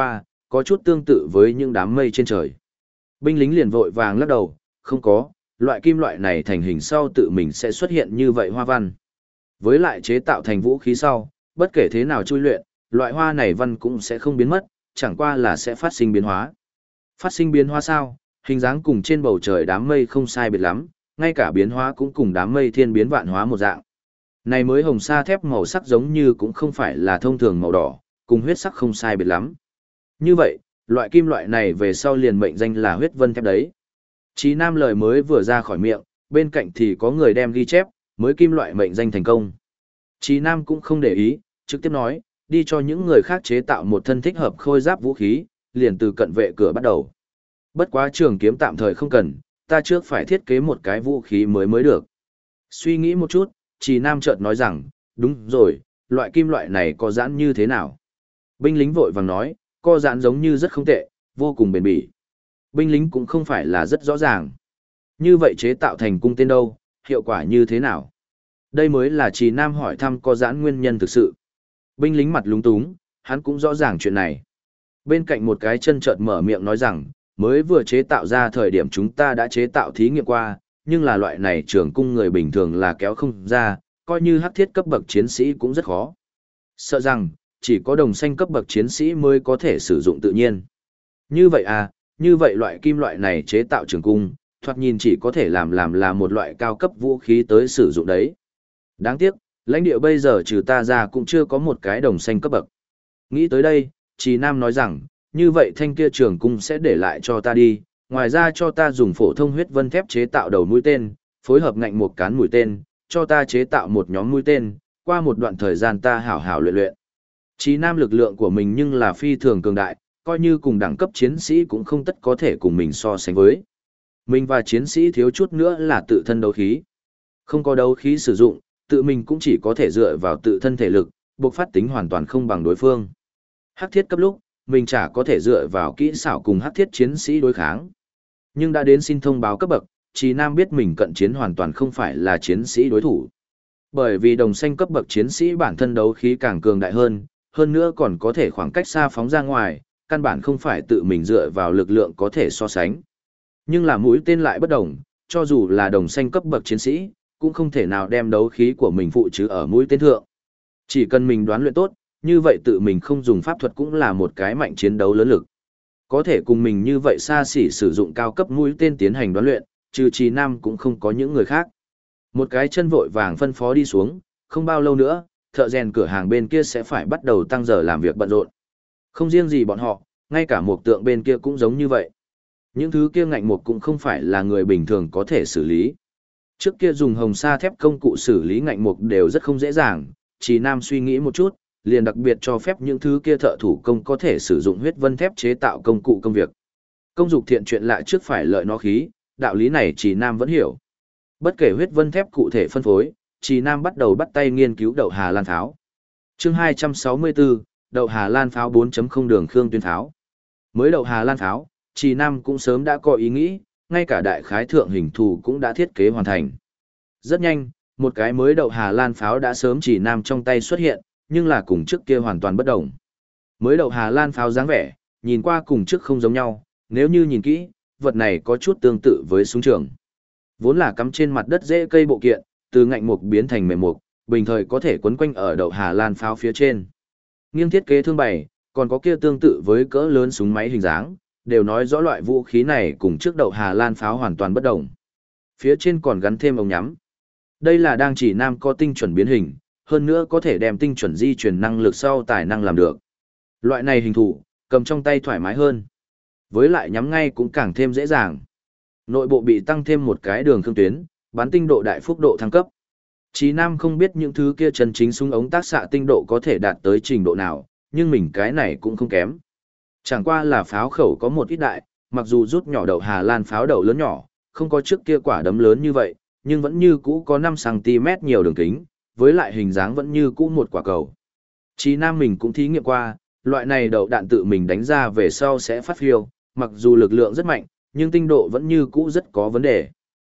có chút tương tự với những đám mây trên trời. Binh lính liền vội vàng lắc đầu, không có, loại kim loại này thành hình sau tự mình sẽ xuất hiện như vậy hoa văn. Với lại chế tạo thành vũ khí sau, bất kể thế nào chui luyện, loại hoa này văn cũng sẽ không biến mất, chẳng qua là sẽ phát sinh biến hóa. Phát sinh biến hóa sao? Hình dáng cùng trên bầu trời đám mây không sai biệt lắm, ngay cả biến hóa cũng cùng đám mây thiên biến vạn hóa một dạng. Này mới hồng sa thép màu sắc giống như cũng không phải là thông thường màu đỏ, cùng huyết sắc không sai biệt lắm. Như vậy, loại kim loại này về sau liền mệnh danh là huyết vân thép đấy. Chí Nam lời mới vừa ra khỏi miệng, bên cạnh thì có người đem ghi chép, mới kim loại mệnh danh thành công. Chí Nam cũng không để ý, trực tiếp nói, đi cho những người khác chế tạo một thân thích hợp khôi giáp vũ khí, liền từ cận vệ cửa bắt đầu. Bất quá trường kiếm tạm thời không cần, ta trước phải thiết kế một cái vũ khí mới được. Suy nghĩ một chút, Chí Nam chợt nói rằng, đúng rồi, loại kim loại này có giãn như thế nào? Binh lính vội vàng nói, co giãn giống như rất không tệ, vô cùng bền bỉ. Binh lính cũng không phải là rất rõ ràng. Như vậy chế tạo thành cung tên đâu, hiệu quả như thế nào? Đây mới là Chí Nam hỏi thăm co giãn nguyên nhân thực sự. Binh lính mặt lúng túng, hắn cũng rõ ràng chuyện này. Bên cạnh một cái chân chợt mở miệng nói rằng, mới vừa chế tạo ra thời điểm chúng ta đã chế tạo thí nghiệm qua, nhưng là loại này trường cung người bình thường là kéo không ra, coi như hắc thiết cấp bậc chiến sĩ cũng rất khó. Sợ rằng, chỉ có đồng xanh cấp bậc chiến sĩ mới có thể sử dụng tự nhiên. Như vậy à, như vậy loại kim loại này chế tạo trường cung, thoạt nhìn chỉ có thể làm là một loại cao cấp vũ khí tới sử dụng đấy. Đáng tiếc, lãnh địa bây giờ trừ ta ra cũng chưa có một cái đồng xanh cấp bậc. Nghĩ tới đây, Chí Nam nói rằng, như vậy thanh kia trường cung sẽ để lại cho ta đi, ngoài ra cho ta dùng phổ thông huyết vân thép chế tạo đầu mũi tên, phối hợp ngạnh một cán mũi tên, cho ta chế tạo một nhóm mũi tên, qua một đoạn thời gian ta hảo hảo luyện luyện. Chí Nam lực lượng của mình nhưng là phi thường cường đại, coi như cùng đẳng cấp chiến sĩ cũng không tất có thể cùng mình so sánh với. Mình và chiến sĩ thiếu chút nữa là tự thân đấu khí. Không có đấu khí sử dụng, tự mình cũng chỉ có thể dựa vào tự thân thể lực, buộc phát tính hoàn toàn không bằng đối phương. Hắc thiết cấp lúc, mình chả có thể dựa vào kỹ xảo cùng hắc thiết chiến sĩ đối kháng. Nhưng đã đến xin thông báo cấp bậc, Chí Nam biết mình cận chiến hoàn toàn không phải là chiến sĩ đối thủ. Bởi vì đồng xanh cấp bậc chiến sĩ bản thân đấu khí càng cường đại hơn nữa còn có thể khoảng cách xa phóng ra ngoài, căn bản không phải tự mình dựa vào lực lượng có thể so sánh. Nhưng là mũi tên lại bất đồng, cho dù là đồng xanh cấp bậc chiến sĩ, cũng không thể nào đem đấu khí của mình phụ chứ ở mũi tên thượng. Chỉ cần mình đoán luyện tốt, như vậy tự mình không dùng pháp thuật cũng là một cái mạnh chiến đấu lớn lực. Có thể cùng mình như vậy xa xỉ sử dụng cao cấp mũi tên tiến hành đoán luyện, trừ Chí Nam cũng không có những người khác. Một cái chân vội vàng phân phó đi xuống, không bao lâu nữa, thợ rèn cửa hàng bên kia sẽ phải bắt đầu tăng giờ làm việc bận rộn. Không riêng gì bọn họ, ngay cả một tượng bên kia cũng giống như vậy. Những thứ kia ngạnh mục cũng không phải là người bình thường có thể xử lý. Trước kia dùng hồng sa thép công cụ xử lý ngạnh mục đều rất không dễ dàng, Chí Nam suy nghĩ một chút, liền đặc biệt cho phép những thứ kia thợ thủ công có thể sử dụng huyết vân thép chế tạo công cụ công việc. Công dục thiện chuyện lạ trước phải lợi nó khí, đạo lý này Chí Nam vẫn hiểu. Bất kể huyết vân thép cụ thể phân phối, Chí Nam bắt đầu bắt tay nghiên cứu đậu Hà Lan pháo. Chương 264, đậu Hà Lan pháo 4.0 đường khương tuyên pháo. Mới đậu Hà Lan pháo, Chí Nam cũng sớm đã có ý nghĩ, ngay cả đại khái thượng hình thù cũng đã thiết kế hoàn thành. Rất nhanh, một cái mới đậu Hà Lan pháo đã sớm Chí Nam trong tay xuất hiện, nhưng là cùng trước kia hoàn toàn bất đồng. Mới đậu Hà Lan pháo dáng vẻ, nhìn qua cùng trước không giống nhau, nếu như nhìn kỹ, vật này có chút tương tự với súng trường. Vốn là cắm trên mặt đất rễ cây bộ kiện, từ ngạnh mục biến thành mềm mục, bình thời có thể quấn quanh ở đậu Hà Lan pháo phía trên. Nghiêng thiết kế thương bày, còn có kia tương tự với cỡ lớn súng máy hình dáng, đều nói rõ loại vũ khí này cùng trước đậu Hà Lan pháo hoàn toàn bất đồng. Phía trên còn gắn thêm ống nhắm. Đây là đang chỉ Nam có tinh chuẩn biến hình, hơn nữa có thể đem tinh chuẩn di chuyển năng lực sau tài năng làm được. Loại này hình thù, cầm trong tay thoải mái hơn. Với lại nhắm ngay cũng càng thêm dễ dàng. Nội bộ bị tăng thêm một cái đường khương tuyến, bắn tinh độ đại phúc độ thăng cấp. Chí Nam không biết những thứ kia chân chính súng ống tác xạ tinh độ có thể đạt tới trình độ nào, nhưng mình cái này cũng không kém. Chẳng qua là pháo khẩu có một ít đại, mặc dù rút nhỏ đậu Hà Lan pháo đậu lớn nhỏ, không có trước kia quả đấm lớn như vậy, nhưng vẫn như cũ có 5cm nhiều đường kính, với lại hình dáng vẫn như cũ một quả cầu. Chí Nam mình cũng thí nghiệm qua, loại này đậu đạn tự mình đánh ra về sau sẽ phát phiêu, mặc dù lực lượng rất mạnh, nhưng tinh độ vẫn như cũ rất có vấn đề.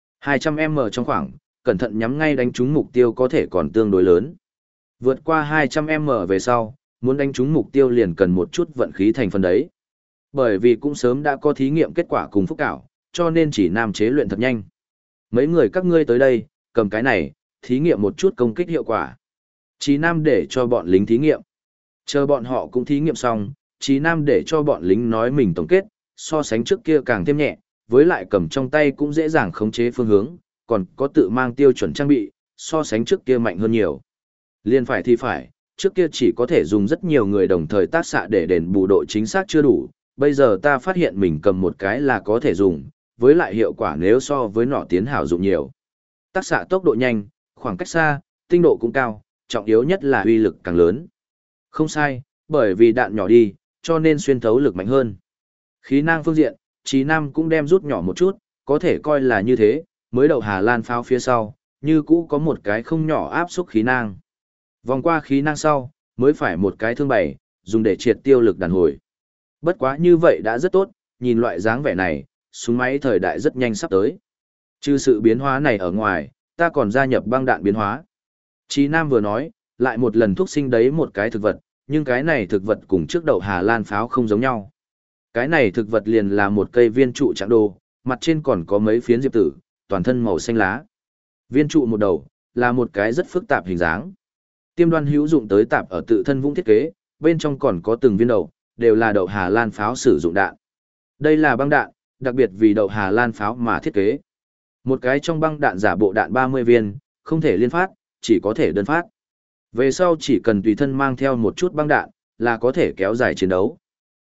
200m trong khoảng, cẩn thận nhắm ngay đánh trúng mục tiêu có thể còn tương đối lớn. Vượt qua 200m về sau, muốn đánh trúng mục tiêu liền cần một chút vận khí thành phần đấy. Bởi vì cũng sớm đã có thí nghiệm kết quả cùng phúc cảo, cho nên chỉ nam chế luyện thật nhanh. Mấy người các ngươi tới đây, cầm cái này, thí nghiệm một chút công kích hiệu quả. Chí Nam để cho bọn lính thí nghiệm. Chờ bọn họ cũng thí nghiệm xong, Chí Nam để cho bọn lính nói mình tổng kết, so sánh trước kia càng thêm nhẹ, với lại cầm trong tay cũng dễ dàng khống chế phương hướng, còn có tự mang tiêu chuẩn trang bị, so sánh trước kia mạnh hơn nhiều. Liên phải thì phải, trước kia chỉ có thể dùng rất nhiều người đồng thời tác xạ để đền bù độ chính xác chưa đủ, bây giờ ta phát hiện mình cầm một cái là có thể dùng, với lại hiệu quả nếu so với nỏ tiến hảo dụng nhiều. Tác xạ tốc độ nhanh, khoảng cách xa, tinh độ cũng cao, trọng yếu nhất là uy lực càng lớn. Không sai, bởi vì đạn nhỏ đi, cho nên xuyên thấu lực mạnh hơn. Khí năng phương diện, Chí Nam cũng đem rút nhỏ một chút, có thể coi là như thế, mới đậu Hà Lan pháo phía sau, như cũ có một cái không nhỏ áp xúc khí năng. Vòng qua khí năng sau, mới phải một cái thương bày, dùng để triệt tiêu lực đàn hồi. Bất quá như vậy đã rất tốt, nhìn loại dáng vẻ này, súng máy thời đại rất nhanh sắp tới. Trừ sự biến hóa này ở ngoài, ta còn gia nhập băng đạn biến hóa. Chí Nam vừa nói, lại một lần thúc sinh đấy một cái thực vật, nhưng cái này thực vật cùng trước đậu Hà Lan pháo không giống nhau. Cái này thực vật liền là một cây viên trụ trạng đồ, mặt trên còn có mấy phiến diệp tử, toàn thân màu xanh lá. Viên trụ một đầu, là một cái rất phức tạp hình dáng. Tiêm đoan hữu dụng tới tạp ở tự thân vũng thiết kế, bên trong còn có từng viên đậu, đều là đậu Hà Lan pháo sử dụng đạn. Đây là băng đạn, đặc biệt vì đậu Hà Lan pháo mà thiết kế. Một cái trong băng đạn giả bộ đạn 30 viên, không thể liên phát, chỉ có thể đơn phát. Về sau chỉ cần tùy thân mang theo một chút băng đạn, là có thể kéo dài chiến đấu.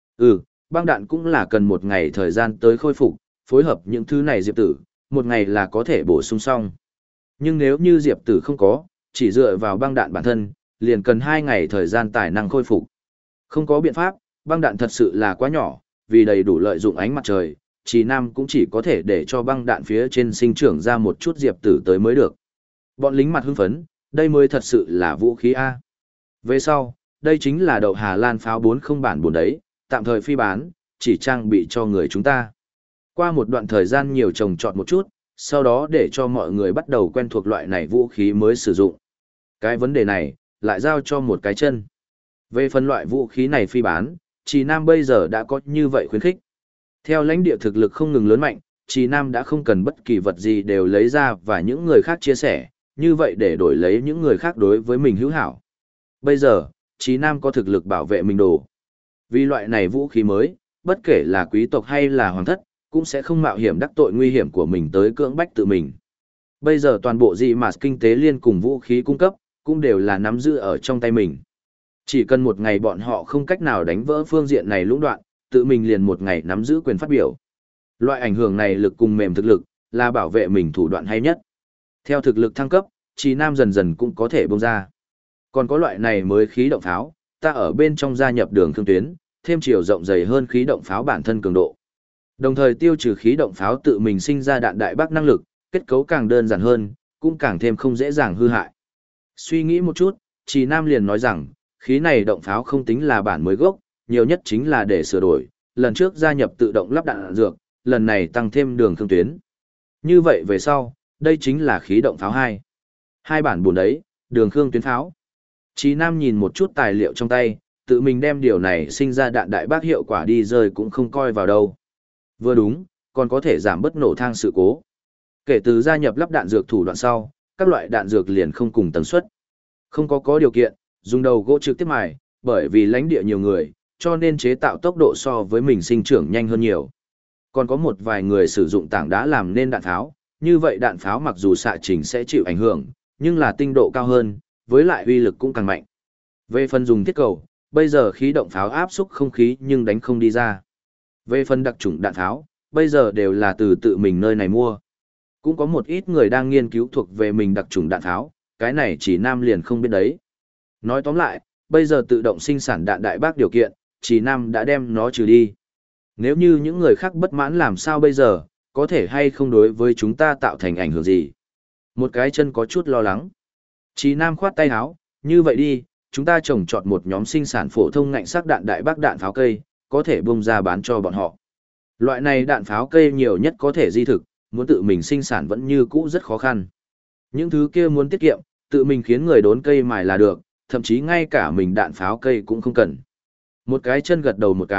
Băng đạn cũng là cần một ngày thời gian tới khôi phục, phối hợp những thứ này diệp tử, một ngày là có thể bổ sung xong. Nhưng nếu như diệp tử không có, chỉ dựa vào băng đạn bản thân, liền cần 2 ngày thời gian tài năng khôi phục. Không có biện pháp, băng đạn thật sự là quá nhỏ, vì đầy đủ lợi dụng ánh mặt trời, Chí Nam cũng chỉ có thể để cho băng đạn phía trên sinh trưởng ra một chút diệp tử tới mới được. Bọn lính mặt hưng phấn, đây mới thật sự là vũ khí A. Về sau, đây chính là đậu Hà Lan pháo 40 bản 4 đấy, tạm thời phi bán, chỉ trang bị cho người chúng ta. Qua một đoạn thời gian nhiều trồng trọt một chút, sau đó để cho mọi người bắt đầu quen thuộc loại này vũ khí mới sử dụng. Cái vấn đề này, lại giao cho một cái chân. Về phần loại vũ khí này phi bán, Chí Nam bây giờ đã có như vậy khuyến khích. Theo lãnh địa thực lực không ngừng lớn mạnh, Chí Nam đã không cần bất kỳ vật gì đều lấy ra và những người khác chia sẻ, như vậy để đổi lấy những người khác đối với mình hữu hảo. Bây giờ, Chí Nam có thực lực bảo vệ mình đồ. Vì loại này vũ khí mới, bất kể là quý tộc hay là hoàng thất, cũng sẽ không mạo hiểm đắc tội nguy hiểm của mình tới cưỡng bách tự mình. Bây giờ toàn bộ dị mạt kinh tế liên cùng vũ khí cung cấp, cũng đều là nắm giữ ở trong tay mình. Chỉ cần một ngày bọn họ không cách nào đánh vỡ phương diện này lũng đoạn, tự mình liền một ngày nắm giữ quyền phát biểu. Loại ảnh hưởng này lực cùng mềm thực lực, là bảo vệ mình thủ đoạn hay nhất. Theo thực lực thăng cấp, Chí Nam dần dần cũng có thể bông ra. Còn có loại này mới khí động pháo, ta ở bên trong gia nhập đường thương tuyến, thêm chiều rộng dày hơn khí động pháo bản thân cường độ. Đồng thời tiêu trừ khí động pháo tự mình sinh ra đạn đại bác năng lực, kết cấu càng đơn giản hơn, cũng càng thêm không dễ dàng hư hại. Suy nghĩ một chút, Chí Nam liền nói rằng, khí này động pháo không tính là bản mới gốc, nhiều nhất chính là để sửa đổi, lần trước gia nhập tự động lắp đạn dược, lần này tăng thêm đường thương tuyến. Như vậy về sau, đây chính là khí động pháo 2. Hai bản buồn đấy, đường khương tuyến pháo. Chí Nam nhìn một chút tài liệu trong tay, tự mình đem điều này sinh ra đạn đại bác hiệu quả đi rơi cũng không coi vào đâu. Vừa đúng, còn có thể giảm bớt nổ thang sự cố. Kể từ gia nhập lắp đạn dược thủ đoạn sau, các loại đạn dược liền không cùng tần suất. Không có điều kiện, dùng đầu gỗ trực tiếp mài, bởi vì lãnh địa nhiều người, cho nên chế tạo tốc độ so với mình sinh trưởng nhanh hơn nhiều. Còn có một vài người sử dụng tảng đá làm nên đạn pháo, như vậy đạn pháo mặc dù xạ trình sẽ chịu ảnh hưởng, nhưng là tinh độ cao hơn, với lại uy lực cũng càng mạnh. Về phần dùng thiết cầu, bây giờ khí động pháo áp xúc không khí nhưng đánh không đi ra. Về phần đặc chủng đạn pháo, bây giờ đều là từ tự mình nơi này mua. Cũng có một ít người đang nghiên cứu thuộc về mình đặc chủng đạn pháo, cái này chỉ Nam liền không biết đấy. Nói tóm lại, bây giờ tự động sinh sản đạn đại bác điều kiện, chỉ Nam đã đem nó trừ đi. Nếu như những người khác bất mãn làm sao bây giờ, có thể hay không đối với chúng ta tạo thành ảnh hưởng gì? Một cái chân có chút lo lắng. Chí Nam khoát tay áo, như vậy đi, chúng ta trồng trọt một nhóm sinh sản phổ thông ngạnh sắc đạn đại bác đạn pháo cây, có thể bung ra bán cho bọn họ. Loại này đạn pháo cây nhiều nhất có thể di thực, muốn tự mình sinh sản vẫn như cũ rất khó khăn. Những thứ kia muốn tiết kiệm, tự mình khiến người đốn cây mài là được, thậm chí ngay cả mình đạn pháo cây cũng không cần. Một cái chân gật đầu một cái,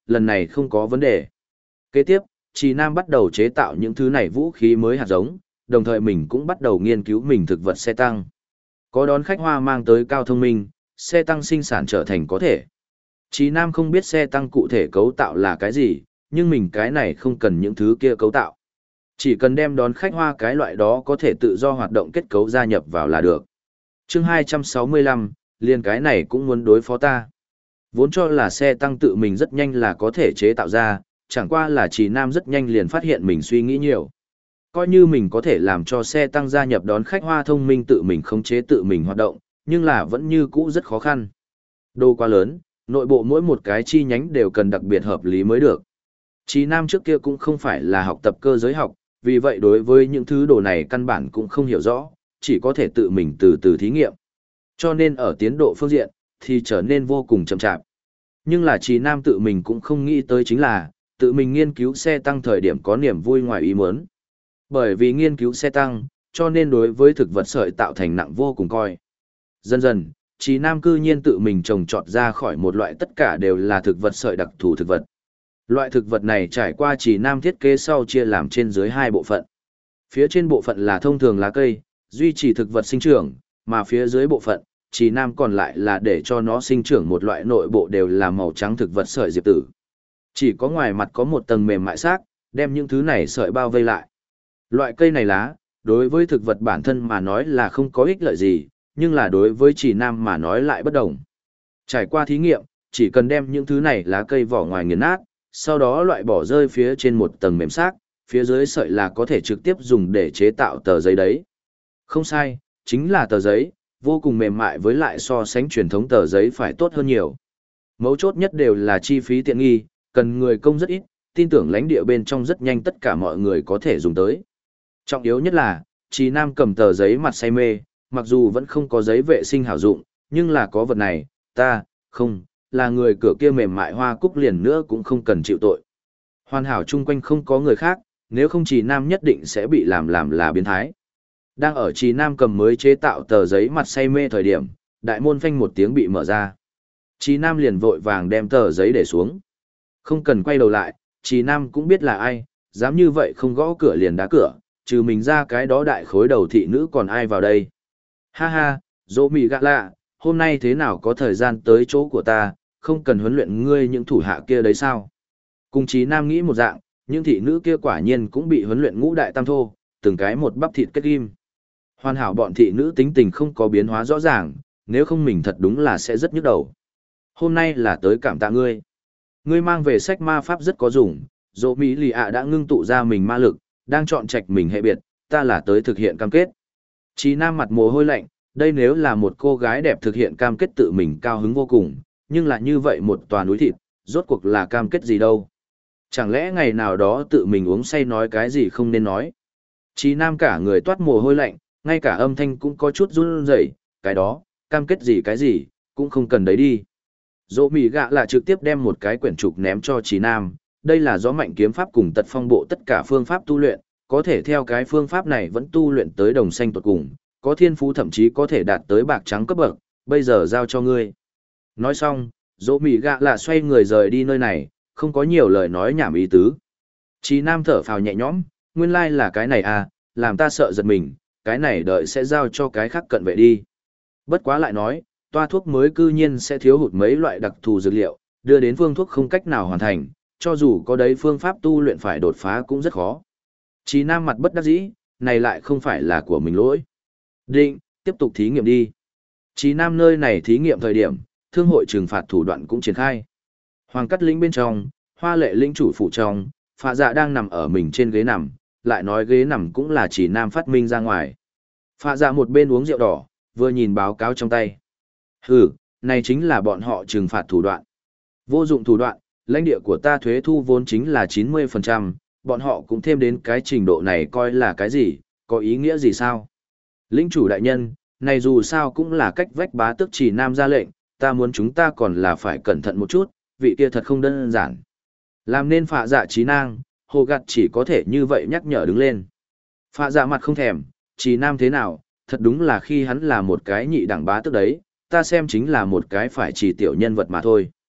lần này không có vấn đề. Kế tiếp, Trì Nam bắt đầu chế tạo những thứ này vũ khí mới hạt giống, đồng thời mình cũng bắt đầu nghiên cứu mình thực vật xe tăng. Có đón khách hoa mang tới cao thông minh, xe tăng sinh sản trở thành có thể. Trì Nam không biết xe tăng cụ thể cấu tạo là cái gì, nhưng mình cái này không cần những thứ kia cấu tạo. Chỉ cần đem đón khách hoa cái loại đó có thể tự do hoạt động kết cấu gia nhập vào là được. Chương 265, liền cái này cũng muốn đối phó ta. Vốn cho là xe tăng tự mình rất nhanh là có thể chế tạo ra, chẳng qua là Trì Nam rất nhanh liền phát hiện mình suy nghĩ nhiều. Coi như mình có thể làm cho xe tăng gia nhập đón khách hoa thông minh tự mình khống chế tự mình hoạt động, nhưng là vẫn như cũ rất khó khăn. Đồ quá lớn, nội bộ mỗi một cái chi nhánh đều cần đặc biệt hợp lý mới được. Trì Nam trước kia cũng không phải là học tập cơ giới học, vì vậy đối với những thứ đồ này căn bản cũng không hiểu rõ, chỉ có thể tự mình từ từ thí nghiệm. Cho nên ở tiến độ phương diện, thì trở nên vô cùng chậm chạp. Nhưng là Trì Nam tự mình cũng không nghĩ tới chính là, tự mình nghiên cứu xe tăng thời điểm có niềm vui ngoài ý muốn. Bởi vì nghiên cứu xe tăng, cho nên đối với thực vật sợi tạo thành nặng vô cùng coi. Dần dần, Trì Nam cư nhiên tự mình trồng trọt ra khỏi một loại tất cả đều là thực vật sợi đặc thù thực vật. Loại thực vật này trải qua Trì Nam thiết kế sau chia làm trên dưới hai bộ phận. Phía trên bộ phận là thông thường lá cây, duy trì thực vật sinh trưởng, mà phía dưới bộ phận, Trì Nam còn lại là để cho nó sinh trưởng một loại nội bộ đều là màu trắng thực vật sợi diệp tử. Chỉ có ngoài mặt có một tầng mềm mại xác, đem những thứ này sợi bao vây lại. Loại cây này lá, đối với thực vật bản thân mà nói là không có ích lợi gì, nhưng là đối với Trì Nam mà nói lại bất đồng. Trải qua thí nghiệm, chỉ cần đem những thứ này lá cây vỏ ngoài nghiền nát, sau đó loại bỏ rơi phía trên một tầng mềm xác, phía dưới sợi là có thể trực tiếp dùng để chế tạo tờ giấy đấy. Không sai, chính là tờ giấy, vô cùng mềm mại với lại so sánh truyền thống tờ giấy phải tốt hơn nhiều. Mấu chốt nhất đều là chi phí tiện nghi, cần người công rất ít, tin tưởng lãnh địa bên trong rất nhanh tất cả mọi người có thể dùng tới. Trọng yếu nhất là, Trì Nam cầm tờ giấy mặt say mê, mặc dù vẫn không có giấy vệ sinh hảo dụng, nhưng là có vật này, là người cửa kia mềm mại hoa cúc liền nữa cũng không cần chịu tội. Hoàn hảo chung quanh không có người khác, nếu không Trì Nam nhất định sẽ bị làm là biến thái. Đang ở Trì Nam cầm mới chế tạo tờ giấy mặt say mê thời điểm, đại môn phanh một tiếng bị mở ra. Trì Nam liền vội vàng đem tờ giấy để xuống. Không cần quay đầu lại, Trì Nam cũng biết là ai, dám như vậy không gõ cửa liền đá cửa, trừ mình ra cái đó đại khối đầu thị nữ còn ai vào đây. Ha ha, dỗ mì gạ lạ, hôm nay thế nào có thời gian tới chỗ của ta, không cần huấn luyện ngươi những thủ hạ kia đấy sao? Cùng Trì Nam nghĩ một dạng, những thị nữ kia quả nhiên cũng bị huấn luyện ngũ đại tam thô, từng cái một bắp thịt kết kim. Hoàn hảo bọn thị nữ tính tình không có biến hóa rõ ràng, nếu không mình thật đúng là sẽ rất nhức đầu. Hôm nay là tới cảm tạ ngươi. Ngươi mang về sách ma pháp rất có dùng, dỗ mỹ lì ạ đã ngưng tụ ra mình ma lực, đang chọn trạch mình hệ biệt, ta là tới thực hiện cam kết. Trì Nam mặt mồ hôi lạnh, đây nếu là một cô gái đẹp thực hiện cam kết tự mình cao hứng vô cùng, nhưng là như vậy một tòa núi thịt, rốt cuộc là cam kết gì đâu. Chẳng lẽ ngày nào đó tự mình uống say nói cái gì không nên nói. Trì Nam cả người toát mồ hôi lạnh, ngay cả âm thanh cũng có chút run rẩy, cái đó, cam kết gì cái gì, cũng không cần đấy đi. Dỗ mì gạ là trực tiếp đem một cái quyển trục ném cho Trì Nam, đây là gió mạnh kiếm pháp cùng tật phong bộ tất cả phương pháp tu luyện, có thể theo cái phương pháp này vẫn tu luyện tới đồng xanh tuột cùng, có thiên phú thậm chí có thể đạt tới bạc trắng cấp bậc, bây giờ giao cho ngươi. Nói xong, dỗ mì gạ là xoay người rời đi nơi này, không có nhiều lời nói nhảm ý tứ. Trì Nam thở phào nhẹ nhõm, nguyên lai là cái này à, làm ta sợ giật mình, cái này đợi sẽ giao cho cái khác cận vệ đi. Bất quá lại nói, toa thuốc mới cư nhiên sẽ thiếu hụt mấy loại đặc thù dược liệu, đưa đến phương thuốc không cách nào hoàn thành, cho dù có đấy phương pháp tu luyện phải đột phá cũng rất khó. Trì Nam mặt bất đắc dĩ, này lại không phải là của mình lỗi. Định, tiếp tục thí nghiệm đi. Trì Nam nơi này thí nghiệm thời điểm, thương hội trừng phạt thủ đoạn cũng triển khai. Hoàng cắt lĩnh bên trong, hoa lệ lĩnh chủ phụ trong, phạ dạ đang nằm ở mình trên ghế nằm, lại nói ghế nằm cũng là Trì Nam phát minh ra ngoài. Phạ dạ một bên uống rượu đỏ, vừa nhìn báo cáo trong tay. Hừ, này chính là bọn họ trừng phạt thủ đoạn. Vô dụng thủ đoạn, lãnh địa của ta thuế thu vốn chính là 90%, bọn họ cũng thêm đến cái trình độ này coi là cái gì, có ý nghĩa gì sao? Lĩnh chủ đại nhân, này dù sao cũng là cách vách bá tước Trì Nam ra lệnh, ta muốn chúng ta còn là phải cẩn thận một chút, vị kia thật không đơn giản. Làm nên phạ dạ trí nang, hồ gặt chỉ có thể như vậy nhắc nhở đứng lên. Phạ dạ mặt không thèm, Trì Nam thế nào, thật đúng là khi hắn là một cái nhị đẳng bá tước đấy, ta xem chính là một cái phải chỉ tiểu nhân vật mà thôi.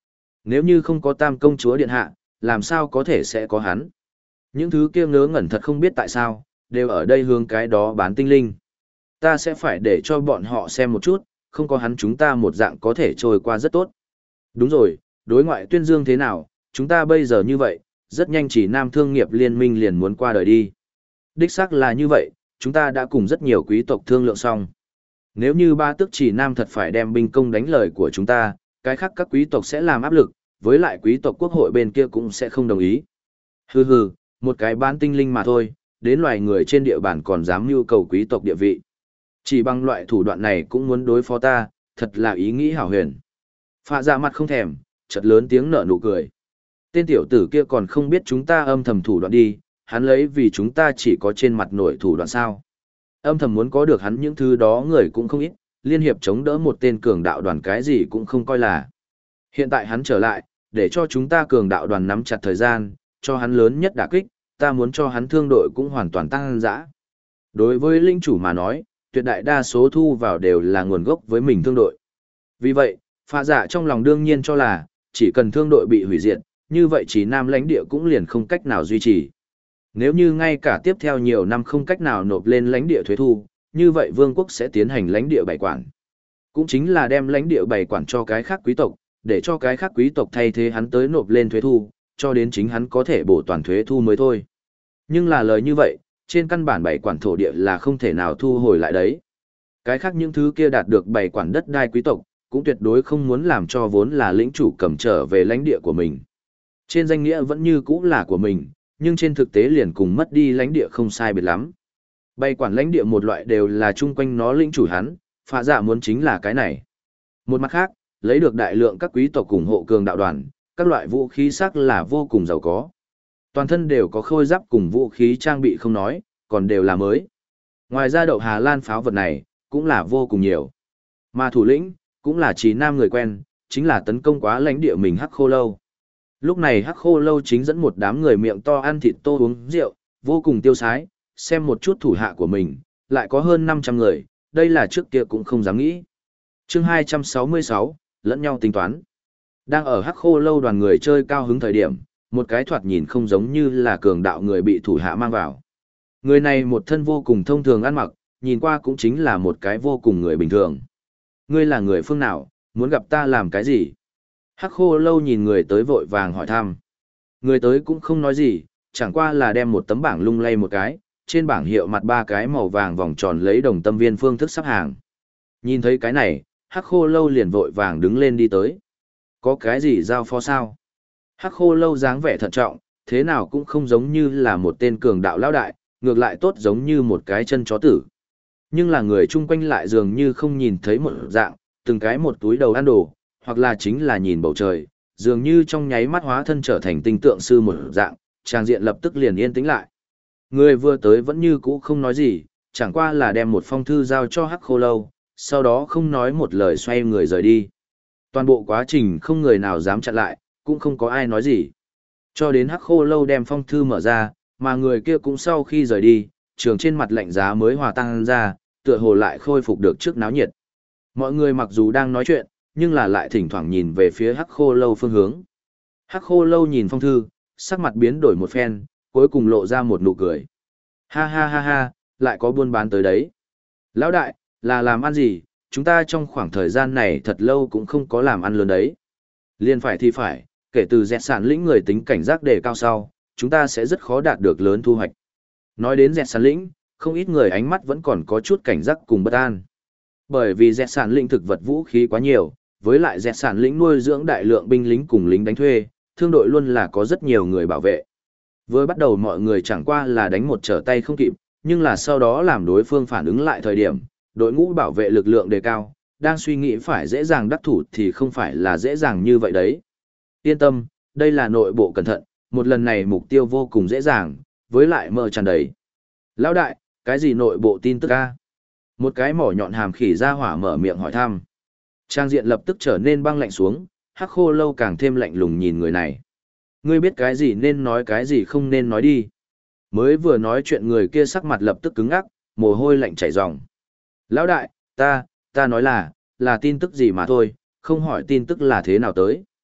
Nếu như không có tam công chúa điện hạ, làm sao có thể sẽ có hắn. Những thứ kia ngớ ngẩn thật không biết tại sao, đều ở đây hướng cái đó bán tinh linh. Ta sẽ phải để cho bọn họ xem một chút, không có hắn chúng ta một dạng có thể trôi qua rất tốt. Đúng rồi, đối ngoại tuyên dương thế nào, chúng ta bây giờ như vậy, rất nhanh chỉ Nam Thương nghiệp liên minh liền muốn qua đời đi. Đích xác là như vậy, chúng ta đã cùng rất nhiều quý tộc thương lượng xong. Nếu như ba tước chỉ Nam thật phải đem binh công đánh lời của chúng ta, cái khác các quý tộc sẽ làm áp lực, với lại quý tộc quốc hội bên kia cũng sẽ không đồng ý. Hừ hừ, một cái bán tinh linh mà thôi, đến loài người trên địa bàn còn dám mưu cầu quý tộc địa vị. Chỉ bằng loại thủ đoạn này cũng muốn đối phó ta, thật là ý nghĩ hảo huyền. Phạ dạ mặt không thèm, chợt lớn tiếng nở nụ cười. Tên tiểu tử kia còn không biết chúng ta âm thầm thủ đoạn đi, hắn lấy vì chúng ta chỉ có trên mặt nổi thủ đoạn sao. Âm thầm muốn có được hắn những thứ đó người cũng không ít, liên hiệp chống đỡ một tên cường đạo đoàn cái gì cũng không coi là. Hiện tại hắn trở lại, để cho chúng ta cường đạo đoàn nắm chặt thời gian, cho hắn lớn nhất đả kích, ta muốn cho hắn thương đội cũng hoàn toàn tăng dã. Đối với linh chủ mà nói, tuyệt đại đa số thu vào đều là nguồn gốc với mình thương đội. Vì vậy, phạ dạ trong lòng đương nhiên cho là, chỉ cần thương đội bị hủy diệt, như vậy chỉ Nam lãnh địa cũng liền không cách nào duy trì. Nếu như ngay cả tiếp theo nhiều năm không cách nào nộp lên lãnh địa thuế thu, như vậy vương quốc sẽ tiến hành lãnh địa bày quản. Cũng chính là đem lãnh địa bày quản cho cái khác quý tộc, để cho cái khác quý tộc thay thế hắn tới nộp lên thuế thu, cho đến chính hắn có thể bổ toàn thuế thu mới thôi. Nhưng là lời như vậy, trên căn bản bày quản thổ địa là không thể nào thu hồi lại đấy. Cái khác những thứ kia đạt được bày quản đất đai quý tộc, cũng tuyệt đối không muốn làm cho vốn là lĩnh chủ cầm trở về lãnh địa của mình. Trên danh nghĩa vẫn như cũ là của mình, nhưng trên thực tế liền cùng mất đi lãnh địa không sai biệt lắm. Bày quản lãnh địa một loại đều là chung quanh nó lĩnh chủ hắn, phạ dạ muốn chính là cái này. Một mặt khác, lấy được đại lượng các quý tộc ủng hộ cường đạo đoàn, các loại vũ khí sắc là vô cùng giàu có. Toàn thân đều có khôi giáp cùng vũ khí trang bị không nói, còn đều là mới. Ngoài ra đậu Hà Lan pháo vật này, cũng là vô cùng nhiều. Mà thủ lĩnh, cũng là Trí Nam người quen, chính là tấn công quá lãnh địa mình Hắc Khô Lâu. Lúc này Hắc Khô Lâu chính dẫn một đám người miệng to ăn thịt tô uống rượu, vô cùng tiêu sái, xem một chút thủ hạ của mình, lại có hơn 500 người, đây là trước kia cũng không dám nghĩ. Chương 266, lẫn nhau tính toán. Đang ở Hắc Khô Lâu đoàn người chơi cao hứng thời điểm, một cái thoạt nhìn không giống như là cường đạo người bị thủ hạ mang vào. Người này một thân vô cùng thông thường ăn mặc, nhìn qua cũng chính là một cái vô cùng người bình thường. Ngươi là người phương nào, muốn gặp ta làm cái gì? Hắc Khô Lâu nhìn người tới vội vàng hỏi thăm. Người tới cũng không nói gì, chẳng qua là đem một tấm bảng lung lay một cái, trên bảng hiệu mặt ba cái màu vàng vòng tròn lấy đồng tâm viên phương thức sắp hàng. Nhìn thấy cái này, Hắc Khô Lâu liền vội vàng đứng lên đi tới. Có cái gì giao phó sao? Hắc Khô Lâu dáng vẻ thận trọng, thế nào cũng không giống như là một tên cường đạo lão đại, ngược lại tốt giống như một cái chân chó tử. Nhưng là người chung quanh lại dường như không nhìn thấy một dạng, từng cái một túi đầu ăn đồ, hoặc là chính là nhìn bầu trời, dường như trong nháy mắt hóa thân trở thành tinh tượng sư một dạng, trang diện lập tức liền yên tĩnh lại. Người vừa tới vẫn như cũ không nói gì, chẳng qua là đem một phong thư giao cho Hắc Khô Lâu, sau đó không nói một lời xoay người rời đi. Toàn bộ quá trình không người nào dám chặn lại, cũng không có ai nói gì. Cho đến Hắc Khô Lâu đem phong thư mở ra, mà người kia cũng sau khi rời đi, trường trên mặt lạnh giá mới hòa tan ra, tựa hồ lại khôi phục được trước náo nhiệt. Mọi người mặc dù đang nói chuyện, nhưng là lại thỉnh thoảng nhìn về phía Hắc Khô Lâu phương hướng. Hắc Khô Lâu nhìn phong thư, sắc mặt biến đổi một phen, cuối cùng lộ ra một nụ cười. Ha ha ha ha, lại có buôn bán tới đấy. Lão đại, là làm ăn gì, chúng ta trong khoảng thời gian này thật lâu cũng không có làm ăn lớn đấy. Liên phải thì phải, kể từ dẹt sản lĩnh người tính cảnh giác đề cao sau, chúng ta sẽ rất khó đạt được lớn thu hoạch. Nói đến dẹt sản lĩnh, không ít người ánh mắt vẫn còn có chút cảnh giác cùng bất an. Bởi vì dẹt sản lĩnh thực vật vũ khí quá nhiều, với lại dẹt sản lĩnh nuôi dưỡng đại lượng binh lính cùng lính đánh thuê, thương đội luôn là có rất nhiều người bảo vệ. Vừa bắt đầu mọi người chẳng qua là đánh một trở tay không kịp, nhưng là sau đó làm đối phương phản ứng lại thời điểm, đội ngũ bảo vệ lực lượng đề cao, đang suy nghĩ phải dễ dàng đắc thủ thì không phải là dễ dàng như vậy đấy. Yên tâm, đây là nội bộ cẩn thận, một lần này mục tiêu vô cùng dễ dàng, với lại mơ tràn đầy. Lão đại, cái gì nội bộ tin tức a? Một cái mỏ nhọn hàm khỉ ra hỏa mở miệng hỏi thăm. Trang diện lập tức trở nên băng lạnh xuống, Hắc Khô Lâu càng thêm lạnh lùng nhìn người này. Ngươi biết cái gì nên nói cái gì không nên nói đi. Mới vừa nói chuyện người kia sắc mặt lập tức cứng ngắc, mồ hôi lạnh chảy ròng. Lão đại, ta nói là tin tức gì mà thôi, không hỏi tin tức là thế nào tới.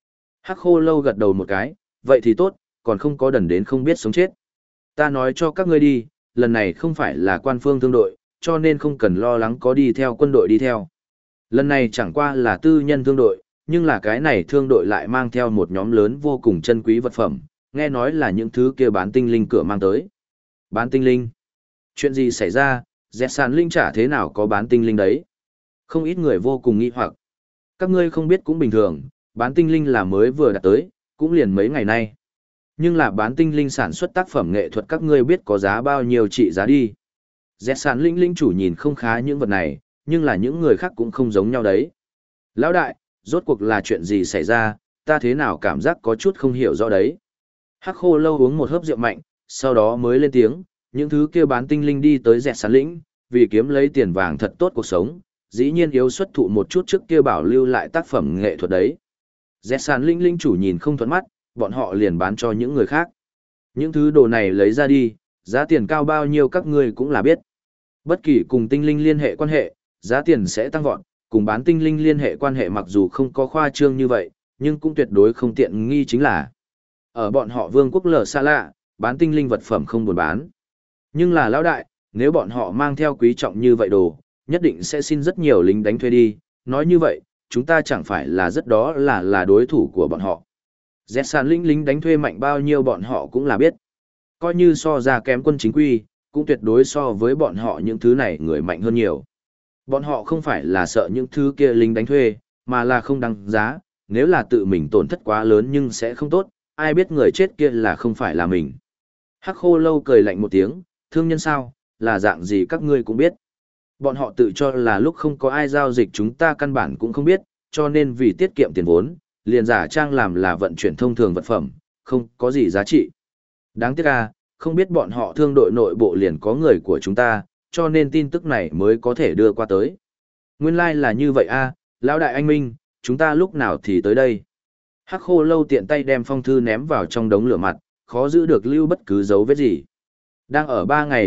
Hắc khô lâu gật đầu một cái, vậy thì tốt, còn không có đần đến không biết sống chết. Ta nói cho các ngươi đi, lần này không phải là quan phương thương đội, cho nên không cần lo lắng có đi theo quân đội đi theo. Lần này chẳng qua là tư nhân thương đội, nhưng là cái này thương đội lại mang theo một nhóm lớn vô cùng chân quý vật phẩm, nghe nói là những thứ kia bán tinh linh cửa mang tới. Bán tinh linh? Chuyện gì xảy ra, dẹt sàn linh chả thế nào có bán tinh linh đấy? Không ít người vô cùng nghi hoặc. Các ngươi không biết cũng bình thường, bán tinh linh là mới vừa đạt tới, cũng liền mấy ngày nay. Nhưng là bán tinh linh sản xuất tác phẩm nghệ thuật các ngươi biết có giá bao nhiêu trị giá đi. Dẹt sàn linh linh chủ nhìn không khá những vật này, nhưng là những người khác cũng không giống nhau đấy. Lão đại, rốt cuộc là chuyện gì xảy ra, ta thế nào cảm giác có chút không hiểu rõ đấy. Hắc khô lâu uống một hớp rượu mạnh, sau đó mới lên tiếng, những thứ kia bán tinh linh đi tới dẹt sàn lĩnh, vì kiếm lấy tiền vàng thật tốt cuộc sống, dĩ nhiên yếu xuất thụ một chút trước kia bảo lưu lại tác phẩm nghệ thuật đấy. Dẹt sàn lĩnh linh chủ nhìn không thuận mắt, bọn họ liền bán cho những người khác. Những thứ đồ này lấy ra đi, giá tiền cao bao nhiêu các ngươi cũng là biết. Bất kỳ cùng tinh linh liên hệ quan hệ, giá tiền sẽ tăng vọt, cùng bán tinh linh liên hệ quan hệ mặc dù không có khoa trương như vậy, nhưng cũng tuyệt đối không tiện nghi chính là. Ở bọn họ vương quốc lở xa lạ, bán tinh linh vật phẩm không buồn bán. Nhưng là lão đại, nếu bọn họ mang theo quý trọng như vậy đồ, nhất định sẽ xin rất nhiều lính đánh thuê đi, nói như vậy, chúng ta chẳng phải là rất đó là đối thủ của bọn họ. Dẹt sàn lính đánh thuê mạnh bao nhiêu bọn họ cũng là biết. Coi như so ra kém quân chính quy, cũng tuyệt đối so với bọn họ những thứ này người mạnh hơn nhiều. Bọn họ không phải là sợ những thứ kia lính đánh thuê, mà là không đăng giá, nếu là tự mình tổn thất quá lớn nhưng sẽ không tốt, ai biết người chết kia là không phải là mình. Hắc khô lâu cười lạnh một tiếng, thương nhân sao, là dạng gì các ngươi cũng biết. Bọn họ tự cho là lúc không có ai giao dịch chúng ta căn bản cũng không biết, cho nên vì tiết kiệm tiền vốn, liền giả trang làm là vận chuyển thông thường vật phẩm, không có gì giá trị. Đáng tiếc à, không biết bọn họ thương đội nội bộ liền có người của chúng ta, cho nên tin tức này mới có thể đưa qua tới. Nguyên lai like là như vậy à, lão đại anh Minh, chúng ta lúc nào thì tới đây. Hắc khô lâu tiện tay đem phong thư ném vào trong đống lửa mặt, khó giữ được lưu bất cứ dấu vết gì. Đang ở 3 ngày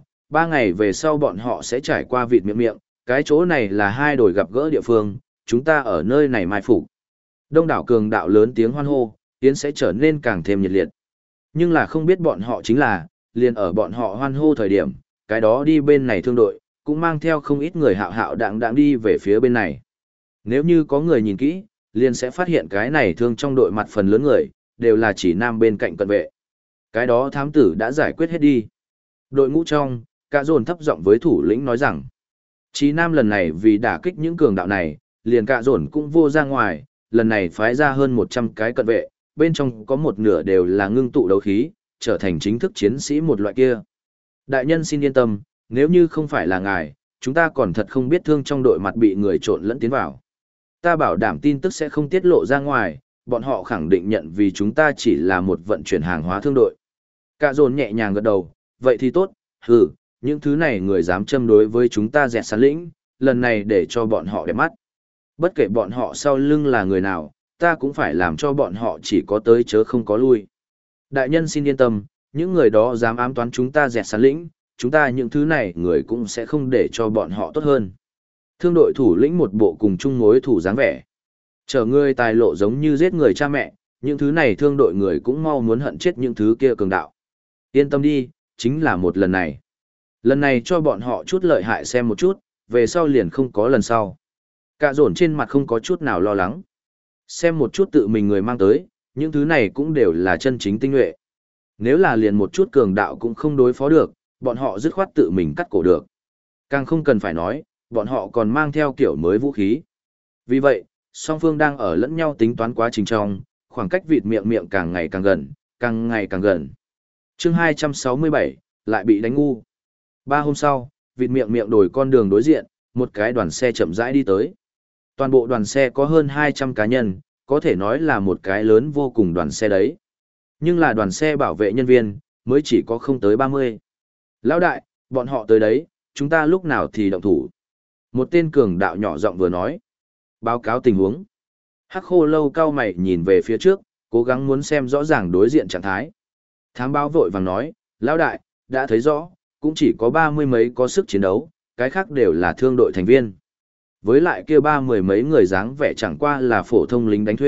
về sau bọn họ sẽ trải qua vịt miệng miệng, cái chỗ này là hai đồi gặp gỡ địa phương, chúng ta ở nơi này mai phục. Đông đảo cường đạo lớn tiếng hoan hô, tiến sẽ trở nên càng thêm nhiệt liệt. Nhưng là không biết bọn họ chính là, liền ở bọn họ hoan hô thời điểm, cái đó đi bên này thương đội, cũng mang theo không ít người hạo hạo đạng đi về phía bên này. Nếu như có người nhìn kỹ, liền sẽ phát hiện cái này thương trong đội mặt phần lớn người, đều là chỉ nam bên cạnh cận vệ. Cái đó thám tử đã giải quyết hết đi. Đội ngũ trong, cả dồn thấp giọng với thủ lĩnh nói rằng, Chí Nam lần này vì đả kích những cường đạo này, liền cả dồn cũng vô ra ngoài, lần này phái ra hơn 100 cái cận vệ, bên trong có một nửa đều là ngưng tụ đấu khí, trở thành chính thức chiến sĩ một loại kia. Đại nhân xin yên tâm, nếu như không phải là ngài, chúng ta còn thật không biết thương trong đội mặt bị người trộn lẫn tiến vào. Ta bảo đảm tin tức sẽ không tiết lộ ra ngoài, bọn họ khẳng định nhận vì chúng ta chỉ là một vận chuyển hàng hóa thương đội. Cả dồn nhẹ nhàng gật đầu, vậy thì tốt, những thứ này người dám châm đối với chúng ta dẹt sán lĩnh, lần này để cho bọn họ đẹp mắt. Bất kể bọn họ sau lưng là người nào, ta cũng phải làm cho bọn họ chỉ có tới chớ không có lui. Đại nhân xin yên tâm, những người đó dám ám toán chúng ta dẹt sán lĩnh, chúng ta những thứ này người cũng sẽ không để cho bọn họ tốt hơn. Thương đội thủ lĩnh một bộ cùng chung mối thủ dáng vẻ. Chở ngươi tài lộ giống như giết người cha mẹ, những thứ này thương đội người cũng mau muốn hận chết những thứ kia cường đạo. Yên tâm đi, chính là một lần này. Lần này cho bọn họ chút lợi hại xem một chút, về sau liền không có lần sau. Cả dồn trên mặt không có chút nào lo lắng. Xem một chút tự mình người mang tới, những thứ này cũng đều là chân chính tinh nhuệ. Nếu là liền một chút cường đạo cũng không đối phó được, bọn họ dứt khoát tự mình cắt cổ được. Càng không cần phải nói, bọn họ còn mang theo kiểu mới vũ khí. Vì vậy, song phương đang ở lẫn nhau tính toán quá trình trong, khoảng cách vịt miệng miệng càng ngày càng gần, càng ngày càng gần. Chương 267, lại bị đánh ngu. 3 hôm sau, vịt miệng miệng đổi con đường đối diện, một cái đoàn xe chậm rãi đi tới. Toàn bộ đoàn xe có hơn 200 cá nhân, có thể nói là một cái lớn vô cùng đoàn xe đấy. Nhưng là đoàn xe bảo vệ nhân viên, mới chỉ có không tới 30. Lão đại, bọn họ tới đấy, chúng ta lúc nào thì động thủ. Một tên cường đạo nhỏ giọng vừa nói. Báo cáo tình huống. Hắc khô lâu cao mày nhìn về phía trước, cố gắng muốn xem rõ ràng đối diện trạng thái. Thám báo vội vàng nói, lão đại, đã thấy rõ, cũng chỉ có 30 mấy có sức chiến đấu, cái khác đều là thương đội thành viên. Với lại kia 30 mấy người dáng vẻ chẳng qua là phổ thông lính đánh thuê,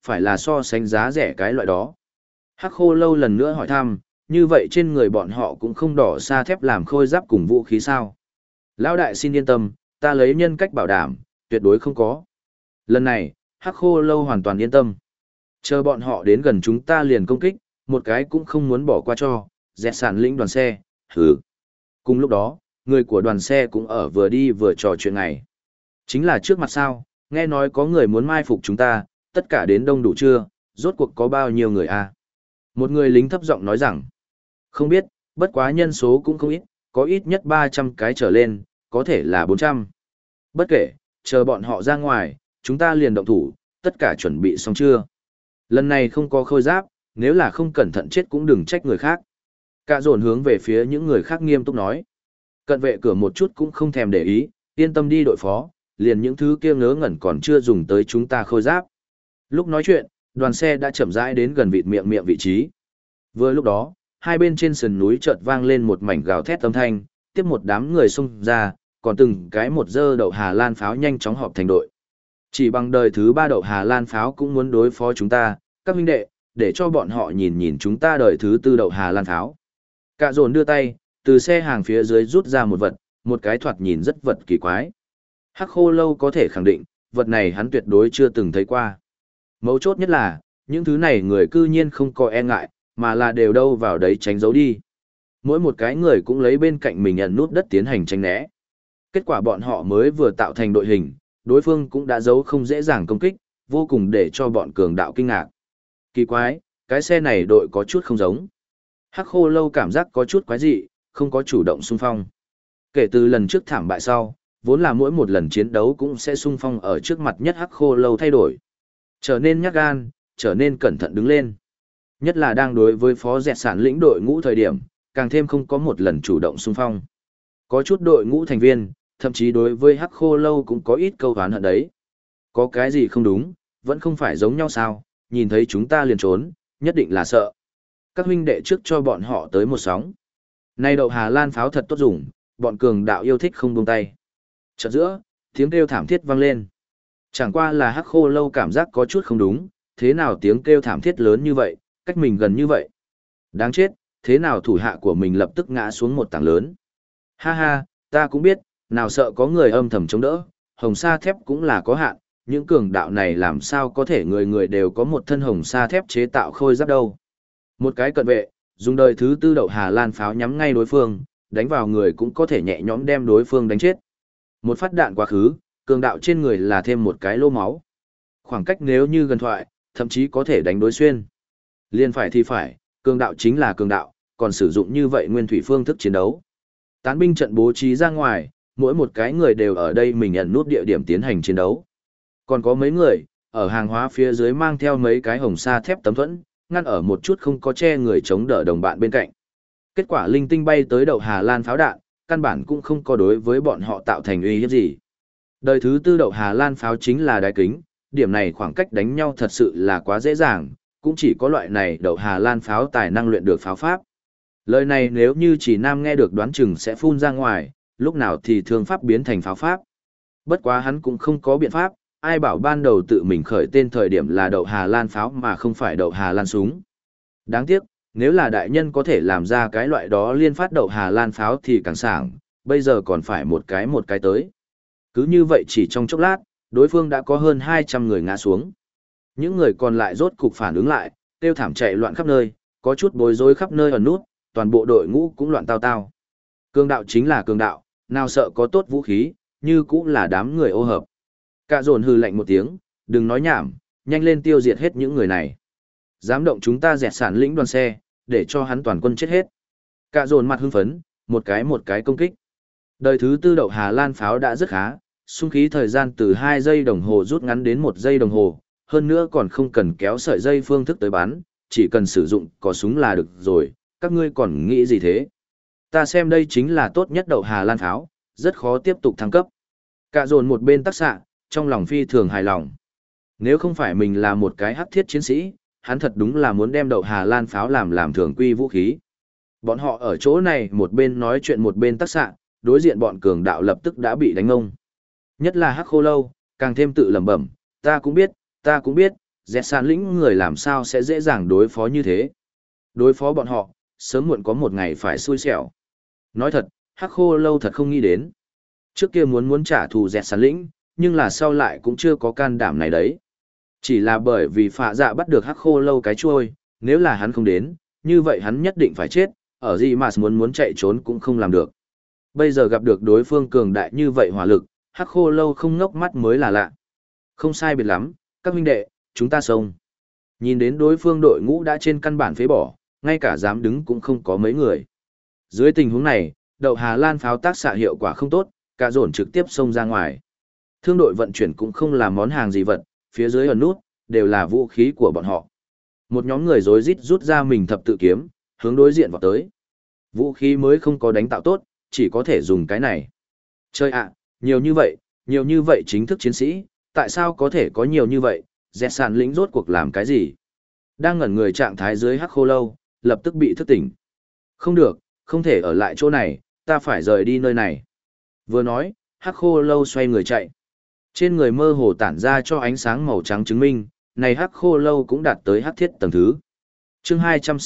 phải là so sánh giá rẻ cái loại đó. Hắc Khô Lâu lần nữa hỏi thăm, như vậy trên người bọn họ cũng không đỏ sa thép làm khôi giáp cùng vũ khí sao? Lão đại xin yên tâm, ta lấy nhân cách bảo đảm, tuyệt đối không có. Lần này, Hắc Khô Lâu hoàn toàn yên tâm. Chờ bọn họ đến gần chúng ta liền công kích, một cái cũng không muốn bỏ qua cho, dẹt sản lĩnh đoàn xe, hừ. Cùng lúc đó, người của đoàn xe cũng ở vừa đi vừa trò chuyện ngày. Chính là trước mặt sao, nghe nói có người muốn mai phục chúng ta, tất cả đến đông đủ chưa, rốt cuộc có bao nhiêu người a? Một người lính thấp giọng nói rằng, không biết, bất quá nhân số cũng không ít, có ít nhất 300 cái trở lên, có thể là 400. Bất kể, chờ bọn họ ra ngoài, chúng ta liền động thủ, tất cả chuẩn bị xong chưa? Lần này không có khôi giáp, nếu là không cẩn thận chết cũng đừng trách người khác. Cả dồn hướng về phía những người khác nghiêm túc nói. Cận vệ cửa một chút cũng không thèm để ý, yên tâm đi đội phó, liền những thứ kia ngớ ngẩn còn chưa dùng tới chúng ta khôi giáp. Lúc nói chuyện, đoàn xe đã chậm rãi đến gần vịt miệng miệng vị trí. Vừa lúc đó, hai bên trên sườn núi chợt vang lên một mảnh gào thét âm thanh, tiếp một đám người xông ra, còn từng cái một dơ đậu Hà Lan pháo nhanh chóng họp thành đội. Chỉ bằng đời thứ 3 đậu Hà Lan pháo cũng muốn đối phó chúng ta, các huynh đệ, để cho bọn họ nhìn nhìn chúng ta đời thứ 4 đậu Hà Lan pháo. Cả dồn đưa tay, từ xe hàng phía dưới rút ra một vật, một cái thoạt nhìn rất vật kỳ quái. Hắc Khô Lâu có thể khẳng định, vật này hắn tuyệt đối chưa từng thấy qua. Mấu chốt nhất là, những thứ này người cư nhiên không có e ngại, mà là đều đâu vào đấy tránh giấu đi. Mỗi một cái người cũng lấy bên cạnh mình ẩn nút đất tiến hành tránh né. Kết quả bọn họ mới vừa tạo thành đội hình, đối phương cũng đã giấu không dễ dàng công kích, vô cùng để cho bọn cường đạo kinh ngạc. Kỳ quái, cái xe này đội có chút không giống. Hắc Khô Lâu cảm giác có chút quái dị, không có chủ động xung phong. Kể từ lần trước thảm bại sau, vốn là mỗi một lần chiến đấu cũng sẽ xung phong ở trước mặt nhất Hắc Khô Lâu thay đổi. Trở nên nhát gan, trở nên cẩn thận đứng lên. Nhất là đang đối với phó dẹt sản lĩnh đội ngũ thời điểm, càng thêm không có một lần chủ động xung phong. Có chút đội ngũ thành viên, thậm chí đối với Hắc Khô Lâu cũng có ít câu oán hận đấy. Có cái gì không đúng, vẫn không phải giống nhau sao, nhìn thấy chúng ta liền trốn, nhất định là sợ. Các huynh đệ trước cho bọn họ tới một sóng. Nay đậu Hà Lan pháo thật tốt dùng, bọn cường đạo yêu thích không buông tay. Chợt giữa, tiếng kêu thảm thiết vang lên. Chẳng qua là Hắc Khô Lâu cảm giác có chút không đúng, thế nào tiếng kêu thảm thiết lớn như vậy, cách mình gần như vậy. Đáng chết, thế nào thủ hạ của mình lập tức ngã xuống một tảng lớn. Ha ha, ta cũng biết, nào sợ có người âm thầm chống đỡ, hồng sa thép cũng là có hạn, những cường đạo này làm sao có thể người người đều có một thân hồng sa thép chế tạo khôi giáp đâu. Một cái cận vệ, dùng đời thứ 4 đậu Hà Lan pháo nhắm ngay đối phương, đánh vào người cũng có thể nhẹ nhõm đem đối phương đánh chết. Một phát đạn quá khứ, cường đạo trên người là thêm một cái lô máu. Khoảng cách nếu như gần thoại, thậm chí có thể đánh đối xuyên. Liên phải thì phải, cường đạo chính là cường đạo, còn sử dụng như vậy nguyên thủy phương thức chiến đấu. Tán binh trận bố trí ra ngoài, mỗi một cái người đều ở đây mình ẩn nút địa điểm tiến hành chiến đấu. Còn có mấy người, ở hàng hóa phía dưới mang theo mấy cái hồng sa thép tấm thuẫn, ngăn ở một chút không có che người chống đỡ đồng bạn bên cạnh. Kết quả linh tinh bay tới đậu Hà Lan pháo đạn, căn bản cũng không có đối với bọn họ tạo thành uy hiếp gì. Đời thứ 4 đậu Hà Lan pháo chính là đáy kính, điểm này khoảng cách đánh nhau thật sự là quá dễ dàng, cũng chỉ có loại này đậu Hà Lan pháo tài năng luyện được pháo pháp. Lời này nếu như chỉ nam nghe được đoán chừng sẽ phun ra ngoài, lúc nào thì thương pháp biến thành pháo pháp. Bất quá hắn cũng không có biện pháp, ai bảo ban đầu tự mình khởi tên thời điểm là đậu Hà Lan pháo mà không phải đậu Hà Lan súng. Đáng tiếc, nếu là đại nhân có thể làm ra cái loại đó liên phát đậu Hà Lan pháo thì càng sảng, bây giờ còn phải một cái tới. Cứ như vậy chỉ trong chốc lát, đối phương đã có hơn 200 người ngã xuống. Những người còn lại rốt cục phản ứng lại, kêu thảm chạy loạn khắp nơi, có chút bối rối khắp nơi ẩn nút, toàn bộ đội ngũ cũng loạn tao tao. Cường đạo chính là cường đạo, nào sợ có tốt vũ khí, như cũng là đám người ô hợp. Cả dồn hừ lạnh một tiếng, đừng nói nhảm, nhanh lên tiêu diệt hết những người này. Dám động chúng ta dẹt sản lĩnh đoàn xe, để cho hắn toàn quân chết hết. Cả dồn mặt hưng phấn, một cái công kích. Đời thứ 4 đậu Hà Lan pháo đã rất khá, xung khí thời gian từ 2 giây đồng hồ rút ngắn đến 1 giây đồng hồ, hơn nữa còn không cần kéo sợi dây phương thức tới bắn, chỉ cần sử dụng có súng là được rồi, các ngươi còn nghĩ gì thế? Ta xem đây chính là tốt nhất đậu Hà Lan pháo, rất khó tiếp tục thăng cấp. Cả dồn một bên tác xạ, trong lòng phi thường hài lòng. Nếu không phải mình là một cái hắc thiết chiến sĩ, hắn thật đúng là muốn đem đậu Hà Lan pháo làm thường quy vũ khí. Bọn họ ở chỗ này một bên nói chuyện một bên tác xạ, đối diện bọn cường đạo lập tức đã bị đánh ngông. Nhất là Hắc Khô Lâu, càng thêm tự lẩm bẩm, ta cũng biết, dẹt sàn lĩnh người làm sao sẽ dễ dàng đối phó như thế. Đối phó bọn họ, sớm muộn có một ngày phải xui xẻo. Nói thật, Hắc Khô Lâu thật không nghĩ đến. Trước kia muốn trả thù dẹt sàn lĩnh, nhưng là sau lại cũng chưa có can đảm này đấy. Chỉ là bởi vì phạ dạ bắt được Hắc Khô Lâu cái chuôi, nếu là hắn không đến, như vậy hắn nhất định phải chết, ở gì mà muốn chạy trốn cũng không làm được. Bây giờ gặp được đối phương cường đại như vậy hỏa lực, Hắc Khô Lâu không ngốc mắt mới là lạ. Không sai biệt lắm, các huynh đệ, chúng ta xông. Nhìn đến đối phương đội ngũ đã trên căn bản phế bỏ, ngay cả dám đứng cũng không có mấy người. Dưới tình huống này, đậu Hà Lan pháo tác xạ hiệu quả không tốt, cả dồn trực tiếp xông ra ngoài. Thương đội vận chuyển cũng không là món hàng gì vật, phía dưới ẩn nút, đều là vũ khí của bọn họ. Một nhóm người rối rít rút ra mình thập tự kiếm, hướng đối diện vào tới. Vũ khí mới không có đánh tạo tốt, chỉ có thể dùng cái này. Chơi ạ, nhiều như vậy chính thức chiến sĩ, tại sao có thể có nhiều như vậy, dẹt sàn lĩnh rốt cuộc làm cái gì? Đang ngẩn người trạng thái dưới Hắc Khô Lâu, lập tức bị thức tỉnh. Không được, không thể ở lại chỗ này, ta phải rời đi nơi này. Vừa nói, Hắc Khô Lâu xoay người chạy. Trên người mơ hồ tản ra cho ánh sáng màu trắng chứng minh, này Hắc Khô Lâu cũng đạt tới hắc thiết tầng thứ. Chương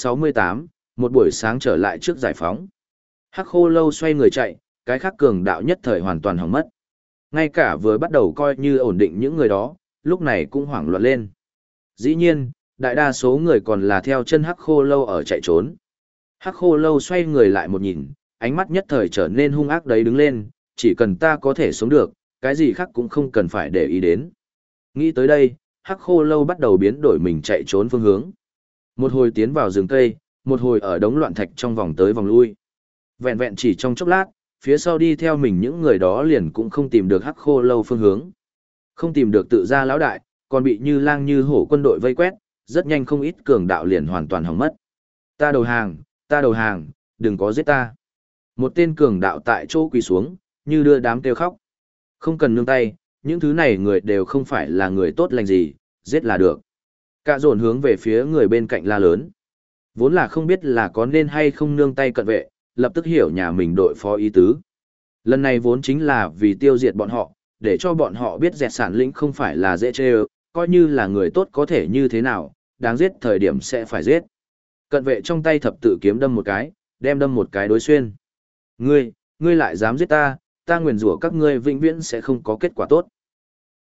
268, một buổi sáng trở lại trước giải phóng. Hắc Khô Lâu xoay người chạy, cái khác cường đạo nhất thời hoàn toàn hỏng mất. Ngay cả vừa bắt đầu coi như ổn định những người đó, lúc này cũng hoảng loạn lên. Dĩ nhiên, đại đa số người còn là theo chân Hắc Khô Lâu ở chạy trốn. Hắc Khô Lâu xoay người lại một nhìn, ánh mắt nhất thời trở nên hung ác đấy đứng lên, chỉ cần ta có thể sống được, cái gì khác cũng không cần phải để ý đến. Nghĩ tới đây, Hắc Khô Lâu bắt đầu biến đổi mình chạy trốn phương hướng. Một hồi tiến vào rừng cây, một hồi ở đống loạn thạch trong vòng tới vòng lui. Vẹn vẹn chỉ trong chốc lát, phía sau đi theo mình những người đó liền cũng không tìm được Hắc Khô Lâu phương hướng. Không tìm được tự ra lão đại, còn bị như lang như hổ quân đội vây quét, rất nhanh không ít cường đạo liền hoàn toàn hỏng mất. Ta đầu hàng, đừng có giết ta. Một tên cường đạo tại chỗ quỳ xuống, như đưa đám kêu khóc. Không cần nương tay, những thứ này người đều không phải là người tốt lành gì, giết là được. Cả dồn hướng về phía người bên cạnh la lớn. Vốn là không biết là có nên hay không nương tay cận vệ, lập tức hiểu nhà mình đội phó ý tứ. Lần này vốn chính là vì tiêu diệt bọn họ, để cho bọn họ biết dẹt sản lĩnh không phải là dễ chê coi như là người tốt có thể như thế nào, đáng giết thời điểm sẽ phải giết. Cận vệ trong tay thập tự kiếm đâm một cái, đem đâm một cái đối xuyên. Ngươi lại dám giết ta, ta nguyền rủa các ngươi vĩnh viễn sẽ không có kết quả tốt.